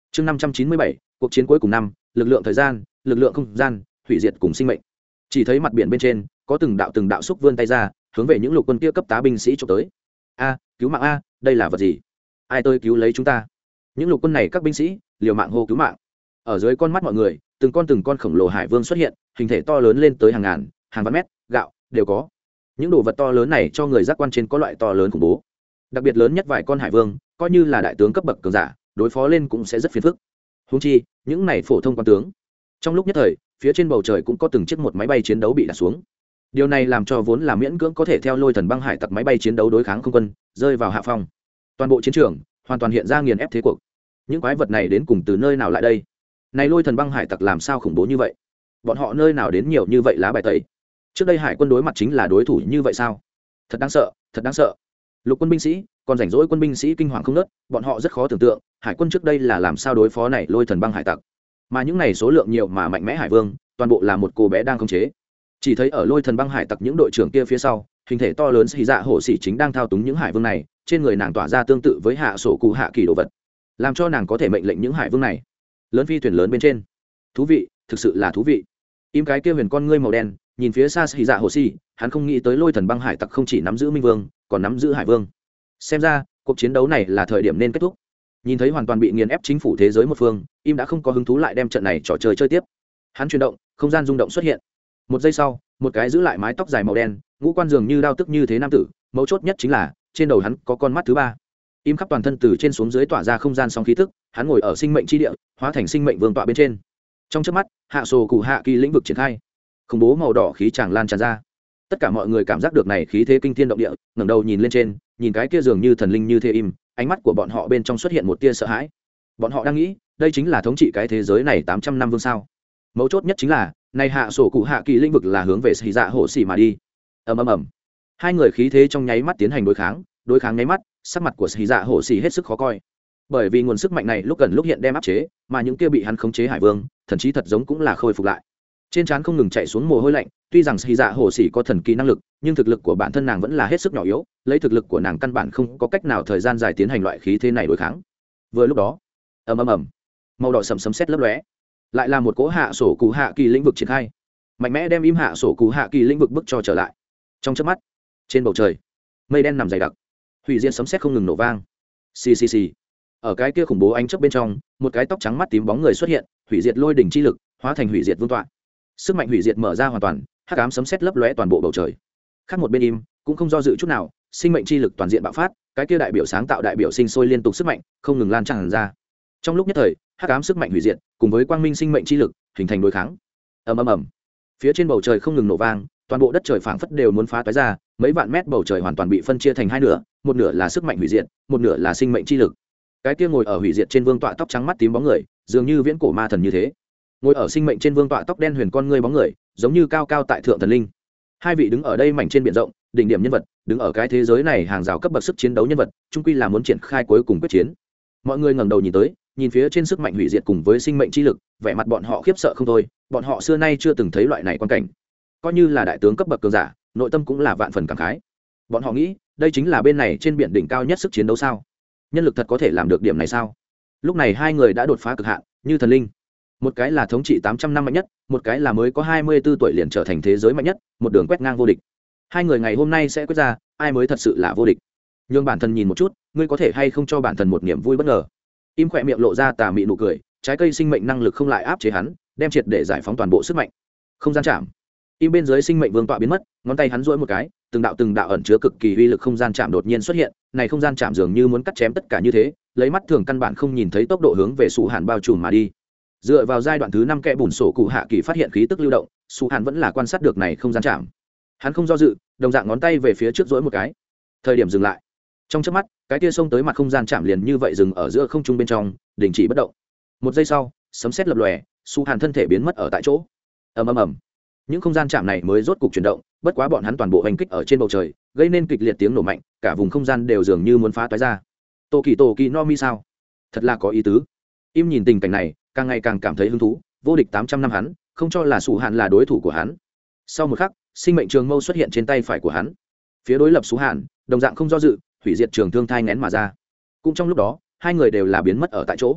chương năm trăm chín mươi bảy cuộc chiến cuối cùng năm, lực lượng thời gian, lực lượng không gian, hủy diệt cùng sinh mệnh. Chỉ thấy mặt biển bên trên có từng đạo từng đạo xúc vươn tay ra, hướng về những lục quân kia cấp tá binh sĩ chụp tới. A, cứu mạng a, đây là vật gì? Ai tới cứu lấy chúng ta? Những lục quân này các binh sĩ liều mạng hô cứu mạng. Ở dưới con mắt mọi người, từng con từng con khổng lồ hải vương xuất hiện, hình thể to lớn lên tới hàng ngàn, hàng vạn mét, gạo đều có. Những đồ vật to lớn này cho người giác quan trên có loại to lớn khủng bố. Đặc biệt lớn nhất vài con hải vương, coi như là đại tướng cấp bậc cường giả, đối phó lên cũng sẽ rất phiền phức. Huống chi, những này phổ thông quan tướng. Trong lúc nhất thời, phía trên bầu trời cũng có từng chiếc một máy bay chiến đấu bị đặt xuống. Điều này làm cho vốn là miễn cưỡng có thể theo lôi thần băng hải tặc máy bay chiến đấu đối kháng không quân, rơi vào hạ phong. Toàn bộ chiến trường hoàn toàn hiện ra nghiền ép thế cuộc. Những quái vật này đến cùng từ nơi nào lại đây? Này lôi thần băng hải tặc làm sao khủng bố như vậy? Bọn họ nơi nào đến nhiều như vậy lá bài tẩy? Trước đây hải quân đối mặt chính là đối thủ như vậy sao? Thật đáng sợ, thật đáng sợ. Lục quân binh sĩ, còn rảnh rỗi quân binh sĩ kinh hoàng không nớt, bọn họ rất khó tưởng tượng, hải quân trước đây là làm sao đối phó này lôi thần băng hải tặc. Mà những này số lượng nhiều mà mạnh mẽ hải vương, toàn bộ là một cô bé đang khống chế. Chỉ thấy ở lôi thần băng hải tặc những đội trưởng kia phía sau, hình thể to lớn xì dạ hổ xỉ chính đang thao túng những hải vương này, trên người nàng tỏa ra tương tự với hạ sổ cụ hạ kỳ đồ vật, làm cho nàng có thể mệnh lệnh những hải vương này. Lớn phi thuyền lớn bên trên, thú vị, thực sự là thú vị. Im cái kia huyền con ngươi màu đen, nhìn phía xa xì dạ hổ xỉ, hắn không nghĩ tới lôi thần băng hải tặc không chỉ nắm giữ minh vương, còn nắm giữ hải vương. Xem ra cuộc chiến đấu này là thời điểm nên kết thúc. Nhìn thấy hoàn toàn bị nghiền ép chính phủ thế giới một phương, Im đã không có hứng thú lại đem trận này trò chơi chơi tiếp. Hắn chuyển động, không gian rung động xuất hiện. Một giây sau, một cái giữ lại mái tóc dài màu đen, ngũ quan dường như đao tức như thế nam tử, mấu chốt nhất chính là trên đầu hắn có con mắt thứ ba. Im khắp toàn thân từ trên xuống dưới tỏa ra không gian sóng khí tức, hắn ngồi ở sinh mệnh chi địa, hóa thành sinh mệnh vương tọa bên trên. Trong chớp mắt, hạ sổ cụ hạ kỳ lĩnh vực triển khai, khủng bố màu đỏ khí tràng lan tràn ra. Tất cả mọi người cảm giác được này khí thế kinh thiên động địa, ngẩng đầu nhìn lên trên, nhìn cái kia dường như thần linh như thế Im, ánh mắt của bọn họ bên trong xuất hiện một tia sợ hãi. Bọn họ đang nghĩ, đây chính là thống trị cái thế giới này tám trăm năm vương sao? Mấu chốt nhất chính là, này hạ sổ cụ hạ kỳ lĩnh vực là hướng về xì dạ hổ xỉ mà đi. Ầm ầm ầm. Hai người khí thế trong nháy mắt tiến hành đối kháng, đối kháng nháy mắt, sắc mặt của xì dạ hổ xỉ hết sức khó coi. Bởi vì nguồn sức mạnh này lúc gần lúc hiện đem áp chế, mà những kia bị hắn khống chế hải vương, thần chí thật giống cũng là khôi phục lại. Trên trán không ngừng chạy xuống mồ hôi lạnh, tuy rằng xì dạ hổ xỉ có thần kỳ năng lực, nhưng thực lực của bản thân nàng vẫn là hết sức nhỏ yếu, lấy thực lực của nàng căn bản không có cách nào thời gian dài tiến hành loại khí thế này đối kháng. Vừa lúc đó, ầm ầm ầm, màu đỏ sẫm sấm sét lấp lóe, lại là một cỗ hạ sổ cụ hạ kỳ lĩnh vực triển khai, mạnh mẽ đem Im hạ sổ cụ hạ kỳ lĩnh vực bức cho trở lại. Trong chớp mắt, trên bầu trời mây đen nằm dày đặc, hủy diệt sấm sét không ngừng nổ vang. Xì xì xì. Ở cái kia khủng bố ánh chớp bên trong, một cái tóc trắng mắt tím bóng người xuất hiện, hủy diệt lôi đỉnh chi lực, hóa thành hủy diệt vương tọa. Sức mạnh hủy diệt mở ra hoàn toàn, hắc ám sấm sét lấp lóe toàn bộ bầu trời. Khác một bên Im cũng không do dự chút nào, sinh mệnh chi lực toàn diện bạo phát, cái kia đại biểu sáng tạo đại biểu sinh sôi liên tục sức mạnh, không ngừng lan tràn ra. Trong lúc nhất thời, hắc ám sức mạnh hủy diệt cùng với quang minh sinh mệnh chi lực hình thành đối kháng. Ầm ầm ầm. Phía trên bầu trời không ngừng nổ vang, toàn bộ đất trời phảng phất đều muốn phá toái ra, mấy vạn mét bầu trời hoàn toàn bị phân chia thành hai nửa, một nửa là sức mạnh hủy diệt, một nửa là sinh mệnh chi lực. Cái kia ngồi ở hủy diệt trên vương tọa tóc trắng mắt tím bóng người, dường như viễn cổ ma thần như thế. Ngồi ở sinh mệnh trên vương tọa tóc đen huyền con ngươi bóng người, giống như cao cao tại thượng thần linh. Hai vị đứng ở đây mảnh trên biển rộng, đỉnh điểm nhân vật, đứng ở cái thế giới này hàng rào cấp bậc sức chiến đấu nhân vật, chung quy là muốn triển khai cuối cùng quyết chiến. Mọi người ngẩng đầu nhìn tới, nhìn phía trên sức mạnh hủy diệt cùng với sinh mệnh chi lực, vẻ mặt bọn họ khiếp sợ không thôi, bọn họ xưa nay chưa từng thấy loại này quan cảnh. Coi như là đại tướng cấp bậc cường giả, nội tâm cũng là vạn phần cảm khái. Bọn họ nghĩ, đây chính là bên này trên biển đỉnh cao nhất sức chiến đấu sao? Nhân lực thật có thể làm được điểm này sao? Lúc này hai người đã đột phá cực hạn, như thần linh. Một cái là thống trị tám trăm năm mạnh nhất, một cái là mới có hai mươi tư tuổi liền trở thành thế giới mạnh nhất, một đường quét ngang vô địch. Hai người ngày hôm nay sẽ quyết ra, ai mới thật sự là vô địch. Nhưng bản thân nhìn một chút, ngươi có thể hay không cho bản thân một niềm vui bất ngờ. Im khỏe miệng lộ ra tà mị nụ cười, trái cây sinh mệnh năng lực không lại áp chế hắn, đem triệt để giải phóng toàn bộ sức mạnh. Không gian chạm. Im bên dưới sinh mệnh vương tọa biến mất, ngón tay hắn duỗi một cái, từng đạo từng đạo ẩn chứa cực kỳ uy lực không gian chạm đột nhiên xuất hiện, này không gian chạm dường như muốn cắt chém tất cả như thế, lấy mắt thường căn bản không nhìn thấy tốc độ hướng về Sủ Hàn bao trùm mà đi. Dựa vào giai đoạn thứ năm kẽ bùn sổ cụ hạ kỳ phát hiện khí tức lưu động, Sủ Hàn vẫn là quan sát được này không gian chạm. Hắn không do dự, đồng dạng ngón tay về phía trước duỗi một cái. Thời điểm dừng lại. Trong chớp mắt, cái kia xông tới mặt không gian chạm liền như vậy dừng ở giữa không trung bên trong, đình chỉ bất động. Một giây sau, sấm sét lập lòe, Sủ Hàn thân thể biến mất ở tại chỗ. Ầm ầm ầm. Những không gian chạm này mới rốt cục chuyển động, bất quá bọn hắn toàn bộ hành kích ở trên bầu trời, gây nên kịch liệt tiếng nổ mạnh, cả vùng không gian đều dường như muốn phá toái ra. Tô Kỳ Tô Kỳ no Mi sao? Thật là có ý tứ. Im nhìn tình cảnh này, càng ngày càng cảm thấy hứng thú, vô địch tám trăm năm hắn, không cho là Sủ Hàn là đối thủ của hắn. Sau một khắc, sinh mệnh trường mâu xuất hiện trên tay phải của hắn. Phía đối lập Sủ Hàn, đồng dạng không do dự, hủy diệt trường thương thai nghén mà ra. Cũng trong lúc đó, hai người đều là biến mất ở tại chỗ.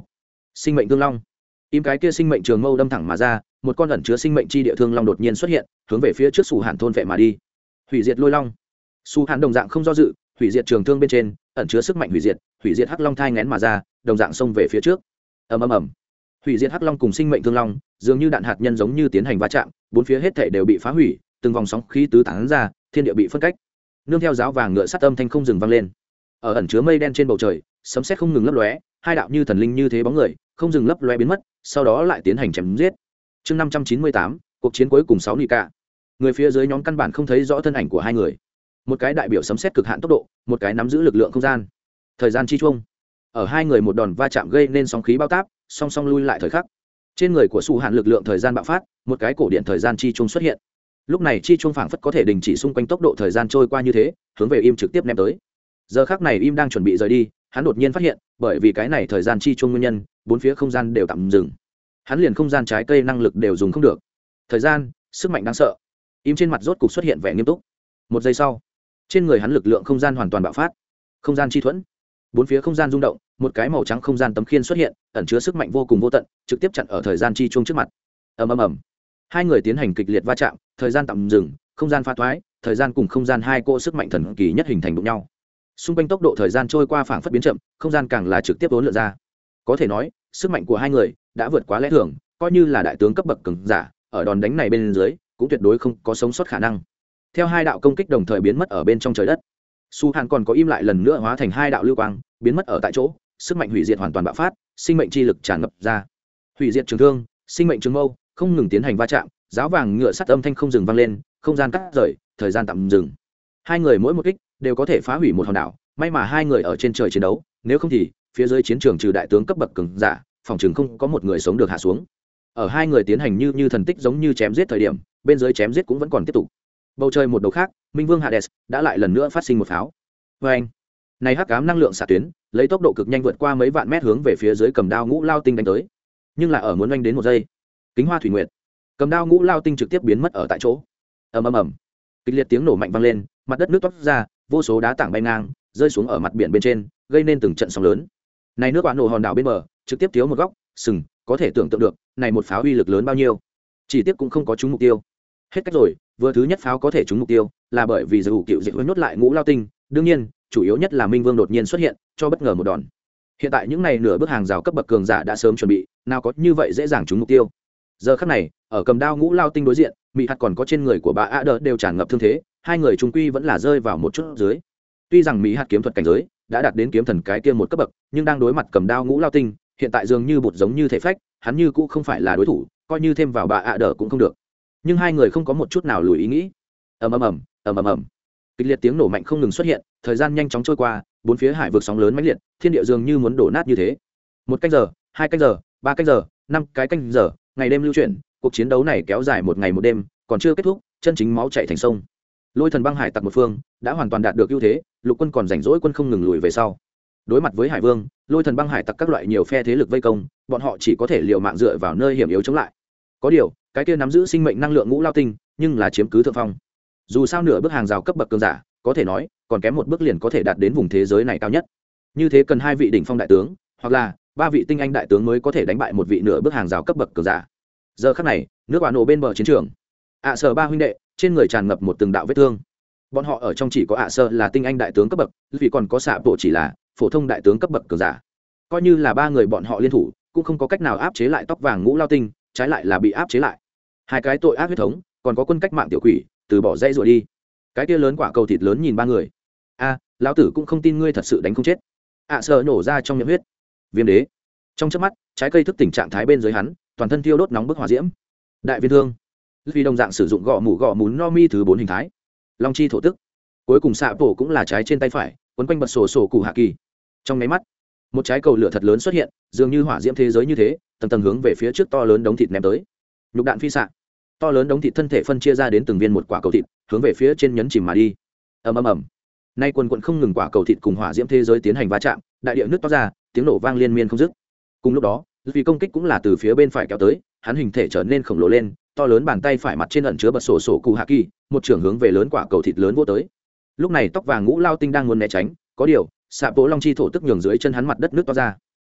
Sinh mệnh thương long. Im cái kia sinh mệnh trường mâu đâm thẳng mà ra, một con ẩn chứa sinh mệnh chi địa thương long đột nhiên xuất hiện, hướng về phía trước Sủ Hàn thôn vệ mà đi. Hủy diệt lôi long. Sủ Hàn đồng dạng không do dự, hủy diệt trường thương bên trên, ẩn chứa sức mạnh hủy diệt, hủy diệt hắc long thai nghén mà ra, đồng dạng xông về phía trước. Ầm ầm ầm. Hủy diệt hắc long cùng sinh mệnh thương long, dường như đạn hạt nhân giống như tiến hành va chạm, bốn phía hết thảy đều bị phá hủy, từng vòng sóng khí tứ tán ra, thiên địa bị phân cách. Nương theo giáo vàng ngựa sắt âm thanh không dừng vang lên. Ở ẩn chứa mây đen trên bầu trời, sấm sét không ngừng lấp lóe, hai đạo như thần linh như thế bóng người, không dừng lấp lóe biến mất, sau đó lại tiến hành chém giết. Chương năm trăm chín mươi tám, cuộc chiến cuối cùng sáu nị cả. Người phía dưới nhóm căn bản không thấy rõ thân ảnh của hai người. Một cái đại biểu sấm sét cực hạn tốc độ, một cái nắm giữ lực lượng không gian. Thời gian chi chuông. Ở hai người một đòn va chạm gây nên sóng khí bao táp, song song lui lại thời khắc. Trên người của Sủ Hàn lực lượng thời gian bạo phát, một cái cổ điện thời gian chi chuông xuất hiện. Lúc này chi chuông phảng phất có thể đình chỉ xung quanh tốc độ thời gian trôi qua như thế, hướng về Im trực tiếp ném tới. Giờ khắc này Im đang chuẩn bị rời đi, hắn đột nhiên phát hiện, bởi vì cái này thời gian chi chuông nguyên nhân, bốn phía không gian đều tạm dừng. Hắn liền không gian trái cây năng lực đều dùng không được. Thời gian, sức mạnh đáng sợ. Im trên mặt rốt cục xuất hiện vẻ nghiêm túc. Một giây sau, trên người hắn lực lượng không gian hoàn toàn bạo phát. Không gian chi thuẫn. Bốn phía không gian rung động, một cái màu trắng không gian tấm khiên xuất hiện, ẩn chứa sức mạnh vô cùng vô tận, trực tiếp chặn ở thời gian chi chuông trước mặt. Ầm ầm ầm. Hai người tiến hành kịch liệt va chạm, thời gian tạm dừng, không gian pha thoái, thời gian cùng không gian hai cỗ sức mạnh thần kỳ nhất hình thành đụng nhau. Xung quanh tốc độ thời gian trôi qua phảng phất biến chậm, không gian càng là trực tiếp uốn lượn ra. Có thể nói, sức mạnh của hai người đã vượt quá lẽ thường, coi như là đại tướng cấp bậc cường giả, ở đòn đánh này bên dưới, cũng tuyệt đối không có sống sót khả năng. Theo hai đạo công kích đồng thời biến mất ở bên trong trời đất, Su Hàn còn có Im lại lần nữa hóa thành hai đạo lưu quang, biến mất ở tại chỗ, sức mạnh hủy diệt hoàn toàn bạo phát, sinh mệnh chi lực tràn ngập ra. Hủy diệt trường thương, sinh mệnh trường mâu, không ngừng tiến hành va chạm, giáo vàng ngựa sắt âm thanh không dừng vang lên, không gian cắt rời, thời gian tạm dừng. Hai người mỗi một kích đều có thể phá hủy một hòn đảo, may mà hai người ở trên trời chiến đấu, nếu không thì phía dưới chiến trường trừ đại tướng cấp bậc cường giả, phòng trường không có một người sống được hạ xuống. Ở hai người tiến hành như như thần tích giống như chém giết thời điểm, bên dưới chém giết cũng vẫn còn tiếp tục. Bầu trời một đầu khác, Minh Vương Hades đã lại lần nữa phát sinh một pháo. Oeng! Này hắc ám năng lượng xạ tuyến, lấy tốc độ cực nhanh vượt qua mấy vạn mét hướng về phía dưới cầm đao ngũ lao tinh đánh tới. Nhưng là ở muốn oanh đến một giây, Kính Hoa Thủy Nguyệt, cầm đao ngũ lao tinh trực tiếp biến mất ở tại chỗ. Ầm ầm ầm. Kịch liệt tiếng nổ mạnh vang lên, mặt đất nước toát ra, vô số đá tảng bay ngang, rơi xuống ở mặt biển bên trên, gây nên từng trận sóng lớn. Này nước bạn nổ hòn đảo bên bờ, trực tiếp thiếu một góc, sừng, có thể tưởng tượng được, này một pháo uy lực lớn bao nhiêu. Chỉ tiếc cũng không có trúng mục tiêu. Hết cách rồi, vừa thứ nhất pháo có thể trúng mục tiêu, là bởi vì dù cựu dịch nuốt lại ngũ lao tinh, đương nhiên, chủ yếu nhất là Minh Vương đột nhiên xuất hiện, cho bất ngờ một đòn. Hiện tại những này nửa bước hàng rào cấp bậc cường giả đã sớm chuẩn bị, nào có như vậy dễ dàng trúng mục tiêu. Giờ khắc này, ở cầm đao ngũ lao tinh đối diện, Mị Hạt còn có trên người của bà A Đờ đều tràn ngập thương thế, hai người trung quy vẫn là rơi vào một chút dưới. Tuy rằng Mị Hạt kiếm thuật cảnh giới đã đạt đến kiếm thần cái kia một cấp bậc, nhưng đang đối mặt cầm đao ngũ lao tinh, hiện tại dường như bột giống như thể phách, hắn như cũng không phải là đối thủ, coi như thêm vào bà A Đờ cũng không được. Nhưng hai người không có một chút nào lùi ý nghĩ. Ầm ầm ầm, ầm ầm ầm. Kịch liệt tiếng nổ mạnh không ngừng xuất hiện, thời gian nhanh chóng trôi qua, bốn phía hải vực sóng lớn mãnh liệt, thiên địa dường như muốn đổ nát như thế. Một canh giờ, hai canh giờ, ba canh giờ, năm cái canh giờ, ngày đêm lưu chuyển, cuộc chiến đấu này kéo dài một ngày một đêm, còn chưa kết thúc, chân chính máu chảy thành sông. Lôi thần băng hải tặc một phương đã hoàn toàn đạt được ưu thế, lục quân còn rảnh rỗi quân không ngừng lùi về sau. Đối mặt với hải vương, lôi thần băng hải tặc các loại nhiều phe thế lực vây công, bọn họ chỉ có thể liều mạng dựa vào nơi hiểm yếu chống lại. Có điều, cái kia nắm giữ sinh mệnh năng lượng ngũ lao tinh, nhưng là chiếm cứ thượng phong. Dù sao nửa bước hàng rào cấp bậc cường giả, có thể nói, còn kém một bước liền có thể đạt đến vùng thế giới này cao nhất. Như thế cần hai vị đỉnh phong đại tướng, hoặc là ba vị tinh anh đại tướng mới có thể đánh bại một vị nửa bước hàng rào cấp bậc cường giả. Giờ khắc này, nước quả nổ bên bờ chiến trường, ạ sở ba huynh đệ trên người tràn ngập một từng đạo vết thương. Bọn họ ở trong chỉ có ạ sở là tinh anh đại tướng cấp bậc, vì còn có xạ bộ chỉ là phổ thông đại tướng cấp bậc cường giả. Coi như là ba người bọn họ liên thủ, cũng không có cách nào áp chế lại tóc vàng ngũ lao tinh, trái lại là bị áp chế lại. Hai cái tội ác huyết thống, còn có quân cách mạng tiểu quỷ, từ bỏ dây rồi đi. Cái kia lớn quả cầu thịt lớn nhìn ba người. A, lão tử cũng không tin ngươi thật sự đánh không chết. ạ sở nổ ra trong miệng huyết. Viêm đế. Trong chớp mắt, trái cây thức tỉnh trạng thái bên dưới hắn, toàn thân thiêu đốt nóng bức hỏa diễm. Đại viên thương. Vì đồng dạng sử dụng gõ mũ gõ mún no mi thứ bốn hình thái. Long chi thổ tức. Cuối cùng xạ bổ cũng là trái trên tay phải, quấn quanh bật sổ sổ cụ hạ kỳ. Trong mấy mắt, một trái cầu lửa thật lớn xuất hiện, dường như hỏa diễm thế giới như thế, tầng tầng hướng về phía trước to lớn đống thịt ném tới. Nhục đạn phi xạ. To lớn đống thịt thân thể phân chia ra đến từng viên một quả cầu thịt, hướng về phía trên nhấn chìm mà đi. Ầm ầm ầm. Nay quần quần không ngừng quả cầu thịt cùng hỏa diễm thế giới tiến hành va chạm, đại địa nước toát ra, tiếng nổ vang liên miên không dứt. Cùng lúc đó, vì công kích cũng là từ phía bên phải kéo tới, hắn hình thể trở nên khổng lồ lên, to lớn bàn tay phải mặt trên ẩn chứa bật sổ sổ cụ hạ kỳ, một trường hướng về lớn quả cầu thịt lớn vô tới. Lúc này tóc vàng ngũ lao tinh đang muốn né tránh, có điều xạ bố long chi thổ tức nhường dưới chân hắn mặt đất nước toát ra.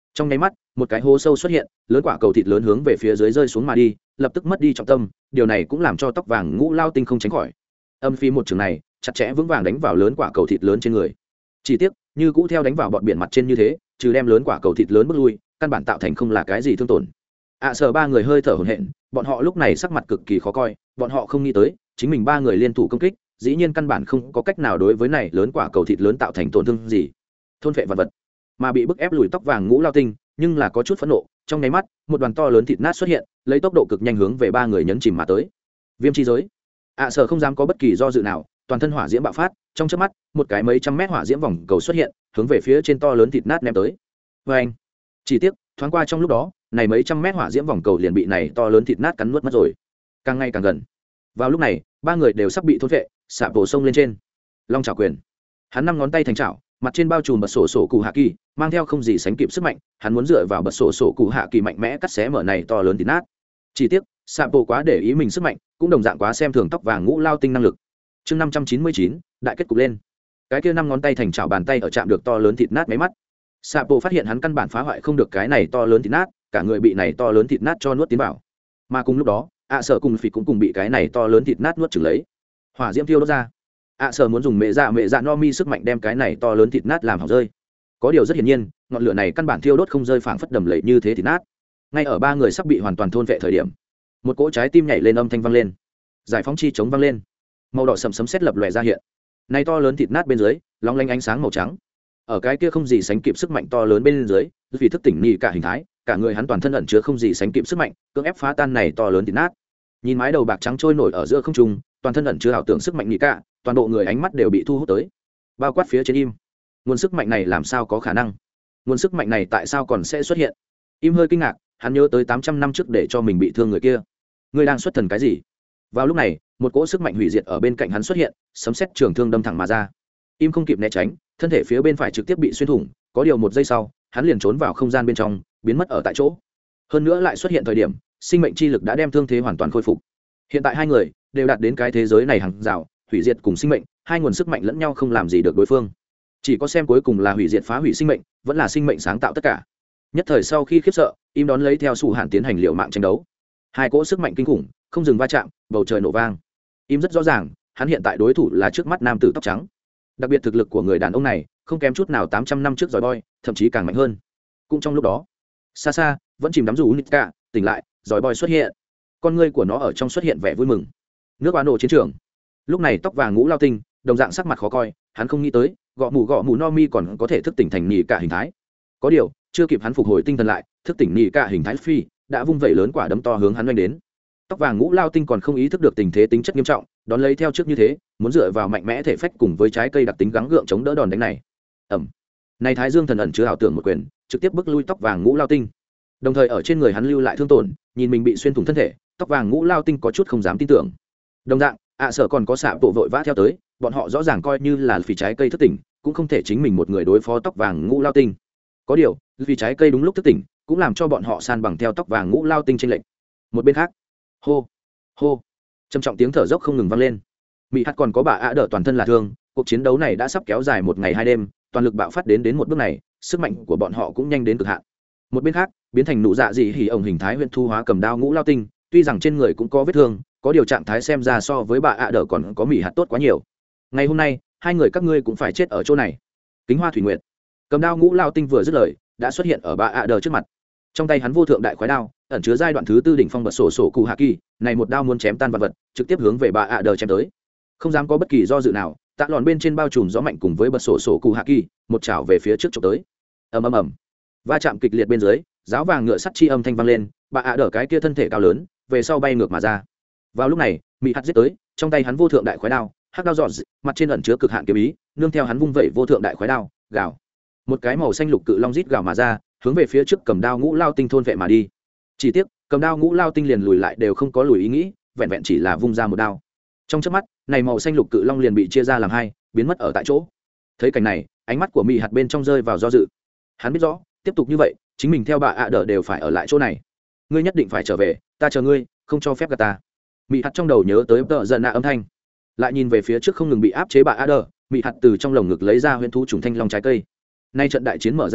trong nháy mắt một cái hố sâu xuất hiện, lớn quả cầu thịt lớn hướng về phía dưới rơi xuống mà đi, lập tức mất đi trọng tâm. Điều này cũng làm cho tóc vàng ngũ lao tinh không tránh khỏi. Âm phi một trường này chặt chẽ vững vàng đánh vào lớn quả cầu thịt lớn trên người. Chỉ tiếc như cũ theo đánh vào bọn biển mặt trên như thế, trừ đem lớn quả cầu thịt lớn bước lui, căn bản tạo thành không là cái gì thương tổn. ạ à, sở ba người hơi thở hổn hển, bọn họ lúc này sắc mặt cực kỳ khó coi. Bọn họ không nghĩ tới chính mình ba người liên thủ công kích, dĩ nhiên căn bản không có cách nào đối với này lớn quả cầu thịt lớn tạo thành tổn thương gì. Thôn phệ vật vật mà bị bức ép lùi tóc vàng ngũ lao tinh, nhưng là có chút phẫn nộ. Trong nháy mắt một đoàn to lớn thịt nát xuất hiện, lấy tốc độ cực nhanh hướng về ba người nhấn chìm mà tới. Viêm chi giới. ạ à, sở không dám có bất kỳ do dự nào, toàn thân hỏa diễm bạo phát, trong chớp mắt một cái mấy trăm mét hỏa diễm vòng cầu xuất hiện, hướng về phía trên to lớn thịt nát ném tới. Vê anh. Chỉ tiếc thoáng qua trong lúc đó, này mấy trăm mét hỏa diễm vòng cầu liền bị này to lớn thịt nát cắn nuốt mất rồi. Càng ngày càng gần. Vào lúc này ba người đều sắp bị thôn vệ, xạ bổ sông lên trên. Long chảo quyền. Hắn năm ngón tay thành chảo, mặt trên bao trùm bật sổ sổ cụ hạ kỳ, mang theo không gì sánh kịp sức mạnh. Hắn muốn dựa vào bật sổ sổ cụ hạ kỳ mạnh mẽ cắt xé mở này to lớn thịt nát. Chỉ tiếc xạ bổ quá để ý mình sức mạnh, cũng đồng dạng quá xem thường tóc vàng ngũ lao tinh năng lực. Chương năm trăm chín mươi chín, đại kết cục lên. Cái kia năm ngón tay thành chảo bàn tay ở chạm được to lớn thịt nát mấy mắt. Sạ Bộ phát hiện hắn căn bản phá hoại không được cái này to lớn thịt nát, cả người bị này to lớn thịt nát cho nuốt tiến vào. Mà cùng lúc đó, ạ sở cùng phỉ cũng cùng bị cái này to lớn thịt nát nuốt chửng lấy. Hỏa diễm thiêu đốt ra. ạ sở muốn dùng mẹ dạ mẹ dạ no mi sức mạnh đem cái này to lớn thịt nát làm hỏng rơi. Có điều rất hiển nhiên, ngọn lửa này căn bản thiêu đốt không rơi, phảng phất đầm lầy như thế thịt nát. Ngay ở ba người sắp bị hoàn toàn thôn vệ thời điểm, một cỗ trái tim nhảy lên, âm thanh vang lên. Giải phóng chi chống vang lên. Màu đỏ sẫm sấm sét lập lòe ra hiện. Này to lớn thịt nát bên dưới, long lanh ánh sáng màu trắng. Ở cái kia không gì sánh kịp sức mạnh to lớn bên dưới, vì thức tỉnh nhị cả hình thái, cả người hắn toàn thân ẩn chứa không gì sánh kịp sức mạnh, cưỡng ép phá tan này to lớn thịt nát. Nhìn mái đầu bạc trắng trôi nổi ở giữa không trung, toàn thân ẩn chứa ảo tưởng sức mạnh nhị cả, toàn bộ người ánh mắt đều bị thu hút tới. Bao quát phía trên im. Nguồn sức mạnh này làm sao có khả năng? Nguồn sức mạnh này tại sao còn sẽ xuất hiện? Im hơi kinh ngạc, hắn nhớ tới tám trăm năm trước để cho mình bị thương người kia. Người đang xuất thần cái gì? Vào lúc này, một cỗ sức mạnh hủy diệt ở bên cạnh hắn xuất hiện, sấm sét trường thương đâm thẳng mà ra. Im không kịp né tránh, thân thể phía bên phải trực tiếp bị xuyên thủng, có điều một giây sau, hắn liền trốn vào không gian bên trong, biến mất ở tại chỗ. Hơn nữa lại xuất hiện thời điểm, sinh mệnh chi lực đã đem thương thế hoàn toàn khôi phục. Hiện tại hai người đều đạt đến cái thế giới này hàng rào, hủy diệt cùng sinh mệnh, hai nguồn sức mạnh lẫn nhau không làm gì được đối phương. Chỉ có xem cuối cùng là hủy diệt phá hủy sinh mệnh, vẫn là sinh mệnh sáng tạo tất cả. Nhất thời sau khi khiếp sợ, Im đón lấy theo Sủ Hạn tiến hành liều mạng tranh đấu. Hai cỗ sức mạnh kinh khủng, không dừng va chạm, bầu trời nổ vang. Im rất rõ ràng, hắn hiện tại đối thủ là trước mắt nam tử tóc trắng. Đặc biệt thực lực của người đàn ông này không kém chút nào tám trăm năm trước giỏi boy, thậm chí càng mạnh hơn. Cũng trong lúc đó, xa xa vẫn chìm đắm dù Nika tỉnh lại, giỏi boy xuất hiện. Con ngươi của nó ở trong xuất hiện vẻ vui mừng. Nước Á nổ chiến trường. Lúc này tóc vàng ngũ lao tinh, đồng dạng sắc mặt khó coi, hắn không nghĩ tới, gõ mù gõ mù no mi còn có thể thức tỉnh thành nhị cả hình thái. Có điều, chưa kịp hắn phục hồi tinh thần lại, thức tỉnh nhị cả hình thái phi đã vung vẩy lớn quả đấm to hướng hắn nhanh đến. Tóc vàng ngũ lao tinh còn không ý thức được tình thế tính chất nghiêm trọng, đón lấy theo trước như thế, muốn dựa vào mạnh mẽ thể phách cùng với trái cây đặc tính gắng gượng chống đỡ đòn đánh này. Ẩm. Này Thái Dương thần ẩn chứa ảo tưởng một quyền, trực tiếp bức lui tóc vàng ngũ lao tinh. Đồng thời ở trên người hắn lưu lại thương tổn, nhìn mình bị xuyên thủng thân thể, tóc vàng ngũ lao tinh có chút không dám tin tưởng. Đồng dạng, ạ sở còn có xạ bộ vội vã theo tới, bọn họ rõ ràng coi như là vì trái cây thức tỉnh, cũng không thể chính mình một người đối phó tóc vàng ngũ lao tinh. Có điều, vì trái cây đúng lúc thức tỉnh, cũng làm cho bọn họ san bằng theo tóc vàng ngũ lao tinh chênh lệch. Một bên khác, hô hô trầm trọng tiếng thở dốc không ngừng vang lên. Mỹ hạt còn có bà ạ đỡ toàn thân là thương, cuộc chiến đấu này đã sắp kéo dài một ngày hai đêm, toàn lực bạo phát đến đến một bước này, sức mạnh của bọn họ cũng nhanh đến cực hạn. Một bên khác, biến thành nụ dạ dị hỉ ổng hình thái huyện thu hóa cầm đao ngũ lao tinh, tuy rằng trên người cũng có vết thương, có điều trạng thái xem ra so với bà ạ đỡ còn có Mỹ hạt tốt quá nhiều. Ngày hôm nay, hai người các ngươi cũng phải chết ở chỗ này. Kính Hoa Thủy Nguyệt, cầm đao ngũ lao tinh vừa dứt lời, đã xuất hiện ở bà ạ đỡ trước mặt. Trong tay hắn vô thượng đại khoái đao, ẩn chứa giai đoạn thứ tư đỉnh phong bật sổ sổ cụ hạ kỳ, này một đao muốn chém tan vật vật, trực tiếp hướng về bà ạ đờ chém tới. Không dám có bất kỳ do dự nào, tạ lòn bên trên bao trùm gió mạnh cùng với bật sổ sổ cụ hạ kỳ, một chảo về phía trước chụp tới. Ầm ầm ầm. Va chạm kịch liệt bên dưới, giáo vàng ngựa sắt chi âm thanh vang lên, bà ạ đờ cái kia thân thể cao lớn, về sau bay ngược mà ra. Vào lúc này, Mị Hạt giết tới, trong tay hắn vô thượng đại khoái đao, hắc đao giọt, mặt trên ẩn chứa cực hạn kiếm ý, nương theo hắn vung vẩy vô thượng đại khoái đao, gào. Một cái màu xanh lục cự long rít gào mà ra, hướng về phía trước cầm đao ngũ lao tinh thôn vệ mà đi. Chỉ tiếc, cầm đao ngũ lao tinh liền lùi lại đều không có lùi ý nghĩ, vẹn vẹn chỉ là vung ra một đao. Trong chớp mắt, này màu xanh lục cự long liền bị chia ra làm hai, biến mất ở tại chỗ. Thấy cảnh này, ánh mắt của Mị Hạt bên trong rơi vào do dự. Hắn biết rõ, tiếp tục như vậy, chính mình theo bà ạ đỡ đều phải ở lại chỗ này. Ngươi nhất định phải trở về, ta chờ ngươi, không cho phép gạt ta. Mị Hạt trong đầu nhớ tới tợ giận nạ âm thanh, lại nhìn về phía trước không ngừng bị áp chế bà ạ đỡ, Mị Hạt từ trong lồng ngực lấy ra huyền thú trùng thanh long trái cây. Nay trận đại chiến mở ra trước,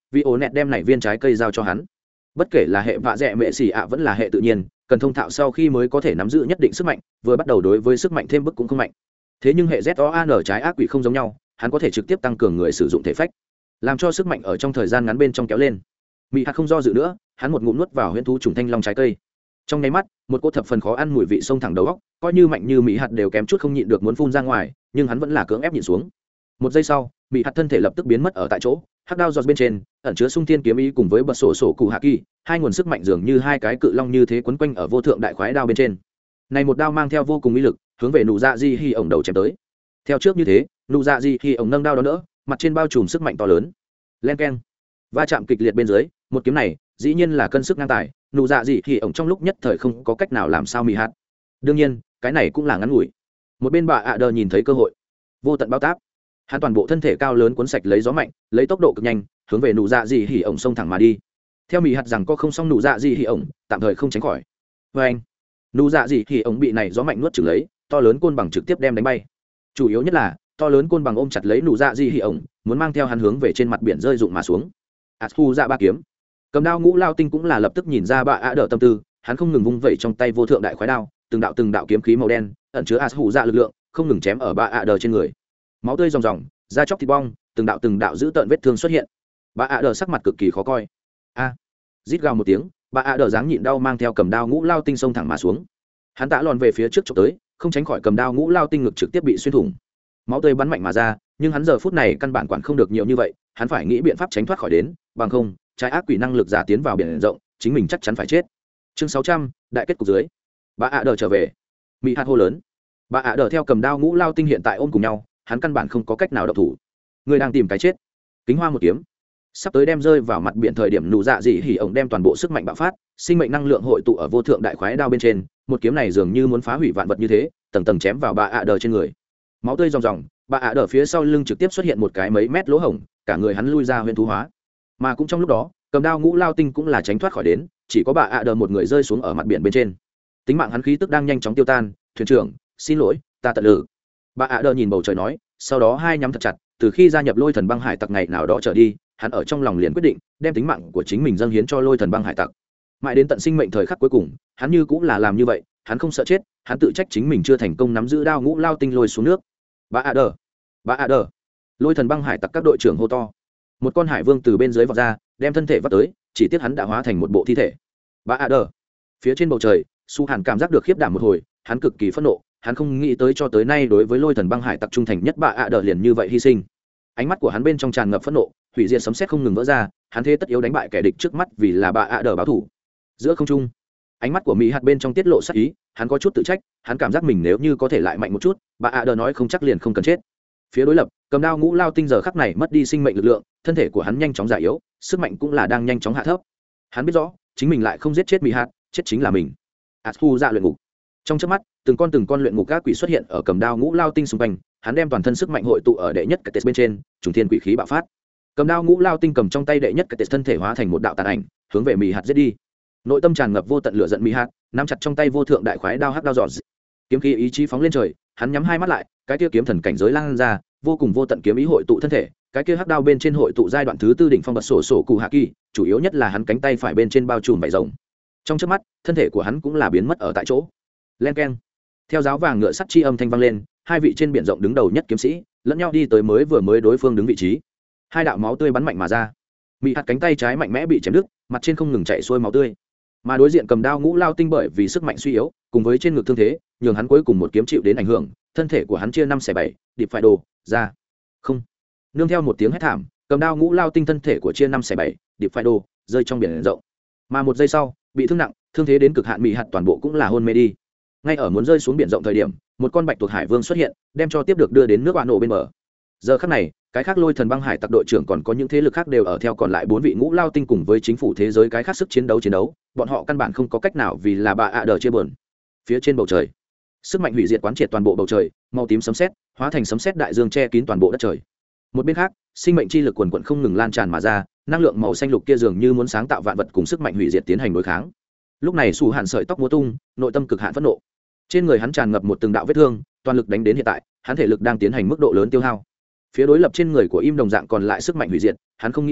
vì ổ nẹt đem này viên trái cây giao cho hắn. Bất kể là hệ vạ dẹ mẹ xỉ ạ vẫn là hệ tự nhiên, cần thông thạo sau khi mới có thể nắm giữ nhất định sức mạnh, vừa bắt đầu đối với sức mạnh thêm bức cũng không mạnh. Thế nhưng hệ Z O A N trái ác quỷ không giống nhau, hắn có thể trực tiếp tăng cường người sử dụng thể phách, làm cho sức mạnh ở trong thời gian ngắn bên trong kéo lên. Mị hạt không do dự nữa, hắn một ngụm nuốt vào huyễn thú trùng thanh long trái cây. Trong nháy mắt, một cô thập phần khó ăn mùi vị xông thẳng đầu óc, coi như mạnh như Mị hạt đều kém chút không nhịn được muốn phun ra ngoài, nhưng hắn vẫn là cưỡng ép nhịn xuống. Một giây sau, Mị hạt thân thể lập tức biến mất ở tại chỗ, hắc đao giọt bên trên ẩn chứa sung thiên kiếm ý cùng với bật sổ sổ cụ hạ kỳ, hai nguồn sức mạnh dường như hai cái cự long như thế quấn quanh ở vô thượng đại khoái đao bên trên. Này một đao mang theo vô cùng uy lực, hướng về nụ dạ di hi ổng đầu chém tới. Theo trước như thế, nụ dạ di hi ổng nâng đao đó đỡ, mặt trên bao trùm sức mạnh to lớn. Len keng, va chạm kịch liệt bên dưới, một kiếm này dĩ nhiên là cân sức ngang tài, nụ dạ di hi ổng trong lúc nhất thời không có cách nào làm sao Mị hạt. Đương nhiên, cái này cũng là ngắn ngủi. Một bên bà ạ đờ nhìn thấy cơ hội, vô tận bao táp, hắn toàn bộ thân thể cao lớn cuốn sạch lấy gió mạnh, lấy tốc độ cực nhanh hướng về nụ dạ dị hỉ ổng xông thẳng mà đi. Theo Mị hạt rằng có không xong nụ dạ dị hỉ ổng tạm thời không tránh khỏi. Với anh, nụ dạ dị hỉ ổng bị này gió mạnh nuốt chửng lấy, to lớn côn bằng trực tiếp đem đánh bay. Chủ yếu nhất là to lớn côn bằng ôm chặt lấy nụ dạ dị hỉ ổng, muốn mang theo hắn hướng về trên mặt biển rơi rụng mà xuống. Atsu dạ ba kiếm, cầm đao ngũ lao tinh cũng là lập tức nhìn ra bà ạ đỡ tâm tư, hắn không ngừng vung vẩy trong tay vô thượng đại khoái đao, từng đạo từng đạo kiếm khí màu đen ẩn chứa Atsu dạ lực lượng, không ngừng chém ở bà ạ đỡ trên người. Máu tươi ròng ròng, da chóc thịt bong, từng đạo từng đạo dữ tợn vết thương xuất hiện. Bà ạ đờ sắc mặt cực kỳ khó coi. A, rít gào một tiếng, bà ạ đờ dáng nhịn đau mang theo cầm đao ngũ lao tinh xông thẳng mà xuống. Hắn tạ lòn về phía trước chụp tới, không tránh khỏi cầm đao ngũ lao tinh ngực trực tiếp bị xuyên thủng. Máu tươi bắn mạnh mà ra, nhưng hắn giờ phút này căn bản quản không được nhiều như vậy, hắn phải nghĩ biện pháp tránh thoát khỏi đến, bằng không, trái ác quỷ năng lực giả tiến vào biển rộng, chính mình chắc chắn phải chết. Chương sáu trăm, đại kết cục dưới. Bà ạ đờ trở về. Mị hạt hô lớn. Bà ạ đờ theo cầm đao ngũ lao tinh hiện tại ôm cùng nhau, hắn căn bản không có cách nào độc thủ. Người đang tìm cái chết. Kính hoa một kiếm, sắp tới đem rơi vào mặt biển thời điểm nụ dạ dị hỉ ổng đem toàn bộ sức mạnh bạo phát, sinh mệnh năng lượng hội tụ ở vô thượng đại khoái đao bên trên, một kiếm này dường như muốn phá hủy vạn vật như thế, tầng tầng chém vào bà ạ đờ trên người. Máu tươi ròng ròng, bà ạ đờ phía sau lưng trực tiếp xuất hiện một cái mấy mét lỗ hổng, cả người hắn lui ra huyền thú hóa. Mà cũng trong lúc đó, cầm đao ngũ lao tinh cũng là tránh thoát khỏi đến, chỉ có bà ạ đờ một người rơi xuống ở mặt biển bên trên. Tính mạng hắn khí tức đang nhanh chóng tiêu tan, thuyền trưởng, xin lỗi, ta tận lử. Bà ạ đờ nhìn bầu trời nói, sau đó hai nhắm thật chặt, từ khi gia nhập lôi thần băng hải tặc ngày nào đó trở đi, hắn ở trong lòng liền quyết định đem tính mạng của chính mình dâng hiến cho lôi thần băng hải tặc. Mãi đến tận sinh mệnh thời khắc cuối cùng, hắn như cũng là làm như vậy, hắn không sợ chết, hắn tự trách chính mình chưa thành công nắm giữ đao ngũ lao tinh lôi xuống nước. Bà ạ đờ, bà ạ đờ, lôi thần băng hải tặc các đội trưởng hô to. Một con hải vương từ bên dưới vọt ra, đem thân thể vắt tới, chỉ tiếc hắn đã hóa thành một bộ thi thể. Bà ạ đờ, phía trên bầu trời, Su Hàn cảm giác được khiếp đảm một hồi, hắn cực kỳ phẫn nộ, hắn không nghĩ tới cho tới nay đối với lôi thần băng hải tặc trung thành nhất bà ạ đờ liền như vậy hy sinh. Ánh mắt của hắn bên trong tràn ngập phẫn nộ, hủy diệt sấm sét không ngừng vỡ ra, hắn thế tất yếu đánh bại kẻ địch trước mắt vì là bà ạ đờ báo thủ. Giữa không trung, ánh mắt của mỹ hạt bên trong tiết lộ sát ý, hắn có chút tự trách, hắn cảm giác mình nếu như có thể lại mạnh một chút, bà ạ đờ nói không chắc liền không cần chết. Phía đối lập, cầm đao ngũ lao tinh giờ khắc này mất đi sinh mệnh lực lượng, thân thể của hắn nhanh chóng già yếu, sức mạnh cũng là đang nhanh chóng hạ thấp. Hắn biết rõ, chính mình lại không giết chết mỹ hạt, chết chính là mình. Atsu dạ luyện ngục. Trong chớp mắt, từng con từng con luyện ngục các quỷ xuất hiện ở cầm đao ngũ lao tinh xung quanh, hắn đem toàn thân sức mạnh hội tụ ở đệ nhất cái tết bên trên, trùng thiên quỷ khí bạo phát. Cầm đao ngũ lao tinh cầm trong tay đệ nhất cái tết thân thể hóa thành một đạo tàn ảnh, hướng về mỹ hạt giết đi. Nội tâm tràn ngập vô tận lửa giận mỹ hạt, nắm chặt trong tay vô thượng đại khoái đao hắc đao giọt. Kiếm khí ý chí phóng lên trời, hắn nhắm hai mắt lại, cái kia kiếm thần cảnh giới lan ra, vô cùng vô tận kiếm ý hội tụ thân thể, cái kia hắc đao bên trên hội tụ giai đoạn thứ tư đỉnh phong bật sổ sổ cụ hạ kỳ, chủ yếu nhất là hắn cánh tay phải bên trên bao trùm vảy rồng. Trong chớp mắt, thân thể của hắn cũng là biến mất ở tại chỗ. Len keng. Theo giáo vàng ngựa sắt chi âm thanh vang lên, hai vị trên biển rộng đứng đầu nhất kiếm sĩ lẫn nhau đi tới mới vừa mới đối phương đứng vị trí. Hai đạo máu tươi bắn mạnh mà ra, mỹ hạt cánh tay trái mạnh mẽ bị chém đứt, mặt trên không ngừng chảy xuôi máu tươi. Mà đối diện cầm đao ngũ lao tinh bởi vì sức mạnh suy yếu cùng với trên ngực thương thế, nhường hắn cuối cùng một kiếm chịu đến ảnh hưởng, thân thể của hắn chia năm xẻ bảy, điệp phải đồ ra không. Nương theo một tiếng hét thảm, cầm đao ngũ lao tinh thân thể của chia năm xẻ bảy, điệp phải đồ rơi trong biển rộng. Mà một giây sau, bị thương nặng, thương thế đến cực hạn mỹ hạt toàn bộ cũng là hôn mê đi. Ngay ở muốn rơi xuống biển rộng thời điểm, một con bạch tuộc hải vương xuất hiện, đem cho tiếp được đưa đến nước bạn nổ bên bờ. Giờ khắc này, cái khác lôi thần băng hải tặc đội trưởng còn có những thế lực khác đều ở theo còn lại bốn vị ngũ lao tinh cùng với chính phủ thế giới cái khác sức chiến đấu chiến đấu, bọn họ căn bản không có cách nào vì là bà ạ đờ chia buồn. Phía trên bầu trời, sức mạnh hủy diệt quán triệt toàn bộ bầu trời, màu tím sấm sét hóa thành sấm sét đại dương che kín toàn bộ đất trời. Một bên khác, sinh mệnh chi lực quần quần không ngừng lan tràn mà ra, năng lượng màu xanh lục kia dường như muốn sáng tạo vạn vật cùng sức mạnh hủy diệt tiến hành đối kháng. Lúc này Sủ Hàn sợi tóc múa tung, nội tâm cực hạn phẫn nộ. Trên người hắn tràn ngập một từng đạo vết thương, toàn lực đánh đến hiện tại, hắn thể lực đang tiến hành mức độ lớn tiêu hao. Phía đối lập trên người của im đồng dạng còn lại sức mạnh hủy diệt, hắn không nghĩ tới,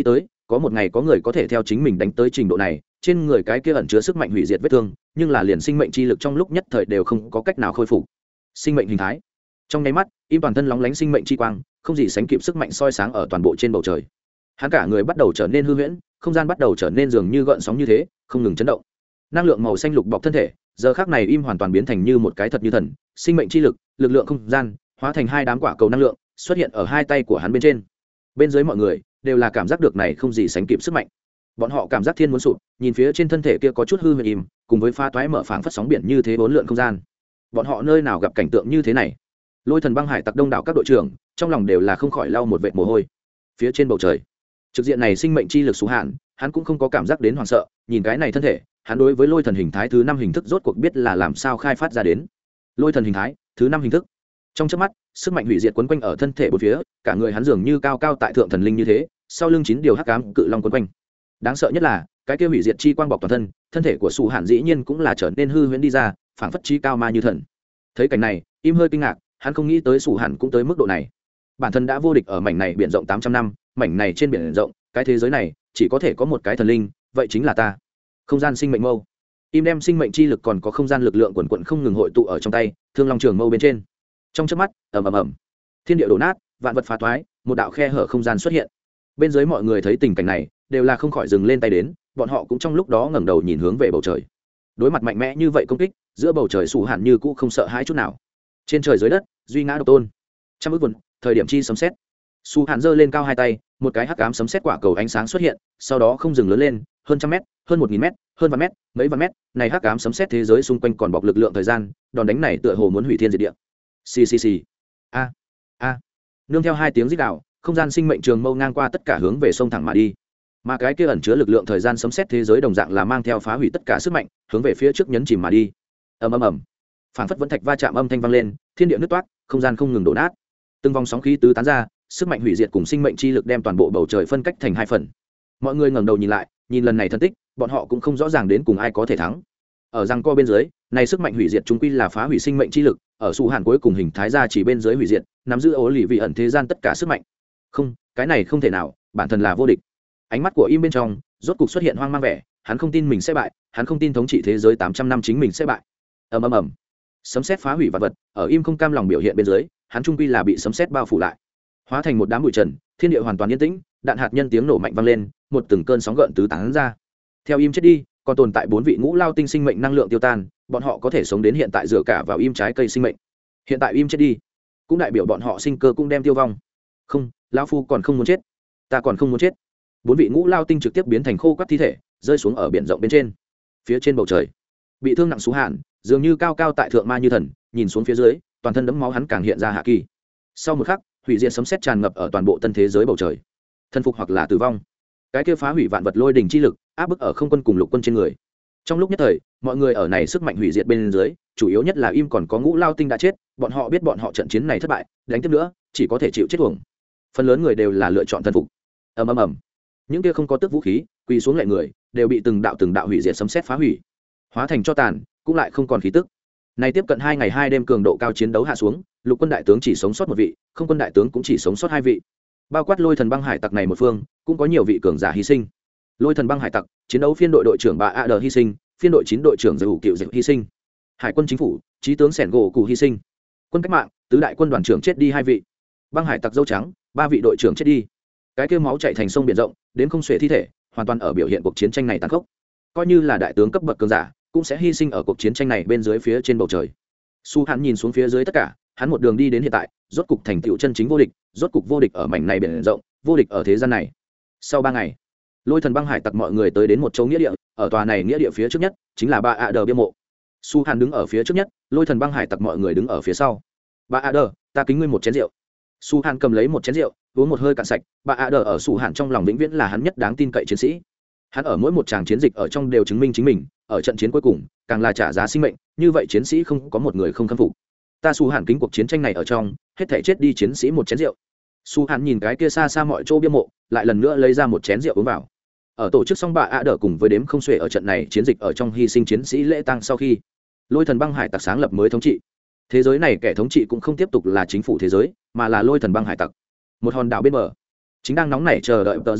có một ngày có người có thể theo chính mình đánh tới trình độ này, trên người cái kia ẩn chứa sức mạnh hủy diệt vết thương, nhưng là liền sinh mệnh chi lực trong lúc nhất thời đều không có cách nào khôi phục. Sinh mệnh hình thái. Trong nháy mắt, im toàn thân lóng lánh sinh mệnh chi quang, không gì sánh kịp sức mạnh soi sáng ở toàn bộ trên bầu trời. Hắn cả người bắt đầu trở nên hư huyễn, không gian bắt đầu trở nên dường như gợn sóng như thế, không ngừng chấn động. Năng lượng màu xanh lục bọc thân thể, giờ khắc này im hoàn toàn biến thành như một cái thật như thần, sinh mệnh chi lực, lực lượng không gian, hóa thành hai đám quả cầu năng lượng, xuất hiện ở hai tay của hắn bên trên. Bên dưới mọi người đều là cảm giác được này không gì sánh kịp sức mạnh. Bọn họ cảm giác thiên muốn sụp, nhìn phía trên thân thể kia có chút hư huyễn im, cùng với pha toái mở phảng phất sóng biển như thế bốn lượn không gian. Bọn họ nơi nào gặp cảnh tượng như thế này? Lôi thần băng hải tặc đông đảo các đội trưởng, trong lòng đều là không khỏi lau một vệt mồ hôi. Phía trên bầu trời, trực diện này sinh mệnh chi lực số hạn, hắn cũng không có cảm giác đến hoảng sợ, nhìn cái này thân thể, hắn đối với lôi thần hình thái thứ năm hình thức rốt cuộc biết là làm sao khai phát ra đến. Lôi thần hình thái thứ năm hình thức. Trong chớp mắt, sức mạnh hủy diệt quấn quanh ở thân thể bốn phía, cả người hắn dường như cao cao tại thượng thần linh như thế, sau lưng chín điều hắc ám cự long quấn quanh. Đáng sợ nhất là, cái kia hủy diệt chi quang bọc toàn thân, thân thể của Sủ Hạn dĩ nhiên cũng là trở nên hư huyễn đi ra, phảng phất chi cao ma như thần. Thấy cảnh này, im hơi kinh ngạc, hắn không nghĩ tới Sủ Hạn cũng tới mức độ này. Bản thân đã vô địch ở mảnh này biển rộng tám trăm năm, mảnh này trên biển rộng, cái thế giới này chỉ có thể có một cái thần linh, vậy chính là ta. Không gian sinh mệnh mâu. Im đem sinh mệnh chi lực còn có không gian lực lượng quần quần không ngừng hội tụ ở trong tay, Thương Long Trường mâu bên trên. Trong chớp mắt, ầm ầm ầm, thiên địa đổ nát, vạn vật phá toái, một đạo khe hở không gian xuất hiện. Bên dưới mọi người thấy tình cảnh này, đều là không khỏi dừng lên tay đến, bọn họ cũng trong lúc đó ngẩng đầu nhìn hướng về bầu trời. Đối mặt mạnh mẽ như vậy công kích, giữa bầu trời Sủ Hạn như cũ không sợ hãi chút nào. Trên trời dưới đất, duy ngã độc tôn. Trăm ước vườn, thời điểm chi sấm sét. Sủ Hạn giơ lên cao hai tay, một cái hắc ám sấm sét quả cầu ánh sáng xuất hiện, sau đó không dừng lớn lên, hơn trăm mét, hơn một nghìn mét, hơn vạn mét, mấy vạn mét, này hắc ám sấm sét thế giới xung quanh còn bọc lực lượng thời gian, đòn đánh này tựa hồ muốn hủy thiên diệt địa. Xì xì xì. A a. Nương theo hai tiếng rít gào, không gian sinh mệnh trường mâu ngang qua tất cả hướng về sông thẳng mà đi. Mà cái kia ẩn chứa lực lượng thời gian sấm sét thế giới đồng dạng là mang theo phá hủy tất cả sức mạnh, hướng về phía trước nhấn chìm mà đi. Ầm ầm ầm. Phảng phất vẫn thạch va chạm âm thanh vang lên, thiên địa nứt toát, không gian không ngừng đổ nát. Từng vòng sóng khí tứ tán ra, sức mạnh hủy diệt cùng sinh mệnh chi lực đem toàn bộ bầu trời phân cách thành hai phần. Mọi người ngẩng đầu nhìn lại, nhìn lần này thân tích, bọn họ cũng không rõ ràng đến cùng ai có thể thắng. Ở răng co bên dưới, này sức mạnh hủy diệt chúng quy là phá hủy sinh mệnh chi lực, ở Sủ Hạn cuối cùng hình thái ra chỉ bên dưới hủy diệt, nắm giữ ố lì vị ẩn thế gian tất cả sức mạnh. Không, cái này không thể nào, bản thân là vô địch. Ánh mắt của im bên trong rốt cục xuất hiện hoang mang vẻ, hắn không tin mình sẽ bại, hắn không tin thống trị thế giới tám trăm năm chính mình sẽ bại. Ầm ầm ầm. Sấm sét phá hủy vạn vật, ở im không cam lòng biểu hiện bên dưới, hắn trung quy là bị sấm sét bao phủ lại, hóa thành một đám bụi trần, thiên địa hoàn toàn yên tĩnh, đạn hạt nhân tiếng nổ mạnh vang lên, một từng cơn sóng gợn tứ tán ra. Theo im chết đi, còn tồn tại bốn vị ngũ lao tinh sinh mệnh năng lượng tiêu tan, bọn họ có thể sống đến hiện tại dựa cả vào im trái cây sinh mệnh. Hiện tại im chết đi, cũng đại biểu bọn họ sinh cơ cũng đem tiêu vong. Không, lão phu còn không muốn chết, ta còn không muốn chết. Bốn vị ngũ lao tinh trực tiếp biến thành khô quắt thi thể, rơi xuống ở biển rộng bên trên. Phía trên bầu trời, bị thương nặng Sủ Hạn, dường như cao cao tại thượng ma như thần, nhìn xuống phía dưới, toàn thân đẫm máu hắn càng hiện ra hạ kỳ. Sau một khắc, hủy diệt sấm sét tràn ngập ở toàn bộ tân thế giới bầu trời. Thân phục hoặc là tử vong, cái kia phá hủy vạn vật lôi đỉnh chi lực áp bức ở không quân cùng lục quân trên người. Trong lúc nhất thời, mọi người ở này sức mạnh hủy diệt bên dưới, chủ yếu nhất là im còn có ngũ lao tinh đã chết, bọn họ biết bọn họ trận chiến này thất bại, đánh tiếp nữa chỉ có thể chịu chết uổng. Phần lớn người đều là lựa chọn thân phục. Ầm ầm ầm. Những kia không có tức vũ khí, quỳ xuống lại người, đều bị từng đạo từng đạo hủy diệt sấm sét phá hủy, hóa thành cho tàn, cũng lại không còn khí tức. Này tiếp cận hai ngày hai đêm cường độ cao chiến đấu hạ xuống, lục quân đại tướng chỉ sống sót một vị, không quân đại tướng cũng chỉ sống sót hai vị. Bao quát lôi thần băng hải tặc này một phương, cũng có nhiều vị cường giả hy sinh. Lôi thần băng hải tặc, chiến đấu phiên đội đội trưởng bà a đờ hy sinh, phiên đội chín đội trưởng dầu cựu dầu hy sinh. Hải quân chính phủ, chí tướng sẻn gỗ cụ hy sinh. Quân cách mạng, tứ đại quân đoàn trưởng chết đi hai vị. Băng hải tặc dâu trắng, ba vị đội trưởng chết đi. Cái kia máu chảy thành sông biển rộng, đến không xuể thi thể, hoàn toàn ở biểu hiện cuộc chiến tranh này tàn khốc. Coi như là đại tướng cấp bậc cường giả, cũng sẽ hy sinh ở cuộc chiến tranh này bên dưới phía trên bầu trời. Su Hạn nhìn xuống phía dưới tất cả, hắn một đường đi đến hiện tại, rốt cục thành tựu chân chính vô địch, rốt cục vô địch ở mảnh này biển rộng, vô địch ở thế gian này. Sau ba ngày, lôi thần băng hải tặc mọi người tới đến một chỗ nghĩa địa, ở tòa này nghĩa địa phía trước nhất chính là ba a đờ bia mộ. Su Hạn đứng ở phía trước nhất, lôi thần băng hải tặc mọi người đứng ở phía sau. Ba a đờ, ta kính ngươi một chén rượu. Su Hạn cầm lấy một chén rượu, uống một hơi cạn sạch. Ba a đờ ở Su Hạn trong lòng vĩnh viễn là hắn nhất đáng tin cậy chiến sĩ. Hắn ở mỗi một tràng chiến dịch ở trong đều chứng minh chính mình, ở trận chiến cuối cùng càng là trả giá sinh mệnh, như vậy chiến sĩ không có một người không khâm phục. Ta Su Hạn kính cuộc chiến tranh này ở trong, hết thảy chết đi chiến sĩ một chén rượu. Su Hạn nhìn cái kia xa xa mọi chỗ bia mộ, lại lần nữa lấy ra một chén rượu uống vào. Ở tổ chức xong bà a đờ cùng với đếm không xuể ở trận này chiến dịch ở trong hy sinh chiến sĩ lễ tang sau khi, lôi thần băng hải tặc sáng lập mới thống trị. Thế giới này kẻ thống trị cũng không tiếp tục là chính phủ thế giới, mà là lôi thần băng hải tặc. Một hòn đảo bên bờ, chính đang nóng nảy chờ đợi tờ dân ạ,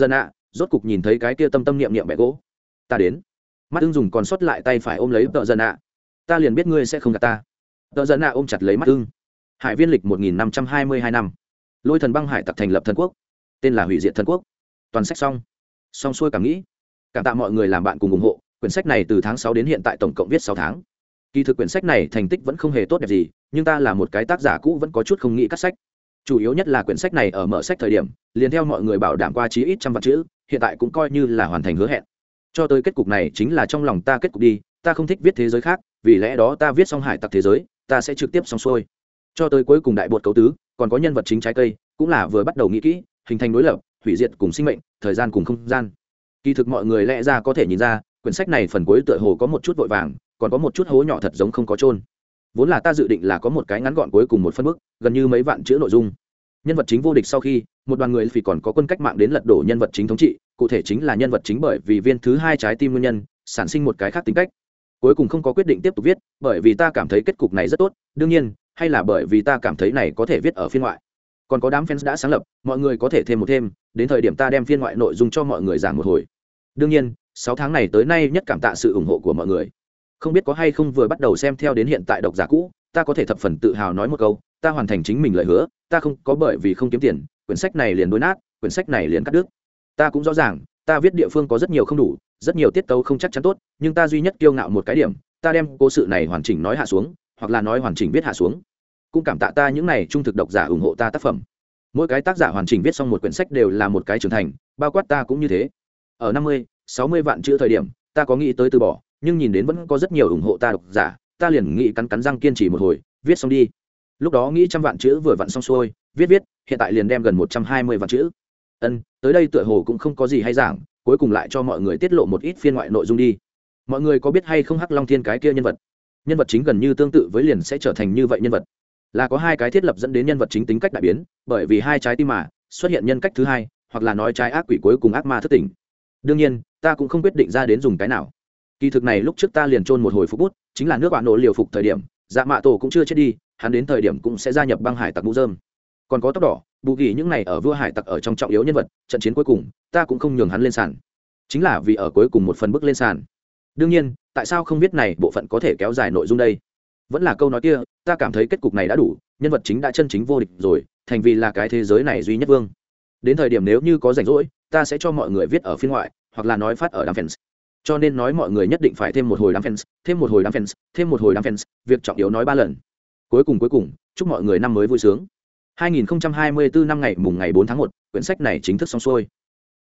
rốt cục nhìn thấy cái kia tâm tâm niệm niệm bẹ gỗ. Ta đến. Mắt ưng dùng còn sót lại tay phải ôm lấy tợ dần ạ. Ta liền biết ngươi sẽ không gạt ta. Tợ dần ạ ôm chặt lấy mắt ưng. Hải viên lịch một nghìn năm trăm hai mươi hai năm, lôi thần băng hải tặc thành lập thần quốc, tên là hủy diệt thần quốc. Toàn sách xong. Xong xuôi cảm nghĩ. Cảm tạ mọi người làm bạn cùng ủng hộ. Quyển sách này từ tháng sáu đến hiện tại tổng cộng viết sáu tháng. Kỳ thực quyển sách này thành tích vẫn không hề tốt đẹp gì, nhưng ta là một cái tác giả cũ vẫn có chút không nghĩ cắt sách. Chủ yếu nhất là quyển sách này ở mở sách thời điểm, liền theo mọi người bảo đảm qua chí ít trăm vạn chữ, hiện tại cũng coi như là hoàn thành hứa hẹn. Cho tới kết cục này chính là trong lòng ta kết cục đi, ta không thích viết thế giới khác, vì lẽ đó ta viết xong hải tặc thế giới, ta sẽ trực tiếp xong xuôi. Cho tới cuối cùng đại bột cấu tứ, còn có nhân vật chính trái cây, cũng là vừa bắt đầu nghĩ kỹ, hình thành đối lập, hủy diệt cùng sinh mệnh, thời gian cùng không gian. Kỳ thực mọi người lẽ ra có thể nhìn ra, quyển sách này phần cuối tựa hồ có một chút vội vàng, còn có một chút hố nhỏ thật giống không có chôn. Vốn là ta dự định là có một cái ngắn gọn cuối cùng một phân bức, gần như mấy vạn chữ nội dung. Nhân vật chính vô địch sau khi, một đoàn người phỉ còn có quân cách mạng đến lật đổ nhân vật chính thống trị, cụ thể chính là nhân vật chính bởi vì viên thứ hai trái tim nguyên nhân, sản sinh một cái khác tính cách. Cuối cùng không có quyết định tiếp tục viết, bởi vì ta cảm thấy kết cục này rất tốt, đương nhiên, hay là bởi vì ta cảm thấy này có thể viết ở phiên ngoại. Còn có đám fans đã sáng lập, mọi người có thể thêm một thêm, đến thời điểm ta đem phiên ngoại nội dung cho mọi người giảng một hồi. Đương nhiên, sáu tháng này tới nay nhất cảm tạ sự ủng hộ của mọi người. Không biết có hay không vừa bắt đầu xem theo đến hiện tại độc giả cũ, ta có thể thập phần tự hào nói một câu, ta hoàn thành chính mình lời hứa, ta không có bởi vì không kiếm tiền, quyển sách này liền đối nát, quyển sách này liền cắt đứt. Ta cũng rõ ràng, ta viết địa phương có rất nhiều không đủ, rất nhiều tiết tấu không chắc chắn tốt, nhưng ta duy nhất kiêu ngạo một cái điểm, ta đem cố sự này hoàn chỉnh nói hạ xuống, hoặc là nói hoàn chỉnh viết hạ xuống. Cũng cảm tạ ta những này trung thực độc giả ủng hộ ta tác phẩm. Mỗi cái tác giả hoàn chỉnh viết xong một quyển sách đều là một cái trưởng thành, bao quát ta cũng như thế. Ở năm mươi, sáu mươi vạn chữ thời điểm, ta có nghĩ tới từ bỏ, nhưng nhìn đến vẫn có rất nhiều ủng hộ ta độc giả, ta liền nghĩ cắn cắn răng kiên trì một hồi, viết xong đi. Lúc đó nghĩ trăm vạn chữ vừa vặn xong xuôi, viết viết, hiện tại liền đem gần một trăm hai mươi vạn chữ. Ân, tới đây tựa hồ cũng không có gì hay giảng, cuối cùng lại cho mọi người tiết lộ một ít phiên ngoại nội dung đi. Mọi người có biết hay không Hắc Long Thiên cái kia nhân vật? Nhân vật chính gần như tương tự với liền sẽ trở thành như vậy nhân vật. Là có hai cái thiết lập dẫn đến nhân vật chính tính cách đại biến, bởi vì hai trái tim mà xuất hiện nhân cách thứ hai, hoặc là nói trái ác quỷ cuối cùng ác ma thức tỉnh. Đương nhiên, ta cũng không quyết định ra đến dùng cái nào. Kỳ thực này lúc trước ta liền chôn một hồi phục bút, chính là nước bạn nổ liều phục thời điểm, Dạ Mạ Tổ cũng chưa chết đi, hắn đến thời điểm cũng sẽ gia nhập băng hải tặc mũ rơm. Còn có tóc đỏ, bù gỉ những này ở vua hải tặc ở trong trọng yếu nhân vật, trận chiến cuối cùng, ta cũng không nhường hắn lên sàn. Chính là vì ở cuối cùng một phần bước lên sàn. Đương nhiên, tại sao không biết này bộ phận có thể kéo dài nội dung đây? Vẫn là câu nói kia, ta cảm thấy kết cục này đã đủ, nhân vật chính đã chân chính vô địch rồi, thành vì là cái thế giới này duy nhất vương. Đến thời điểm nếu như có rảnh rỗi, ta sẽ cho mọi người viết ở phiên ngoại, hoặc là nói phát ở đám fans. Cho nên nói mọi người nhất định phải thêm một hồi đám fans, thêm một hồi đám fans, thêm một hồi đám fans, việc trọng yếu nói ba lần. Cuối cùng cuối cùng, chúc mọi người năm mới vui sướng. hai nghìn không trăm hai mươi tư năm ngày mùng ngày bốn tháng một, quyển sách này chính thức xong xuôi.